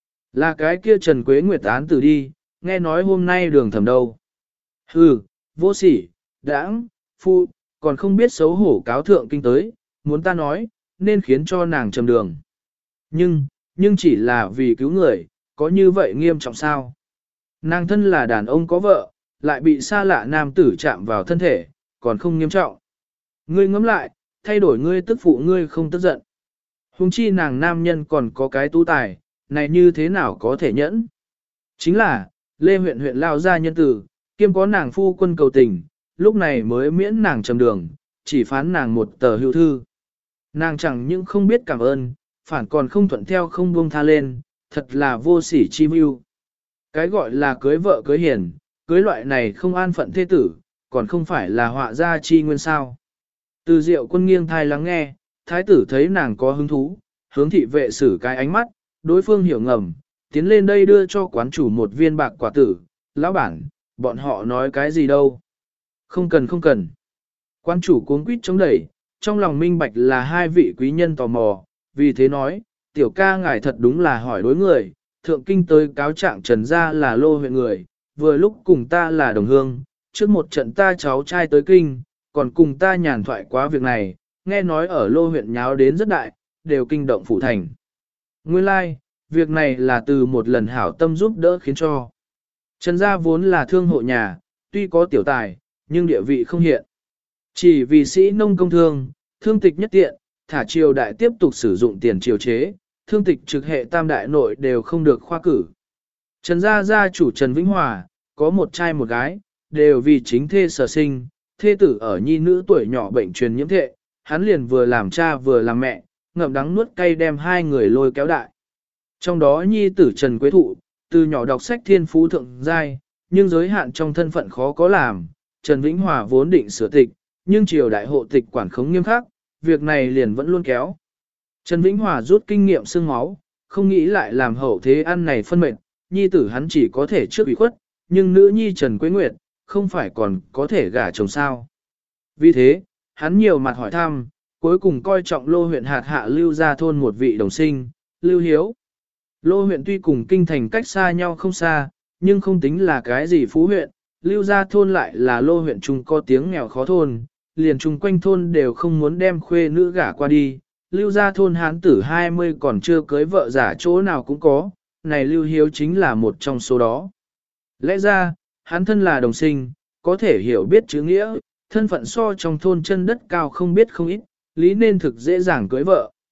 Là cái kia Trần Quế Nguyệt án tử đi, nghe nói hôm nay đường thầm đâu. Hừ, vô sỉ, đãng, phu, còn không biết xấu hổ cáo thượng kinh tới, muốn ta nói, nên khiến cho nàng trầm đường. Nhưng chỉ là vì cứu người, có như vậy nghiêm trọng sao? Nàng thân là đàn ông có vợ, lại bị xa lạ nam tử chạm vào thân thể, còn không nghiêm trọng. Ngươi ngẫm lại, thay đổi ngươi tức phụ ngươi không tức giận. Huống chi nàng nam nhân còn có cái tu tài, này như thế nào có thể nhẫn? Chính là, Lê huyện huyện lao ra nhân tử, kiêm có nàng phu quân cầu tình, lúc này mới miễn nàng trầm đường, chỉ phán nàng một tờ hưu thư. Nàng chẳng những không biết cảm ơn, phản còn không thuận theo không buông tha lên, thật là vô sỉ chi mưu. Cái gọi là cưới vợ cưới hiền, cưới loại này không an phận thế tử, còn không phải là họa gia chi nguyên sao. Từ Diệu Quân nghiêng thai lắng nghe, thái tử thấy nàng có hứng thú, hướng thị vệ xử cái ánh mắt, đối phương hiểu ngầm, tiến lên đây đưa cho quán chủ một viên bạc quả tử, lão bản, bọn họ nói cái gì đâu. Không cần. Quán chủ cuống quýt chống đẩy, trong lòng minh bạch là hai vị quý nhân tò mò, vì thế nói, tiểu ca ngài thật đúng là hỏi đối người, thượng kinh tới cáo trạng Trần gia là Lô huyện người, vừa lúc cùng ta là đồng hương, trước một trận ta cháu trai tới kinh, còn cùng ta nhàn thoại quá việc này, nghe nói ở Lô huyện nháo đến rất đại, đều kinh động phủ thành. Nguyên lai, like, việc này là từ một lần hảo tâm giúp đỡ khiến cho. Trần gia vốn là thương hộ nhà, tuy có tiểu tài, nhưng địa vị không hiện. Chỉ vì sĩ nông công thương, thương tịch nhất tiện, thả triều đại tiếp tục sử dụng tiền triều chế, thương tịch trực hệ tam đại nội đều không được khoa cử. Trần gia gia chủ Trần Vĩnh Hòa, có một trai một gái, đều vì chính thê sở sinh, thê tử ở nhi nữ tuổi nhỏ bệnh truyền nhiễm thệ, hắn liền vừa làm cha vừa làm mẹ, ngậm đắng nuốt cay đem hai người lôi kéo đại. Trong đó nhi tử Trần Quế Thụ, từ nhỏ đọc sách thiên phú thượng giai, nhưng giới hạn trong thân phận khó có làm, Trần Vĩnh Hòa vốn định sửa tịch, nhưng triều đại hộ tịch quản khống nghiêm khắc, việc này liền vẫn luôn kéo. Trần Vĩnh Hòa rút kinh nghiệm xương máu, không nghĩ lại làm hậu thế ăn này phân mệnh, nhi tử hắn chỉ có thể trước ủy khuất, nhưng nữ nhi Trần Quế Nguyệt, không phải còn có thể gả chồng sao. Vì thế, hắn nhiều mặt hỏi thăm, cuối cùng coi trọng Lô huyện hạt hạ Lưu Gia thôn một vị đồng sinh, Lưu Hiếu. Lô huyện tuy cùng kinh thành cách xa nhau không xa, nhưng không tính là cái gì phú huyện, Lưu Gia thôn lại là Lô huyện chung có tiếng nghèo khó thôn, liền chung quanh thôn đều không muốn đem khuê nữ gả qua đi. Lưu Gia thôn hán tử 20 còn chưa cưới vợ giả chỗ nào cũng có, này Lưu Hiếu chính là một trong số đó. Lẽ ra, hắn thân là đồng sinh, có thể hiểu biết chữ nghĩa, thân phận so trong thôn chân đất cao không biết không ít, lý nên thực dễ dàng cưới vợ.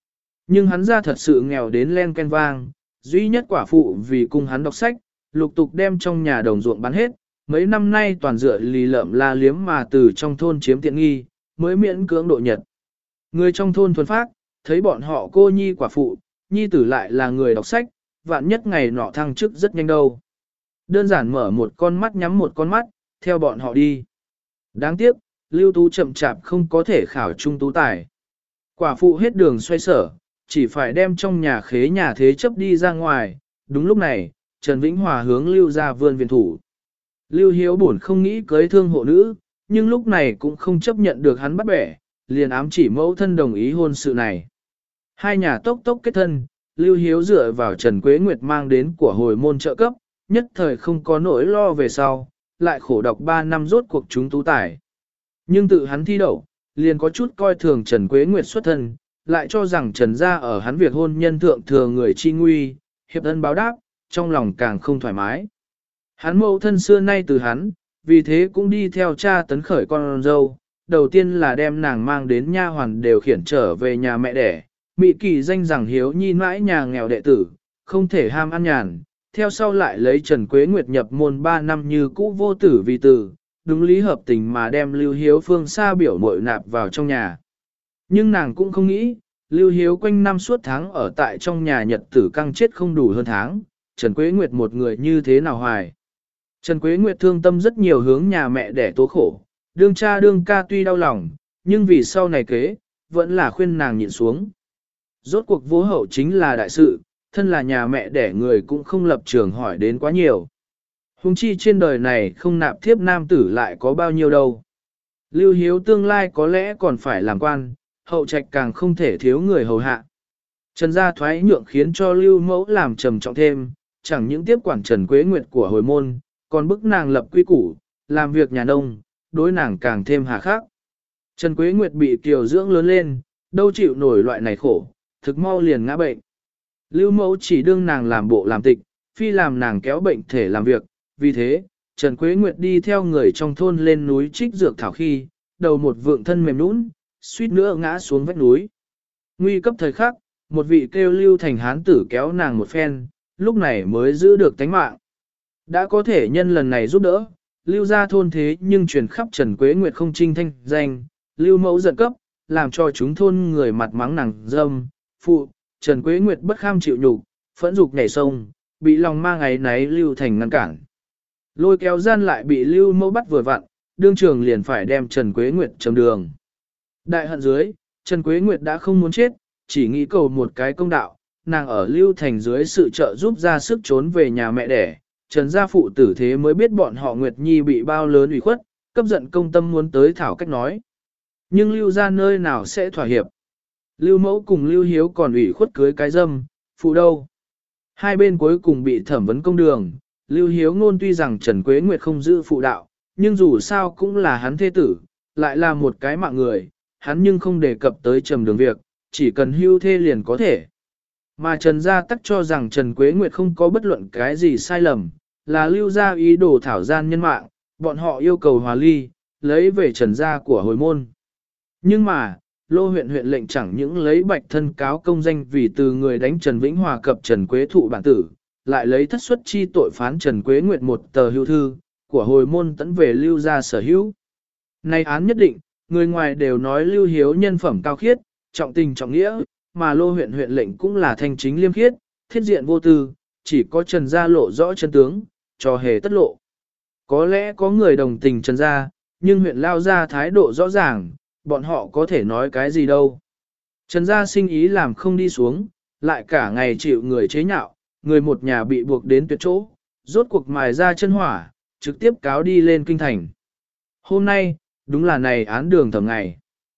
Nhưng hắn ra thật sự nghèo đến len ken vang, duy nhất quả phụ vì cùng hắn đọc sách, lục tục đem trong nhà đồng ruộng bán hết, mấy năm nay toàn dựa lì lợm la liếm mà từ trong thôn chiếm tiện nghi, mới miễn cưỡng độ nhật. Người trong thôn thuần phác, thấy bọn họ cô nhi quả phụ, nhi tử lại là người đọc sách, vạn nhất ngày nọ thăng chức rất nhanh đâu. Đơn giản mở một con mắt nhắm một con mắt, theo bọn họ đi. Đáng tiếc, Lưu Tú chậm chạp không có thể khảo trung tú tài. Quả phụ hết đường xoay sở, chỉ phải đem trong nhà khế nhà thế chấp đi ra ngoài. Đúng lúc này, Trần Vĩnh Hòa hướng Lưu ra vươn viện thủ. Lưu Hiếu buồn không nghĩ cưới thương hộ nữ, nhưng lúc này cũng không chấp nhận được hắn bắt bẻ, liền ám chỉ mẫu thân đồng ý hôn sự này. Hai nhà tốc tốc kết thân, Lưu Hiếu dựa vào Trần Quế Nguyệt mang đến của hồi môn trợ cấp, nhất thời không có nỗi lo về sau, lại khổ đọc 3 năm rốt cuộc chúng tú tài. Nhưng tự hắn thi đậu, liền có chút coi thường Trần Quế Nguyệt xuất thân, lại cho rằng Trần gia ở hắn việc hôn nhân thượng thừa người chi nguy, hiệp thân báo đáp, trong lòng càng không thoải mái. Hắn mẫu thân xưa nay từ hắn, vì thế cũng đi theo cha tấn khởi con dâu, đầu tiên là đem nàng mang đến nha hoàn đều khiển trở về nhà mẹ đẻ, mị kỳ danh rằng hiếu nhi mãi nhà nghèo đệ tử, không thể ham ăn nhàn, theo sau lại lấy Trần Quế Nguyệt nhập môn 3 năm như cũ vô tử vì tử, đúng lý hợp tình mà đem Lưu Hiếu phương xa biểu muội nạp vào trong nhà. Nhưng nàng cũng không nghĩ, Lưu Hiếu quanh năm suốt tháng ở tại trong nhà nhật tử căng chết không đủ hơn tháng, Trần Quế Nguyệt một người như thế nào hoài. Trần Quế Nguyệt thương tâm rất nhiều hướng nhà mẹ để tố khổ, đương cha đương ca tuy đau lòng, nhưng vì sau này kế, vẫn là khuyên nàng nhịn xuống. Rốt cuộc vô hậu chính là đại sự, thân là nhà mẹ đẻ người cũng không lập trường hỏi đến quá nhiều. Hùng chi trên đời này không nạp thiếp nam tử lại có bao nhiêu đâu. Lưu Hiếu tương lai có lẽ còn phải làm quan, hậu trạch càng không thể thiếu người hầu hạ. Trần gia thoái nhượng khiến cho Lưu Mẫu làm trầm trọng thêm, chẳng những tiếp quản Trần Quế Nguyệt của hồi môn, còn bức nàng lập quy củ, làm việc nhà nông, đối nàng càng thêm hà khắc. Trần Quế Nguyệt bị kiều dưỡng lớn lên, đâu chịu nổi loại này khổ, thực mau liền ngã bệnh. Lưu Mẫu chỉ đương nàng làm bộ làm tịch, phi làm nàng kéo bệnh thể làm việc, vì thế, Trần Quế Nguyệt đi theo người trong thôn lên núi trích dược thảo khi, đầu một vượng thân mềm nũng, suýt nữa ngã xuống vách núi. Nguy cấp thời khắc, một vị kêu Lưu Thành hán tử kéo nàng một phen, lúc này mới giữ được tánh mạng. Đã có thể nhân lần này giúp đỡ, Lưu ra thôn thế nhưng truyền khắp Trần Quế Nguyệt không trinh thanh danh, Lưu Mẫu giận cấp, làm cho chúng thôn người mặt mắng nàng dâm, phụ, Trần Quế Nguyệt bất kham chịu nhục, phẫn dục nhảy sông, bị lòng ma ngày náy Lưu Thành ngăn cản. Lôi kéo gian lại bị Lưu Mẫu bắt vừa vặn, đương trường liền phải đem Trần Quế Nguyệt châm đường. Đại hận dưới, Trần Quế Nguyệt đã không muốn chết, chỉ nghĩ cầu một cái công đạo, nàng ở Lưu Thành dưới sự trợ giúp ra sức trốn về nhà mẹ đẻ. Trần gia phụ tử thế mới biết bọn họ Nguyệt Nhi bị bao lớn ủy khuất, cấp giận công tâm muốn tới thảo cách nói. Nhưng Lưu ra nơi nào sẽ thỏa hiệp. Lưu Mẫu cùng Lưu Hiếu còn ủy khuất cưới cái dâm, phụ đâu. Hai bên cuối cùng bị thẩm vấn công đường, Lưu Hiếu ngôn tuy rằng Trần Quế Nguyệt không giữ phụ đạo, nhưng dù sao cũng là hắn thế tử, lại là một cái mạng người, hắn nhưng không đề cập tới trầm đường việc, chỉ cần hưu thê liền có thể. Mà Trần gia tắc cho rằng Trần Quế Nguyệt không có bất luận cái gì sai lầm, là Lưu gia ý đồ thảo gian nhân mạng, bọn họ yêu cầu hòa ly, lấy về Trần gia của hồi môn. Nhưng mà, Lô huyện huyện lệnh chẳng những lấy bạch thân cáo công danh vì từ người đánh Trần Vĩnh Hòa cập Trần Quế thụ bản tử, lại lấy thất suất chi tội phán Trần Quế Nguyệt một tờ hưu thư, của hồi môn tẫn về Lưu gia sở hữu. Này án nhất định, người ngoài đều nói Lưu Hiếu nhân phẩm cao khiết, trọng tình trọng nghĩa, mà Lô huyện huyện lệnh cũng là thanh chính liêm khiết, thiết diện vô tư, chỉ có Trần gia lộ rõ chân tướng, cho hề tất lộ. Có lẽ có người đồng tình Trần gia, nhưng huyện Lao gia thái độ rõ ràng, bọn họ có thể nói cái gì đâu. Trần gia sinh ý làm không đi xuống, lại cả ngày chịu người chế nhạo, người một nhà bị buộc đến tuyệt chỗ, rốt cuộc mài ra chân hỏa, trực tiếp cáo đi lên kinh thành. Hôm nay, đúng là này án đường thẩm ngày.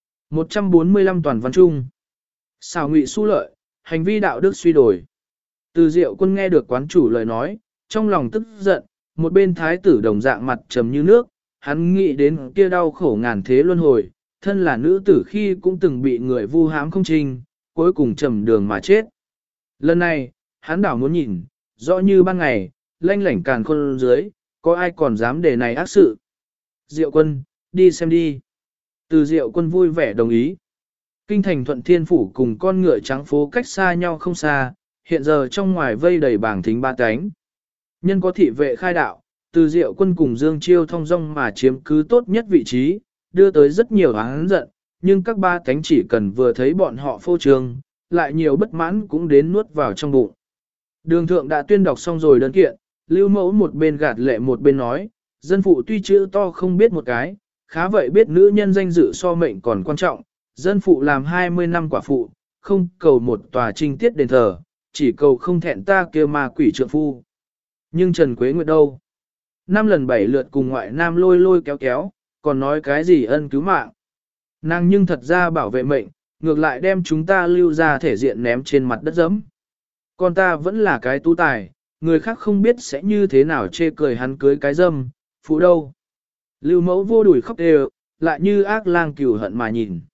145 toàn văn trung. Xào ngụy su lợi, hành vi đạo đức suy đổi. Từ Diệu Quân nghe được quán chủ lời nói, trong lòng tức giận, một bên thái tử đồng dạng mặt trầm như nước, hắn nghĩ đến kia đau khổ ngàn thế luân hồi, thân là nữ tử khi cũng từng bị người vu hãm không trinh, cuối cùng trầm đường mà chết. Lần này, hắn đảo muốn nhìn, rõ như ban ngày, lanh lảnh càn khôn dưới, có ai còn dám để này ác sự. Diệu Quân, đi xem đi. Từ Diệu Quân vui vẻ đồng ý. Kinh thành Thuận Thiên Phủ cùng con ngựa trắng phố cách xa nhau không xa, hiện giờ trong ngoài vây đầy bảng thính ba cánh. Nhân có thị vệ khai đạo, từ Diệu Quân cùng Dương Chiêu thông dong mà chiếm cứ tốt nhất vị trí, đưa tới rất nhiều oán giận, nhưng các ba cánh chỉ cần vừa thấy bọn họ phô trương, lại nhiều bất mãn cũng đến nuốt vào trong bụng. Đường thượng đã tuyên đọc xong rồi đơn kiện, Lưu Mẫu một bên gạt lệ một bên nói, dân phụ tuy chữ to không biết một cái, khá vậy biết nữ nhân danh dự so mệnh còn quan trọng, dân phụ làm 20 năm quả phụ, không cầu một tòa trinh tiết đền thờ, chỉ cầu không thẹn ta kia ma quỷ trượng phu. Nhưng Trần Quế Nguyệt đâu? 5 lần 7 lượt cùng ngoại nam lôi lôi kéo kéo, còn nói cái gì ân cứu mạng. Nàng nhưng thật ra bảo vệ mệnh, ngược lại đem chúng ta lưu ra thể diện ném trên mặt đất dẫm. Còn ta vẫn là cái tú tài, người khác không biết sẽ như thế nào chê cười hắn cưới cái dâm, phụ đâu. Lưu Mẫu vô đuổi khóc đều, lại như ác lang cừu hận mà nhìn.